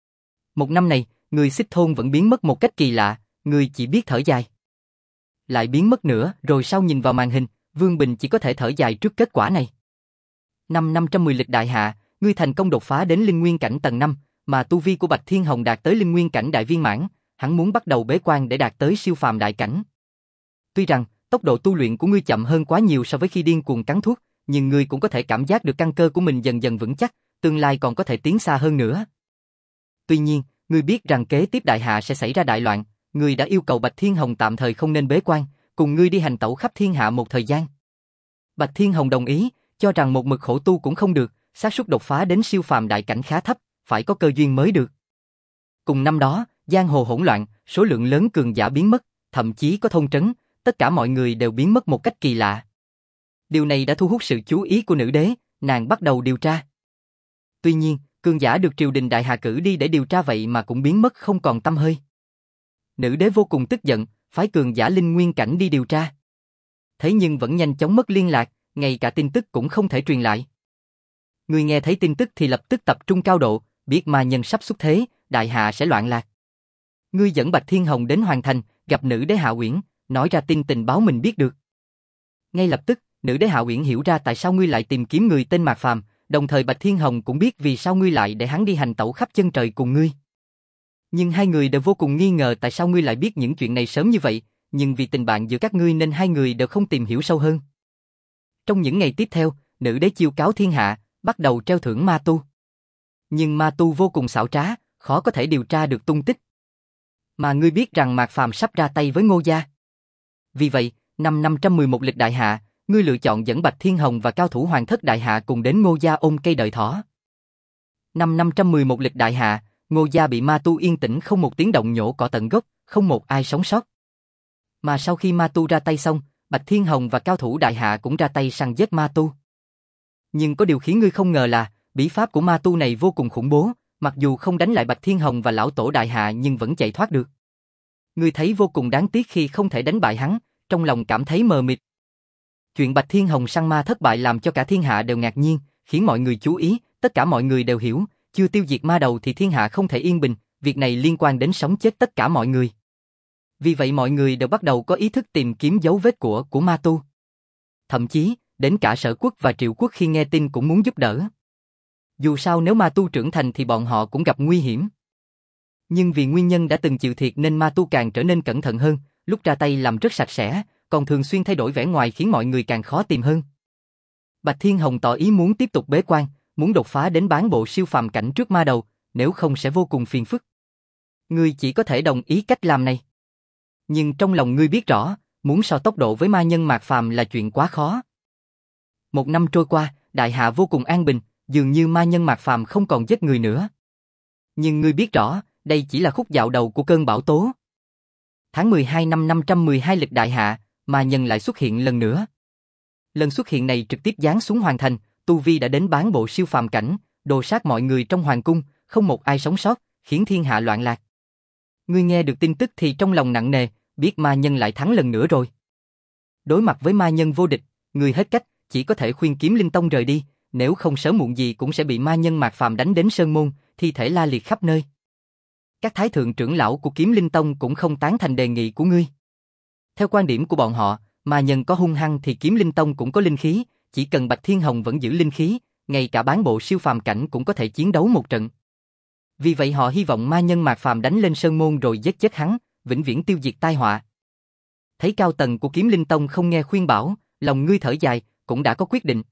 Một năm này, người Xích Thôn vẫn biến mất một cách kỳ lạ, ngươi chỉ biết thở dài. Lại biến mất nữa, rồi sau nhìn vào màn hình, Vương Bình chỉ có thể thở dài trước kết quả này. Năm năm trăm mười lịch đại hạ, ngươi thành công đột phá đến linh nguyên cảnh tầng năm, mà tu vi của Bạch Thiên Hồng đạt tới linh nguyên cảnh đại viên mãn, hắn muốn bắt đầu bế quan để đạt tới siêu phàm đại cảnh. Tuy rằng, tốc độ tu luyện của ngươi chậm hơn quá nhiều so với khi điên cuồng cắn thuốc, nhưng ngươi cũng có thể cảm giác được căn cơ của mình dần dần vững chắc, tương lai còn có thể tiến xa hơn nữa. Tuy nhiên, ngươi biết rằng kế tiếp đại hạ sẽ xảy ra đại loạn, ngươi đã yêu cầu Bạch Thiên Hồng tạm thời không nên bế quan, cùng ngươi đi hành tẩu khắp thiên hạ một thời gian. Bạch Thiên Hồng đồng ý, cho rằng một mực khổ tu cũng không được, xác suất đột phá đến siêu phàm đại cảnh khá thấp, phải có cơ duyên mới được. Cùng năm đó, giang hồ hỗn loạn, số lượng lớn cường giả biến mất, thậm chí có thôn trấn, tất cả mọi người đều biến mất một cách kỳ lạ. Điều này đã thu hút sự chú ý của nữ đế, nàng bắt đầu điều tra. Tuy nhiên, cường giả được triều đình đại hạ cử đi để điều tra vậy mà cũng biến mất không còn tăm hơi. Nữ đế vô cùng tức giận, phái cường giả linh nguyên cảnh đi điều tra. Thế nhưng vẫn nhanh chóng mất liên lạc, ngay cả tin tức cũng không thể truyền lại. Người nghe thấy tin tức thì lập tức tập trung cao độ, biết ma nhân sắp xuất thế, đại hạ sẽ loạn lạc. Ngươi dẫn Bạch Thiên Hồng đến Hoàng Thành, gặp nữ đế Hạ Uyển, nói ra tin tình báo mình biết được. Ngay lập tức, nữ đế Hạ Uyển hiểu ra tại sao ngươi lại tìm kiếm người tên Mạc Phàm, đồng thời Bạch Thiên Hồng cũng biết vì sao ngươi lại để hắn đi hành tẩu khắp chân trời cùng ngươi. Nhưng hai người đều vô cùng nghi ngờ tại sao ngươi lại biết những chuyện này sớm như vậy, nhưng vì tình bạn giữa các ngươi nên hai người đều không tìm hiểu sâu hơn. Trong những ngày tiếp theo, nữ đế chiêu cáo thiên hạ, bắt đầu treo thưởng ma tu. Nhưng ma tu vô cùng xảo trá, khó có thể điều tra được tung tích. Mà ngươi biết rằng Mạc Phàm sắp ra tay với Ngô gia. Vì vậy, năm năm trăm mười một lịch đại hạ, ngươi lựa chọn dẫn Bạch Thiên Hồng và cao thủ hoàng thất đại hạ cùng đến Ngô gia ôm cây đợi thỏ. Năm năm trăm mười một lịch đại hạ, Ngô gia bị ma tu yên tĩnh không một tiếng động nhổ cỏ tận gốc, không một ai sống sót. Mà sau khi ma tu ra tay xong, Bạch Thiên Hồng và cao thủ đại hạ cũng ra tay săn giết ma tu. Nhưng có điều khiến ngươi không ngờ là, bí pháp của ma tu này vô cùng khủng bố, mặc dù không đánh lại Bạch Thiên Hồng và lão tổ đại hạ nhưng vẫn chạy thoát được. Ngươi thấy vô cùng đáng tiếc khi không thể đánh bại hắn, trong lòng cảm thấy mờ mịt. Chuyện Bạch Thiên Hồng săn ma thất bại làm cho cả thiên hạ đều ngạc nhiên, khiến mọi người chú ý, tất cả mọi người đều hiểu, chưa tiêu diệt ma đầu thì thiên hạ không thể yên bình, việc này liên quan đến sống chết tất cả mọi người. Vì vậy mọi người đều bắt đầu có ý thức tìm kiếm dấu vết của của ma tu. Thậm chí, đến cả Sở quốc và Triệu quốc khi nghe tin cũng muốn giúp đỡ. Dù sao nếu ma tu trưởng thành thì bọn họ cũng gặp nguy hiểm. Nhưng vì nguyên nhân đã từng chịu thiệt nên ma tu càng trở nên cẩn thận hơn, lúc ra tay làm rất sạch sẽ, còn thường xuyên thay đổi vẻ ngoài khiến mọi người càng khó tìm hơn. Bạch Thiên Hồng tỏ ý muốn tiếp tục bế quan, muốn đột phá đến bán bộ siêu phàm cảnh trước ma đầu, nếu không sẽ vô cùng phiền phức. Ngươi chỉ có thể đồng ý cách làm này. Nhưng trong lòng ngươi biết rõ, muốn so tốc độ với ma nhân mạt phàm là chuyện quá khó. Một năm trôi qua, đại hạ vô cùng an bình, dường như ma nhân mạt phàm không còn giết người nữa. Nhưng ngươi biết rõ, đây chỉ là khúc dạo đầu của cơn bão tố. Tháng mười hai năm năm trăm mười hai lịch đại hạ, ma nhân lại xuất hiện lần nữa. Lần xuất hiện này trực tiếp giáng xuống hoàng thành, tu vi đã đến bán bộ siêu phàm cảnh, đồ sát mọi người trong hoàng cung, không một ai sống sót, khiến thiên hạ loạn lạc. Ngươi nghe được tin tức thì trong lòng nặng nề, biết ma nhân lại thắng lần nữa rồi. Đối mặt với ma nhân vô địch, ngươi hết cách, chỉ có thể khuyên Kiếm Linh Tông rời đi, nếu không sớm muộn gì cũng sẽ bị ma nhân mạt phàm đánh đến sơn môn, thi thể la liệt khắp nơi. Các thái thượng trưởng lão của Kiếm Linh Tông cũng không tán thành đề nghị của ngươi. Theo quan điểm của bọn họ, ma nhân có hung hăng thì Kiếm Linh Tông cũng có linh khí, chỉ cần Bạch Thiên Hồng vẫn giữ linh khí, ngay cả bán bộ siêu phàm cảnh cũng có thể chiến đấu một trận. Vì vậy họ hy vọng ma nhân mạt phàm đánh lên sơn môn rồi giết chết hắn, vĩnh viễn tiêu diệt tai họa. Thấy cao tầng của Kiếm Linh Tông không nghe khuyên bảo, lòng ngươi thở dài, cũng đã có quyết định.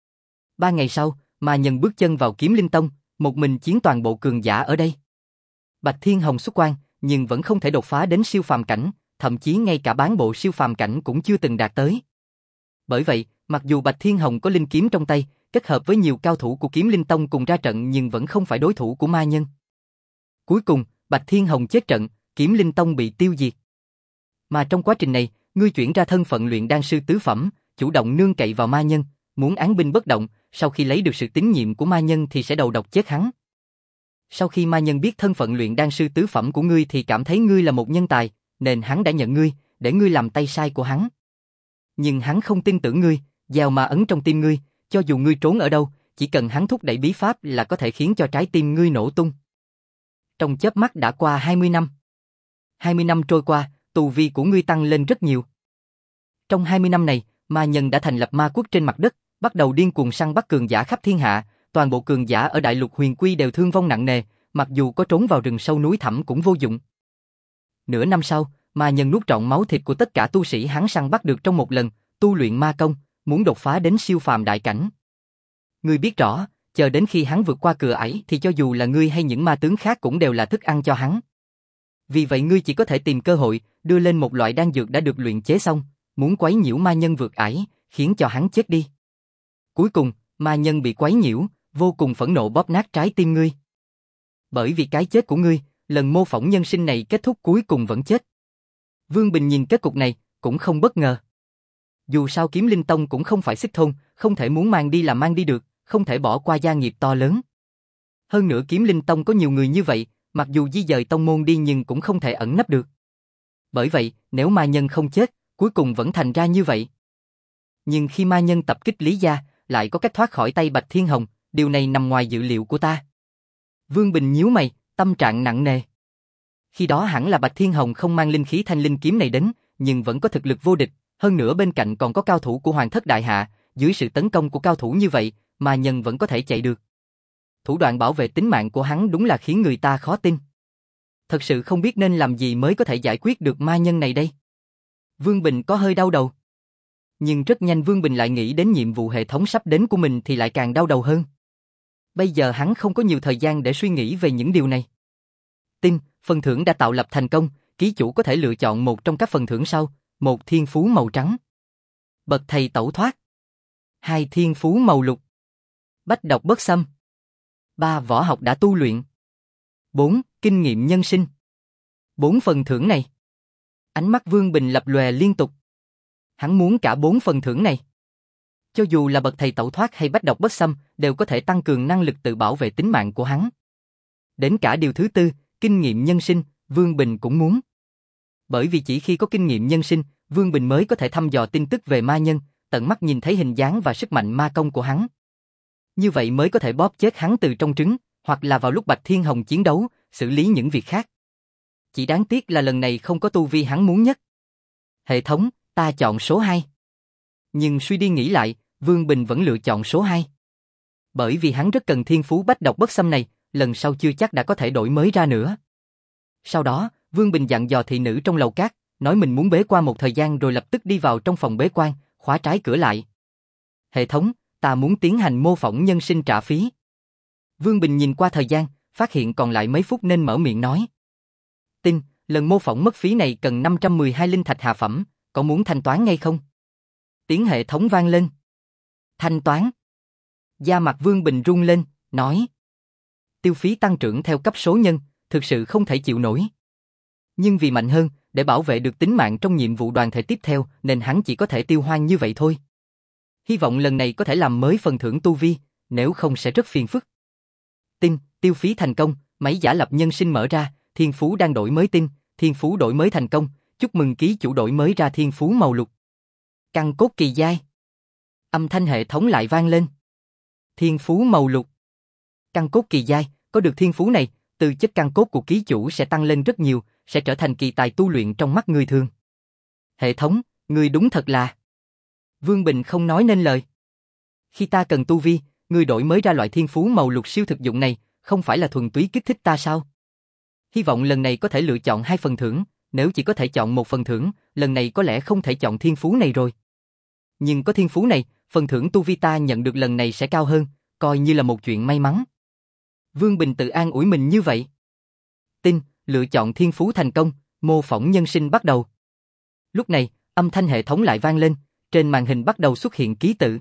Ba ngày sau, ma nhân bước chân vào Kiếm Linh Tông, một mình chiến toàn bộ cường giả ở đây. Bạch Thiên Hồng xuất quan, nhưng vẫn không thể đột phá đến siêu phàm cảnh, thậm chí ngay cả bán bộ siêu phàm cảnh cũng chưa từng đạt tới. Bởi vậy, mặc dù Bạch Thiên Hồng có linh kiếm trong tay, kết hợp với nhiều cao thủ của Kiếm Linh Tông cùng ra trận nhưng vẫn không phải đối thủ của ma nhân. Cuối cùng, Bạch Thiên Hồng chết trận, Kiếm Linh Tông bị tiêu diệt. Mà trong quá trình này, ngươi chuyển ra thân phận luyện đan sư tứ phẩm, chủ động nương cậy vào ma nhân, muốn án binh bất động, sau khi lấy được sự tín nhiệm của ma nhân thì sẽ đầu độc chết hắn. Sau khi ma nhân biết thân phận luyện đan sư tứ phẩm của ngươi thì cảm thấy ngươi là một nhân tài, nên hắn đã nhận ngươi, để ngươi làm tay sai của hắn. Nhưng hắn không tin tưởng ngươi, gieo ma ấn trong tim ngươi, cho dù ngươi trốn ở đâu, chỉ cần hắn thúc đẩy bí pháp là có thể khiến cho trái tim ngươi nổ tung. Trong chớp mắt đã qua hai mươi năm. hai mươi năm trôi qua, tu vi của ngươi tăng lên rất nhiều. Trong hai mươi năm này, ma nhân đã thành lập ma quốc trên mặt đất, bắt đầu điên cuồng săn bắt cường giả khắp thiên hạ, toàn bộ cường giả ở đại lục huyền quy đều thương vong nặng nề, mặc dù có trốn vào rừng sâu núi thẳm cũng vô dụng. Nửa năm sau, ma nhân nuốt trọn máu thịt của tất cả tu sĩ hắn săn bắt được trong một lần, tu luyện ma công, muốn đột phá đến siêu phàm đại cảnh. Ngươi biết rõ, chờ đến khi hắn vượt qua cửa ải thì cho dù là ngươi hay những ma tướng khác cũng đều là thức ăn cho hắn. Vì vậy ngươi chỉ có thể tìm cơ hội, đưa lên một loại đan dược đã được luyện chế xong, muốn quấy nhiễu ma nhân vượt ải, khiến cho hắn chết đi. Cuối cùng, ma nhân bị quấy nhiễu, vô cùng phẫn nộ bóp nát trái tim ngươi. Bởi vì cái chết của ngươi, lần mô phỏng nhân sinh này kết thúc cuối cùng vẫn chết. Vương Bình nhìn kết cục này, cũng không bất ngờ. Dù sao Kiếm Linh Tông cũng không phải xích thôn, không thể muốn mang đi là mang đi được, không thể bỏ qua gia nghiệp to lớn. Hơn nữa Kiếm Linh Tông có nhiều người như vậy, mặc dù di dời tông môn đi nhưng cũng không thể ẩn nấp được. Bởi vậy, nếu ma nhân không chết, cuối cùng vẫn thành ra như vậy. Nhưng khi ma nhân tập kích Lý Gia, lại có cách thoát khỏi tay Bạch Thiên Hồng, điều này nằm ngoài dự liệu của ta. Vương Bình nhíu mày, tâm trạng nặng nề. Khi đó hẳn là Bạch Thiên Hồng không mang linh khí thanh linh kiếm này đến, nhưng vẫn có thực lực vô địch, hơn nữa bên cạnh còn có cao thủ của Hoàng Thất Đại Hạ, dưới sự tấn công của cao thủ như vậy, ma nhân vẫn có thể chạy được. Thủ đoạn bảo vệ tính mạng của hắn đúng là khiến người ta khó tin. Thật sự không biết nên làm gì mới có thể giải quyết được ma nhân này đây. Vương Bình có hơi đau đầu. Nhưng rất nhanh Vương Bình lại nghĩ đến nhiệm vụ hệ thống sắp đến của mình thì lại càng đau đầu hơn. Bây giờ hắn không có nhiều thời gian để suy nghĩ về những điều này. Tin, phần thưởng đã tạo lập thành công, ký chủ có thể lựa chọn một trong các phần thưởng sau, một thiên phú màu trắng, bậc thầy tẩu thoát, hai thiên phú màu lục, bách độc bất xâm, ba võ học đã tu luyện, bốn kinh nghiệm nhân sinh. Bốn phần thưởng này. Ánh mắt Vương Bình lập lòe liên tục. Hắn muốn cả bốn phần thưởng này. Cho dù là bậc thầy tẩu thoát hay bách độc bất xâm, đều có thể tăng cường năng lực tự bảo vệ tính mạng của hắn. Đến cả điều thứ tư, kinh nghiệm nhân sinh, Vương Bình cũng muốn. Bởi vì chỉ khi có kinh nghiệm nhân sinh, Vương Bình mới có thể thăm dò tin tức về ma nhân, tận mắt nhìn thấy hình dáng và sức mạnh ma công của hắn. Như vậy mới có thể bóp chết hắn từ trong trứng, hoặc là vào lúc Bạch Thiên Hồng chiến đấu, xử lý những việc khác. Chỉ đáng tiếc là lần này không có tu vi hắn muốn nhất. Hệ thống, ta chọn số hai. Nhưng suy đi nghĩ lại, Vương Bình vẫn lựa chọn số hai. Bởi vì hắn rất cần thiên phú bách độc bất xâm này, lần sau chưa chắc đã có thể đổi mới ra nữa. Sau đó, Vương Bình dặn dò thị nữ trong lầu cát, nói mình muốn bế quan một thời gian rồi lập tức đi vào trong phòng bế quan, khóa trái cửa lại. Hệ thống, ta muốn tiến hành mô phỏng nhân sinh trả phí. Vương Bình nhìn qua thời gian, phát hiện còn lại mấy phút nên mở miệng nói. Tin, lần mô phỏng mất phí này cần năm trăm mười hai linh thạch hạ phẩm, có muốn thanh toán ngay không? Tiếng hệ thống vang lên. Thanh toán. Da mặt Vương Bình run lên, nói. Tiêu phí tăng trưởng theo cấp số nhân, thực sự không thể chịu nổi. Nhưng vì mạnh hơn, để bảo vệ được tính mạng trong nhiệm vụ đoàn thể tiếp theo nên hắn chỉ có thể tiêu hoang như vậy thôi. Hy vọng lần này có thể làm mới phần thưởng tu vi, nếu không sẽ rất phiền phức. Tin, tiêu phí thành công, máy giả lập nhân sinh mở ra, thiên phú đang đổi mới tin, thiên phú đổi mới thành công, chúc mừng ký chủ đổi mới ra thiên phú màu lục. Căn cốt kỳ giai. Âm thanh hệ thống lại vang lên. Thiên phú màu lục. Căn cốt kỳ giai, có được thiên phú này, tư chất căn cốt của ký chủ sẽ tăng lên rất nhiều, sẽ trở thành kỳ tài tu luyện trong mắt người thường. Hệ thống, ngươi đúng thật là... Vương Bình không nói nên lời. Khi ta cần tu vi, ngươi đổi mới ra loại thiên phú màu lục siêu thực dụng này, không phải là thuần túy kích thích ta sao? Hy vọng lần này có thể lựa chọn hai phần thưởng, nếu chỉ có thể chọn một phần thưởng, lần này có lẽ không thể chọn thiên phú này rồi. Nhưng có thiên phú này, phần thưởng tu vi ta nhận được lần này sẽ cao hơn, coi như là một chuyện may mắn. Vương Bình tự an ủi mình như vậy. Tin, lựa chọn thiên phú thành công, mô phỏng nhân sinh bắt đầu. Lúc này, âm thanh hệ thống lại vang lên, trên màn hình bắt đầu xuất hiện ký tự.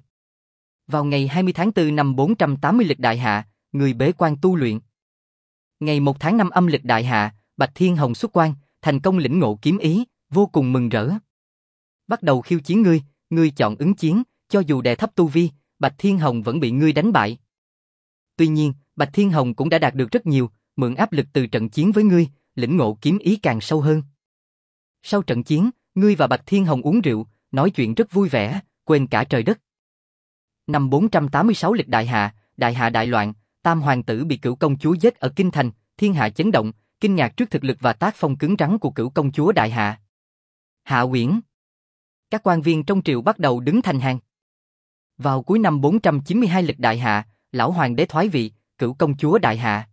Vào ngày hai mươi tháng tư năm bốn trăm tám mươi lịch đại hạ, người bế quan tu luyện. Ngày một tháng năm âm lịch đại hạ, Bạch Thiên Hồng xuất quan, thành công lĩnh ngộ kiếm ý, vô cùng mừng rỡ. Bắt đầu khiêu chiến ngươi, ngươi chọn ứng chiến, cho dù đè thấp tu vi, Bạch Thiên Hồng vẫn bị ngươi đánh bại. Tuy nhiên, Bạch Thiên Hồng cũng đã đạt được rất nhiều, mượn áp lực từ trận chiến với ngươi, lĩnh ngộ kiếm ý càng sâu hơn. Sau trận chiến, ngươi và Bạch Thiên Hồng uống rượu, nói chuyện rất vui vẻ, quên cả trời đất. Năm bốn trăm tám mươi sáu lịch đại hạ, đại hạ đại loạn, Tam hoàng tử bị Cửu công chúa giết ở kinh thành, thiên hạ chấn động, kinh ngạc trước thực lực và tác phong cứng rắn của Cửu công chúa đại hạ. Hạ uyển. Các quan viên trong triều bắt đầu đứng thành hàng. Vào cuối năm bốn trăm chín mươi hai lịch đại hạ, lão hoàng đế thoái vị, Cửu công chúa đại hạ.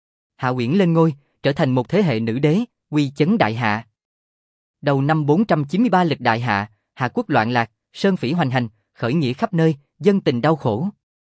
Hạ uyển lên ngôi, trở thành một thế hệ nữ đế, uy chấn đại hạ. Đầu năm bốn trăm chín mươi ba lịch đại hạ, Hạ quốc loạn lạc, sơn phỉ hoành hành, khởi nghĩa khắp nơi, dân tình đau khổ.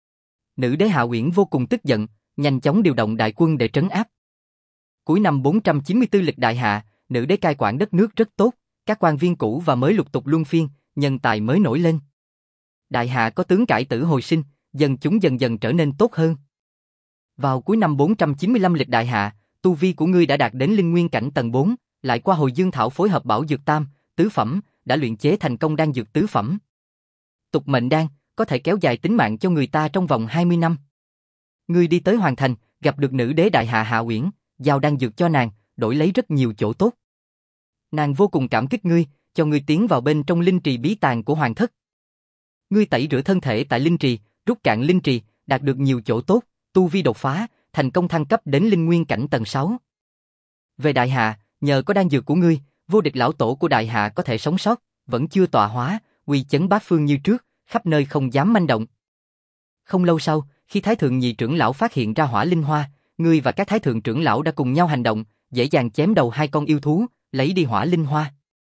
Nữ đế Hạ uyển vô cùng tức giận, nhanh chóng điều động đại quân để trấn áp. Cuối năm bốn trăm chín mươi tư lịch đại hạ, nữ đế cai quản đất nước rất tốt, các quan viên cũ và mới lục tục luân phiên, nhân tài mới nổi lên. Đại hạ có tướng cải tử hồi sinh, dân chúng dần dần trở nên tốt hơn. Vào cuối năm bốn trăm chín mươi lăm lịch đại hạ, tu vi của ngươi đã đạt đến linh nguyên cảnh tầng bốn, lại qua hồi dương thảo phối hợp bảo dược tam, tứ phẩm, đã luyện chế thành công đan dược tứ phẩm. Tục mệnh đan, có thể kéo dài tính mạng cho người ta trong vòng hai mươi năm. Ngươi đi tới Hoàng Thành, gặp được nữ đế đại hạ Hạ uyển, giao đan dược cho nàng, đổi lấy rất nhiều chỗ tốt. Nàng vô cùng cảm kích ngươi, cho ngươi tiến vào bên trong linh trì bí tàng của hoàng thất. Ngươi tẩy rửa thân thể tại linh trì, rút cạn linh trì, đạt được nhiều chỗ tốt, tu vi đột phá, thành công thăng cấp đến linh nguyên cảnh tầng sáu. Về đại hạ, nhờ có đan dược của ngươi, vô địch lão tổ của đại hạ có thể sống sót, vẫn chưa tọa hóa, uy chấn bát phương như trước, khắp nơi không dám manh động. Không lâu sau, khi Thái thượng nhị trưởng lão phát hiện ra hỏa linh hoa, ngươi và các Thái thượng trưởng lão đã cùng nhau hành động, dễ dàng chém đầu hai con yêu thú, lấy đi hỏa linh hoa.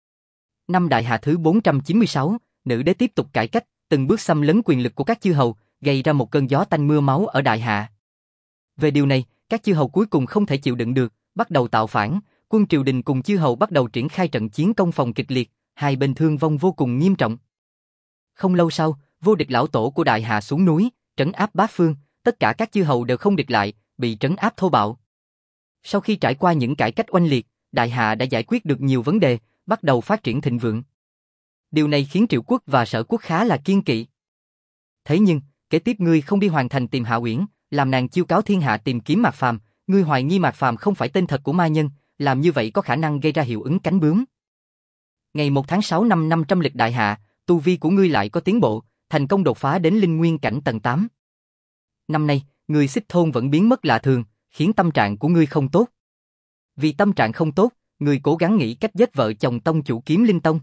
Năm đại hạ thứ bốn trăm chín mươi sáu, nữ đế tiếp tục cải cách, từng bước xâm lấn quyền lực của các chư hầu, gây ra một cơn gió tanh mưa máu ở đại hạ. Về điều này, các chư hầu cuối cùng không thể chịu đựng được, bắt đầu tạo phản, quân triều đình cùng chư hầu bắt đầu triển khai trận chiến công phòng kịch liệt, hai bên thương vong vô cùng nghiêm trọng. Không lâu sau, vô địch lão tổ của đại hạ xuống núi, trấn áp bát phương, tất cả các chư hầu đều không địch lại, bị trấn áp thô bạo. Sau khi trải qua những cải cách oanh liệt, đại hạ đã giải quyết được nhiều vấn đề, bắt đầu phát triển thịnh vượng. Điều này khiến Triệu quốc và Sở quốc khá là kiêng kỵ. Thế nhưng, kế tiếp ngươi không đi Hoàng Thành tìm Hạ uyển, làm nàng chiêu cáo thiên hạ tìm kiếm Mạc Phàm, ngươi hoài nghi Mạc Phàm không phải tên thật của ma nhân, làm như vậy có khả năng gây ra hiệu ứng cánh bướm. Ngày một tháng sáu năm năm trăm lịch đại hạ, tu vi của ngươi lại có tiến bộ, thành công đột phá đến linh nguyên cảnh tầng tám. Năm nay, ngươi Xích Thôn vẫn biến mất lạ thường, khiến tâm trạng của ngươi không tốt. Vì tâm trạng không tốt, ngươi cố gắng nghĩ cách giết vợ chồng tông chủ Kiếm Linh Tông.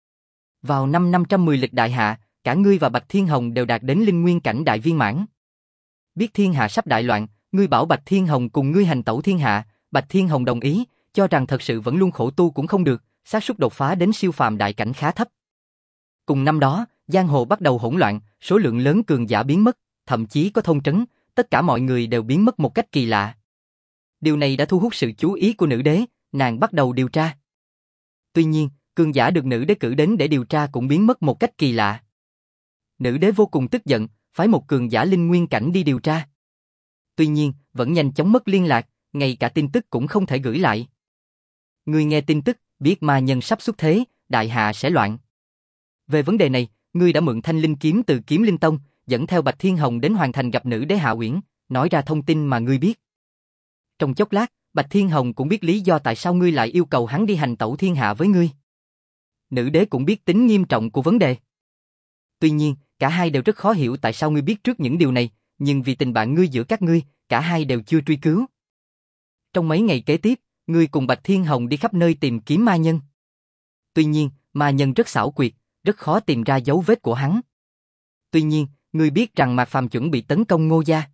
Vào năm năm trăm mười lịch đại hạ, cả ngươi và Bạch Thiên Hồng đều đạt đến linh nguyên cảnh đại viên mãn. biết thiên hạ sắp đại loạn, ngươi bảo Bạch Thiên Hồng cùng ngươi hành tẩu thiên hạ, Bạch Thiên Hồng đồng ý, cho rằng thật sự vẫn luôn khổ tu cũng không được, xác suất đột phá đến siêu phàm đại cảnh khá thấp. Cùng năm đó, giang hồ bắt đầu hỗn loạn, số lượng lớn cường giả biến mất, thậm chí có thôn trấn, tất cả mọi người đều biến mất một cách kỳ lạ. Điều này đã thu hút sự chú ý của nữ đế, nàng bắt đầu điều tra. Tuy nhiên, cường giả được nữ đế cử đến để điều tra cũng biến mất một cách kỳ lạ. Nữ đế vô cùng tức giận, phái một cường giả linh nguyên cảnh đi điều tra. Tuy nhiên, vẫn nhanh chóng mất liên lạc, ngay cả tin tức cũng không thể gửi lại. Ngươi nghe tin tức, biết ma nhân sắp xuất thế, đại hạ sẽ loạn. Về vấn đề này, ngươi đã mượn thanh linh kiếm từ Kiếm Linh Tông, dẫn theo Bạch Thiên Hồng đến Hoàng Thành gặp nữ đế Hạ Uyển, nói ra thông tin mà ngươi biết. Trong chốc lát, Bạch Thiên Hồng cũng biết lý do tại sao ngươi lại yêu cầu hắn đi hành tẩu thiên hạ với ngươi. Nữ đế cũng biết tính nghiêm trọng của vấn đề. Tuy nhiên, cả hai đều rất khó hiểu tại sao ngươi biết trước những điều này, nhưng vì tình bạn ngươi giữa các ngươi, cả hai đều chưa truy cứu. Trong mấy ngày kế tiếp, ngươi cùng Bạch Thiên Hồng đi khắp nơi tìm kiếm ma nhân. Tuy nhiên, ma nhân rất xảo quyệt, rất khó tìm ra dấu vết của hắn. Tuy nhiên, ngươi biết rằng Mạc Phàm chuẩn bị tấn công Ngô gia.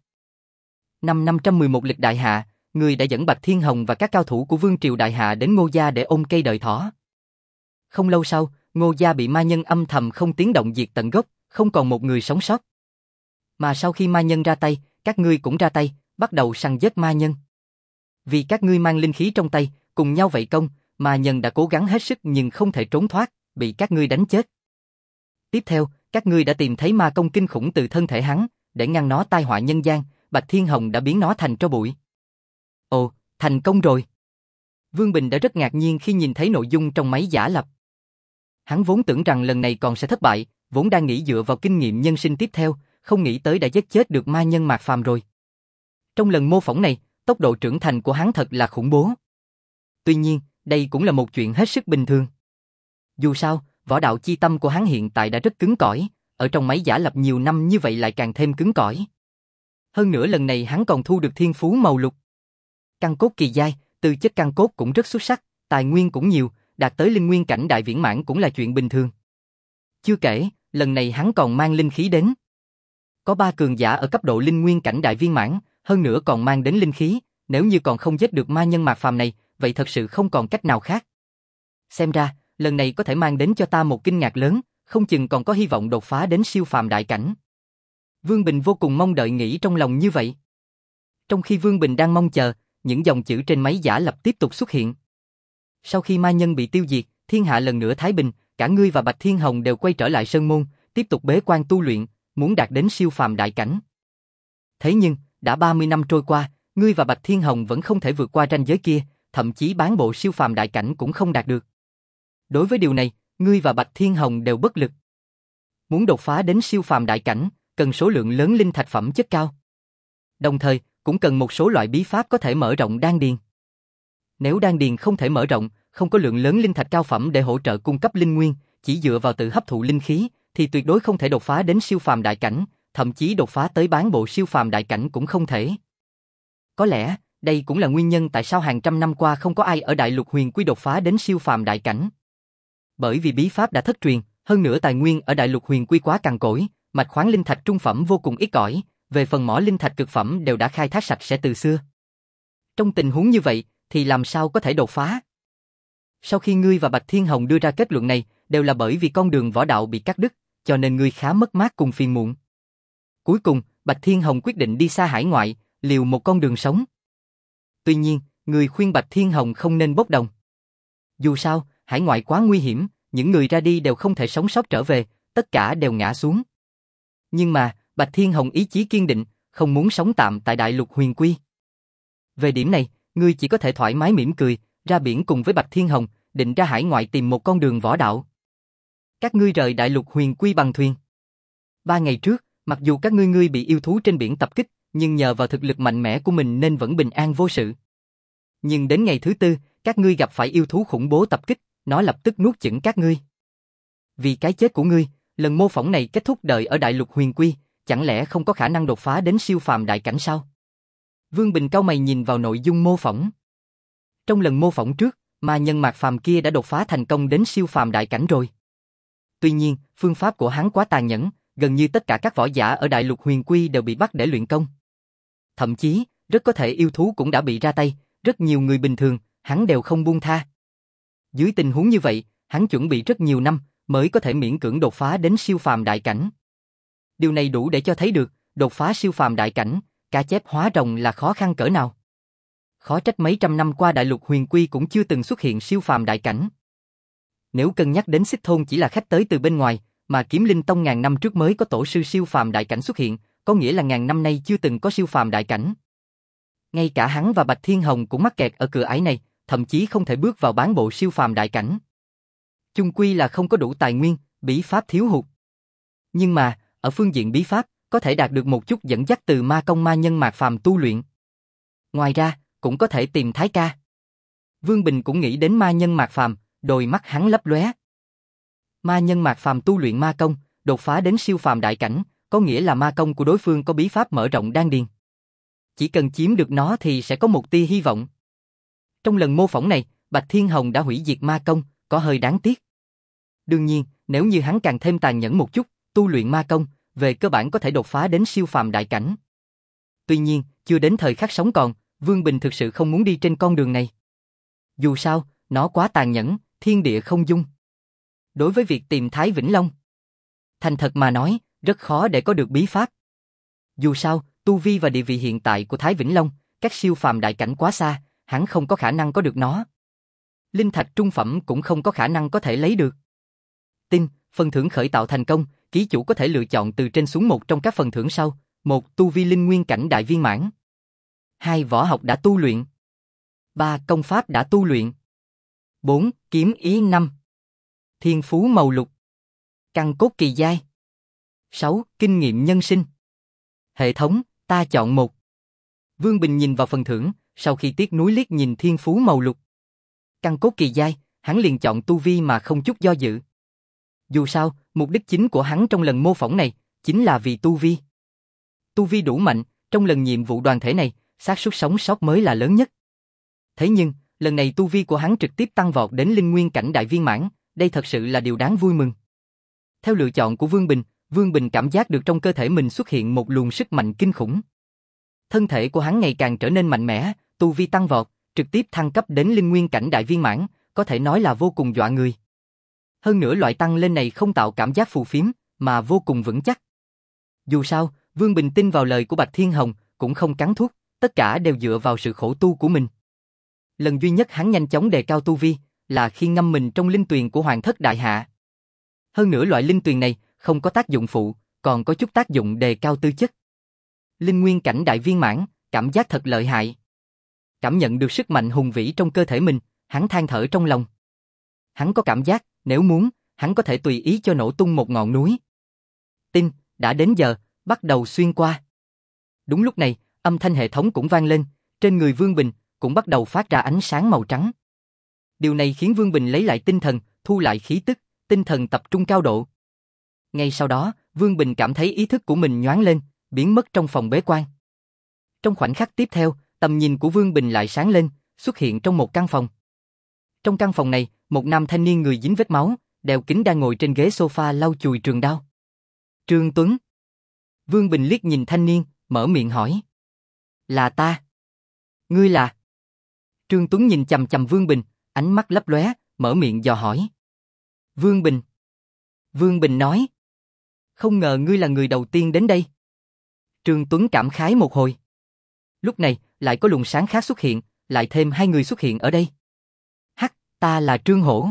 Năm năm trăm mười một lịch đại hạ, ngươi đã dẫn Bạch Thiên Hồng và các cao thủ của Vương triều đại hạ đến Ngô gia để ôm cây đợi thỏ. Không lâu sau, Ngô gia bị ma nhân âm thầm không tiếng động diệt tận gốc, không còn một người sống sót. Mà sau khi ma nhân ra tay, các ngươi cũng ra tay, bắt đầu săn giết ma nhân. Vì các ngươi mang linh khí trong tay, cùng nhau vậy công, ma nhân đã cố gắng hết sức nhưng không thể trốn thoát, bị các ngươi đánh chết. Tiếp theo, các ngươi đã tìm thấy ma công kinh khủng từ thân thể hắn, để ngăn nó tai họa nhân gian, Bạch Thiên Hồng đã biến nó thành tro bụi. Ồ, thành công rồi. Vương Bình đã rất ngạc nhiên khi nhìn thấy nội dung trong máy giả lập. Hắn vốn tưởng rằng lần này còn sẽ thất bại, vốn đang nghĩ dựa vào kinh nghiệm nhân sinh tiếp theo, không nghĩ tới đã giết chết được ma nhân Mạc Phàm rồi. Trong lần mô phỏng này, tốc độ trưởng thành của hắn thật là khủng bố. Tuy nhiên, đây cũng là một chuyện hết sức bình thường. Dù sao, võ đạo chi tâm của hắn hiện tại đã rất cứng cỏi, ở trong máy giả lập nhiều năm như vậy lại càng thêm cứng cỏi. Hơn nữa lần này hắn còn thu được thiên phú màu lục. Căn cốt kỳ giai, tư chất căn cốt cũng rất xuất sắc, tài nguyên cũng nhiều, đạt tới linh nguyên cảnh đại viễn mãn cũng là chuyện bình thường. Chưa kể, lần này hắn còn mang linh khí đến. Có ba cường giả ở cấp độ linh nguyên cảnh đại viên mãn, hơn nữa còn mang đến linh khí, nếu như còn không giết được ma nhân Mạc Phàm này, vậy thật sự không còn cách nào khác. Xem ra, lần này có thể mang đến cho ta một kinh ngạc lớn, không chừng còn có hy vọng đột phá đến siêu phàm đại cảnh. Vương Bình vô cùng mong đợi nghĩ trong lòng như vậy. Trong khi Vương Bình đang mong chờ, những dòng chữ trên máy giả lập tiếp tục xuất hiện. Sau khi ma nhân bị tiêu diệt, thiên hạ lần nữa thái bình, cả ngươi và Bạch Thiên Hồng đều quay trở lại sơn môn, tiếp tục bế quan tu luyện, muốn đạt đến siêu phàm đại cảnh. Thế nhưng, đã ba mươi năm trôi qua, ngươi và Bạch Thiên Hồng vẫn không thể vượt qua ranh giới kia, thậm chí bán bộ siêu phàm đại cảnh cũng không đạt được. Đối với điều này, ngươi và Bạch Thiên Hồng đều bất lực. Muốn đột phá đến siêu phàm đại cảnh, cần số lượng lớn linh thạch phẩm chất cao. Đồng thời, cũng cần một số loại bí pháp có thể mở rộng đan điền. Nếu đan điền không thể mở rộng, không có lượng lớn linh thạch cao phẩm để hỗ trợ cung cấp linh nguyên, chỉ dựa vào tự hấp thụ linh khí, thì tuyệt đối không thể đột phá đến siêu phàm đại cảnh, thậm chí đột phá tới bán bộ siêu phàm đại cảnh cũng không thể. Có lẽ, đây cũng là nguyên nhân tại sao hàng trăm năm qua không có ai ở Đại Lục Huyền Quy đột phá đến siêu phàm đại cảnh. Bởi vì bí pháp đã thất truyền, hơn nữa tài nguyên ở Đại Lục Huyền Quy quá cằn cỗi, mạch khoáng linh thạch trung phẩm vô cùng ít ỏi, về phần mỏ linh thạch cực phẩm đều đã khai thác sạch sẽ từ xưa. Trong tình huống như vậy, thì làm sao có thể đột phá? Sau khi ngươi và Bạch Thiên Hồng đưa ra kết luận này, đều là bởi vì con đường võ đạo bị cắt đứt, cho nên ngươi khá mất mát cùng phiền muộn. Cuối cùng, Bạch Thiên Hồng quyết định đi xa hải ngoại, liều một con đường sống. Tuy nhiên, ngươi khuyên Bạch Thiên Hồng không nên bốc đồng. Dù sao, hải ngoại quá nguy hiểm, những người ra đi đều không thể sống sót trở về, tất cả đều ngã xuống. Nhưng mà, Bạch Thiên Hồng ý chí kiên định, không muốn sống tạm tại Đại Lục Huyền Quy. Về điểm này, ngươi chỉ có thể thoải mái mỉm cười, ra biển cùng với Bạch Thiên Hồng, định ra hải ngoại tìm một con đường võ đạo. Các ngươi rời Đại Lục Huyền Quy bằng thuyền. Ba ngày trước, mặc dù các ngươi ngươi bị yêu thú trên biển tập kích, nhưng nhờ vào thực lực mạnh mẽ của mình nên vẫn bình an vô sự. Nhưng đến ngày thứ tư, các ngươi gặp phải yêu thú khủng bố tập kích, nó lập tức nuốt chửng các ngươi. Vì cái chết của ngươi, lần mô phỏng này kết thúc đời ở Đại Lục Huyền Quy, chẳng lẽ không có khả năng đột phá đến siêu phàm đại cảnh sao? Vương Bình cau mày nhìn vào nội dung mô phỏng. Trong lần mô phỏng trước, ma nhân Mạc Phàm kia đã đột phá thành công đến siêu phàm đại cảnh rồi. Tuy nhiên, phương pháp của hắn quá tàn nhẫn, gần như tất cả các võ giả ở Đại Lục Huyền Quy đều bị bắt để luyện công. Thậm chí, rất có thể yêu thú cũng đã bị ra tay, rất nhiều người bình thường, hắn đều không buông tha. Dưới tình huống như vậy, hắn chuẩn bị rất nhiều năm, mới có thể miễn cưỡng đột phá đến siêu phàm đại cảnh. Điều này đủ để cho thấy được, đột phá siêu phàm đại cảnh, cá chép hóa rồng là khó khăn cỡ nào. Khó trách mấy trăm năm qua đại lục huyền quy cũng chưa từng xuất hiện siêu phàm đại cảnh. Nếu cân nhắc đến Xích Thôn chỉ là khách tới từ bên ngoài, mà Kiếm Linh Tông ngàn năm trước mới có tổ sư siêu phàm đại cảnh xuất hiện, có nghĩa là ngàn năm nay chưa từng có siêu phàm đại cảnh. Ngay cả hắn và Bạch Thiên Hồng cũng mắc kẹt ở cửa ải này, thậm chí không thể bước vào bán bộ siêu phàm đại cảnh. Chung quy là không có đủ tài nguyên, bí pháp thiếu hụt. Nhưng mà, ở phương diện bí pháp, có thể đạt được một chút dẫn dắt từ ma công ma nhân Mạc Phàm tu luyện. Ngoài ra, cũng có thể tìm Thái Ca. Vương Bình cũng nghĩ đến ma nhân Mạc Phàm, đôi mắt hắn lấp lóe. Ma nhân Mạc Phàm tu luyện ma công, đột phá đến siêu phàm đại cảnh, có nghĩa là ma công của đối phương có bí pháp mở rộng đan điền. Chỉ cần chiếm được nó thì sẽ có một tia hy vọng. Trong lần mô phỏng này, Bạch Thiên Hồng đã hủy diệt ma công, có hơi đáng tiếc. Đương nhiên, nếu như hắn càng thêm tàn nhẫn một chút, tu luyện ma công, về cơ bản có thể đột phá đến siêu phàm đại cảnh. Tuy nhiên, chưa đến thời khắc sống còn, Vương Bình thực sự không muốn đi trên con đường này. Dù sao, nó quá tàn nhẫn, thiên địa không dung. Đối với việc tìm Thái Vĩnh Long, thành thật mà nói, rất khó để có được bí pháp. Dù sao, tu vi và địa vị hiện tại của Thái Vĩnh Long, các siêu phàm đại cảnh quá xa, hắn không có khả năng có được nó. Linh thạch trung phẩm cũng không có khả năng có thể lấy được. Tin, phần thưởng khởi tạo thành công, ký chủ có thể lựa chọn từ trên xuống một trong các phần thưởng sau. Một, tu vi linh nguyên cảnh đại viên mãn. Hai, võ học đã tu luyện. Ba, công pháp đã tu luyện. Bốn, kiếm ý năm. Thiên phú màu lục. Căn cốt kỳ giai. Sáu, kinh nghiệm nhân sinh. Hệ thống, ta chọn một. Vương Bình nhìn vào phần thưởng, sau khi tiếc nuối liếc nhìn thiên phú màu lục. Căn cốt kỳ giai, hắn liền chọn tu vi mà không chút do dự. Dù sao, mục đích chính của hắn trong lần mô phỏng này, chính là vì tu vi. Tu vi đủ mạnh, trong lần nhiệm vụ đoàn thể này, xác suất sống sót mới là lớn nhất. Thế nhưng, lần này tu vi của hắn trực tiếp tăng vọt đến linh nguyên cảnh đại viên mãn, đây thật sự là điều đáng vui mừng. Theo lựa chọn của Vương Bình, Vương Bình cảm giác được trong cơ thể mình xuất hiện một luồng sức mạnh kinh khủng. Thân thể của hắn ngày càng trở nên mạnh mẽ, tu vi tăng vọt, trực tiếp thăng cấp đến linh nguyên cảnh đại viên mãn, có thể nói là vô cùng dọa người. Hơn nữa loại tăng lên này không tạo cảm giác phù phiếm, mà vô cùng vững chắc. Dù sao, Vương Bình tin vào lời của Bạch Thiên Hồng, cũng không cắn thuốc, tất cả đều dựa vào sự khổ tu của mình. Lần duy nhất hắn nhanh chóng đề cao tu vi, là khi ngâm mình trong linh tuyền của Hoàng Thất Đại Hạ. Hơn nữa loại linh tuyền này, không có tác dụng phụ, còn có chút tác dụng đề cao tư chất. Linh nguyên cảnh đại viên mãn, cảm giác thật lợi hại. Cảm nhận được sức mạnh hùng vĩ trong cơ thể mình, hắn than thở trong lòng. Hắn có cảm giác, nếu muốn, hắn có thể tùy ý cho nổ tung một ngọn núi. Tin, đã đến giờ, bắt đầu xuyên qua. Đúng lúc này, âm thanh hệ thống cũng vang lên, trên người Vương Bình cũng bắt đầu phát ra ánh sáng màu trắng. Điều này khiến Vương Bình lấy lại tinh thần, thu lại khí tức, tinh thần tập trung cao độ. Ngay sau đó, Vương Bình cảm thấy ý thức của mình nhoáng lên, biến mất trong phòng bế quan. Trong khoảnh khắc tiếp theo, tầm nhìn của Vương Bình lại sáng lên, xuất hiện trong một căn phòng. Trong căn phòng này, một nam thanh niên người dính vết máu, đeo kính đang ngồi trên ghế sofa lau chùi trường đao. Trương Tuấn. Vương Bình liếc nhìn thanh niên, mở miệng hỏi. Là ta. Ngươi là? Trương Tuấn nhìn chằm chằm Vương Bình, ánh mắt lấp lóe, mở miệng dò hỏi. Vương Bình. Vương Bình nói. Không ngờ ngươi là người đầu tiên đến đây. Trương Tuấn cảm khái một hồi. Lúc này, lại có luồng sáng khác xuất hiện, lại thêm hai người xuất hiện ở đây. Hắc, ta là Trương Hổ.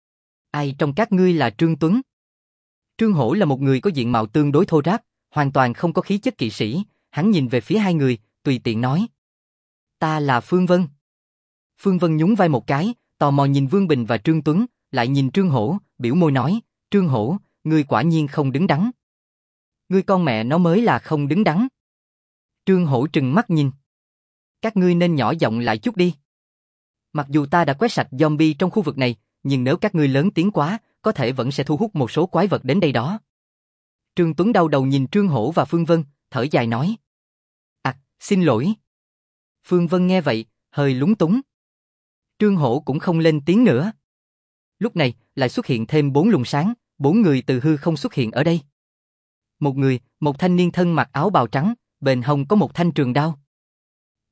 Ai trong các ngươi là Trương Tuấn? Trương Hổ là một người có diện mạo tương đối thô ráp, hoàn toàn không có khí chất kỵ sĩ, hắn nhìn về phía hai người, tùy tiện nói. Ta là Phương Vân. Phương Vân nhún vai một cái, tò mò nhìn Vương Bình và Trương Tuấn, lại nhìn Trương Hổ, biểu môi nói, Trương Hổ, ngươi quả nhiên không đứng đắn. Ngươi con mẹ nó mới là không đứng đắn. Trương Hổ trừng mắt nhìn. Các ngươi nên nhỏ giọng lại chút đi. Mặc dù ta đã quét sạch zombie trong khu vực này, nhưng nếu các ngươi lớn tiếng quá, có thể vẫn sẽ thu hút một số quái vật đến đây đó. Trương Tuấn đau đầu nhìn Trương Hổ và Phương Vân, thở dài nói. À, xin lỗi. Phương Vân nghe vậy, hơi lúng túng. Trương Hổ cũng không lên tiếng nữa. Lúc này, lại xuất hiện thêm bốn luồng sáng, bốn người từ hư không xuất hiện ở đây. Một người, một thanh niên thân mặc áo bào trắng, bên hông có một thanh trường đao.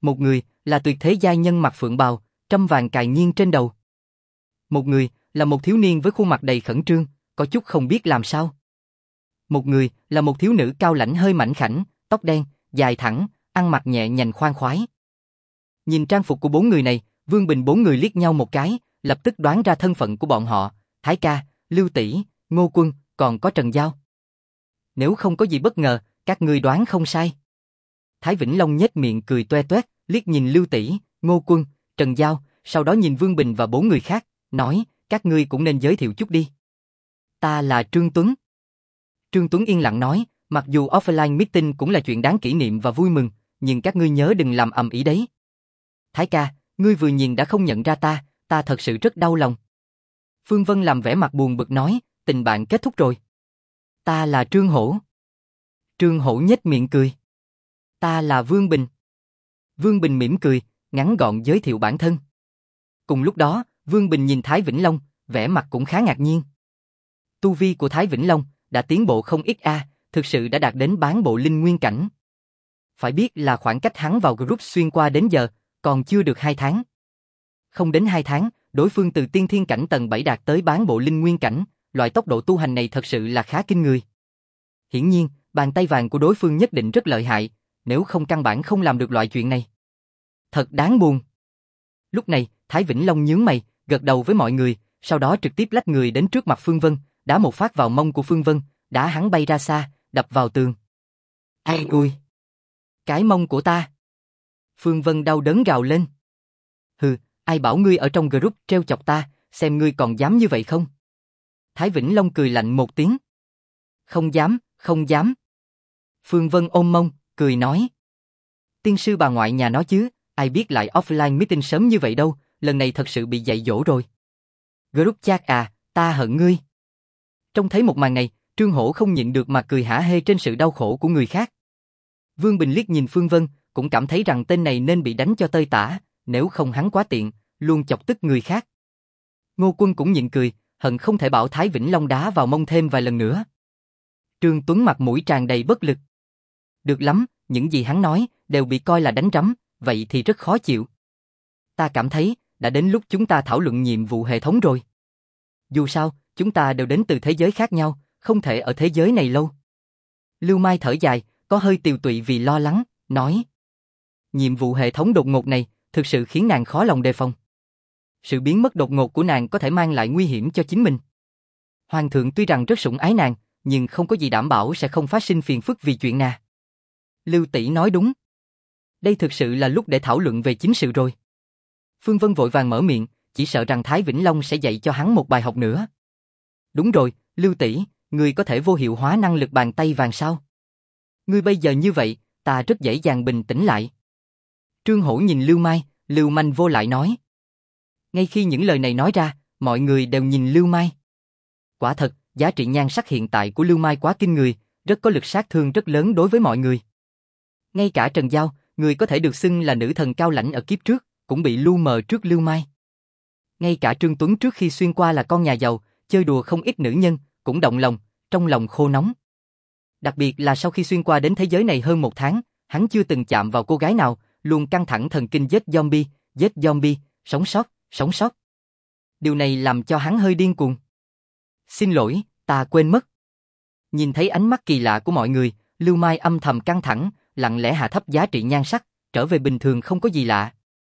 Một người là tuyệt thế giai nhân mặc phượng bào, trăm vàng cài nghiêng trên đầu. Một người là một thiếu niên với khuôn mặt đầy khẩn trương, có chút không biết làm sao. Một người là một thiếu nữ cao lãnh hơi mảnh khảnh, tóc đen, dài thẳng, ăn mặc nhẹ nhàng khoan khoái. Nhìn trang phục của bốn người này, Vương Bình bốn người liếc nhau một cái, lập tức đoán ra thân phận của bọn họ, Thái Ca, Lưu Tỷ, Ngô Quân, còn có Trần Giao. Nếu không có gì bất ngờ, các ngươi đoán không sai. Thái Vĩnh Long nhếch miệng cười toe toét, liếc nhìn Lưu Tỷ, Ngô Quân, Trần Giao, sau đó nhìn Vương Bình và bốn người khác, nói, các ngươi cũng nên giới thiệu chút đi. Ta là Trương Tuấn. Trương Tuấn yên lặng nói, mặc dù offline meeting cũng là chuyện đáng kỷ niệm và vui mừng, nhưng các ngươi nhớ đừng làm ầm ĩ đấy. Thái ca, ngươi vừa nhìn đã không nhận ra ta, ta thật sự rất đau lòng. Phương Vân làm vẻ mặt buồn bực nói, tình bạn kết thúc rồi. Ta là Trương Hổ. Trương Hổ nhếch miệng cười. Ta là Vương Bình. Vương Bình mỉm cười, ngắn gọn giới thiệu bản thân. Cùng lúc đó, Vương Bình nhìn Thái Vĩnh Long, vẻ mặt cũng khá ngạc nhiên. Tu vi của Thái Vĩnh Long đã tiến bộ không ít a, thực sự đã đạt đến bán bộ linh nguyên cảnh. Phải biết là khoảng cách hắn vào group xuyên qua đến giờ, còn chưa được hai tháng. Không đến hai tháng, đối phương từ tiên thiên cảnh tầng bảy đạt tới bán bộ linh nguyên cảnh, loại tốc độ tu hành này thật sự là khá kinh người. Hiển nhiên, bàn tay vàng của đối phương nhất định rất lợi hại, nếu không căn bản không làm được loại chuyện này. Thật đáng buồn. Lúc này, Thái Vĩnh Long nhướng mày, gật đầu với mọi người, sau đó trực tiếp lách người đến trước mặt Phương Vân, đá một phát vào mông của Phương Vân, đá hắn bay ra xa, đập vào tường. Ai ui! Cái mông của ta! Phương Vân đau đớn gào lên. Hừ, ai bảo ngươi ở trong group treo chọc ta, xem ngươi còn dám như vậy không? Thái Vĩnh Long cười lạnh một tiếng. Không dám, không dám. Phương Vân ôm mông, cười nói. Tiên sư bà ngoại nhà nó chứ, ai biết lại offline meeting sớm như vậy đâu, lần này thật sự bị dạy dỗ rồi. Group chat à, ta hận ngươi. Trông thấy một màn này, Trương Hổ không nhịn được mà cười hả hê trên sự đau khổ của người khác. Vương Bình liếc nhìn Phương Vân, cũng cảm thấy rằng tên này nên bị đánh cho tơi tả, nếu không hắn quá tiện, luôn chọc tức người khác. Ngô Quân cũng nhịn cười, hận không thể bảo Thái Vĩnh Long đá vào mông thêm vài lần nữa. Trương Tuấn mặt mũi tràn đầy bất lực. Được lắm, những gì hắn nói đều bị coi là đánh rắm, vậy thì rất khó chịu. Ta cảm thấy đã đến lúc chúng ta thảo luận nhiệm vụ hệ thống rồi. Dù sao, chúng ta đều đến từ thế giới khác nhau, không thể ở thế giới này lâu. Lưu Mai thở dài, có hơi tiều tụy vì lo lắng, nói. Nhiệm vụ hệ thống đột ngột này thực sự khiến nàng khó lòng đề phòng. Sự biến mất đột ngột của nàng có thể mang lại nguy hiểm cho chính mình. Hoàng thượng tuy rằng rất sủng ái nàng, nhưng không có gì đảm bảo sẽ không phát sinh phiền phức vì chuyện nào. Lưu Tỷ nói đúng. Đây thực sự là lúc để thảo luận về chính sự rồi. Phương Vân vội vàng mở miệng, chỉ sợ rằng Thái Vĩnh Long sẽ dạy cho hắn một bài học nữa. Đúng rồi, Lưu Tỷ, ngươi có thể vô hiệu hóa năng lực bàn tay vàng sao? Ngươi bây giờ như vậy, ta rất dễ dàng bình tĩnh lại. Trương Hổ nhìn Lưu Mai, Lưu Manh vô lại nói. Ngay khi những lời này nói ra, mọi người đều nhìn Lưu Mai. Quả thật, giá trị nhan sắc hiện tại của Lưu Mai quá kinh người, rất có lực sát thương rất lớn đối với mọi người. Ngay cả Trần Giao, người có thể được xưng là nữ thần cao lãnh ở kiếp trước, cũng bị lu mờ trước Lưu Mai. Ngay cả Trương Tuấn trước khi xuyên qua là con nhà giàu, chơi đùa không ít nữ nhân, cũng động lòng, trong lòng khô nóng. Đặc biệt là sau khi xuyên qua đến thế giới này hơn một tháng, hắn chưa từng chạm vào cô gái nào, luôn căng thẳng thần kinh giết zombie, giết zombie, sống sót, sống sót. Điều này làm cho hắn hơi điên cuồng. Xin lỗi, ta quên mất. Nhìn thấy ánh mắt kỳ lạ của mọi người, Lưu Mai âm thầm căng thẳng, lặng lẽ hạ thấp giá trị nhan sắc, trở về bình thường không có gì lạ.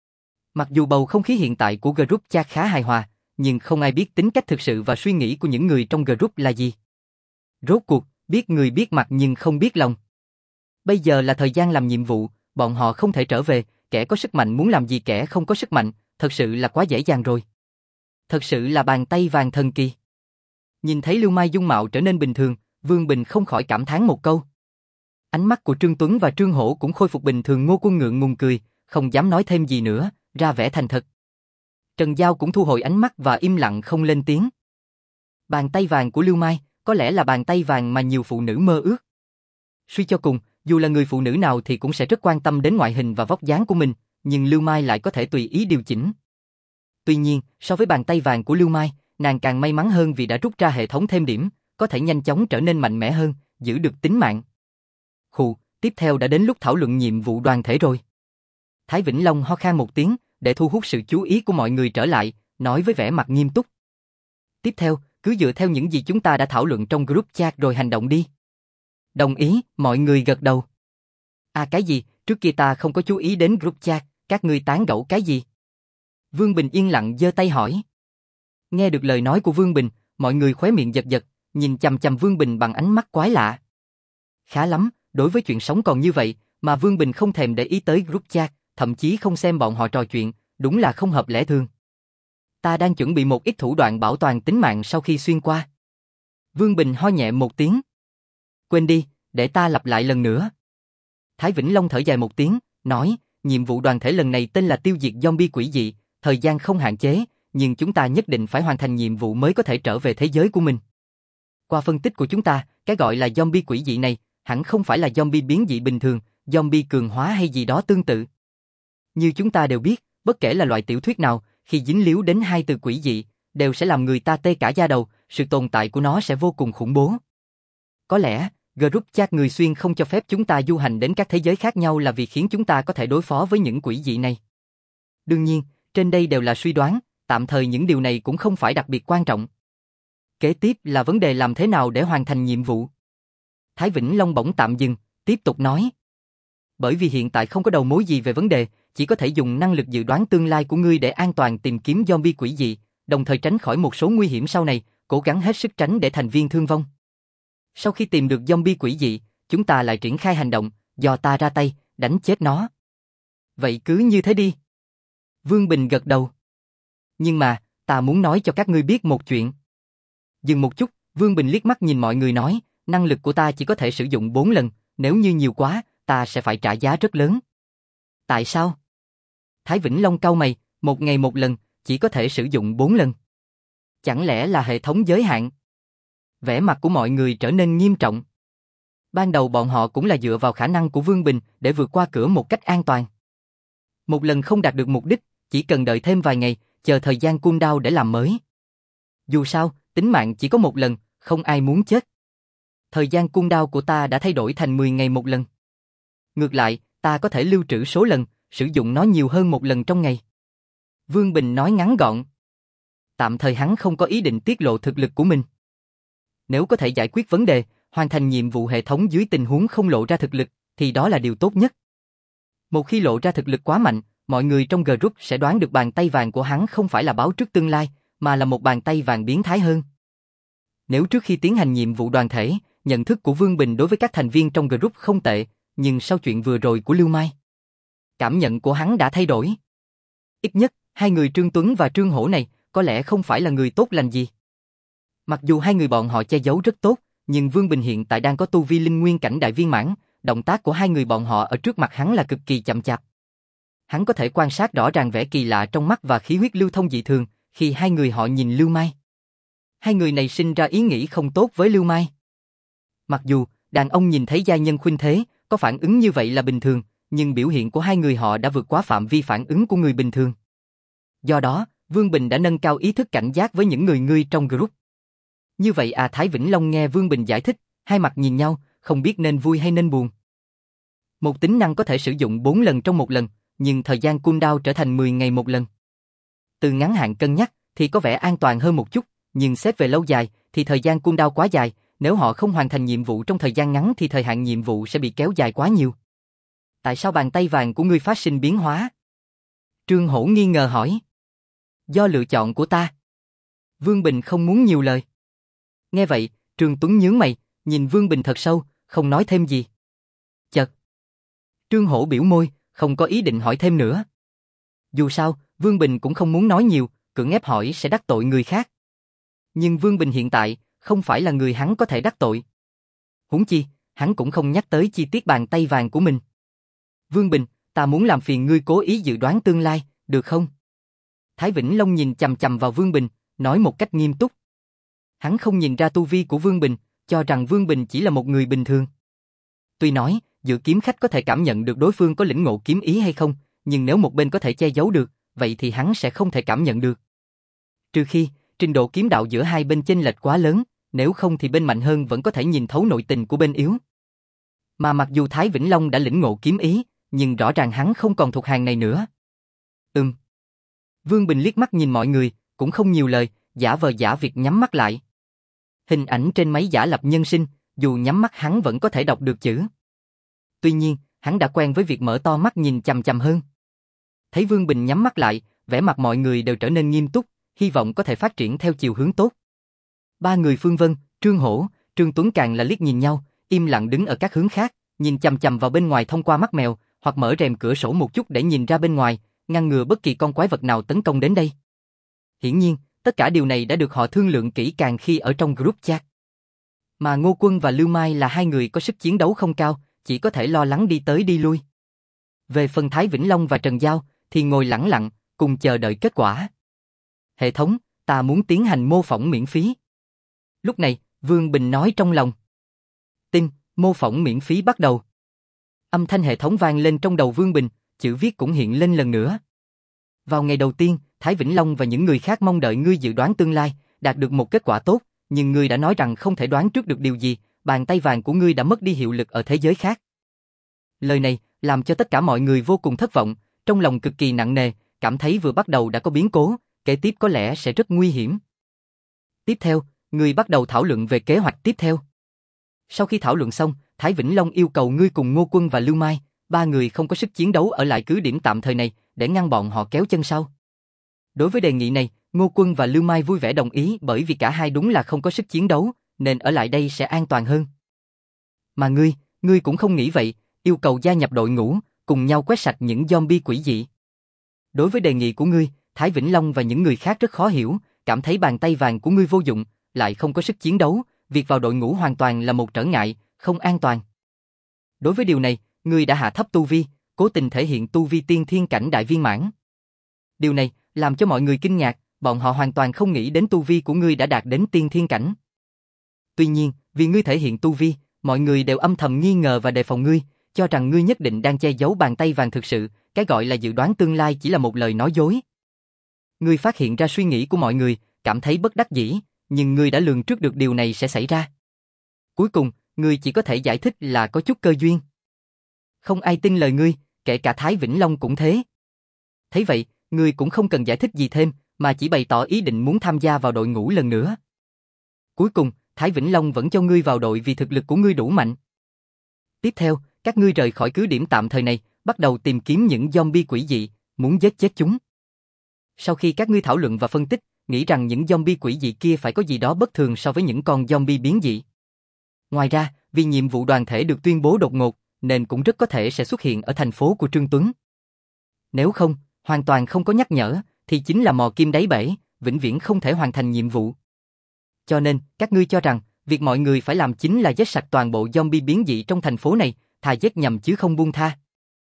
Mặc dù bầu không khí hiện tại của group chat khá hài hòa, nhưng không ai biết tính cách thực sự và suy nghĩ của những người trong group là gì. Rốt cuộc, biết người biết mặt nhưng không biết lòng. Bây giờ là thời gian làm nhiệm vụ, bọn họ không thể trở về, kẻ có sức mạnh muốn làm gì kẻ không có sức mạnh, thật sự là quá dễ dàng rồi. Thật sự là bàn tay vàng thần kỳ. Nhìn thấy Lưu Mai dung mạo trở nên bình thường, Vương Bình không khỏi cảm thán một câu. Ánh mắt của Trương Tuấn và Trương Hổ cũng khôi phục bình thường. Ngô Quân ngượng ngùng cười, không dám nói thêm gì nữa, ra vẻ thành thật. Trần Giao cũng thu hồi ánh mắt và im lặng không lên tiếng. Bàn tay vàng của Lưu Mai có lẽ là bàn tay vàng mà nhiều phụ nữ mơ ước. Suy cho cùng, dù là người phụ nữ nào thì cũng sẽ rất quan tâm đến ngoại hình và vóc dáng của mình, nhưng Lưu Mai lại có thể tùy ý điều chỉnh. Tuy nhiên, so với bàn tay vàng của Lưu Mai, nàng càng may mắn hơn vì đã rút ra hệ thống thêm điểm, có thể nhanh chóng trở nên mạnh mẽ hơn, giữ được tính mạng. Khụ, tiếp theo đã đến lúc thảo luận nhiệm vụ đoàn thể rồi. Thái Vĩnh Long ho khan một tiếng, để thu hút sự chú ý của mọi người trở lại, nói với vẻ mặt nghiêm túc. Tiếp theo, cứ dựa theo những gì chúng ta đã thảo luận trong group chat rồi hành động đi. Đồng ý, mọi người gật đầu. À cái gì, trước kia ta không có chú ý đến group chat, các ngươi tán gẫu cái gì? Vương Bình yên lặng giơ tay hỏi. Nghe được lời nói của Vương Bình, mọi người khóe miệng giật giật, nhìn chằm chằm Vương Bình bằng ánh mắt quái lạ. Khá lắm, đối với chuyện sống còn như vậy, mà Vương Bình không thèm để ý tới group chat, thậm chí không xem bọn họ trò chuyện, đúng là không hợp lẽ thường. Ta đang chuẩn bị một ít thủ đoạn bảo toàn tính mạng sau khi xuyên qua. Vương Bình ho nhẹ một tiếng. Quên đi, để ta lặp lại lần nữa. Thái Vĩnh Long thở dài một tiếng, nói, nhiệm vụ đoàn thể lần này tên là tiêu diệt zombie quỷ dị, thời gian không hạn chế, nhưng chúng ta nhất định phải hoàn thành nhiệm vụ mới có thể trở về thế giới của mình. Qua phân tích của chúng ta, cái gọi là zombie quỷ dị này, hẳn không phải là zombie biến dị bình thường, zombie cường hóa hay gì đó tương tự. Như chúng ta đều biết, bất kể là loại tiểu thuyết nào, khi dính líu đến hai từ quỷ dị, đều sẽ làm người ta tê cả da đầu, sự tồn tại của nó sẽ vô cùng khủng bố. Có lẽ, group chat người xuyên không cho phép chúng ta du hành đến các thế giới khác nhau là vì khiến chúng ta có thể đối phó với những quỷ dị này. Đương nhiên, trên đây đều là suy đoán, tạm thời những điều này cũng không phải đặc biệt quan trọng. Kế tiếp là vấn đề làm thế nào để hoàn thành nhiệm vụ. Thái Vĩnh Long bỗng tạm dừng, tiếp tục nói. Bởi vì hiện tại không có đầu mối gì về vấn đề, chỉ có thể dùng năng lực dự đoán tương lai của ngươi để an toàn tìm kiếm zombie quỷ dị, đồng thời tránh khỏi một số nguy hiểm sau này, cố gắng hết sức tránh để thành viên thương vong. Sau khi tìm được zombie quỷ dị, chúng ta lại triển khai hành động, do ta ra tay, đánh chết nó. Vậy cứ như thế đi. Vương Bình gật đầu. Nhưng mà, ta muốn nói cho các ngươi biết một chuyện. Dừng một chút, Vương Bình liếc mắt nhìn mọi người nói, năng lực của ta chỉ có thể sử dụng bốn lần, nếu như nhiều quá, ta sẽ phải trả giá rất lớn. Tại sao? Thái Vĩnh Long cau mày, một ngày một lần, chỉ có thể sử dụng bốn lần. Chẳng lẽ là hệ thống giới hạn? Vẻ mặt của mọi người trở nên nghiêm trọng. Ban đầu bọn họ cũng là dựa vào khả năng của Vương Bình để vượt qua cửa một cách an toàn. Một lần không đạt được mục đích, chỉ cần đợi thêm vài ngày, chờ thời gian cooldown để làm mới. Dù sao, tính mạng chỉ có một lần, không ai muốn chết. Thời gian cooldown của ta đã thay đổi thành mười ngày một lần. Ngược lại, ta có thể lưu trữ số lần, sử dụng nó nhiều hơn một lần trong ngày. Vương Bình nói ngắn gọn. Tạm thời hắn không có ý định tiết lộ thực lực của mình. Nếu có thể giải quyết vấn đề, hoàn thành nhiệm vụ hệ thống dưới tình huống không lộ ra thực lực, thì đó là điều tốt nhất. Một khi lộ ra thực lực quá mạnh, mọi người trong group sẽ đoán được bàn tay vàng của hắn không phải là báo trước tương lai, mà là một bàn tay vàng biến thái hơn. Nếu trước khi tiến hành nhiệm vụ đoàn thể, nhận thức của Vương Bình đối với các thành viên trong group không tệ, nhưng sau chuyện vừa rồi của Lưu Mai, cảm nhận của hắn đã thay đổi. Ít nhất, hai người Trương Tuấn và Trương Hổ này có lẽ không phải là người tốt lành gì. Mặc dù hai người bọn họ che giấu rất tốt, nhưng Vương Bình hiện tại đang có tu vi linh nguyên cảnh đại viên mãn, động tác của hai người bọn họ ở trước mặt hắn là cực kỳ chậm chạp. Hắn có thể quan sát rõ ràng vẻ kỳ lạ trong mắt và khí huyết lưu thông dị thường khi hai người họ nhìn Lưu Mai. Hai người này sinh ra ý nghĩ không tốt với Lưu Mai. Mặc dù đàn ông nhìn thấy gia nhân khuynh thế, có phản ứng như vậy là bình thường, nhưng biểu hiện của hai người họ đã vượt quá phạm vi phản ứng của người bình thường. Do đó, Vương Bình đã nâng cao ý thức cảnh giác với những người ngươi trong group. Như vậy à, Thái Vĩnh Long nghe Vương Bình giải thích, hai mặt nhìn nhau, không biết nên vui hay nên buồn. Một tính năng có thể sử dụng bốn lần trong một lần, nhưng thời gian cooldown trở thành mười ngày một lần. Từ ngắn hạn cân nhắc thì có vẻ an toàn hơn một chút, nhưng xét về lâu dài thì thời gian cooldown quá dài, nếu họ không hoàn thành nhiệm vụ trong thời gian ngắn thì thời hạn nhiệm vụ sẽ bị kéo dài quá nhiều. Tại sao bàn tay vàng của ngươi phát sinh biến hóa? Trương Hổ nghi ngờ hỏi. Do lựa chọn của ta. Vương Bình không muốn nhiều lời. Nghe vậy, Trương Tuấn nhướng mày, nhìn Vương Bình thật sâu, không nói thêm gì. Chật. Trương Hổ biểu môi, không có ý định hỏi thêm nữa. Dù sao, Vương Bình cũng không muốn nói nhiều, cưỡng ép hỏi sẽ đắc tội người khác. Nhưng Vương Bình hiện tại, không phải là người hắn có thể đắc tội. Huống chi, hắn cũng không nhắc tới chi tiết bàn tay vàng của mình. Vương Bình, ta muốn làm phiền ngươi cố ý dự đoán tương lai, được không? Thái Vĩnh Long nhìn chằm chằm vào Vương Bình, nói một cách nghiêm túc. Hắn không nhìn ra tu vi của Vương Bình, cho rằng Vương Bình chỉ là một người bình thường. Tuy nói, dự kiếm khách có thể cảm nhận được đối phương có lĩnh ngộ kiếm ý hay không, nhưng nếu một bên có thể che giấu được, vậy thì hắn sẽ không thể cảm nhận được. Trừ khi, trình độ kiếm đạo giữa hai bên chênh lệch quá lớn, nếu không thì bên mạnh hơn vẫn có thể nhìn thấu nội tình của bên yếu. Mà mặc dù Thái Vĩnh Long đã lĩnh ngộ kiếm ý, nhưng rõ ràng hắn không còn thuộc hàng này nữa. Ừm. Vương Bình liếc mắt nhìn mọi người, cũng không nhiều lời, giả vờ giả việc nhắm mắt lại. Hình ảnh trên máy giả lập nhân sinh, dù nhắm mắt hắn vẫn có thể đọc được chữ. Tuy nhiên, hắn đã quen với việc mở to mắt nhìn chằm chằm hơn. Thấy Vương Bình nhắm mắt lại, vẻ mặt mọi người đều trở nên nghiêm túc, hy vọng có thể phát triển theo chiều hướng tốt. Ba người Phương Vân, Trương Hổ, Trương Tuấn càng là liếc nhìn nhau, im lặng đứng ở các hướng khác, nhìn chằm chằm vào bên ngoài thông qua mắt mèo, hoặc mở rèm cửa sổ một chút để nhìn ra bên ngoài, ngăn ngừa bất kỳ con quái vật nào tấn công đến đây. Hiển nhiên, tất cả điều này đã được họ thương lượng kỹ càng khi ở trong group chat. Mà Ngô Quân và Lưu Mai là hai người có sức chiến đấu không cao, chỉ có thể lo lắng đi tới đi lui. Về phần Thái Vĩnh Long và Trần Giao, thì ngồi lẳng lặng, cùng chờ đợi kết quả. Hệ thống, ta muốn tiến hành mô phỏng miễn phí. Lúc này, Vương Bình nói trong lòng. Tin, mô phỏng miễn phí bắt đầu. Âm thanh hệ thống vang lên trong đầu Vương Bình, chữ viết cũng hiện lên lần nữa. Vào ngày đầu tiên, Thái Vĩnh Long và những người khác mong đợi ngươi dự đoán tương lai, đạt được một kết quả tốt, nhưng ngươi đã nói rằng không thể đoán trước được điều gì, bàn tay vàng của ngươi đã mất đi hiệu lực ở thế giới khác. Lời này làm cho tất cả mọi người vô cùng thất vọng, trong lòng cực kỳ nặng nề, cảm thấy vừa bắt đầu đã có biến cố, kế tiếp có lẽ sẽ rất nguy hiểm. Tiếp theo, ngươi bắt đầu thảo luận về kế hoạch tiếp theo. Sau khi thảo luận xong, Thái Vĩnh Long yêu cầu ngươi cùng Ngô Quân và Lưu Mai, ba người không có sức chiến đấu ở lại cứ điểm tạm thời này, để ngăn bọn họ kéo chân sau. Đối với đề nghị này, Ngô Quân và Lưu Mai vui vẻ đồng ý bởi vì cả hai đúng là không có sức chiến đấu, nên ở lại đây sẽ an toàn hơn. Mà ngươi, ngươi cũng không nghĩ vậy, yêu cầu gia nhập đội ngũ, cùng nhau quét sạch những zombie quỷ dị. Đối với đề nghị của ngươi, Thái Vĩnh Long và những người khác rất khó hiểu, cảm thấy bàn tay vàng của ngươi vô dụng, lại không có sức chiến đấu, việc vào đội ngũ hoàn toàn là một trở ngại, không an toàn. Đối với điều này, ngươi đã hạ thấp tu vi, cố tình thể hiện tu vi tiên thiên cảnh đại viên mãn. Điều này làm cho mọi người kinh ngạc, bọn họ hoàn toàn không nghĩ đến tu vi của ngươi đã đạt đến tiên thiên cảnh. Tuy nhiên, vì ngươi thể hiện tu vi, mọi người đều âm thầm nghi ngờ và đề phòng ngươi, cho rằng ngươi nhất định đang che giấu bàn tay vàng thực sự, cái gọi là dự đoán tương lai chỉ là một lời nói dối. Ngươi phát hiện ra suy nghĩ của mọi người, cảm thấy bất đắc dĩ, nhưng ngươi đã lường trước được điều này sẽ xảy ra. Cuối cùng, ngươi chỉ có thể giải thích là có chút cơ duyên. Không ai tin lời ngươi, kể cả Thái Vĩnh Long cũng thế. Thấy vậy, ngươi cũng không cần giải thích gì thêm, mà chỉ bày tỏ ý định muốn tham gia vào đội ngũ lần nữa. Cuối cùng, Thái Vĩnh Long vẫn cho ngươi vào đội vì thực lực của ngươi đủ mạnh. Tiếp theo, các ngươi rời khỏi cứ điểm tạm thời này, bắt đầu tìm kiếm những zombie quỷ dị, muốn giết chết chúng. Sau khi các ngươi thảo luận và phân tích, nghĩ rằng những zombie quỷ dị kia phải có gì đó bất thường so với những con zombie biến dị. Ngoài ra, vì nhiệm vụ đoàn thể được tuyên bố đột ngột, nên cũng rất có thể sẽ xuất hiện ở thành phố của Trương Tuấn. Nếu không, hoàn toàn không có nhắc nhở, thì chính là mò kim đáy bể, vĩnh viễn không thể hoàn thành nhiệm vụ. Cho nên, các ngươi cho rằng, việc mọi người phải làm chính là giết sạch toàn bộ zombie biến dị trong thành phố này, thà giết nhầm chứ không buông tha.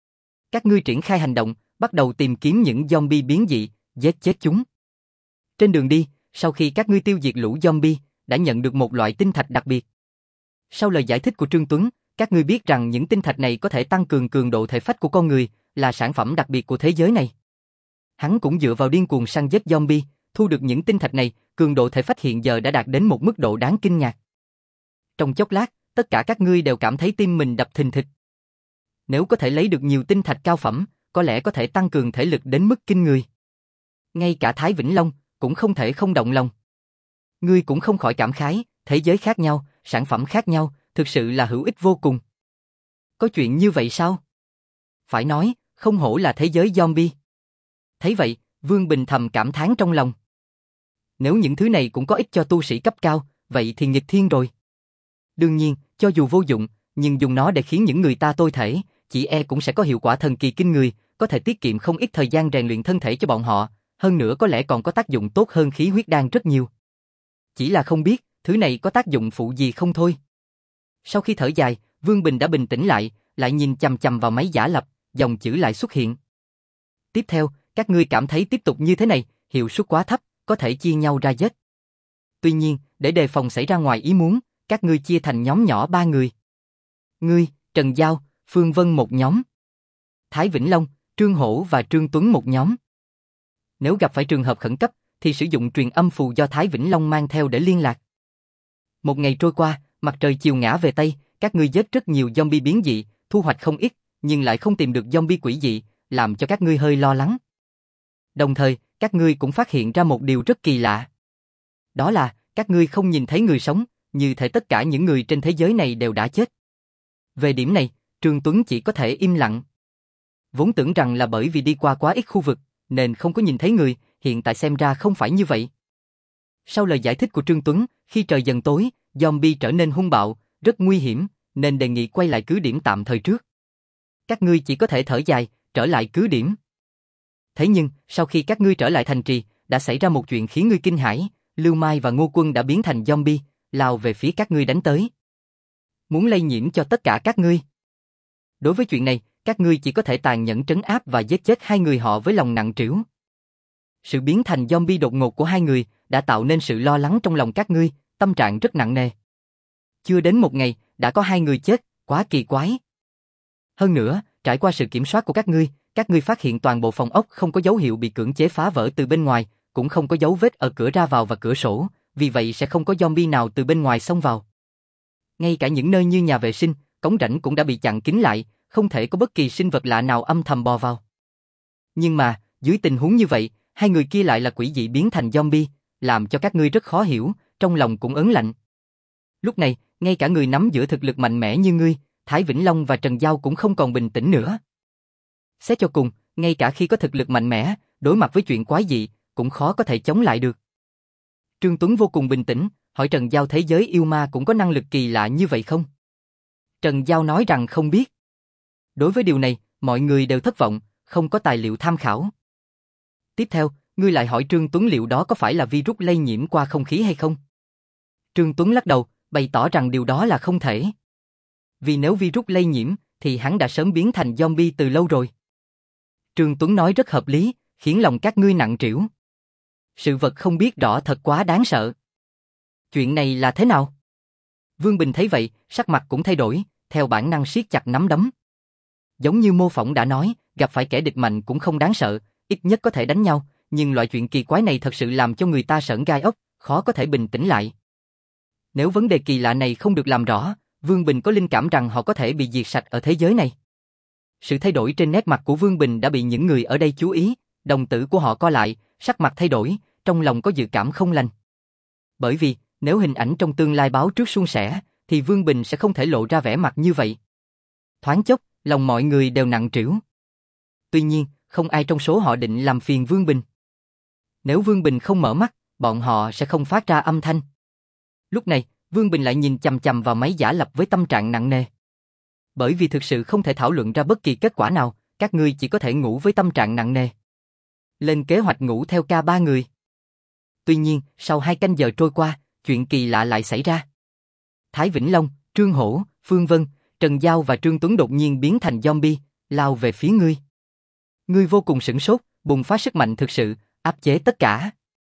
Các ngươi triển khai hành động, bắt đầu tìm kiếm những zombie biến dị, giết chết chúng. Trên đường đi, sau khi các ngươi tiêu diệt lũ zombie, đã nhận được một loại tinh thạch đặc biệt. Sau lời giải thích của Trương Tuấn, các ngươi biết rằng những tinh thạch này có thể tăng cường cường độ thể phách của con người, là sản phẩm đặc biệt của thế giới này. Hắn cũng dựa vào điên cuồng săn giết zombie, thu được những tinh thạch này, cường độ thể phách hiện giờ đã đạt đến một mức độ đáng kinh ngạc. Trong chốc lát, tất cả các ngươi đều cảm thấy tim mình đập thình thịch. Nếu có thể lấy được nhiều tinh thạch cao phẩm, có lẽ có thể tăng cường thể lực đến mức kinh người. Ngay cả Thái Vĩnh Long cũng không thể không động lòng. Ngươi cũng không khỏi cảm khái, thế giới khác nhau, sản phẩm khác nhau, thực sự là hữu ích vô cùng. Có chuyện như vậy sao? Phải nói, không hổ là thế giới zombie. Thấy vậy, Vương Bình thầm cảm thán trong lòng. Nếu những thứ này cũng có ích cho tu sĩ cấp cao, vậy thì nghịch thiên rồi. Đương nhiên, cho dù vô dụng, nhưng dùng nó để khiến những người ta tôi thể, chỉ e cũng sẽ có hiệu quả thần kỳ kinh người, có thể tiết kiệm không ít thời gian rèn luyện thân thể cho bọn họ, hơn nữa có lẽ còn có tác dụng tốt hơn khí huyết đan rất nhiều. Chỉ là không biết, thứ này có tác dụng phụ gì không thôi. Sau khi thở dài, Vương Bình đã bình tĩnh lại, lại nhìn chằm chằm vào máy giả lập, dòng chữ lại xuất hiện. Tiếp theo, các ngươi cảm thấy tiếp tục như thế này, hiệu suất quá thấp, có thể chia nhau ra giết. Tuy nhiên, để đề phòng xảy ra ngoài ý muốn, các ngươi chia thành nhóm nhỏ ba người. Ngươi, Trần Giao, Phương Vân một nhóm. Thái Vĩnh Long, Trương Hổ và Trương Tuấn một nhóm. Nếu gặp phải trường hợp khẩn cấp, thì sử dụng truyền âm phù do Thái Vĩnh Long mang theo để liên lạc. Một ngày trôi qua, mặt trời chiều ngã về Tây, các ngươi giết rất nhiều zombie biến dị, thu hoạch không ít, nhưng lại không tìm được zombie quỷ dị, làm cho các ngươi hơi lo lắng. Đồng thời, các ngươi cũng phát hiện ra một điều rất kỳ lạ. Đó là, các ngươi không nhìn thấy người sống, như thể tất cả những người trên thế giới này đều đã chết. Về điểm này, Trương Tuấn chỉ có thể im lặng. Vốn tưởng rằng là bởi vì đi qua quá ít khu vực, nên không có nhìn thấy người, hiện tại xem ra không phải như vậy. Sau lời giải thích của Trương Tuấn, khi trời dần tối, zombie trở nên hung bạo, rất nguy hiểm, nên đề nghị quay lại cứ điểm tạm thời trước. Các ngươi chỉ có thể thở dài, trở lại cứ điểm. Thế nhưng, sau khi các ngươi trở lại thành trì, đã xảy ra một chuyện khiến ngươi kinh hãi, Lưu Mai và Ngô Quân đã biến thành zombie, lao về phía các ngươi đánh tới. Muốn lây nhiễm cho tất cả các ngươi. Đối với chuyện này, các ngươi chỉ có thể tàn nhẫn trấn áp và giết chết hai người họ với lòng nặng trĩu. Sự biến thành zombie đột ngột của hai người đã tạo nên sự lo lắng trong lòng các ngươi, tâm trạng rất nặng nề. Chưa đến một ngày, đã có hai người chết, quá kỳ quái. Hơn nữa, trải qua sự kiểm soát của các ngươi, các ngươi phát hiện toàn bộ phòng ốc không có dấu hiệu bị cưỡng chế phá vỡ từ bên ngoài, cũng không có dấu vết ở cửa ra vào và cửa sổ, vì vậy sẽ không có zombie nào từ bên ngoài xông vào. Ngay cả những nơi như nhà vệ sinh, cống rãnh cũng đã bị chặn kín lại, không thể có bất kỳ sinh vật lạ nào âm thầm bò vào. Nhưng mà, dưới tình huống như vậy, hai người kia lại là quỷ dị biến thành zombie, làm cho các ngươi rất khó hiểu, trong lòng cũng ớn lạnh. Lúc này, ngay cả người nắm giữ thực lực mạnh mẽ như ngươi, Thái Vĩnh Long và Trần Giao cũng không còn bình tĩnh nữa. Xét cho cùng, ngay cả khi có thực lực mạnh mẽ, đối mặt với chuyện quái dị, cũng khó có thể chống lại được. Trương Tuấn vô cùng bình tĩnh, hỏi Trần Giao thế giới yêu ma cũng có năng lực kỳ lạ như vậy không? Trần Giao nói rằng không biết. Đối với điều này, mọi người đều thất vọng, không có tài liệu tham khảo. Tiếp theo, ngươi lại hỏi Trương Tuấn liệu đó có phải là virus lây nhiễm qua không khí hay không? Trương Tuấn lắc đầu, bày tỏ rằng điều đó là không thể. Vì nếu virus lây nhiễm, thì hắn đã sớm biến thành zombie từ lâu rồi. Trương Tuấn nói rất hợp lý, khiến lòng các ngươi nặng trĩu. Sự vật không biết rõ thật quá đáng sợ. Chuyện này là thế nào? Vương Bình thấy vậy, sắc mặt cũng thay đổi, theo bản năng siết chặt nắm đấm. Giống như Mô Phỏng đã nói, gặp phải kẻ địch mạnh cũng không đáng sợ, ít nhất có thể đánh nhau, nhưng loại chuyện kỳ quái này thật sự làm cho người ta sởn gai ốc, khó có thể bình tĩnh lại. Nếu vấn đề kỳ lạ này không được làm rõ, Vương Bình có linh cảm rằng họ có thể bị diệt sạch ở thế giới này. Sự thay đổi trên nét mặt của Vương Bình đã bị những người ở đây chú ý, đồng tử của họ co lại, sắc mặt thay đổi, trong lòng có dự cảm không lành. Bởi vì, nếu hình ảnh trong tương lai báo trước suôn sẻ, thì Vương Bình sẽ không thể lộ ra vẻ mặt như vậy. Thoáng chốc, lòng mọi người đều nặng trĩu. Tuy nhiên, không ai trong số họ định làm phiền Vương Bình. Nếu Vương Bình không mở mắt, bọn họ sẽ không phát ra âm thanh. Lúc này, Vương Bình lại nhìn chằm chằm vào máy giả lập với tâm trạng nặng nề. Bởi vì thực sự không thể thảo luận ra bất kỳ kết quả nào, các ngươi chỉ có thể ngủ với tâm trạng nặng nề. Lên kế hoạch ngủ theo ca ba người. Tuy nhiên, sau hai canh giờ trôi qua, chuyện kỳ lạ lại xảy ra. Thái Vĩnh Long, Trương Hổ, Phương Vân, Trần Giao và Trương Tuấn đột nhiên biến thành zombie, lao về phía ngươi. Ngươi vô cùng sửng sốt, bùng phát sức mạnh thực sự, áp chế tất cả.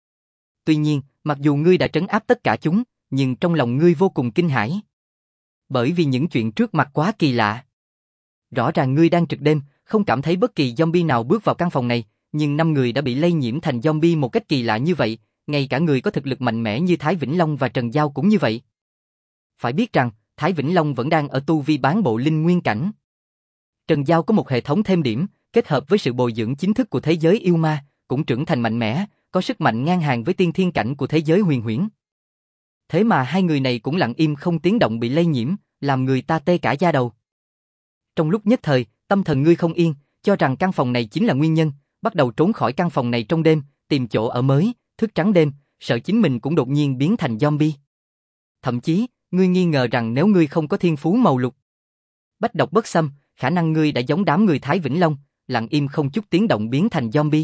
Tuy nhiên, mặc dù ngươi đã trấn áp tất cả chúng, nhưng trong lòng ngươi vô cùng kinh hãi. Bởi vì những chuyện trước mặt quá kỳ lạ. Rõ ràng ngươi đang trực đêm, không cảm thấy bất kỳ zombie nào bước vào căn phòng này, nhưng năm người đã bị lây nhiễm thành zombie một cách kỳ lạ như vậy, ngay cả người có thực lực mạnh mẽ như Thái Vĩnh Long và Trần Giao cũng như vậy. Phải biết rằng, Thái Vĩnh Long vẫn đang ở tu vi bán bộ linh nguyên cảnh. Trần Giao có một hệ thống thêm điểm, kết hợp với sự bồi dưỡng chính thức của thế giới yêu ma, cũng trưởng thành mạnh mẽ, có sức mạnh ngang hàng với tiên thiên cảnh của thế giới huyền huyễn. Thế mà hai người này cũng lặng im không tiếng động bị lây nhiễm, làm người ta tê cả da đầu. Trong lúc nhất thời, tâm thần ngươi không yên, cho rằng căn phòng này chính là nguyên nhân, bắt đầu trốn khỏi căn phòng này trong đêm, tìm chỗ ở mới, thức trắng đêm, sợ chính mình cũng đột nhiên biến thành zombie. Thậm chí, ngươi nghi ngờ rằng nếu ngươi không có thiên phú màu lục, bách độc bất xâm, khả năng ngươi đã giống đám người Thái Vĩnh Long, lặng im không chút tiếng động biến thành zombie.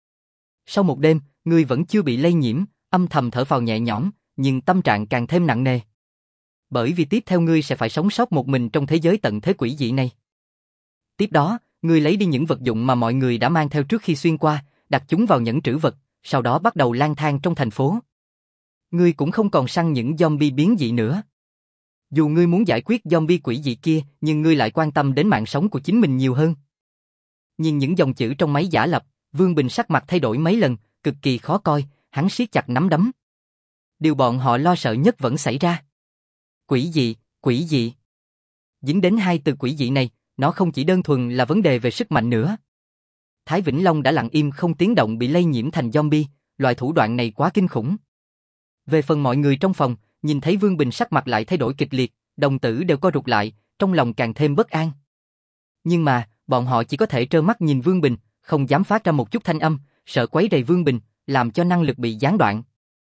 Sau một đêm, ngươi vẫn chưa bị lây nhiễm, âm thầm thở phào nhẹ nhõm, nhưng tâm trạng càng thêm nặng nề. Bởi vì tiếp theo ngươi sẽ phải sống sót một mình trong thế giới tận thế quỷ dị này. Tiếp đó, ngươi lấy đi những vật dụng mà mọi người đã mang theo trước khi xuyên qua, đặt chúng vào nhẫn trữ vật, sau đó bắt đầu lang thang trong thành phố. Ngươi cũng không còn săn những zombie biến dị nữa. Dù ngươi muốn giải quyết zombie quỷ dị kia, nhưng ngươi lại quan tâm đến mạng sống của chính mình nhiều hơn. Nhìn những dòng chữ trong máy giả lập, Vương Bình sắc mặt thay đổi mấy lần, cực kỳ khó coi, hắn siết chặt nắm đấm. Điều bọn họ lo sợ nhất vẫn xảy ra. Quỷ dị, quỷ dị. Dính đến hai từ quỷ dị này, nó không chỉ đơn thuần là vấn đề về sức mạnh nữa. Thái Vĩnh Long đã lặng im không tiếng động bị lây nhiễm thành zombie, loại thủ đoạn này quá kinh khủng. Về phần mọi người trong phòng, nhìn thấy Vương Bình sắc mặt lại thay đổi kịch liệt, đồng tử đều co rụt lại, trong lòng càng thêm bất an. Nhưng mà, bọn họ chỉ có thể trơ mắt nhìn Vương Bình, không dám phát ra một chút thanh âm, sợ quấy rầy Vương Bình, làm cho năng lực bị gián đoạn.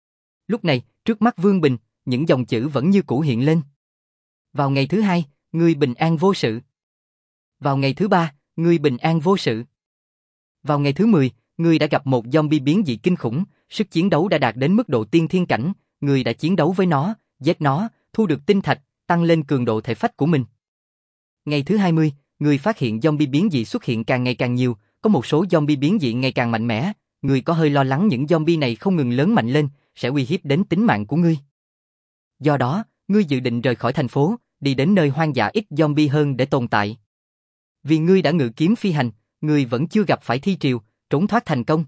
Lúc này, trước mắt Vương Bình, những dòng chữ vẫn như cũ hiện lên. Vào ngày thứ hai, ngươi bình an vô sự. Vào ngày thứ ba, ngươi bình an vô sự. Vào ngày thứ mười, ngươi đã gặp một zombie biến dị kinh khủng, sức chiến đấu đã đạt đến mức độ tiên thiên cảnh, ngươi đã chiến đấu với nó, giết nó, thu được tinh thạch, tăng lên cường độ thể phách của mình. Ngày thứ hai mươi, ngươi phát hiện zombie biến dị xuất hiện càng ngày càng nhiều, có một số zombie biến dị ngày càng mạnh mẽ, ngươi có hơi lo lắng những zombie này không ngừng lớn mạnh lên, sẽ uy hiếp đến tính mạng của ngươi. Do đó, ngươi dự định rời khỏi thành phố, đi đến nơi hoang dã ít zombie hơn để tồn tại. Vì ngươi đã ngự kiếm phi hành, ngươi vẫn chưa gặp phải thi triều, trốn thoát thành công.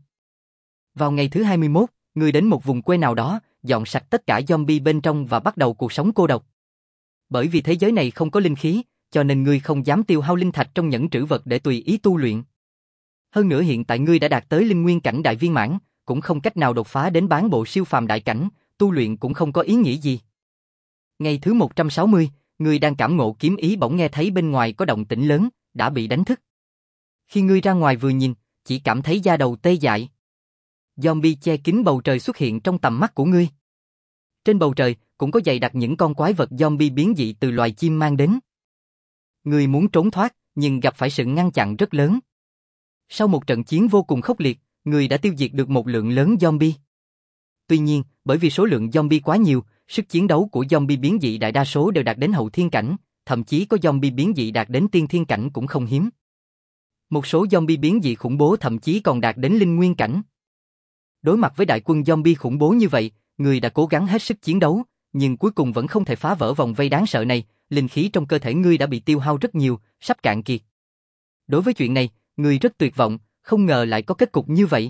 Vào ngày thứ hai mươi mốt, ngươi đến một vùng quê nào đó, dọn sạch tất cả zombie bên trong và bắt đầu cuộc sống cô độc. Bởi vì thế giới này không có linh khí, cho nên ngươi không dám tiêu hao linh thạch trong nhẫn trữ vật để tùy ý tu luyện. Hơn nữa hiện tại ngươi đã đạt tới linh nguyên cảnh đại viên mãn, cũng không cách nào đột phá đến bán bộ siêu phàm đại cảnh, tu luyện cũng không có ý nghĩa gì. Ngày thứ một trăm sáu mươi, ngươi đang cảm ngộ kiếm ý bỗng nghe thấy bên ngoài có động tĩnh lớn, đã bị đánh thức. Khi ngươi ra ngoài vừa nhìn, chỉ cảm thấy da đầu tê dại. Zombie che kín bầu trời xuất hiện trong tầm mắt của ngươi. Trên bầu trời cũng có dày đặc những con quái vật zombie biến dị từ loài chim mang đến. Ngươi muốn trốn thoát, nhưng gặp phải sự ngăn chặn rất lớn. Sau một trận chiến vô cùng khốc liệt, ngươi đã tiêu diệt được một lượng lớn zombie. Tuy nhiên, bởi vì số lượng zombie quá nhiều, sức chiến đấu của zombie biến dị đại đa số đều đạt đến hậu thiên cảnh, thậm chí có zombie biến dị đạt đến tiên thiên cảnh cũng không hiếm. Một số zombie biến dị khủng bố thậm chí còn đạt đến linh nguyên cảnh. Đối mặt với đại quân zombie khủng bố như vậy, ngươi đã cố gắng hết sức chiến đấu, nhưng cuối cùng vẫn không thể phá vỡ vòng vây đáng sợ này, linh khí trong cơ thể ngươi đã bị tiêu hao rất nhiều, sắp cạn kiệt. Đối với chuyện này, ngươi rất tuyệt vọng, không ngờ lại có kết cục như vậy.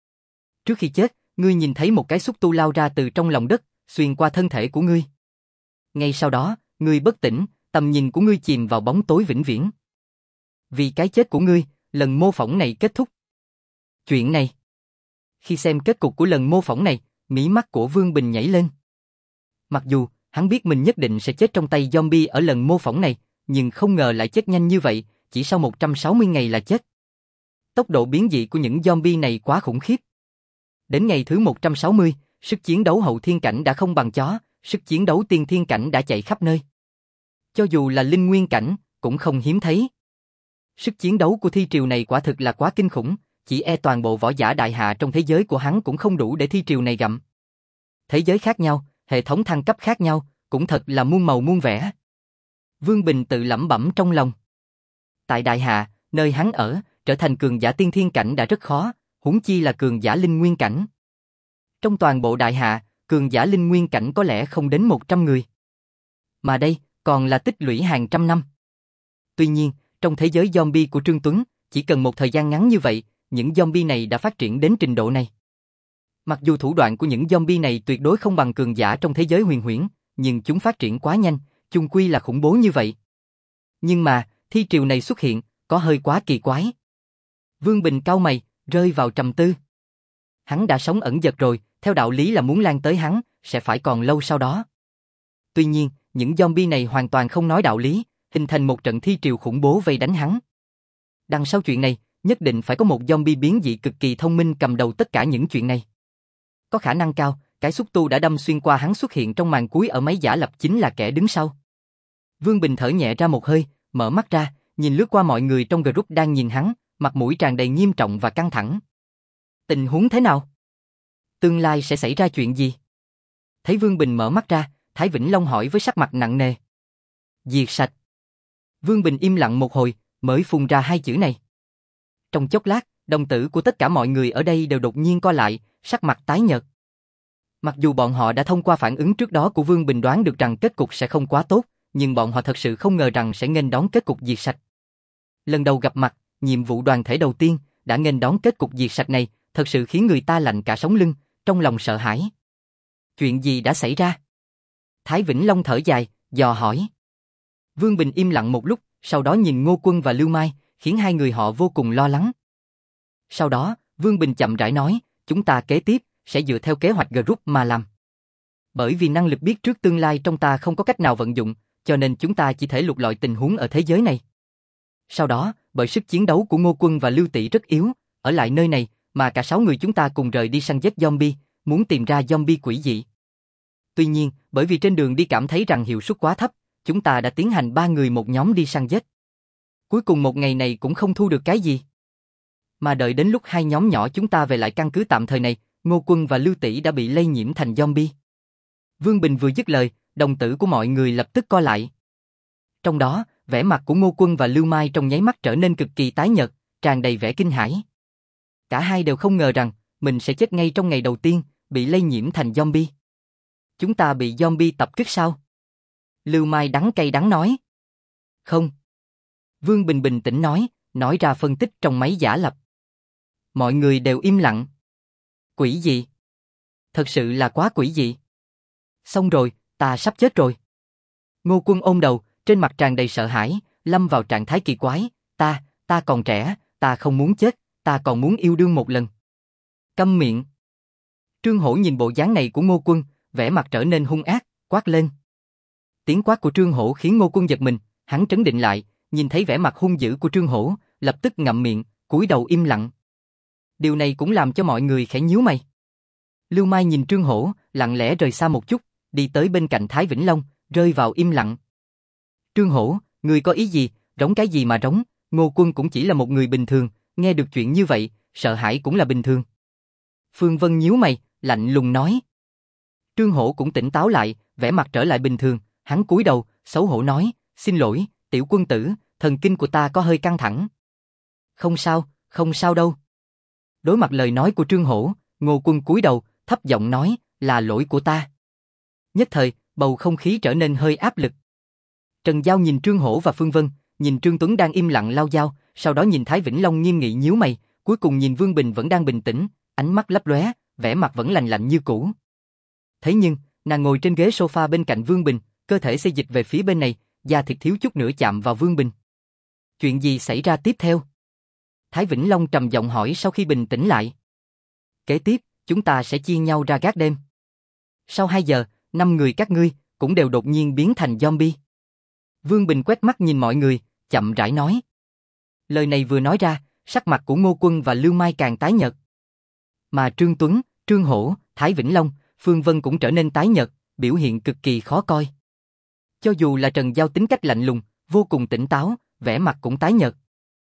Trước khi chết, ngươi nhìn thấy một cái xúc tu lao ra từ trong lòng đất, xuyên qua thân thể của ngươi. Ngay sau đó, ngươi bất tỉnh, tầm nhìn của ngươi chìm vào bóng tối vĩnh viễn. Vì cái chết của ngươi, lần mô phỏng này kết thúc. Chuyện này. Khi xem kết cục của lần mô phỏng này, mí mắt của Vương Bình nhảy lên. Mặc dù, hắn biết mình nhất định sẽ chết trong tay zombie ở lần mô phỏng này, nhưng không ngờ lại chết nhanh như vậy, chỉ sau một trăm sáu mươi ngày là chết. Tốc độ biến dị của những zombie này quá khủng khiếp. Đến ngày thứ một trăm sáu mươi, sức chiến đấu hậu thiên cảnh đã không bằng chó, sức chiến đấu tiên thiên cảnh đã chạy khắp nơi. Cho dù là linh nguyên cảnh, cũng không hiếm thấy. Sức chiến đấu của thi triều này quả thực là quá kinh khủng, chỉ e toàn bộ võ giả đại hạ trong thế giới của hắn cũng không đủ để thi triều này gặm. Thế giới khác nhau, hệ thống thăng cấp khác nhau, cũng thật là muôn màu muôn vẻ. Vương Bình tự lẩm bẩm trong lòng. Tại đại hạ, nơi hắn ở, trở thành cường giả tiên thiên cảnh đã rất khó, huống chi là cường giả linh nguyên cảnh. Trong toàn bộ đại hạ, cường giả linh nguyên cảnh có lẽ không đến một trăm người. Mà đây, còn là tích lũy hàng trăm năm. Tuy nhiên, trong thế giới zombie của Trương Tuấn, chỉ cần một thời gian ngắn như vậy, những zombie này đã phát triển đến trình độ này. Mặc dù thủ đoạn của những zombie này tuyệt đối không bằng cường giả trong thế giới huyền huyễn, nhưng chúng phát triển quá nhanh, chung quy là khủng bố như vậy. Nhưng mà, thi triều này xuất hiện, có hơi quá kỳ quái. Vương Bình cau mày, rơi vào trầm tư. Hắn đã sống ẩn dật rồi, theo đạo lý là muốn lan tới hắn, sẽ phải còn lâu sau đó. Tuy nhiên, những zombie này hoàn toàn không nói đạo lý, hình thành một trận thi triều khủng bố vây đánh hắn. Đằng sau chuyện này, nhất định phải có một zombie biến dị cực kỳ thông minh cầm đầu tất cả những chuyện này. Có khả năng cao, cái xúc tu đã đâm xuyên qua hắn xuất hiện trong màn cuối ở máy giả lập chính là kẻ đứng sau. Vương Bình thở nhẹ ra một hơi, mở mắt ra, nhìn lướt qua mọi người trong group đang nhìn hắn, mặt mũi tràn đầy nghiêm trọng và căng thẳng. Tình huống thế nào? Tương lai sẽ xảy ra chuyện gì? Thấy Vương Bình mở mắt ra, Thái Vĩnh Long hỏi với sắc mặt nặng nề. Diệt sạch. Vương Bình im lặng một hồi, mới phun ra hai chữ này. Trong chốc lát, đồng tử của tất cả mọi người ở đây đều đột nhiên co lại, sắc mặt tái nhợt. Mặc dù bọn họ đã thông qua phản ứng trước đó của Vương Bình đoán được rằng kết cục sẽ không quá tốt, nhưng bọn họ thật sự không ngờ rằng sẽ nghênh đón kết cục diệt sạch. Lần đầu gặp mặt, nhiệm vụ đoàn thể đầu tiên, đã nghênh đón kết cục diệt sạch này, thật sự khiến người ta lạnh cả sống lưng, trong lòng sợ hãi. Chuyện gì đã xảy ra? Thái Vĩnh Long thở dài, dò hỏi. Vương Bình im lặng một lúc, sau đó nhìn Ngô Quân và Lưu Mai, khiến hai người họ vô cùng lo lắng. Sau đó, Vương Bình chậm rãi nói, chúng ta kế tiếp, sẽ dựa theo kế hoạch group mà làm. Bởi vì năng lực biết trước tương lai trong ta không có cách nào vận dụng, cho nên chúng ta chỉ thể lục lọi tình huống ở thế giới này. Sau đó, bởi sức chiến đấu của Ngô Quân và Lưu Tỷ rất yếu, ở lại nơi này, mà cả sáu người chúng ta cùng rời đi săn giết zombie, muốn tìm ra zombie quỷ dị. Tuy nhiên, bởi vì trên đường đi cảm thấy rằng hiệu suất quá thấp, chúng ta đã tiến hành ba người một nhóm đi săn giết. Cuối cùng một ngày này cũng không thu được cái gì. Mà đợi đến lúc hai nhóm nhỏ chúng ta về lại căn cứ tạm thời này, Ngô Quân và Lưu Tỷ đã bị lây nhiễm thành zombie. Vương Bình vừa dứt lời, đồng tử của mọi người lập tức co lại. Trong đó, vẻ mặt của Ngô Quân và Lưu Mai trong nháy mắt trở nên cực kỳ tái nhợt, tràn đầy vẻ kinh hãi. Cả hai đều không ngờ rằng mình sẽ chết ngay trong ngày đầu tiên, bị lây nhiễm thành zombie. Chúng ta bị zombie tập kích sao? Lưu Mai đắng cay đắng nói. Không. Vương Bình bình tĩnh nói, nói ra phân tích trong máy giả lập. Mọi người đều im lặng. Quỷ gì? Thật sự là quá quỷ dị. Xong rồi, ta sắp chết rồi. Ngô Quân ôm đầu, trên mặt tràn đầy sợ hãi, lâm vào trạng thái kỳ quái. Ta, ta còn trẻ, ta không muốn chết, ta còn muốn yêu đương một lần. Câm miệng. Trương Hổ nhìn bộ dáng này của Ngô Quân, vẻ mặt trở nên hung ác, quát lên. Tiếng quát của Trương Hổ khiến Ngô Quân giật mình, hắn trấn định lại, nhìn thấy vẻ mặt hung dữ của Trương Hổ, lập tức ngậm miệng, cúi đầu im lặng. Điều này cũng làm cho mọi người khẽ nhíu mày. Lưu Mai nhìn Trương Hổ, lặng lẽ rời xa một chút, đi tới bên cạnh Thái Vĩnh Long, rơi vào im lặng. Trương Hổ, ngươi có ý gì, rống cái gì mà rống, Ngô Quân cũng chỉ là một người bình thường, nghe được chuyện như vậy, sợ hãi cũng là bình thường. Phương Vân nhíu mày, lạnh lùng nói. Trương Hổ cũng tỉnh táo lại, vẻ mặt trở lại bình thường, hắn cúi đầu, xấu hổ nói, xin lỗi, tiểu quân tử, thần kinh của ta có hơi căng thẳng. Không sao, không sao đâu. Đối mặt lời nói của Trương Hổ, Ngô Quân cúi đầu, thấp giọng nói, là lỗi của ta. Nhất thời, bầu không khí trở nên hơi áp lực. Trần Giao nhìn Trương Hổ và Phương Vân, nhìn Trương Tuấn đang im lặng lao dao, sau đó nhìn Thái Vĩnh Long nghiêm nghị nhíu mày, cuối cùng nhìn Vương Bình vẫn đang bình tĩnh, ánh mắt lấp lóe, vẻ mặt vẫn lạnh lạnh như cũ. Thế nhưng, nàng ngồi trên ghế sofa bên cạnh Vương Bình, cơ thể xê dịch về phía bên này, da thịt thiếu chút nữa chạm vào Vương Bình. Chuyện gì xảy ra tiếp theo? Thái Vĩnh Long trầm giọng hỏi sau khi bình tĩnh lại. Kế tiếp, chúng ta sẽ chia nhau ra gác đêm. Sau hai giờ, năm người các ngươi cũng đều đột nhiên biến thành zombie. Vương Bình quét mắt nhìn mọi người, chậm rãi nói. Lời này vừa nói ra, sắc mặt của Ngô Quân và Lưu Mai càng tái nhợt. Mà Trương Tuấn, Trương Hổ, Thái Vĩnh Long, Phương Vân cũng trở nên tái nhợt, biểu hiện cực kỳ khó coi. Cho dù là Trần Giao tính cách lạnh lùng, vô cùng tỉnh táo, vẻ mặt cũng tái nhợt.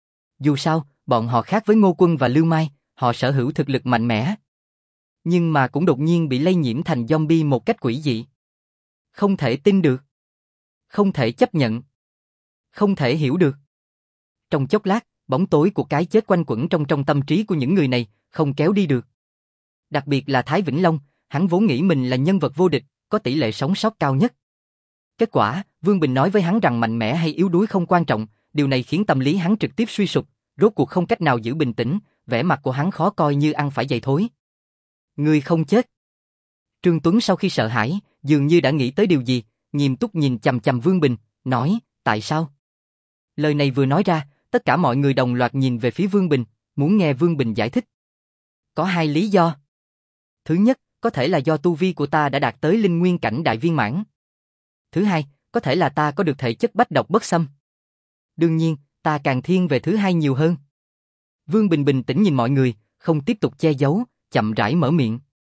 Dù sao, bọn họ khác với Ngô Quân và Lưu Mai, họ sở hữu thực lực mạnh mẽ. Nhưng mà cũng đột nhiên bị lây nhiễm thành zombie một cách quỷ dị. Không thể tin được. Không thể chấp nhận. Không thể hiểu được. Trong chốc lát, bóng tối của cái chết quanh quẩn trong trong tâm trí của những người này, không kéo đi được. Đặc biệt là Thái Vĩnh Long, hắn vốn nghĩ mình là nhân vật vô địch, có tỷ lệ sống sót cao nhất. Kết quả, Vương Bình nói với hắn rằng mạnh mẽ hay yếu đuối không quan trọng, điều này khiến tâm lý hắn trực tiếp suy sụp, rốt cuộc không cách nào giữ bình tĩnh, vẻ mặt của hắn khó coi như ăn phải giày thối. Ngươi không chết. Trương Tuấn sau khi sợ hãi, dường như đã nghĩ tới điều gì, nghiêm túc nhìn chằm chằm Vương Bình, nói, tại sao? Lời này vừa nói ra, tất cả mọi người đồng loạt nhìn về phía Vương Bình, muốn nghe Vương Bình giải thích. Có hai lý do. Thứ nhất, có thể là do tu vi của ta đã đạt tới linh nguyên cảnh đại viên mãn. Thứ hai, có thể là ta có được thể chất bách độc bất xâm. Đương nhiên, ta càng thiên về thứ hai nhiều hơn. Vương Bình bình tĩnh nhìn mọi người, không tiếp tục che giấu, chậm rãi mở miệng.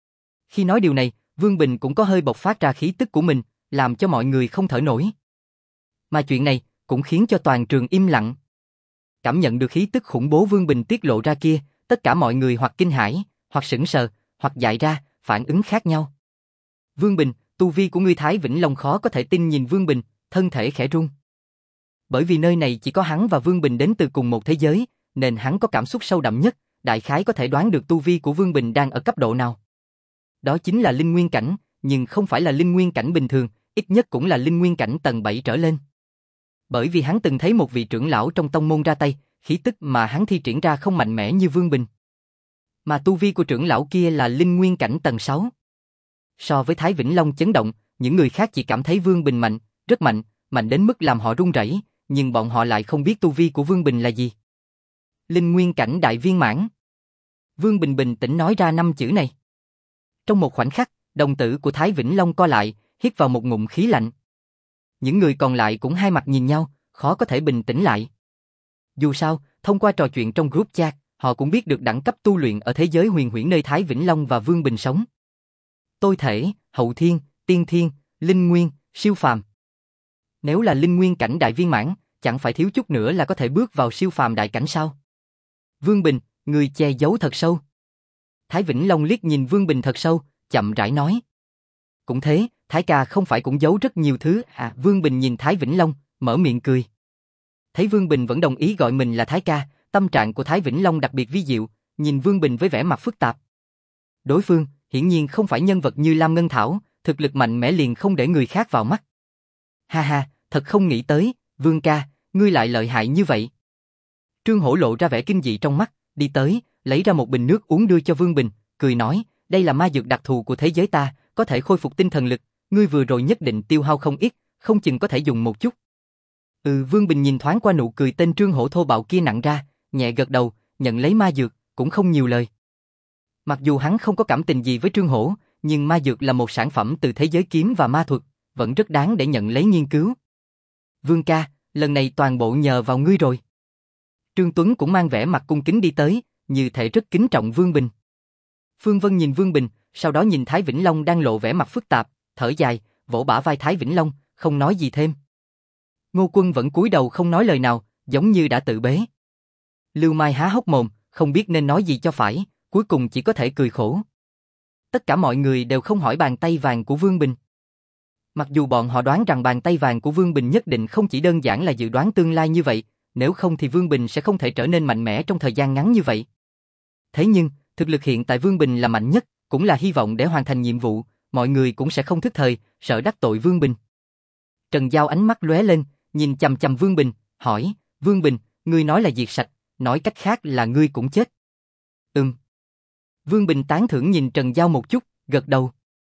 Khi nói điều này, Vương Bình cũng có hơi bộc phát ra khí tức của mình, làm cho mọi người không thở nổi. Mà chuyện này cũng khiến cho toàn trường im lặng. Cảm nhận được khí tức khủng bố Vương Bình tiết lộ ra kia, tất cả mọi người hoặc kinh hãi, hoặc sững sờ, hoặc dại ra, phản ứng khác nhau. Vương Bình, tu vi của ngươi. Thái Vĩnh Long khó có thể tin nhìn Vương Bình, thân thể khẽ run. Bởi vì nơi này chỉ có hắn và Vương Bình đến từ cùng một thế giới, nên hắn có cảm xúc sâu đậm nhất, đại khái có thể đoán được tu vi của Vương Bình đang ở cấp độ nào. Đó chính là linh nguyên cảnh, nhưng không phải là linh nguyên cảnh bình thường, ít nhất cũng là linh nguyên cảnh tầng bảy trở lên. Bởi vì hắn từng thấy một vị trưởng lão trong tông môn ra tay, khí tức mà hắn thi triển ra không mạnh mẽ như Vương Bình. Mà tu vi của trưởng lão kia là linh nguyên cảnh tầng sáu. So với Thái Vĩnh Long chấn động, những người khác chỉ cảm thấy Vương Bình mạnh, rất mạnh, mạnh đến mức làm họ run rẩy, nhưng bọn họ lại không biết tu vi của Vương Bình là gì. Linh nguyên cảnh đại viên mãn. Vương Bình bình tĩnh nói ra năm chữ này. Trong một khoảnh khắc, đồng tử của Thái Vĩnh Long co lại, hít vào một ngụm khí lạnh. Những người còn lại cũng hai mặt nhìn nhau, khó có thể bình tĩnh lại. Dù sao, thông qua trò chuyện trong group chat, họ cũng biết được đẳng cấp tu luyện ở thế giới huyền huyễn nơi Thái Vĩnh Long và Vương Bình sống. Tôi thể, hậu thiên, tiên thiên, linh nguyên, siêu phàm. Nếu là linh nguyên cảnh đại viên mãn, chẳng phải thiếu chút nữa là có thể bước vào siêu phàm đại cảnh sao? Vương Bình, người che giấu thật sâu. Thái Vĩnh Long liếc nhìn Vương Bình thật sâu, chậm rãi nói. Cũng thế, Thái ca không phải cũng giấu rất nhiều thứ à? Vương Bình nhìn Thái Vĩnh Long, mở miệng cười. Thấy Vương Bình vẫn đồng ý gọi mình là Thái ca, tâm trạng của Thái Vĩnh Long đặc biệt vi diệu, nhìn Vương Bình với vẻ mặt phức tạp. Đối phương, hiển nhiên không phải nhân vật như Lam Ngân Thảo, thực lực mạnh mẽ liền không để người khác vào mắt. Ha ha, thật không nghĩ tới, Vương ca, ngươi lại lợi hại như vậy. Trương Hổ lộ ra vẻ kinh dị trong mắt, đi tới, lấy ra một bình nước uống đưa cho Vương Bình, cười nói, đây là ma dược đặc thù của thế giới ta, có thể khôi phục tinh thần lực, ngươi vừa rồi nhất định tiêu hao không ít, không chừng có thể dùng một chút. Ừ, Vương Bình nhìn thoáng qua nụ cười tên Trương Hổ thô bạo kia nặng ra, nhẹ gật đầu, nhận lấy ma dược, cũng không nhiều lời. Mặc dù hắn không có cảm tình gì với Trương Hổ, nhưng ma dược là một sản phẩm từ thế giới kiếm và ma thuật, vẫn rất đáng để nhận lấy nghiên cứu. Vương ca, lần này toàn bộ nhờ vào ngươi rồi. Trương Tuấn cũng mang vẻ mặt cung kính đi tới, như thể rất kính trọng Vương Bình. Phương Vân nhìn Vương Bình, sau đó nhìn Thái Vĩnh Long đang lộ vẻ mặt phức tạp, thở dài, vỗ bả vai Thái Vĩnh Long, không nói gì thêm. Ngô Quân vẫn cúi đầu không nói lời nào, giống như đã tự bế. Lưu Mai há hốc mồm, không biết nên nói gì cho phải, cuối cùng chỉ có thể cười khổ. Tất cả mọi người đều không hỏi bàn tay vàng của Vương Bình. Mặc dù bọn họ đoán rằng bàn tay vàng của Vương Bình nhất định không chỉ đơn giản là dự đoán tương lai như vậy, nếu không thì Vương Bình sẽ không thể trở nên mạnh mẽ trong thời gian ngắn như vậy. Thế nhưng, thực lực hiện tại Vương Bình là mạnh nhất, cũng là hy vọng để hoàn thành nhiệm vụ, mọi người cũng sẽ không thức thời, sợ đắc tội Vương Bình. Trần Giao ánh mắt lóe lên, nhìn chằm chằm Vương Bình, hỏi, Vương Bình, ngươi nói là diệt sạch, nói cách khác là ngươi cũng chết. Ừm. Vương Bình tán thưởng nhìn Trần Giao một chút, gật đầu.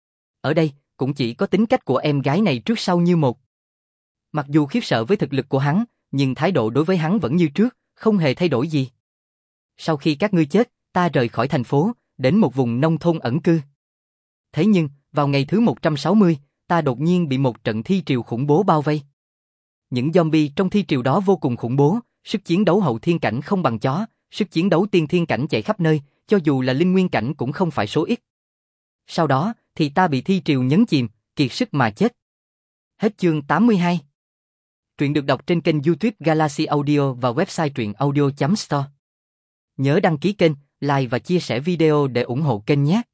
Ở đây, cũng chỉ có tính cách của em gái này trước sau như một. Mặc dù khiếp sợ với thực lực của hắn, nhưng thái độ đối với hắn vẫn như trước, không hề thay đổi gì. Sau khi các ngươi chết, ta rời khỏi thành phố, đến một vùng nông thôn ẩn cư. Thế nhưng, vào ngày thứ một trăm sáu mươi, ta đột nhiên bị một trận thi triều khủng bố bao vây. Những zombie trong thi triều đó vô cùng khủng bố, sức chiến đấu hậu thiên cảnh không bằng chó, sức chiến đấu tiên thiên cảnh chạy khắp nơi, cho dù là linh nguyên cảnh cũng không phải số ít. Sau đó, thì ta bị thi triều nhấn chìm, kiệt sức mà chết. Hết chương tám mươi hai. Truyện được đọc trên kênh YouTube Galaxy Audio và website truyện audio chấm store. Nhớ đăng ký kênh, like và chia sẻ video để ủng hộ kênh nhé.